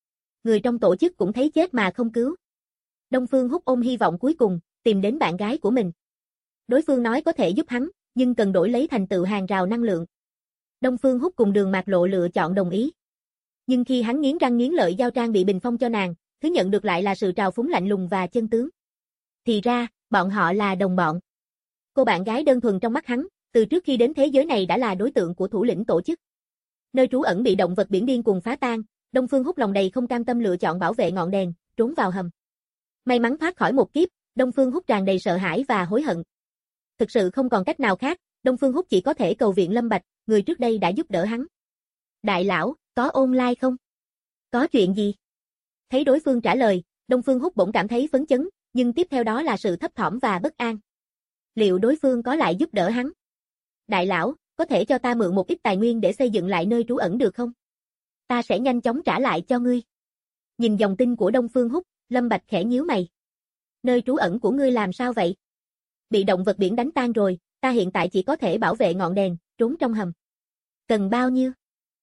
người trong tổ chức cũng thấy chết mà không cứu. Đông Phương Húc ôm hy vọng cuối cùng, tìm đến bạn gái của mình. Đối phương nói có thể giúp hắn, nhưng cần đổi lấy thành tựu hàng rào năng lượng. Đông Phương Húc cùng Đường Mạc Lộ lựa chọn đồng ý. Nhưng khi hắn nghiến răng nghiến lợi giao trang bị bình phong cho nàng, thứ nhận được lại là sự trào phúng lạnh lùng và chân tướng. Thì ra, bọn họ là đồng bọn. Cô bạn gái đơn thuần trong mắt hắn, từ trước khi đến thế giới này đã là đối tượng của thủ lĩnh tổ chức. Nơi trú ẩn bị động vật biển điên cuồng phá tan, Đông Phương Húc lòng đầy không cam tâm lựa chọn bảo vệ ngọn đèn, trốn vào hầm. May mắn thoát khỏi một kiếp, Đông Phương Húc tràn đầy sợ hãi và hối hận. Thực sự không còn cách nào khác, Đông Phương Húc chỉ có thể cầu viện Lâm Bạch, người trước đây đã giúp đỡ hắn. Đại lão, có online không? Có chuyện gì? Thấy đối phương trả lời, Đông Phương Húc bỗng cảm thấy phấn chấn, nhưng tiếp theo đó là sự thấp thỏm và bất an. Liệu đối phương có lại giúp đỡ hắn? Đại lão, có thể cho ta mượn một ít tài nguyên để xây dựng lại nơi trú ẩn được không? Ta sẽ nhanh chóng trả lại cho ngươi. Nhìn dòng tin của Đông Phương Húc, Lâm Bạch khẽ nhíu mày. Nơi trú ẩn của ngươi làm sao vậy? Bị động vật biển đánh tan rồi, ta hiện tại chỉ có thể bảo vệ ngọn đèn, trốn trong hầm. Cần bao nhiêu?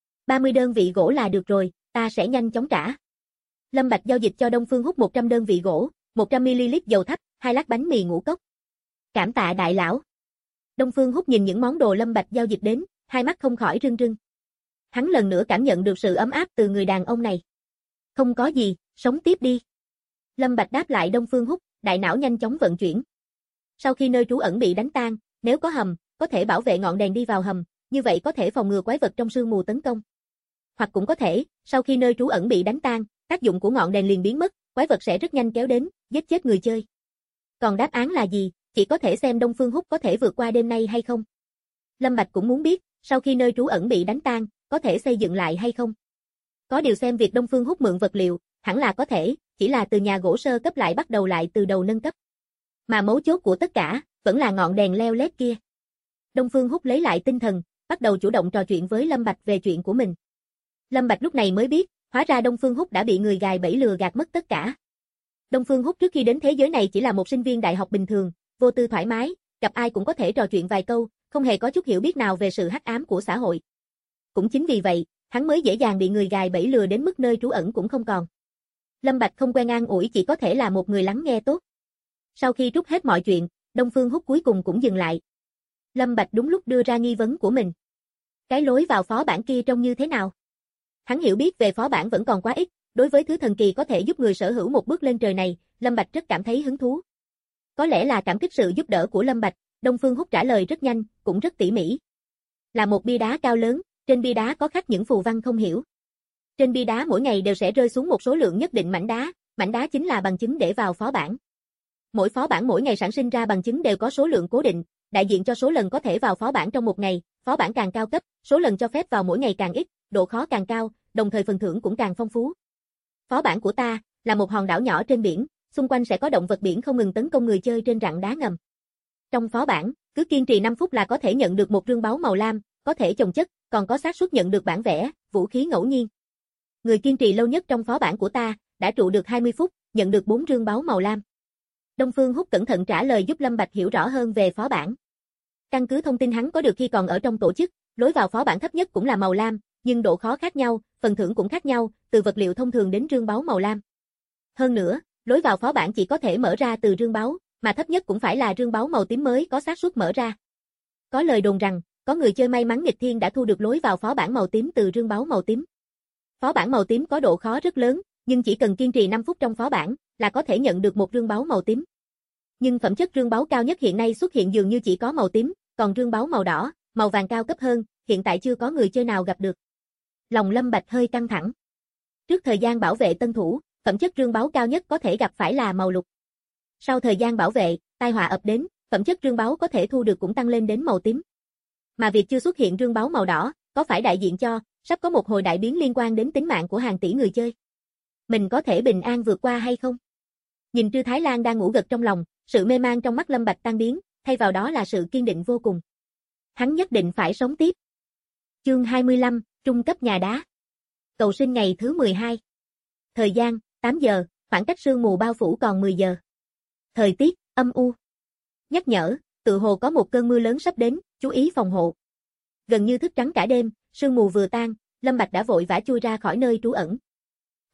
30 đơn vị gỗ là được rồi, ta sẽ nhanh chóng trả. Lâm Bạch giao dịch cho Đông Phương Húc 100 đơn vị gỗ, 100ml dầu thắp, 2 lát bánh mì ngũ cốc. Cảm tạ đại lão. Đông Phương Húc nhìn những món đồ Lâm Bạch giao dịch đến, hai mắt không khỏi rưng rưng. Hắn lần nữa cảm nhận được sự ấm áp từ người đàn ông này. Không có gì, sống tiếp đi. Lâm Bạch đáp lại Đông Phương Húc, đại não nhanh chóng vận chuyển. Sau khi nơi trú ẩn bị đánh tan, nếu có hầm, có thể bảo vệ ngọn đèn đi vào hầm, như vậy có thể phòng ngừa quái vật trong sương mù tấn công. Hoặc cũng có thể, sau khi nơi trú ẩn bị đánh tan, tác dụng của ngọn đèn liền biến mất, quái vật sẽ rất nhanh kéo đến, giết chết người chơi. Còn đáp án là gì, chỉ có thể xem Đông Phương Húc có thể vượt qua đêm nay hay không. Lâm Bạch cũng muốn biết, sau khi nơi trú ẩn bị đánh tan, có thể xây dựng lại hay không. Có điều xem việc Đông Phương Húc mượn vật liệu, hẳn là có thể, chỉ là từ nhà gỗ sơ cấp lại bắt đầu lại từ đầu nâng cấp. Mà mấu chốt của tất cả, vẫn là ngọn đèn leo lét kia. Đông Phương Húc lấy lại tinh thần, bắt đầu chủ động trò chuyện với Lâm Bạch về chuyện của mình. Lâm Bạch lúc này mới biết, hóa ra Đông Phương Húc đã bị người gài bẫy lừa gạt mất tất cả. Đông Phương Húc trước khi đến thế giới này chỉ là một sinh viên đại học bình thường, vô tư thoải mái, gặp ai cũng có thể trò chuyện vài câu, không hề có chút hiểu biết nào về sự hắc ám của xã hội. Cũng chính vì vậy, hắn mới dễ dàng bị người gài bẫy lừa đến mức nơi trú ẩn cũng không còn. Lâm Bạch không quen an ủi chỉ có thể là một người lắng nghe tốt. Sau khi trút hết mọi chuyện, Đông Phương Húc cuối cùng cũng dừng lại. Lâm Bạch đúng lúc đưa ra nghi vấn của mình. Cái lối vào phó bản kia trông như thế nào? Hắn hiểu biết về phó bản vẫn còn quá ít, đối với thứ thần kỳ có thể giúp người sở hữu một bước lên trời này, Lâm Bạch rất cảm thấy hứng thú. Có lẽ là cảm kích sự giúp đỡ của Lâm Bạch, Đông Phương Húc trả lời rất nhanh, cũng rất tỉ mỉ. Là một bia đá cao lớn, trên bia đá có khắc những phù văn không hiểu. Trên bia đá mỗi ngày đều sẽ rơi xuống một số lượng nhất định mảnh đá chính là bằng chứng để vào phó bản. Mỗi phó bản mỗi ngày sản sinh ra bằng chứng đều có số lượng cố định, đại diện cho số lần có thể vào phó bản trong một ngày, phó bản càng cao cấp, số lần cho phép vào mỗi ngày càng ít, độ khó càng cao, đồng thời phần thưởng cũng càng phong phú. Phó bản của ta là một hòn đảo nhỏ trên biển, xung quanh sẽ có động vật biển không ngừng tấn công người chơi trên rặng đá ngầm. Trong phó bản, cứ kiên trì 5 phút là có thể nhận được một rương báu màu lam, có thể chồng chất, còn có xác suất nhận được bản vẽ, vũ khí ngẫu nhiên. Người kiên trì lâu nhất trong phó bản của ta đã trụ được 20 phút, nhận được 4 rương báu màu lam. Đông Phương Húc cẩn thận trả lời giúp Lâm Bạch hiểu rõ hơn về phó bản. Căn cứ thông tin hắn có được khi còn ở trong tổ chức, lối vào phó bản thấp nhất cũng là màu lam, nhưng độ khó khác nhau, phần thưởng cũng khác nhau, từ vật liệu thông thường đến rương báu màu lam. Hơn nữa, lối vào phó bản chỉ có thể mở ra từ rương báu, mà thấp nhất cũng phải là rương báu màu tím mới có xác suất mở ra. Có lời đồn rằng, có người chơi may mắn nghịch thiên đã thu được lối vào phó bản màu tím từ rương báu màu tím. Phó bản màu tím có độ khó rất lớn, nhưng chỉ cần kiên trì 5 phút trong phó bản là có thể nhận được một rương báu màu tím. Nhưng phẩm chất rương báu cao nhất hiện nay xuất hiện dường như chỉ có màu tím, còn rương báu màu đỏ, màu vàng cao cấp hơn, hiện tại chưa có người chơi nào gặp được. Lòng Lâm Bạch hơi căng thẳng. Trước thời gian bảo vệ tân thủ, phẩm chất rương báu cao nhất có thể gặp phải là màu lục. Sau thời gian bảo vệ, tai họa ập đến, phẩm chất rương báu có thể thu được cũng tăng lên đến màu tím. Mà việc chưa xuất hiện rương báu màu đỏ, có phải đại diện cho sắp có một hồi đại biến liên quan đến tính mạng của hàng tỷ người chơi? Mình có thể bình an vượt qua hay không? Nhìn Trư Thái Lan đang ngủ gật trong lòng, sự mê man trong mắt Lâm Bạch tan biến, thay vào đó là sự kiên định vô cùng. Hắn nhất định phải sống tiếp. Chương 25, trung cấp nhà đá. Cầu sinh ngày thứ 12. Thời gian, 8 giờ, khoảng cách sương mù bao phủ còn 10 giờ. Thời tiết, âm u. Nhắc nhở, tự hồ có một cơn mưa lớn sắp đến, chú ý phòng hộ. Gần như thức trắng cả đêm, sương mù vừa tan, Lâm Bạch đã vội vã chui ra khỏi nơi trú ẩn.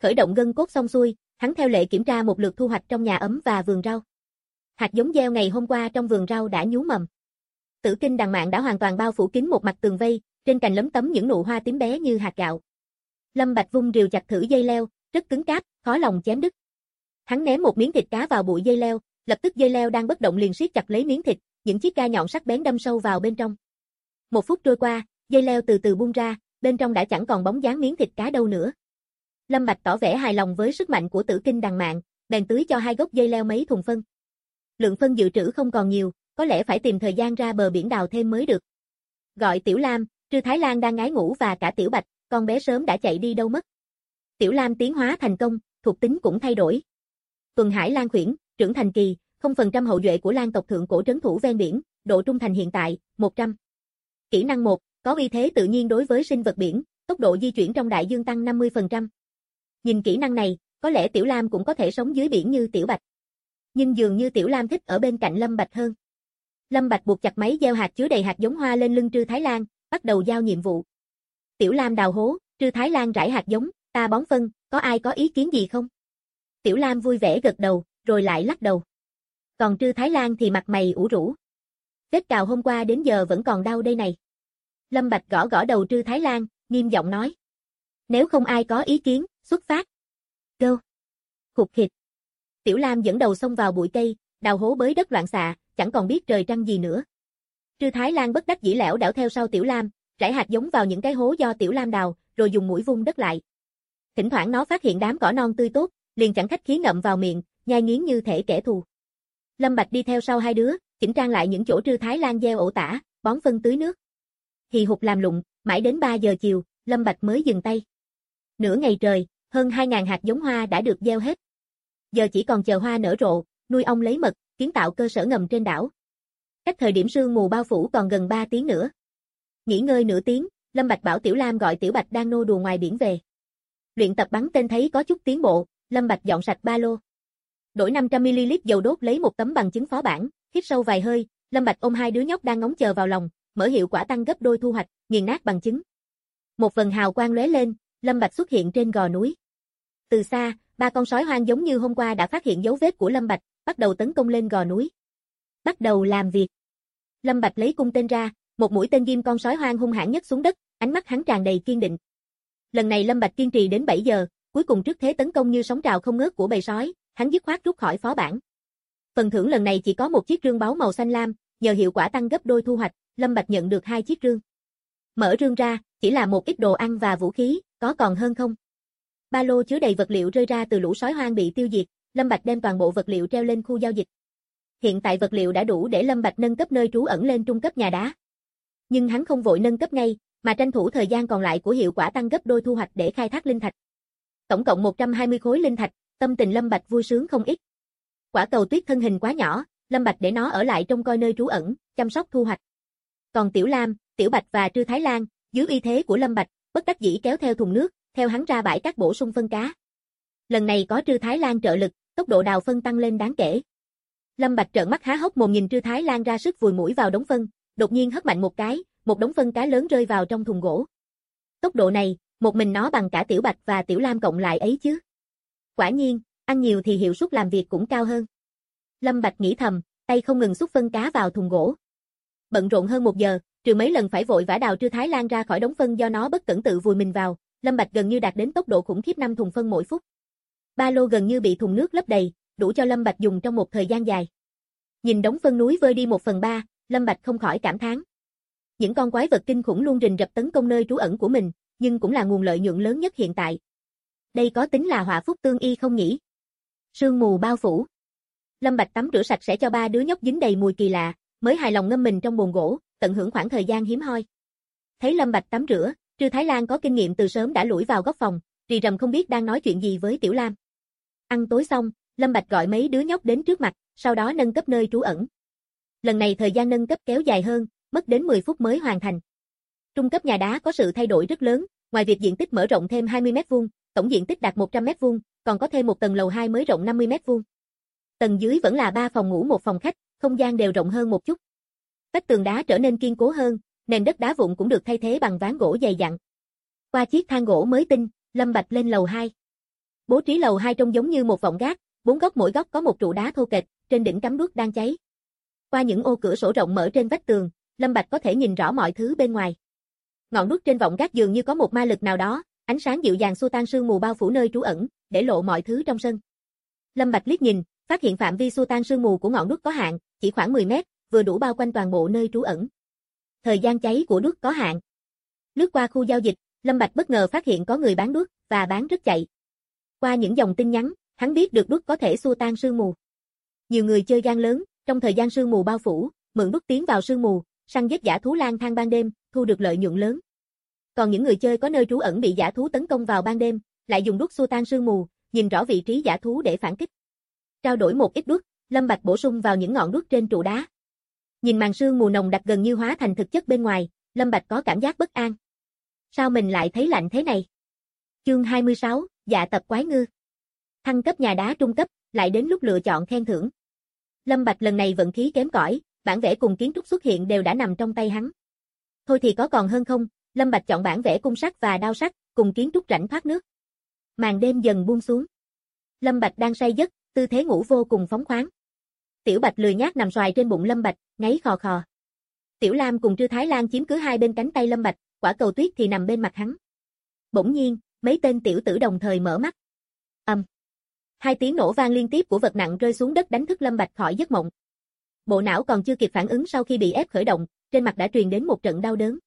Khởi động gân cốt xong xuôi, hắn theo lệ kiểm tra một lượt thu hoạch trong nhà ấm và vườn rau. Hạt giống gieo ngày hôm qua trong vườn rau đã nhú mầm. Tử kinh đằng mạn đã hoàn toàn bao phủ kín một mặt tường vây, trên cành lấm tấm những nụ hoa tím bé như hạt gạo. Lâm Bạch vung rìu chặt thử dây leo, rất cứng cáp, khó lòng chém đứt. Hắn ném một miếng thịt cá vào bụi dây leo, lập tức dây leo đang bất động liền siết chặt lấy miếng thịt, những chiếc gai nhọn sắc bén đâm sâu vào bên trong. 1 phút trôi qua, dây leo từ từ bung ra, bên trong đã chẳng còn bóng dáng miếng thịt cá đâu nữa. Lâm Bạch tỏ vẻ hài lòng với sức mạnh của tử kinh đằng mạn, bèn tưới cho 2 gốc dây leo mấy thùng phân. Lượng phân dự trữ không còn nhiều, có lẽ phải tìm thời gian ra bờ biển đào thêm mới được. Gọi Tiểu Lam, Trư Thái Lan đang ngái ngủ và cả Tiểu Bạch, con bé sớm đã chạy đi đâu mất. Tiểu Lam tiến hóa thành công, thuộc tính cũng thay đổi. Tuần Hải Lan khuyển, trưởng thành kỳ, 0% hậu duệ của Lan tộc thượng cổ trấn thủ ven biển, độ trung thành hiện tại, 100. Kỹ năng 1, có uy thế tự nhiên đối với sinh vật biển, tốc độ di chuyển trong đại dương tăng 50%. Nhìn kỹ năng này, có lẽ Tiểu Lam cũng có thể sống dưới biển như Tiểu Bạch. Nhưng dường như Tiểu Lam thích ở bên cạnh Lâm Bạch hơn. Lâm Bạch buộc chặt máy gieo hạt chứa đầy hạt giống hoa lên lưng Trư Thái Lan, bắt đầu giao nhiệm vụ. Tiểu Lam đào hố, Trư Thái Lan rải hạt giống, ta bón phân, có ai có ý kiến gì không? Tiểu Lam vui vẻ gật đầu, rồi lại lắc đầu. Còn Trư Thái Lan thì mặt mày ủ rũ. Vết cào hôm qua đến giờ vẫn còn đau đây này. Lâm Bạch gõ gõ đầu Trư Thái Lan, nghiêm giọng nói. Nếu không ai có ý kiến, xuất phát. Go. Khục khịt. Tiểu Lam dẫn đầu xông vào bụi cây, đào hố bới đất loạn xạ, chẳng còn biết trời trăng gì nữa. Trư Thái Lan bất đắc dĩ lẻo đảo theo sau Tiểu Lam, rải hạt giống vào những cái hố do Tiểu Lam đào, rồi dùng mũi vung đất lại. Thỉnh thoảng nó phát hiện đám cỏ non tươi tốt, liền chẳng khách khí ngậm vào miệng, nhai nghiến như thể kẻ thù. Lâm Bạch đi theo sau 2 đứa, chỉnh trang lại những chỗ Trư Thái Lan gieo ổ tả, bón phân tưới nước. Hì hục làm lụng, mãi đến 3 giờ chiều, Lâm Bạch mới dừng tay. Nửa ngày trời, hơn 2.000 hạt giống hoa đã được gieo hết. Giờ chỉ còn chờ hoa nở rộ, nuôi ong lấy mật, kiến tạo cơ sở ngầm trên đảo. Cách thời điểm sương mù bao phủ còn gần 3 tiếng nữa. Nghỉ ngơi nửa tiếng, Lâm Bạch bảo Tiểu Lam gọi Tiểu Bạch đang nô đùa ngoài biển về. Luyện tập bắn tên thấy có chút tiến bộ, Lâm Bạch dọn sạch ba lô. Đổi 500ml dầu đốt lấy một tấm bằng chứng phó bản, hít sâu vài hơi, Lâm Bạch ôm 2 đứa nhóc đang ngóng chờ vào lòng, mở hiệu quả tăng gấp đôi thu hoạch, nghiền nát bằng chứng. Một vần hào quang lóe lên, Lâm Bạch xuất hiện trên gò núi. Từ xa, 3 con sói hoang giống như hôm qua đã phát hiện dấu vết của Lâm Bạch, bắt đầu tấn công lên gò núi. Bắt đầu làm việc. Lâm Bạch lấy cung tên ra, một mũi tên ghim con sói hoang hung hãn nhất xuống đất, ánh mắt hắn tràn đầy kiên định. Lần này Lâm Bạch kiên trì đến 7 giờ, cuối cùng trước thế tấn công như sóng trào không ngớt của bầy sói, hắn dứt khoát rút khỏi phó bản. Phần thưởng lần này chỉ có một chiếc rương báu màu xanh lam, nhờ hiệu quả tăng gấp đôi thu hoạch, Lâm Bạch nhận được 2 chiếc rương. Mở rương ra, chỉ là một ít đồ ăn và vũ khí, có còn hơn không? Ba lô chứa đầy vật liệu rơi ra từ lũ sói hoang bị tiêu diệt, Lâm Bạch đem toàn bộ vật liệu treo lên khu giao dịch. Hiện tại vật liệu đã đủ để Lâm Bạch nâng cấp nơi trú ẩn lên trung cấp nhà đá. Nhưng hắn không vội nâng cấp ngay, mà tranh thủ thời gian còn lại của hiệu quả tăng gấp đôi thu hoạch để khai thác linh thạch. Tổng cộng 120 khối linh thạch, tâm tình Lâm Bạch vui sướng không ít. Quả cầu tuyết thân hình quá nhỏ, Lâm Bạch để nó ở lại trông coi nơi trú ẩn, chăm sóc thu hoạch. Còn Tiểu Lam, Tiểu Bạch và Trư Thái Lan, dưới uy thế của Lâm Bạch, bất đắc dĩ kéo theo thùng nước, theo hắn ra bãi cát bổ sung phân cá. Lần này có Trư Thái Lan trợ lực, tốc độ đào phân tăng lên đáng kể. Lâm Bạch trợn mắt há hốc mồm nhìn Trư Thái Lan ra sức vùi mũi vào đống phân, đột nhiên hất mạnh một cái, một đống phân cá lớn rơi vào trong thùng gỗ. Tốc độ này, một mình nó bằng cả Tiểu Bạch và Tiểu Lam cộng lại ấy chứ. Quả nhiên, ăn nhiều thì hiệu suất làm việc cũng cao hơn. Lâm Bạch nghĩ thầm, tay không ngừng xúc phân cá vào thùng gỗ. Bận rộn hơn 1 giờ, trừ mấy lần phải vội vã đào Trư Thái Lan ra khỏi đống phân do nó bất cẩn tự vùi mình vào, Lâm Bạch gần như đạt đến tốc độ khủng khiếp 5 thùng phân mỗi phút. Ba lô gần như bị thùng nước lấp đầy, đủ cho Lâm Bạch dùng trong một thời gian dài. Nhìn đống phân núi vơi đi 1/3, Lâm Bạch không khỏi cảm thán. Những con quái vật kinh khủng luôn rình rập tấn công nơi trú ẩn của mình, nhưng cũng là nguồn lợi nhuận lớn nhất hiện tại. Đây có tính là họa phúc tương y không nhỉ? Sương mù bao phủ. Lâm Bạch tắm rửa sạch sẽ cho 3 đứa nhóc dính đầy mùi kỳ lạ, mới hài lòng ngâm mình trong bồn gỗ, tận hưởng khoảng thời gian hiếm hoi. Thấy Lâm Bạch tắm rửa, Trư Thái Lan có kinh nghiệm từ sớm đã lủi vào góc phòng, rì rầm không biết đang nói chuyện gì với Tiểu Lam. Ăn tối xong, Lâm Bạch gọi mấy đứa nhóc đến trước mặt, sau đó nâng cấp nơi trú ẩn. Lần này thời gian nâng cấp kéo dài hơn, mất đến 10 phút mới hoàn thành. Trung cấp nhà đá có sự thay đổi rất lớn, ngoài việc diện tích mở rộng thêm 20 m2, tổng diện tích đạt 100 m2, còn có thêm một tầng lầu 2 mới rộng 50 m2. Tầng dưới vẫn là 3 phòng ngủ 1 phòng khách, không gian đều rộng hơn một chút. Vách tường đá trở nên kiên cố hơn, nền đất đá vụn cũng được thay thế bằng ván gỗ dày dặn. Qua chiếc thang gỗ mới tinh, Lâm Bạch lên lầu 2. Bố trí lầu 2 trông giống như một vọng gác, 4 góc mỗi góc có một trụ đá thô kệch, trên đỉnh cắm đuốc đang cháy. Qua những ô cửa sổ rộng mở trên vách tường, Lâm Bạch có thể nhìn rõ mọi thứ bên ngoài. Ngọn đuốc trên vọng gác dường như có một ma lực nào đó, ánh sáng dịu dàng xua tan sương mù bao phủ nơi trú ẩn, để lộ mọi thứ trong sân. Lâm Bạch liếc nhìn, phát hiện phạm vi xua tan sương mù của ngọn đuốc có hạn, chỉ khoảng 10 mét, vừa đủ bao quanh toàn bộ nơi trú ẩn. Thời gian cháy của đuốc có hạn. Lướt qua khu giao dịch, Lâm Bạch bất ngờ phát hiện có người bán đuốc, và bán rất chạy. Qua những dòng tin nhắn, hắn biết được đuốc có thể xua tan sương mù. Nhiều người chơi gan lớn, trong thời gian sương mù bao phủ, mượn đuốc tiến vào sương mù, săn giết dã thú lang thang ban đêm, thu được lợi nhuận lớn. Còn những người chơi có nơi trú ẩn bị dã thú tấn công vào ban đêm, lại dùng đuốc xua tan sương mù, nhìn rõ vị trí dã thú để phản kích. Trao đổi một ít đuốc, Lâm Bạch bổ sung vào những ngọn đuốc trên trụ đá. Nhìn màn sương mù nồng đặc gần như hóa thành thực chất bên ngoài, Lâm Bạch có cảm giác bất an. Sao mình lại thấy lạnh thế này? Chương 26, dạ tập quái ngư. Thăng cấp nhà đá trung cấp, lại đến lúc lựa chọn khen thưởng. Lâm Bạch lần này vận khí kém cỏi, bản vẽ cùng kiến trúc xuất hiện đều đã nằm trong tay hắn. Thôi thì có còn hơn không, Lâm Bạch chọn bản vẽ cung sắt và đao sắt, cùng kiến trúc rãnh thoát nước. Màn đêm dần buông xuống. Lâm Bạch đang say giấc, tư thế ngủ vô cùng phóng khoáng. Tiểu Bạch lười nhác nằm xoài trên bụng Lâm Bạch, ngáy khò khò. Tiểu Lam cùng Trư Thái Lan chiếm cứ hai bên cánh tay Lâm Bạch, Quả Cầu Tuyết thì nằm bên mặt hắn. Bỗng nhiên, mấy tên tiểu tử đồng thời mở mắt. Hai tiếng nổ vang liên tiếp của vật nặng rơi xuống đất đánh thức Lâm Bạch khỏi giấc mộng. Bộ não còn chưa kịp phản ứng sau khi bị ép khởi động, trên mặt đã truyền đến một trận đau đớn.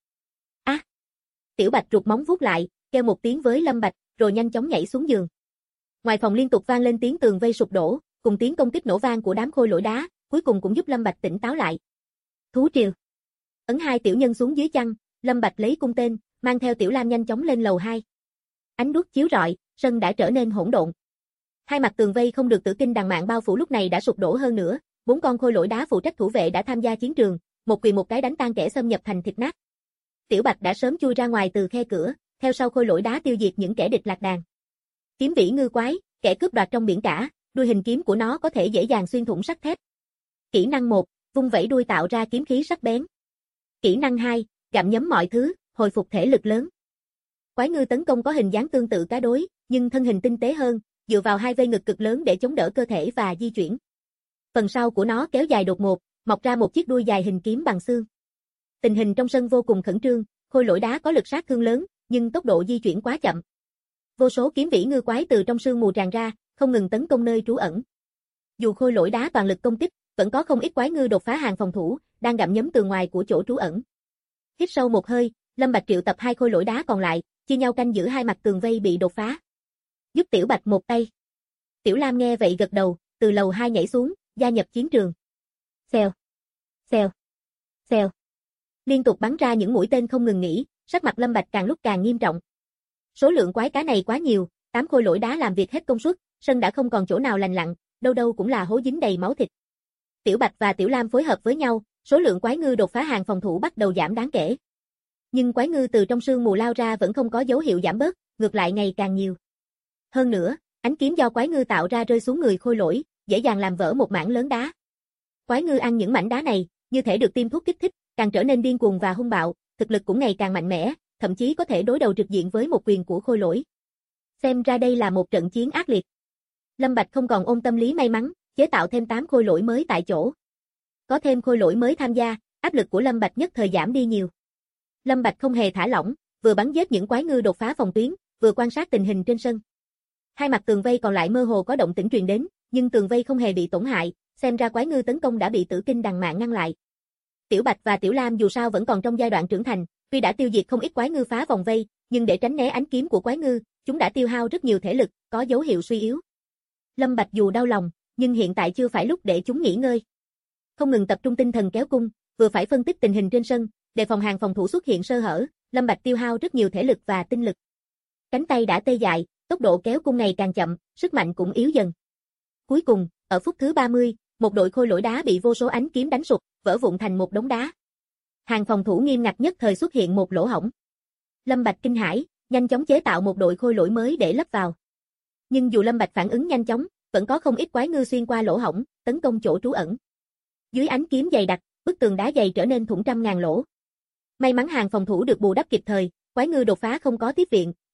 Tiểu Bạch rụt móng vuốt lại, kêu một tiếng với Lâm Bạch, rồi nhanh chóng nhảy xuống giường. Ngoài phòng liên tục vang lên tiếng tường vây sụp đổ, cùng tiếng công kích nổ vang của đám khôi lỗi đá, cuối cùng cũng giúp Lâm Bạch tỉnh táo lại. Thú triều. Ấn hai tiểu nhân xuống dưới chăn, Lâm Bạch lấy cung tên, mang theo Tiểu Lam nhanh chóng lên lầu 2. Ánh đuốc chiếu rọi, sân đã trở nên hỗn độn. Hai mặt tường vây không được tử kinh đằng mạn bao phủ lúc này đã sụp đổ hơn nữa, 4 con khôi lỗi đá phụ trách thủ vệ đã tham gia chiến trường, một quỳ một cái đánh tan kẻ xâm nhập thành thịt nát. Tiểu Bạch đã sớm chui ra ngoài từ khe cửa, theo sau khôi lỗi đá tiêu diệt những kẻ địch lạc đàn. Kiếm vĩ ngư quái, kẻ cướp đoạt trong biển cả, đuôi hình kiếm của nó có thể dễ dàng xuyên thủng sắt thép. Kỹ năng 1, vung vẩy đuôi tạo ra kiếm khí sắc bén. Kỹ năng 2, gặm nhấm mọi thứ, hồi phục thể lực lớn. Quái ngư tấn công có hình dáng tương tự cá đối, nhưng thân hình tinh tế hơn, dựa vào hai vây ngực cực lớn để chống đỡ cơ thể và di chuyển. Phần sau của nó kéo dài đột ngột, mọc ra một chiếc đuôi dài hình kiếm bằng xương. Tình hình trong sân vô cùng khẩn trương, khôi lỗi đá có lực sát thương lớn, nhưng tốc độ di chuyển quá chậm. Vô số kiếm vĩ ngư quái từ trong sương mù tràn ra, không ngừng tấn công nơi trú ẩn. Dù khôi lỗi đá toàn lực công kích, vẫn có không ít quái ngư đột phá hàng phòng thủ, đang gặm nhấm tường ngoài của chỗ trú ẩn. Hít sâu một hơi, Lâm Bạch triệu tập hai khôi lỗi đá còn lại, chia nhau canh giữ hai mặt tường vây bị đột phá. Giúp Tiểu Bạch một tay. Tiểu Lam nghe vậy gật đầu, từ lầu 2 nhảy xuống, gia nhập chiến trường. Xèo, xèo, xèo. Liên tục bắn ra những mũi tên không ngừng nghỉ, sắc mặt Lâm Bạch càng lúc càng nghiêm trọng. Số lượng quái cá này quá nhiều, 8 khôi lỗi đá làm việc hết công suất, sân đã không còn chỗ nào lành lặn, đâu đâu cũng là hố dính đầy máu thịt. Tiểu Bạch và Tiểu Lam phối hợp với nhau, số lượng quái ngư đột phá hàng phòng thủ bắt đầu giảm đáng kể. Nhưng quái ngư từ trong sương mù lao ra vẫn không có dấu hiệu giảm bớt, ngược lại ngày càng nhiều. Hơn nữa, ánh kiếm do quái ngư tạo ra rơi xuống người khôi lỗi, dễ dàng làm vỡ một mảng lớn đá. Quái ngư ăn những mảnh đá này, như thể được tiêm thuốc kích thích, càng trở nên điên cuồng và hung bạo, thực lực cũng ngày càng mạnh mẽ, thậm chí có thể đối đầu trực diện với một quyền của khôi lỗi. Xem ra đây là một trận chiến ác liệt. Lâm Bạch không còn ôm tâm lý may mắn, chế tạo thêm 8 khôi lỗi mới tại chỗ. Có thêm khôi lỗi mới tham gia, áp lực của Lâm Bạch nhất thời giảm đi nhiều. Lâm Bạch không hề thả lỏng, vừa bắn giết những quái ngư đột phá phòng tuyến, vừa quan sát tình hình trên sân. Hai mặt tường vây còn lại mơ hồ có động tĩnh truyền đến, nhưng tường vây không hề bị tổn hại, xem ra quái ngư tấn công đã bị tử kinh đằng mạn ngăn lại. Tiểu Bạch và Tiểu Lam dù sao vẫn còn trong giai đoạn trưởng thành, tuy đã tiêu diệt không ít quái ngư phá vòng vây, nhưng để tránh né ánh kiếm của quái ngư, chúng đã tiêu hao rất nhiều thể lực, có dấu hiệu suy yếu. Lâm Bạch dù đau lòng, nhưng hiện tại chưa phải lúc để chúng nghỉ ngơi. Không ngừng tập trung tinh thần kéo cung, vừa phải phân tích tình hình trên sân, đề phòng hàng phòng thủ xuất hiện sơ hở, Lâm Bạch tiêu hao rất nhiều thể lực và tinh lực. Cánh tay đã tê dại, tốc độ kéo cung ngày càng chậm, sức mạnh cũng yếu dần. Cuối cùng, ở phút thứ 30, một đội khôi lỗi đá bị vô số ánh kiếm đánh sụp, vỡ vụn thành một đống đá. Hàng phòng thủ nghiêm ngặt nhất thời xuất hiện một lỗ hổng. Lâm Bạch kinh hãi, nhanh chóng chế tạo một đội khôi lỗi mới để lấp vào. Nhưng dù Lâm Bạch phản ứng nhanh chóng, vẫn có không ít quái ngư xuyên qua lỗ hổng, tấn công chỗ trú ẩn. Dưới ánh kiếm dày đặc, bức tường đá dày trở nên thủng trăm ngàn lỗ. May mắn hàng phòng thủ được bù đắp kịp thời, quái ngư đột phá không có tiếp viện,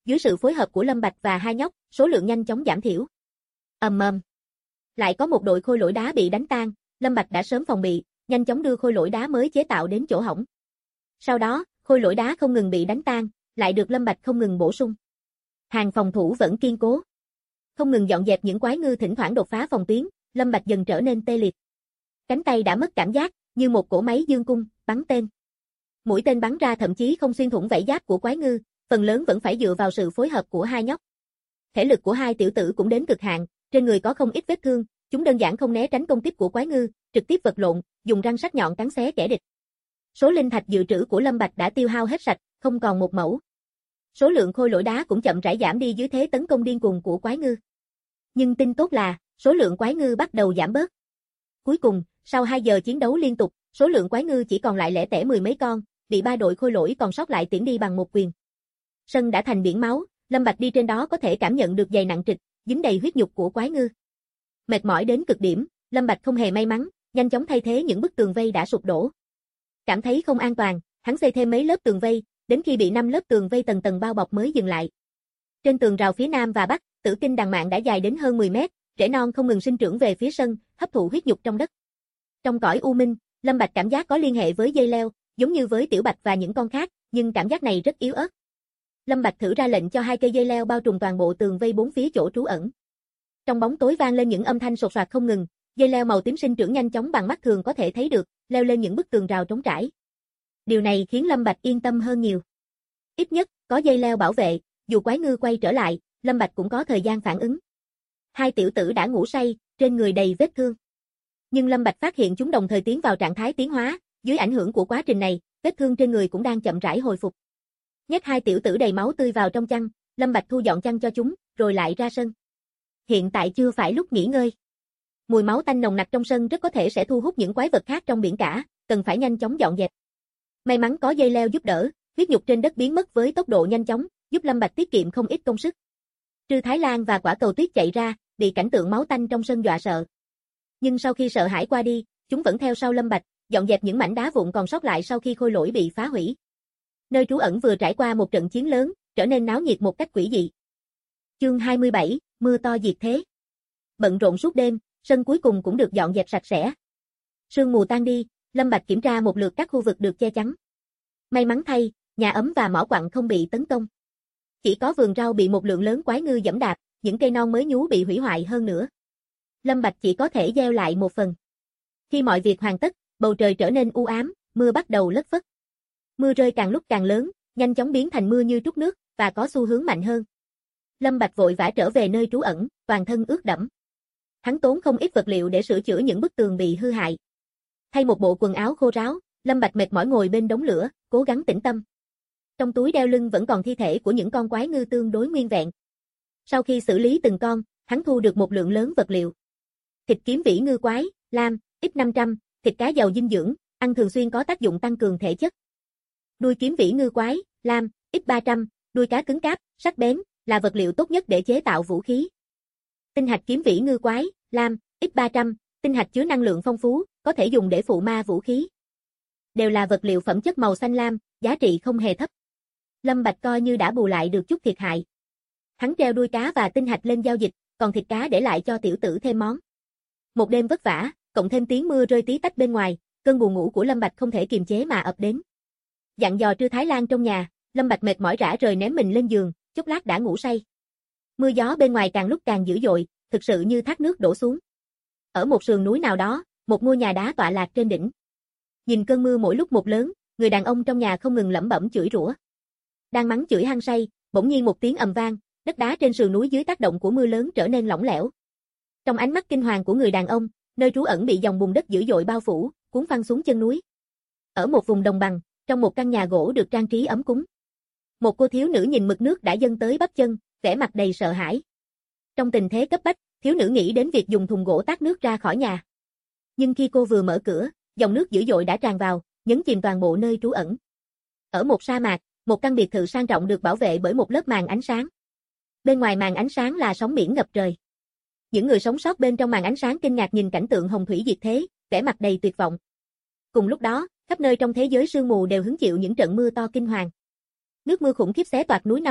dưới sự phối hợp của Lâm Bạch và hai nhóc, số lượng nhanh chóng giảm thiểu. Ầm ầm. Lại có một đội khôi lỗi đá bị đánh tan, Lâm Bạch đã sớm phòng bị, nhanh chóng đưa khôi lỗi đá mới chế tạo đến chỗ hỏng. Sau đó, khôi lỗi đá không ngừng bị đánh tan, lại được Lâm Bạch không ngừng bổ sung. Hàng phòng thủ vẫn kiên cố. Không ngừng dọn dẹp những quái ngư thỉnh thoảng đột phá phòng tuyến, Lâm Bạch dần trở nên tê liệt. Cánh tay đã mất cảm giác, như một cỗ máy dương cung, bắn tên. Mũi tên bắn ra thậm chí không xuyên thủng vảy giáp của quái ngư, phần lớn vẫn phải dựa vào sự phối hợp của hai nhóc. Thể lực của hai tiểu tử cũng đến cực hạn, trên người có không ít vết thương, chúng đơn giản không né tránh công kích của quái ngư, trực tiếp vật lộn, dùng răng sắc nhọn cắn xé kẻ địch. Số linh thạch dự trữ của Lâm Bạch đã tiêu hao hết sạch, không còn một mẩu. Số lượng khôi lỗi đá cũng chậm rãi giảm đi dưới thế tấn công điên cuồng của quái ngư. Nhưng tin tốt là, số lượng quái ngư bắt đầu giảm bớt. Cuối cùng, sau 2 giờ chiến đấu liên tục, số lượng quái ngư chỉ còn lại lẻ tẻ 10 mấy con, bị 3 đội khôi lỗi còn sót lại tiễn đi bằng một quyền. Sân đã thành biển máu, Lâm Bạch đi trên đó có thể cảm nhận được dày nặng trịch, dính đầy huyết nhục của quái ngư. Mệt mỏi đến cực điểm, Lâm Bạch không hề may mắn, nhanh chóng thay thế những bức tường vây đã sụp đổ. Cảm thấy không an toàn, hắn xây thêm mấy lớp tường vây, đến khi bị 5 lớp tường vây tầng tầng bao bọc mới dừng lại. Trên tường rào phía nam và bắc, tử kinh đằng mạn đã dài đến hơn 10 mét, rễ non không ngừng sinh trưởng về phía sân, hấp thụ huyết nhục trong đất. Trong cõi u minh, Lâm Bạch cảm giác có liên hệ với dây leo, giống như với Tiểu Bạch và những con khác, nhưng cảm giác này rất yếu ớt. Lâm Bạch thử ra lệnh cho 2 cây dây leo bao trùm toàn bộ tường vây 4 phía chỗ trú ẩn. Trong bóng tối vang lên những âm thanh sột soạt không ngừng, dây leo màu tím sinh trưởng nhanh chóng bằng mắt thường có thể thấy được, leo lên những bức tường rào trống trải. Điều này khiến Lâm Bạch yên tâm hơn nhiều. Ít nhất, có dây leo bảo vệ, dù quái ngư quay trở lại, Lâm Bạch cũng có thời gian phản ứng. Hai tiểu tử đã ngủ say, trên người đầy vết thương. Nhưng Lâm Bạch phát hiện chúng đồng thời tiến vào trạng thái tiến hóa, dưới ảnh hưởng của quá trình này, vết thương trên người cũng đang chậm rãi hồi phục. Nhét hai tiểu tử đầy máu tươi vào trong chăn, Lâm Bạch thu dọn chăn cho chúng, rồi lại ra sân. Hiện tại chưa phải lúc nghỉ ngơi. Mùi máu tanh nồng nặc trong sân rất có thể sẽ thu hút những quái vật khác trong biển cả, cần phải nhanh chóng dọn dẹp. May mắn có dây leo giúp đỡ, huyết nhục trên đất biến mất với tốc độ nhanh chóng, giúp Lâm Bạch tiết kiệm không ít công sức. Trư Thái Lan và Quả Cầu Tuyết chạy ra, bị cảnh tượng máu tanh trong sân dọa sợ. Nhưng sau khi sợ hãi qua đi, chúng vẫn theo sau Lâm Bạch, dọn dẹp những mảnh đá vụn còn sót lại sau khi khôi lỗi bị phá hủy. Nơi trú ẩn vừa trải qua một trận chiến lớn, trở nên náo nhiệt một cách quỷ dị. Chương 27, mưa to diệt thế. Bận rộn suốt đêm, sân cuối cùng cũng được dọn dẹp sạch sẽ. Sương mù tan đi, Lâm Bạch kiểm tra một lượt các khu vực được che chắn. May mắn thay, nhà ấm và mỏ quặng không bị tấn công. Chỉ có vườn rau bị một lượng lớn quái ngư giẫm đạp, những cây non mới nhú bị hủy hoại hơn nữa. Lâm Bạch chỉ có thể gieo lại một phần. Khi mọi việc hoàn tất, bầu trời trở nên u ám, mưa bắt đầu lất phất. Mưa rơi càng lúc càng lớn, nhanh chóng biến thành mưa như trút nước, và có xu hướng mạnh hơn. Lâm Bạch vội vã trở về nơi trú ẩn, toàn thân ướt đẫm. Hắn tốn không ít vật liệu để sửa chữa những bức tường bị hư hại. Thay một bộ quần áo khô ráo, Lâm Bạch mệt mỏi ngồi bên đống lửa, cố gắng tĩnh tâm. Trong túi đeo lưng vẫn còn thi thể của những con quái ngư tương đối nguyên vẹn. Sau khi xử lý từng con, hắn thu được một lượng lớn vật liệu. Thịt kiếm vĩ ngư quái, lam, X500, thịt cá giàu dinh dưỡng, ăn thường xuyên có tác dụng tăng cường thể chất. Đuôi kiếm vĩ ngư quái, lam, X300, đuôi cá cứng cáp, sắc bén, là vật liệu tốt nhất để chế tạo vũ khí. Tinh hạch kiếm vĩ ngư quái, lam, X300, tinh hạch chứa năng lượng phong phú, có thể dùng để phụ ma vũ khí. Đều là vật liệu phẩm chất màu xanh lam, giá trị không hề thấp. Lâm Bạch coi như đã bù lại được chút thiệt hại. Hắn treo đuôi cá và tinh hạch lên giao dịch, còn thịt cá để lại cho tiểu tử thêm món. Một đêm vất vả, cộng thêm tiếng mưa rơi tí tách bên ngoài, cơn buồn ngủ của Lâm Bạch không thể kiềm chế mà ập đến. Dặn dò Trư Thái Lan trong nhà, Lâm Bạch mệt mỏi rã rời ném mình lên giường, chốc lát đã ngủ say. Mưa gió bên ngoài càng lúc càng dữ dội, thực sự như thác nước đổ xuống. Ở một sườn núi nào đó, một ngôi nhà đá tọa lạc trên đỉnh. Nhìn cơn mưa mỗi lúc một lớn, người đàn ông trong nhà không ngừng lẩm bẩm chửi rủa. Đang mắng chửi hăng say, bỗng nhiên một tiếng ầm vang, đất đá trên sườn núi dưới tác động của mưa lớn trở nên lỏng lẻo. Trong ánh mắt kinh hoàng của người đàn ông, nơi trú ẩn bị dòng bùn đất dữ dội bao phủ, cuốn phăng xuống chân núi. Ở một vùng đồng bằng, trong một căn nhà gỗ được trang trí ấm cúng. Một cô thiếu nữ nhìn mực nước đã dâng tới bắp chân, vẻ mặt đầy sợ hãi. Trong tình thế cấp bách, thiếu nữ nghĩ đến việc dùng thùng gỗ tát nước ra khỏi nhà. Nhưng khi cô vừa mở cửa, dòng nước dữ dội đã tràn vào, nhấn chìm toàn bộ nơi trú ẩn. Ở một sa mạc, một căn biệt thự sang trọng được bảo vệ bởi một lớp màn ánh sáng. Bên ngoài màn ánh sáng là sóng biển ngập trời. Những người sống sót bên trong màn ánh sáng kinh ngạc nhìn cảnh tượng hồng thủy diệt thế, vẻ mặt đầy tuyệt vọng. Cùng lúc đó, khắp nơi trong thế giới sương mù đều hứng chịu những trận mưa to kinh hoàng. Nước mưa khủng khiếp xé toạc núi non,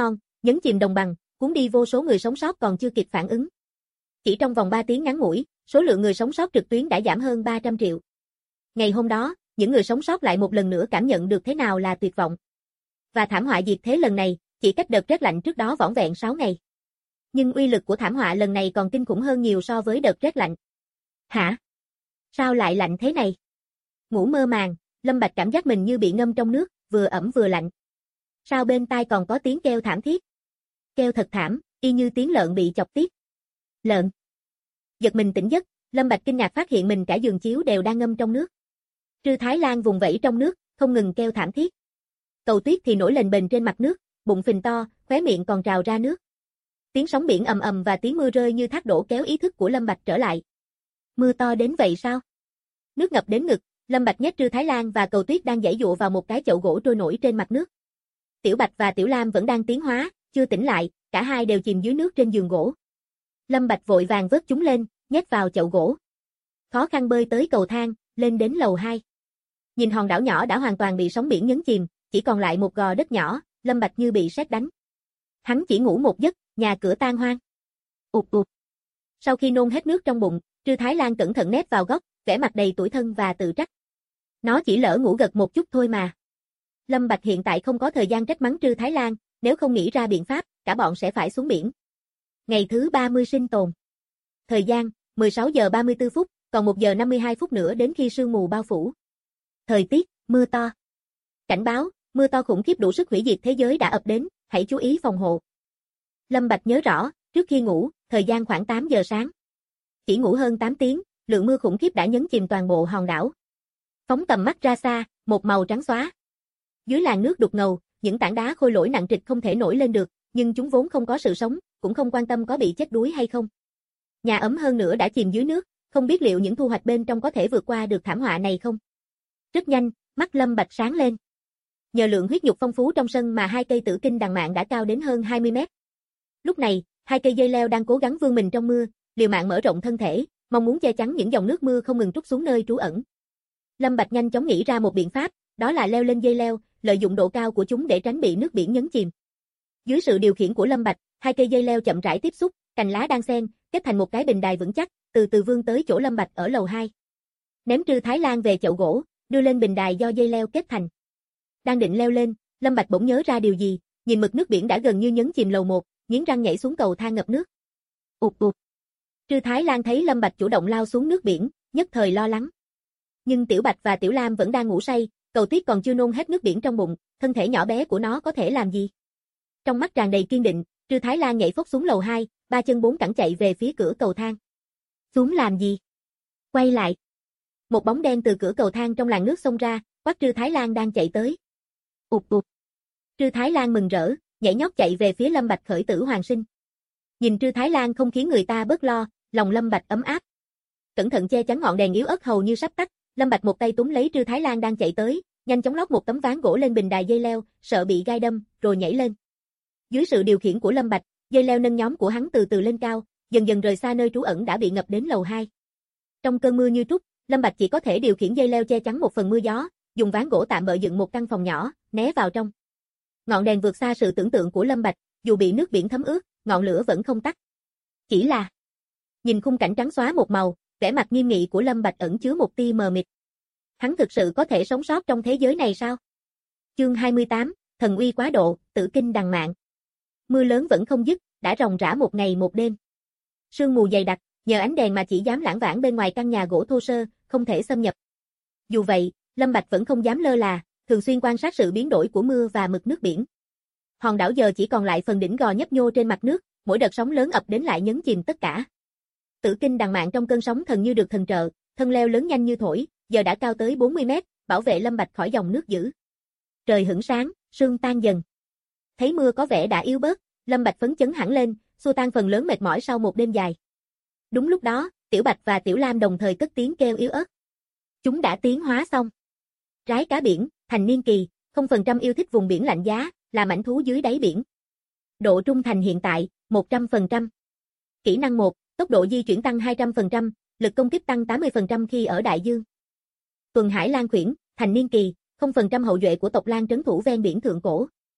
nhấn chìm đồng bằng, cuốn đi vô số người sống sót còn chưa kịp phản ứng. Chỉ trong vòng 3 tiếng ngắn ngủi, số lượng người sống sót trực tuyến đã giảm hơn 300 triệu. Ngày hôm đó, những người sống sót lại một lần nữa cảm nhận được thế nào là tuyệt vọng. Và thảm họa diệt thế lần này, chỉ cách đợt rét lạnh trước đó vỏn vẹn 6 ngày. Nhưng uy lực của thảm họa lần này còn kinh khủng hơn nhiều so với đợt rét lạnh. Hả? Sao lại lạnh thế này? Ngủ mơ màng, Lâm Bạch cảm giác mình như bị ngâm trong nước, vừa ẩm vừa lạnh. Sao bên tai còn có tiếng kêu thảm thiết? Kêu thật thảm, y như tiếng lợn bị chọc tiết. Lợn. Giật mình tỉnh giấc, Lâm Bạch kinh ngạc phát hiện mình cả giường chiếu đều đang ngâm trong nước. Trư Thái Lan vùng vẫy trong nước, không ngừng kêu thảm thiết. Cầu Tuyết thì nổi lềnh bềnh trên mặt nước, bụng phình to, khóe miệng còn trào ra nước. Tiếng sóng biển ầm ầm và tiếng mưa rơi như thác đổ kéo ý thức của Lâm Bạch trở lại. Mưa to đến vậy sao? Nước ngập đến ngực, Lâm Bạch nhét Trư Thái Lan và Cầu Tuyết đang giãy giụa vào một cái chậu gỗ trôi nổi trên mặt nước. Tiểu Bạch và Tiểu Lam vẫn đang tiến hóa, chưa tỉnh lại, cả hai đều chìm dưới nước trên giường gỗ. Lâm Bạch vội vàng vớt chúng lên, nhét vào chậu gỗ. Khó khăn bơi tới cầu thang, lên đến lầu 2. Nhìn hòn đảo nhỏ đã hoàn toàn bị sóng biển nhấn chìm, chỉ còn lại một gò đất nhỏ, Lâm Bạch như bị sét đánh. Hắn chỉ ngủ một giấc, nhà cửa tan hoang. Ụt ụt. Sau khi nôn hết nước trong bụng, Trư Thái Lan cẩn thận nép vào góc, vẻ mặt đầy tủi thân và tự trách. Nó chỉ lỡ ngủ gật một chút thôi mà. Lâm Bạch hiện tại không có thời gian trách mắng Trư Thái Lan, nếu không nghĩ ra biện pháp, cả bọn sẽ phải xuống biển. Ngày thứ 30 sinh tồn. Thời gian, 16 giờ 34 phút, còn 1 giờ 52 phút nữa đến khi sương mù bao phủ. Thời tiết, mưa to. Cảnh báo, mưa to khủng khiếp đủ sức hủy diệt thế giới đã ập đến, hãy chú ý phòng hộ. Lâm Bạch nhớ rõ, trước khi ngủ, thời gian khoảng 8 giờ sáng. Chỉ ngủ hơn 8 tiếng, lượng mưa khủng khiếp đã nhấn chìm toàn bộ hòn đảo. Phóng tầm mắt ra xa, một màu trắng xóa. Dưới làn nước đục ngầu, những tảng đá khôi lỗi nặng trịch không thể nổi lên được, nhưng chúng vốn không có sự sống, cũng không quan tâm có bị chết đuối hay không. Nhà ấm hơn nữa đã chìm dưới nước, không biết liệu những thu hoạch bên trong có thể vượt qua được thảm họa này không. Rất nhanh, mắt Lâm Bạch sáng lên. Nhờ lượng huyết nhục phong phú trong sân mà 2 cây tử kinh đằng mạn đã cao đến hơn 20 mét. Lúc này, 2 cây dây leo đang cố gắng vươn mình trong mưa, liều mạng mở rộng thân thể, mong muốn che chắn những dòng nước mưa không ngừng trút xuống nơi trú ẩn. Lâm Bạch nhanh chóng nghĩ ra một biện pháp, đó là leo lên dây leo, lợi dụng độ cao của chúng để tránh bị nước biển nhấn chìm. Dưới sự điều khiển của Lâm Bạch, 2 cây dây leo chậm rãi tiếp xúc, cành lá đan xen, kết thành một cái bình đài vững chắc, từ từ vươn tới chỗ Lâm Bạch ở lầu 2. Ném Trư Thái Lan về chậu gỗ, đưa lên bình đài do dây leo kết thành. Đang định leo lên, Lâm Bạch bỗng nhớ ra điều gì, nhìn mực nước biển đã gần như nhấn chìm lầu 1, nghiến răng nhảy xuống cầu thang ngập nước. Ụt ụt. Trư Thái Lan thấy Lâm Bạch chủ động lao xuống nước biển, nhất thời lo lắng. Nhưng Tiểu Bạch và Tiểu Lam vẫn đang ngủ say, Cầu Tuyết còn chưa nôn hết nước biển trong bụng, thân thể nhỏ bé của nó có thể làm gì? Trong mắt tràn đầy kiên định, Trư Thái Lan nhảy phốc xuống lầu 2, 3 chân 4 cẳng chạy về phía cửa cầu thang. Xuống làm gì? Quay lại. Một bóng đen từ cửa cầu thang trong làn nước xông ra, quát Trư Thái Lan đang chạy tới. Ụt ụt. Trư Thái Lan mừng rỡ, nhảy nhót chạy về phía Lâm Bạch khởi tử hoàn sinh. Nhìn Trư Thái Lan không khiến người ta bớt lo, lòng Lâm Bạch ấm áp. Cẩn thận che chắn ngọn đèn yếu ớt hầu như sắp tắt, Lâm Bạch một tay túm lấy Trư Thái Lan đang chạy tới, nhanh chóng lót một tấm ván gỗ lên bình đài dây leo, sợ bị gai đâm, rồi nhảy lên. Dưới sự điều khiển của Lâm Bạch, dây leo nâng nhóm của hắn từ từ lên cao, dần dần rời xa nơi trú ẩn đã bị ngập đến lầu 2. Trong cơn mưa như trút, Lâm Bạch chỉ có thể điều khiển dây leo che chắn một phần mưa gió, dùng ván gỗ tạm bợ dựng một căn phòng nhỏ, né vào trong. Ngọn đèn vượt xa sự tưởng tượng của Lâm Bạch, dù bị nước biển thấm ướt, ngọn lửa vẫn không tắt. Chỉ là nhìn khung cảnh trắng xóa một màu, vẻ mặt nghiêm nghị của Lâm Bạch ẩn chứa một tia mờ mịt. Hắn thực sự có thể sống sót trong thế giới này sao? Chương 28, thần uy quá độ, tử kinh đằng mạn. Mưa lớn vẫn không dứt, đã ròng rã một ngày một đêm. Sương mù dày đặc, nhờ ánh đèn mà chỉ dám lãng vãng bên ngoài căn nhà gỗ thô sơ, không thể xâm nhập. Dù vậy, Lâm Bạch vẫn không dám lơ là, thường xuyên quan sát sự biến đổi của mưa và mực nước biển. Hòn đảo giờ chỉ còn lại phần đỉnh gò nhấp nhô trên mặt nước, mỗi đợt sóng lớn ập đến lại nhấn chìm tất cả. Tử kinh đằng mạn trong cơn sóng thần như được thần trợ, thân leo lớn nhanh như thổi, giờ đã cao tới 40 mét, bảo vệ Lâm Bạch khỏi dòng nước dữ. Trời hửng sáng, sương tan dần. Thấy mưa có vẻ đã yếu bớt, Lâm Bạch phấn chấn hẳn lên, xua tan phần lớn mệt mỏi sau một đêm dài. Đúng lúc đó, Tiểu Bạch và Tiểu Lam đồng thời cất tiếng kêu yếu ớt. Chúng đã tiến hóa xong. Rái cá biển, thành niên kỳ, 0% yêu thích vùng biển lạnh giá, là mãnh thú dưới đáy biển. Độ trung thành hiện tại, 100%. Kỹ năng 1, tốc độ di chuyển tăng 200%, lực công kích tăng 80% khi ở đại dương. Tuần hải lan khuyển, thành niên kỳ, 0% hậu duệ của tộc Lan trấn thủ ven biển thượng cổ.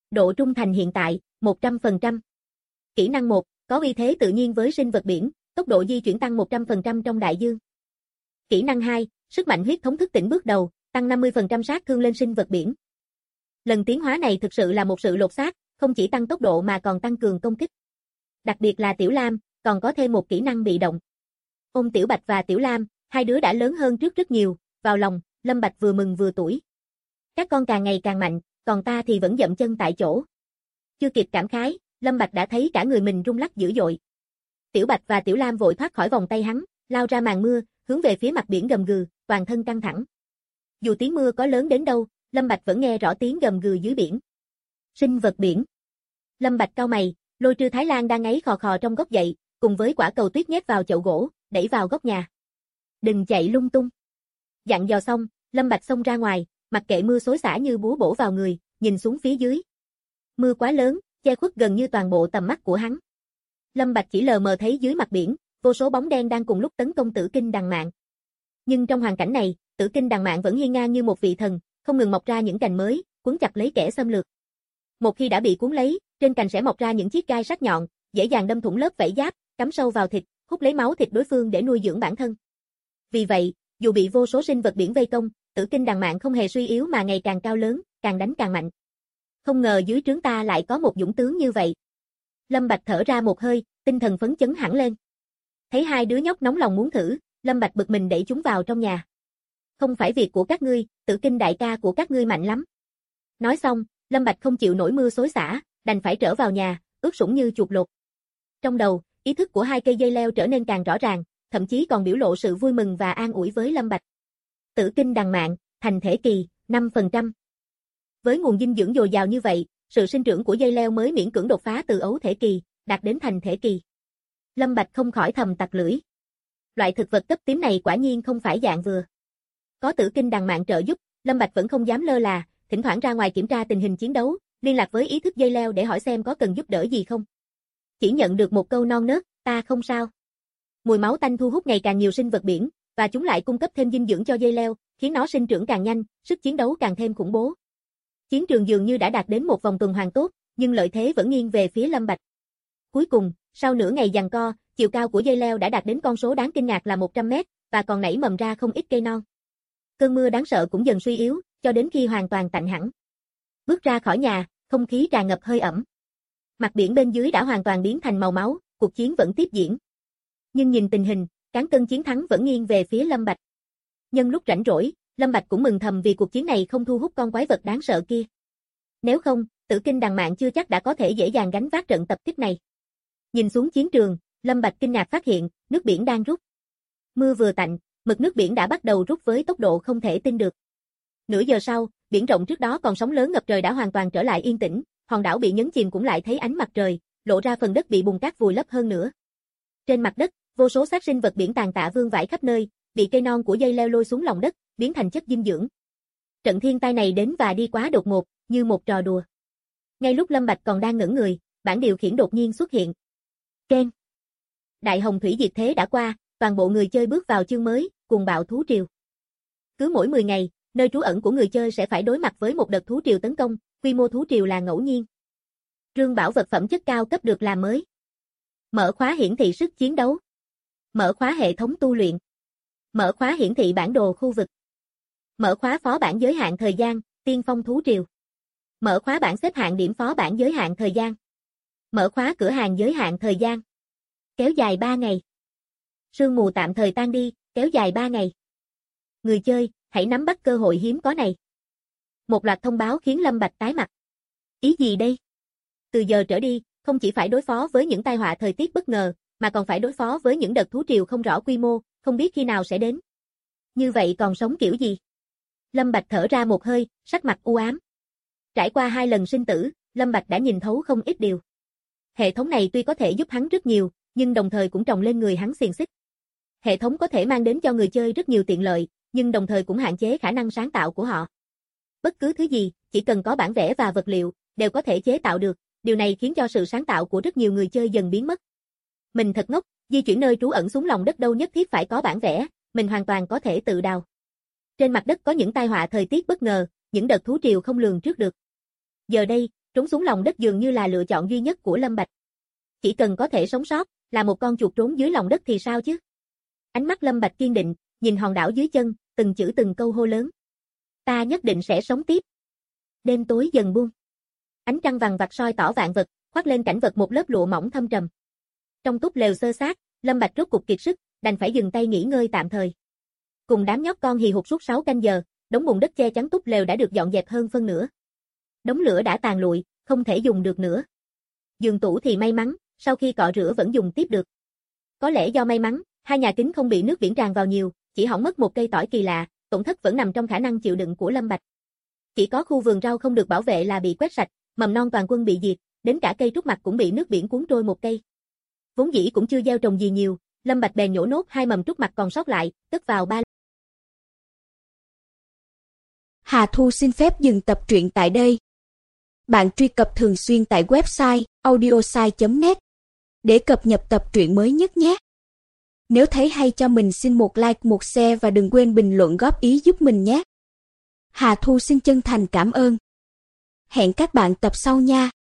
Độ trung thành hiện tại, 100%. Kỹ năng 1, có uy thế tự nhiên với sinh vật biển, tốc độ di chuyển tăng 100% trong đại dương. Kỹ năng 2, sức mạnh huyết thống thức tỉnh bước đầu, tăng 50% sát thương lên sinh vật biển. Lần tiến hóa này thực sự là một sự lột xác, không chỉ tăng tốc độ mà còn tăng cường công kích. Đặc biệt là Tiểu Lam, còn có thêm một kỹ năng bị động. Ôm Tiểu Bạch và Tiểu Lam, hai đứa đã lớn hơn trước rất nhiều, vào lòng, Lâm Bạch vừa mừng vừa tủi. Các con càng ngày càng mạnh, còn ta thì vẫn dậm chân tại chỗ. Chưa kịp cảm khái, Lâm Bạch đã thấy cả người mình rung lắc dữ dội. Tiểu Bạch và Tiểu Lam vội thoát khỏi vòng tay hắn, lao ra màn mưa, hướng về phía mặt biển gầm gừ, toàn thân căng thẳng. Dù tiếng mưa có lớn đến đâu, Lâm Bạch vẫn nghe rõ tiếng gầm gừ dưới biển. Sinh vật biển. Lâm Bạch cau mày, lôi Trư Thái Lan đang ngáy khò khò trong góc dậy, cùng với quả cầu tuyết nhét vào chậu gỗ, đẩy vào góc nhà. Đừng chạy lung tung. Dặn dò xong, Lâm Bạch xông ra ngoài, mặc kệ mưa xối xả như búa bổ vào người, nhìn xuống phía dưới. Mưa quá lớn, che khuất gần như toàn bộ tầm mắt của hắn. Lâm Bạch chỉ lờ mờ thấy dưới mặt biển, vô số bóng đen đang cùng lúc tấn công Tử Kinh Đằng Mạn. Nhưng trong hoàn cảnh này, Tử Kinh Đằng Mạn vẫn hiên ngang như một vị thần, không ngừng mọc ra những cành mới, cuốn chặt lấy kẻ xâm lược. Một khi đã bị cuốn lấy, trên cành sẽ mọc ra những chiếc gai sắc nhọn, dễ dàng đâm thủng lớp vảy giáp, cắm sâu vào thịt, hút lấy máu thịt đối phương để nuôi dưỡng bản thân. Vì vậy, dù bị vô số sinh vật biển vây công, Tử Kinh Đằng Mạn không hề suy yếu mà ngày càng cao lớn, càng đánh càng mạnh. Không ngờ dưới trướng ta lại có một dũng tướng như vậy. Lâm Bạch thở ra một hơi, tinh thần phấn chấn hẳn lên. Thấy hai đứa nhóc nóng lòng muốn thử, Lâm Bạch bực mình đẩy chúng vào trong nhà. Không phải việc của các ngươi, Tử Kinh đại ca của các ngươi mạnh lắm. Nói xong, Lâm Bạch không chịu nổi mưa xối xả, đành phải trở vào nhà, ướt sũng như chuột lột. Trong đầu, ý thức của hai cây dây leo trở nên càng rõ ràng, thậm chí còn biểu lộ sự vui mừng và an ủi với Lâm Bạch. Tử Kinh Đằng Mạn, thành thể kỳ, 5%. Với nguồn dinh dưỡng dồi dào như vậy, sự sinh trưởng của dây leo mới miễn cưỡng đột phá từ ấu thể kỳ, đạt đến thành thể kỳ. Lâm Bạch không khỏi thầm tặc lưỡi. Loại thực vật cấp tím này quả nhiên không phải dạng vừa. Có Tử Kinh Đằng Mạn trợ giúp, Lâm Bạch vẫn không dám lơ là, thỉnh thoảng ra ngoài kiểm tra tình hình chiến đấu, liên lạc với ý thức dây leo để hỏi xem có cần giúp đỡ gì không. Chỉ nhận được một câu non nớt, ta không sao. Mùi máu tanh thu hút ngày càng nhiều sinh vật biển, và chúng lại cung cấp thêm dinh dưỡng cho dây leo, khiến nó sinh trưởng càng nhanh, sức chiến đấu càng thêm khủng bố. Chiến trường dường như đã đạt đến một vòng tuần hoàn tốt, nhưng lợi thế vẫn nghiêng về phía Lâm Bạch. Cuối cùng, sau nửa ngày giằng co, chiều cao của dây leo đã đạt đến con số đáng kinh ngạc là 100 mét, và còn nảy mầm ra không ít cây non. Cơn mưa đáng sợ cũng dần suy yếu, cho đến khi hoàn toàn tạnh hẳn. Bước ra khỏi nhà, không khí tràn ngập hơi ẩm. Mặt biển bên dưới đã hoàn toàn biến thành màu máu, cuộc chiến vẫn tiếp diễn. Nhưng nhìn tình hình, cán cân chiến thắng vẫn nghiêng về phía Lâm Bạch. Nhân lúc rảnh rỗi, Lâm Bạch cũng mừng thầm vì cuộc chiến này không thu hút con quái vật đáng sợ kia. Nếu không, Tử Kinh Đằng Mạn chưa chắc đã có thể dễ dàng gánh vác trận tập kích này. Nhìn xuống chiến trường, Lâm Bạch kinh ngạc phát hiện, nước biển đang rút. Mưa vừa tạnh, mực nước biển đã bắt đầu rút với tốc độ không thể tin được. Nửa giờ sau, biển rộng trước đó còn sóng lớn ngập trời đã hoàn toàn trở lại yên tĩnh, hòn đảo bị nhấn chìm cũng lại thấy ánh mặt trời, lộ ra phần đất bị bùn cát vùi lấp hơn nữa. Trên mặt đất, vô số xác sinh vật biển tàn tạ vương vãi khắp nơi, bị cây non của dây leo lôi xuống lòng đất, biến thành chất dinh dưỡng. Trận thiên tai này đến và đi quá đột ngột, như một trò đùa. Ngay lúc Lâm Bạch còn đang ngẩn người, bảng điều khiển đột nhiên xuất hiện. Keng. Đại hồng thủy diệt thế đã qua, toàn bộ người chơi bước vào chương mới, cuồng bạo thú triều. Cứ mỗi 10 ngày, nơi trú ẩn của người chơi sẽ phải đối mặt với một đợt thú triều tấn công, quy mô thú triều là ngẫu nhiên. Rương bảo vật phẩm chất cao cấp được làm mới. Mở khóa hiển thị sức chiến đấu. Mở khóa hệ thống tu luyện. Mở khóa hiển thị bản đồ khu vực. Mở khóa phó bản giới hạn thời gian, tiên phong thú triều. Mở khóa bảng xếp hạng điểm phó bản giới hạn thời gian. Mở khóa cửa hàng giới hạn thời gian. Kéo dài 3 ngày. Sương mù tạm thời tan đi, kéo dài 3 ngày. Người chơi, hãy nắm bắt cơ hội hiếm có này. Một loạt thông báo khiến Lâm Bạch tái mặt. Ý gì đây? Từ giờ trở đi, không chỉ phải đối phó với những tai họa thời tiết bất ngờ, mà còn phải đối phó với những đợt thú triều không rõ quy mô, không biết khi nào sẽ đến. Như vậy còn sống kiểu gì? Lâm Bạch thở ra một hơi, sắc mặt u ám. Trải qua 2 lần sinh tử, Lâm Bạch đã nhìn thấu không ít điều. Hệ thống này tuy có thể giúp hắn rất nhiều, nhưng đồng thời cũng trồng lên người hắn xiềng xích. Hệ thống có thể mang đến cho người chơi rất nhiều tiện lợi, nhưng đồng thời cũng hạn chế khả năng sáng tạo của họ. Bất cứ thứ gì, chỉ cần có bản vẽ và vật liệu, đều có thể chế tạo được, điều này khiến cho sự sáng tạo của rất nhiều người chơi dần biến mất. Mình thật ngốc, di chuyển nơi trú ẩn xuống lòng đất đâu nhất thiết phải có bản vẽ, mình hoàn toàn có thể tự đào. Trên mặt đất có những tai họa thời tiết bất ngờ, những đợt thú triều không lường trước được. Giờ đây, Trốn xuống lòng đất dường như là lựa chọn duy nhất của Lâm Bạch. Chỉ cần có thể sống sót, là một con chuột trốn dưới lòng đất thì sao chứ? Ánh mắt Lâm Bạch kiên định, nhìn hòn đảo dưới chân, từng chữ từng câu hô lớn. Ta nhất định sẽ sống tiếp. Đêm tối dần buông. Ánh trăng vàng vặc soi tỏ vạn vật, khoác lên cảnh vật một lớp lụa mỏng thâm trầm. Trong túp lều xơ xác, Lâm Bạch rốt cục kiệt sức, đành phải dừng tay nghỉ ngơi tạm thời. Cùng đám nhóc con hì hục suốt 6 canh giờ, đống bùn đất che chắn túp lều đã được dọn dẹp hơn phân nửa. Đống lửa đã tàn lụi, không thể dùng được nữa. Giường tủ thì may mắn, sau khi cọ rửa vẫn dùng tiếp được. Có lẽ do may mắn, hai nhà kính không bị nước biển tràn vào nhiều, chỉ hỏng mất một cây tỏi kỳ lạ, tổn thất vẫn nằm trong khả năng chịu đựng của Lâm Bạch. Chỉ có khu vườn rau không được bảo vệ là bị quét sạch, mầm non toàn quân bị diệt, đến cả cây trúc mạch cũng bị nước biển cuốn trôi một cây. Vốn dĩ cũng chưa gieo trồng gì nhiều, Lâm Bạch bèn nhổ nốt 2 mầm trúc mạch còn sót lại, cất vào ba. Hà Thu xin phép dừng tập truyện tại đây. Bạn truy cập thường xuyên tại website audiosai.net để cập nhật tập truyện mới nhất nhé. Nếu thấy hay cho mình xin một like, một share và đừng quên bình luận góp ý giúp mình nhé. Hà Thu xin chân thành cảm ơn. Hẹn các bạn tập sau nha.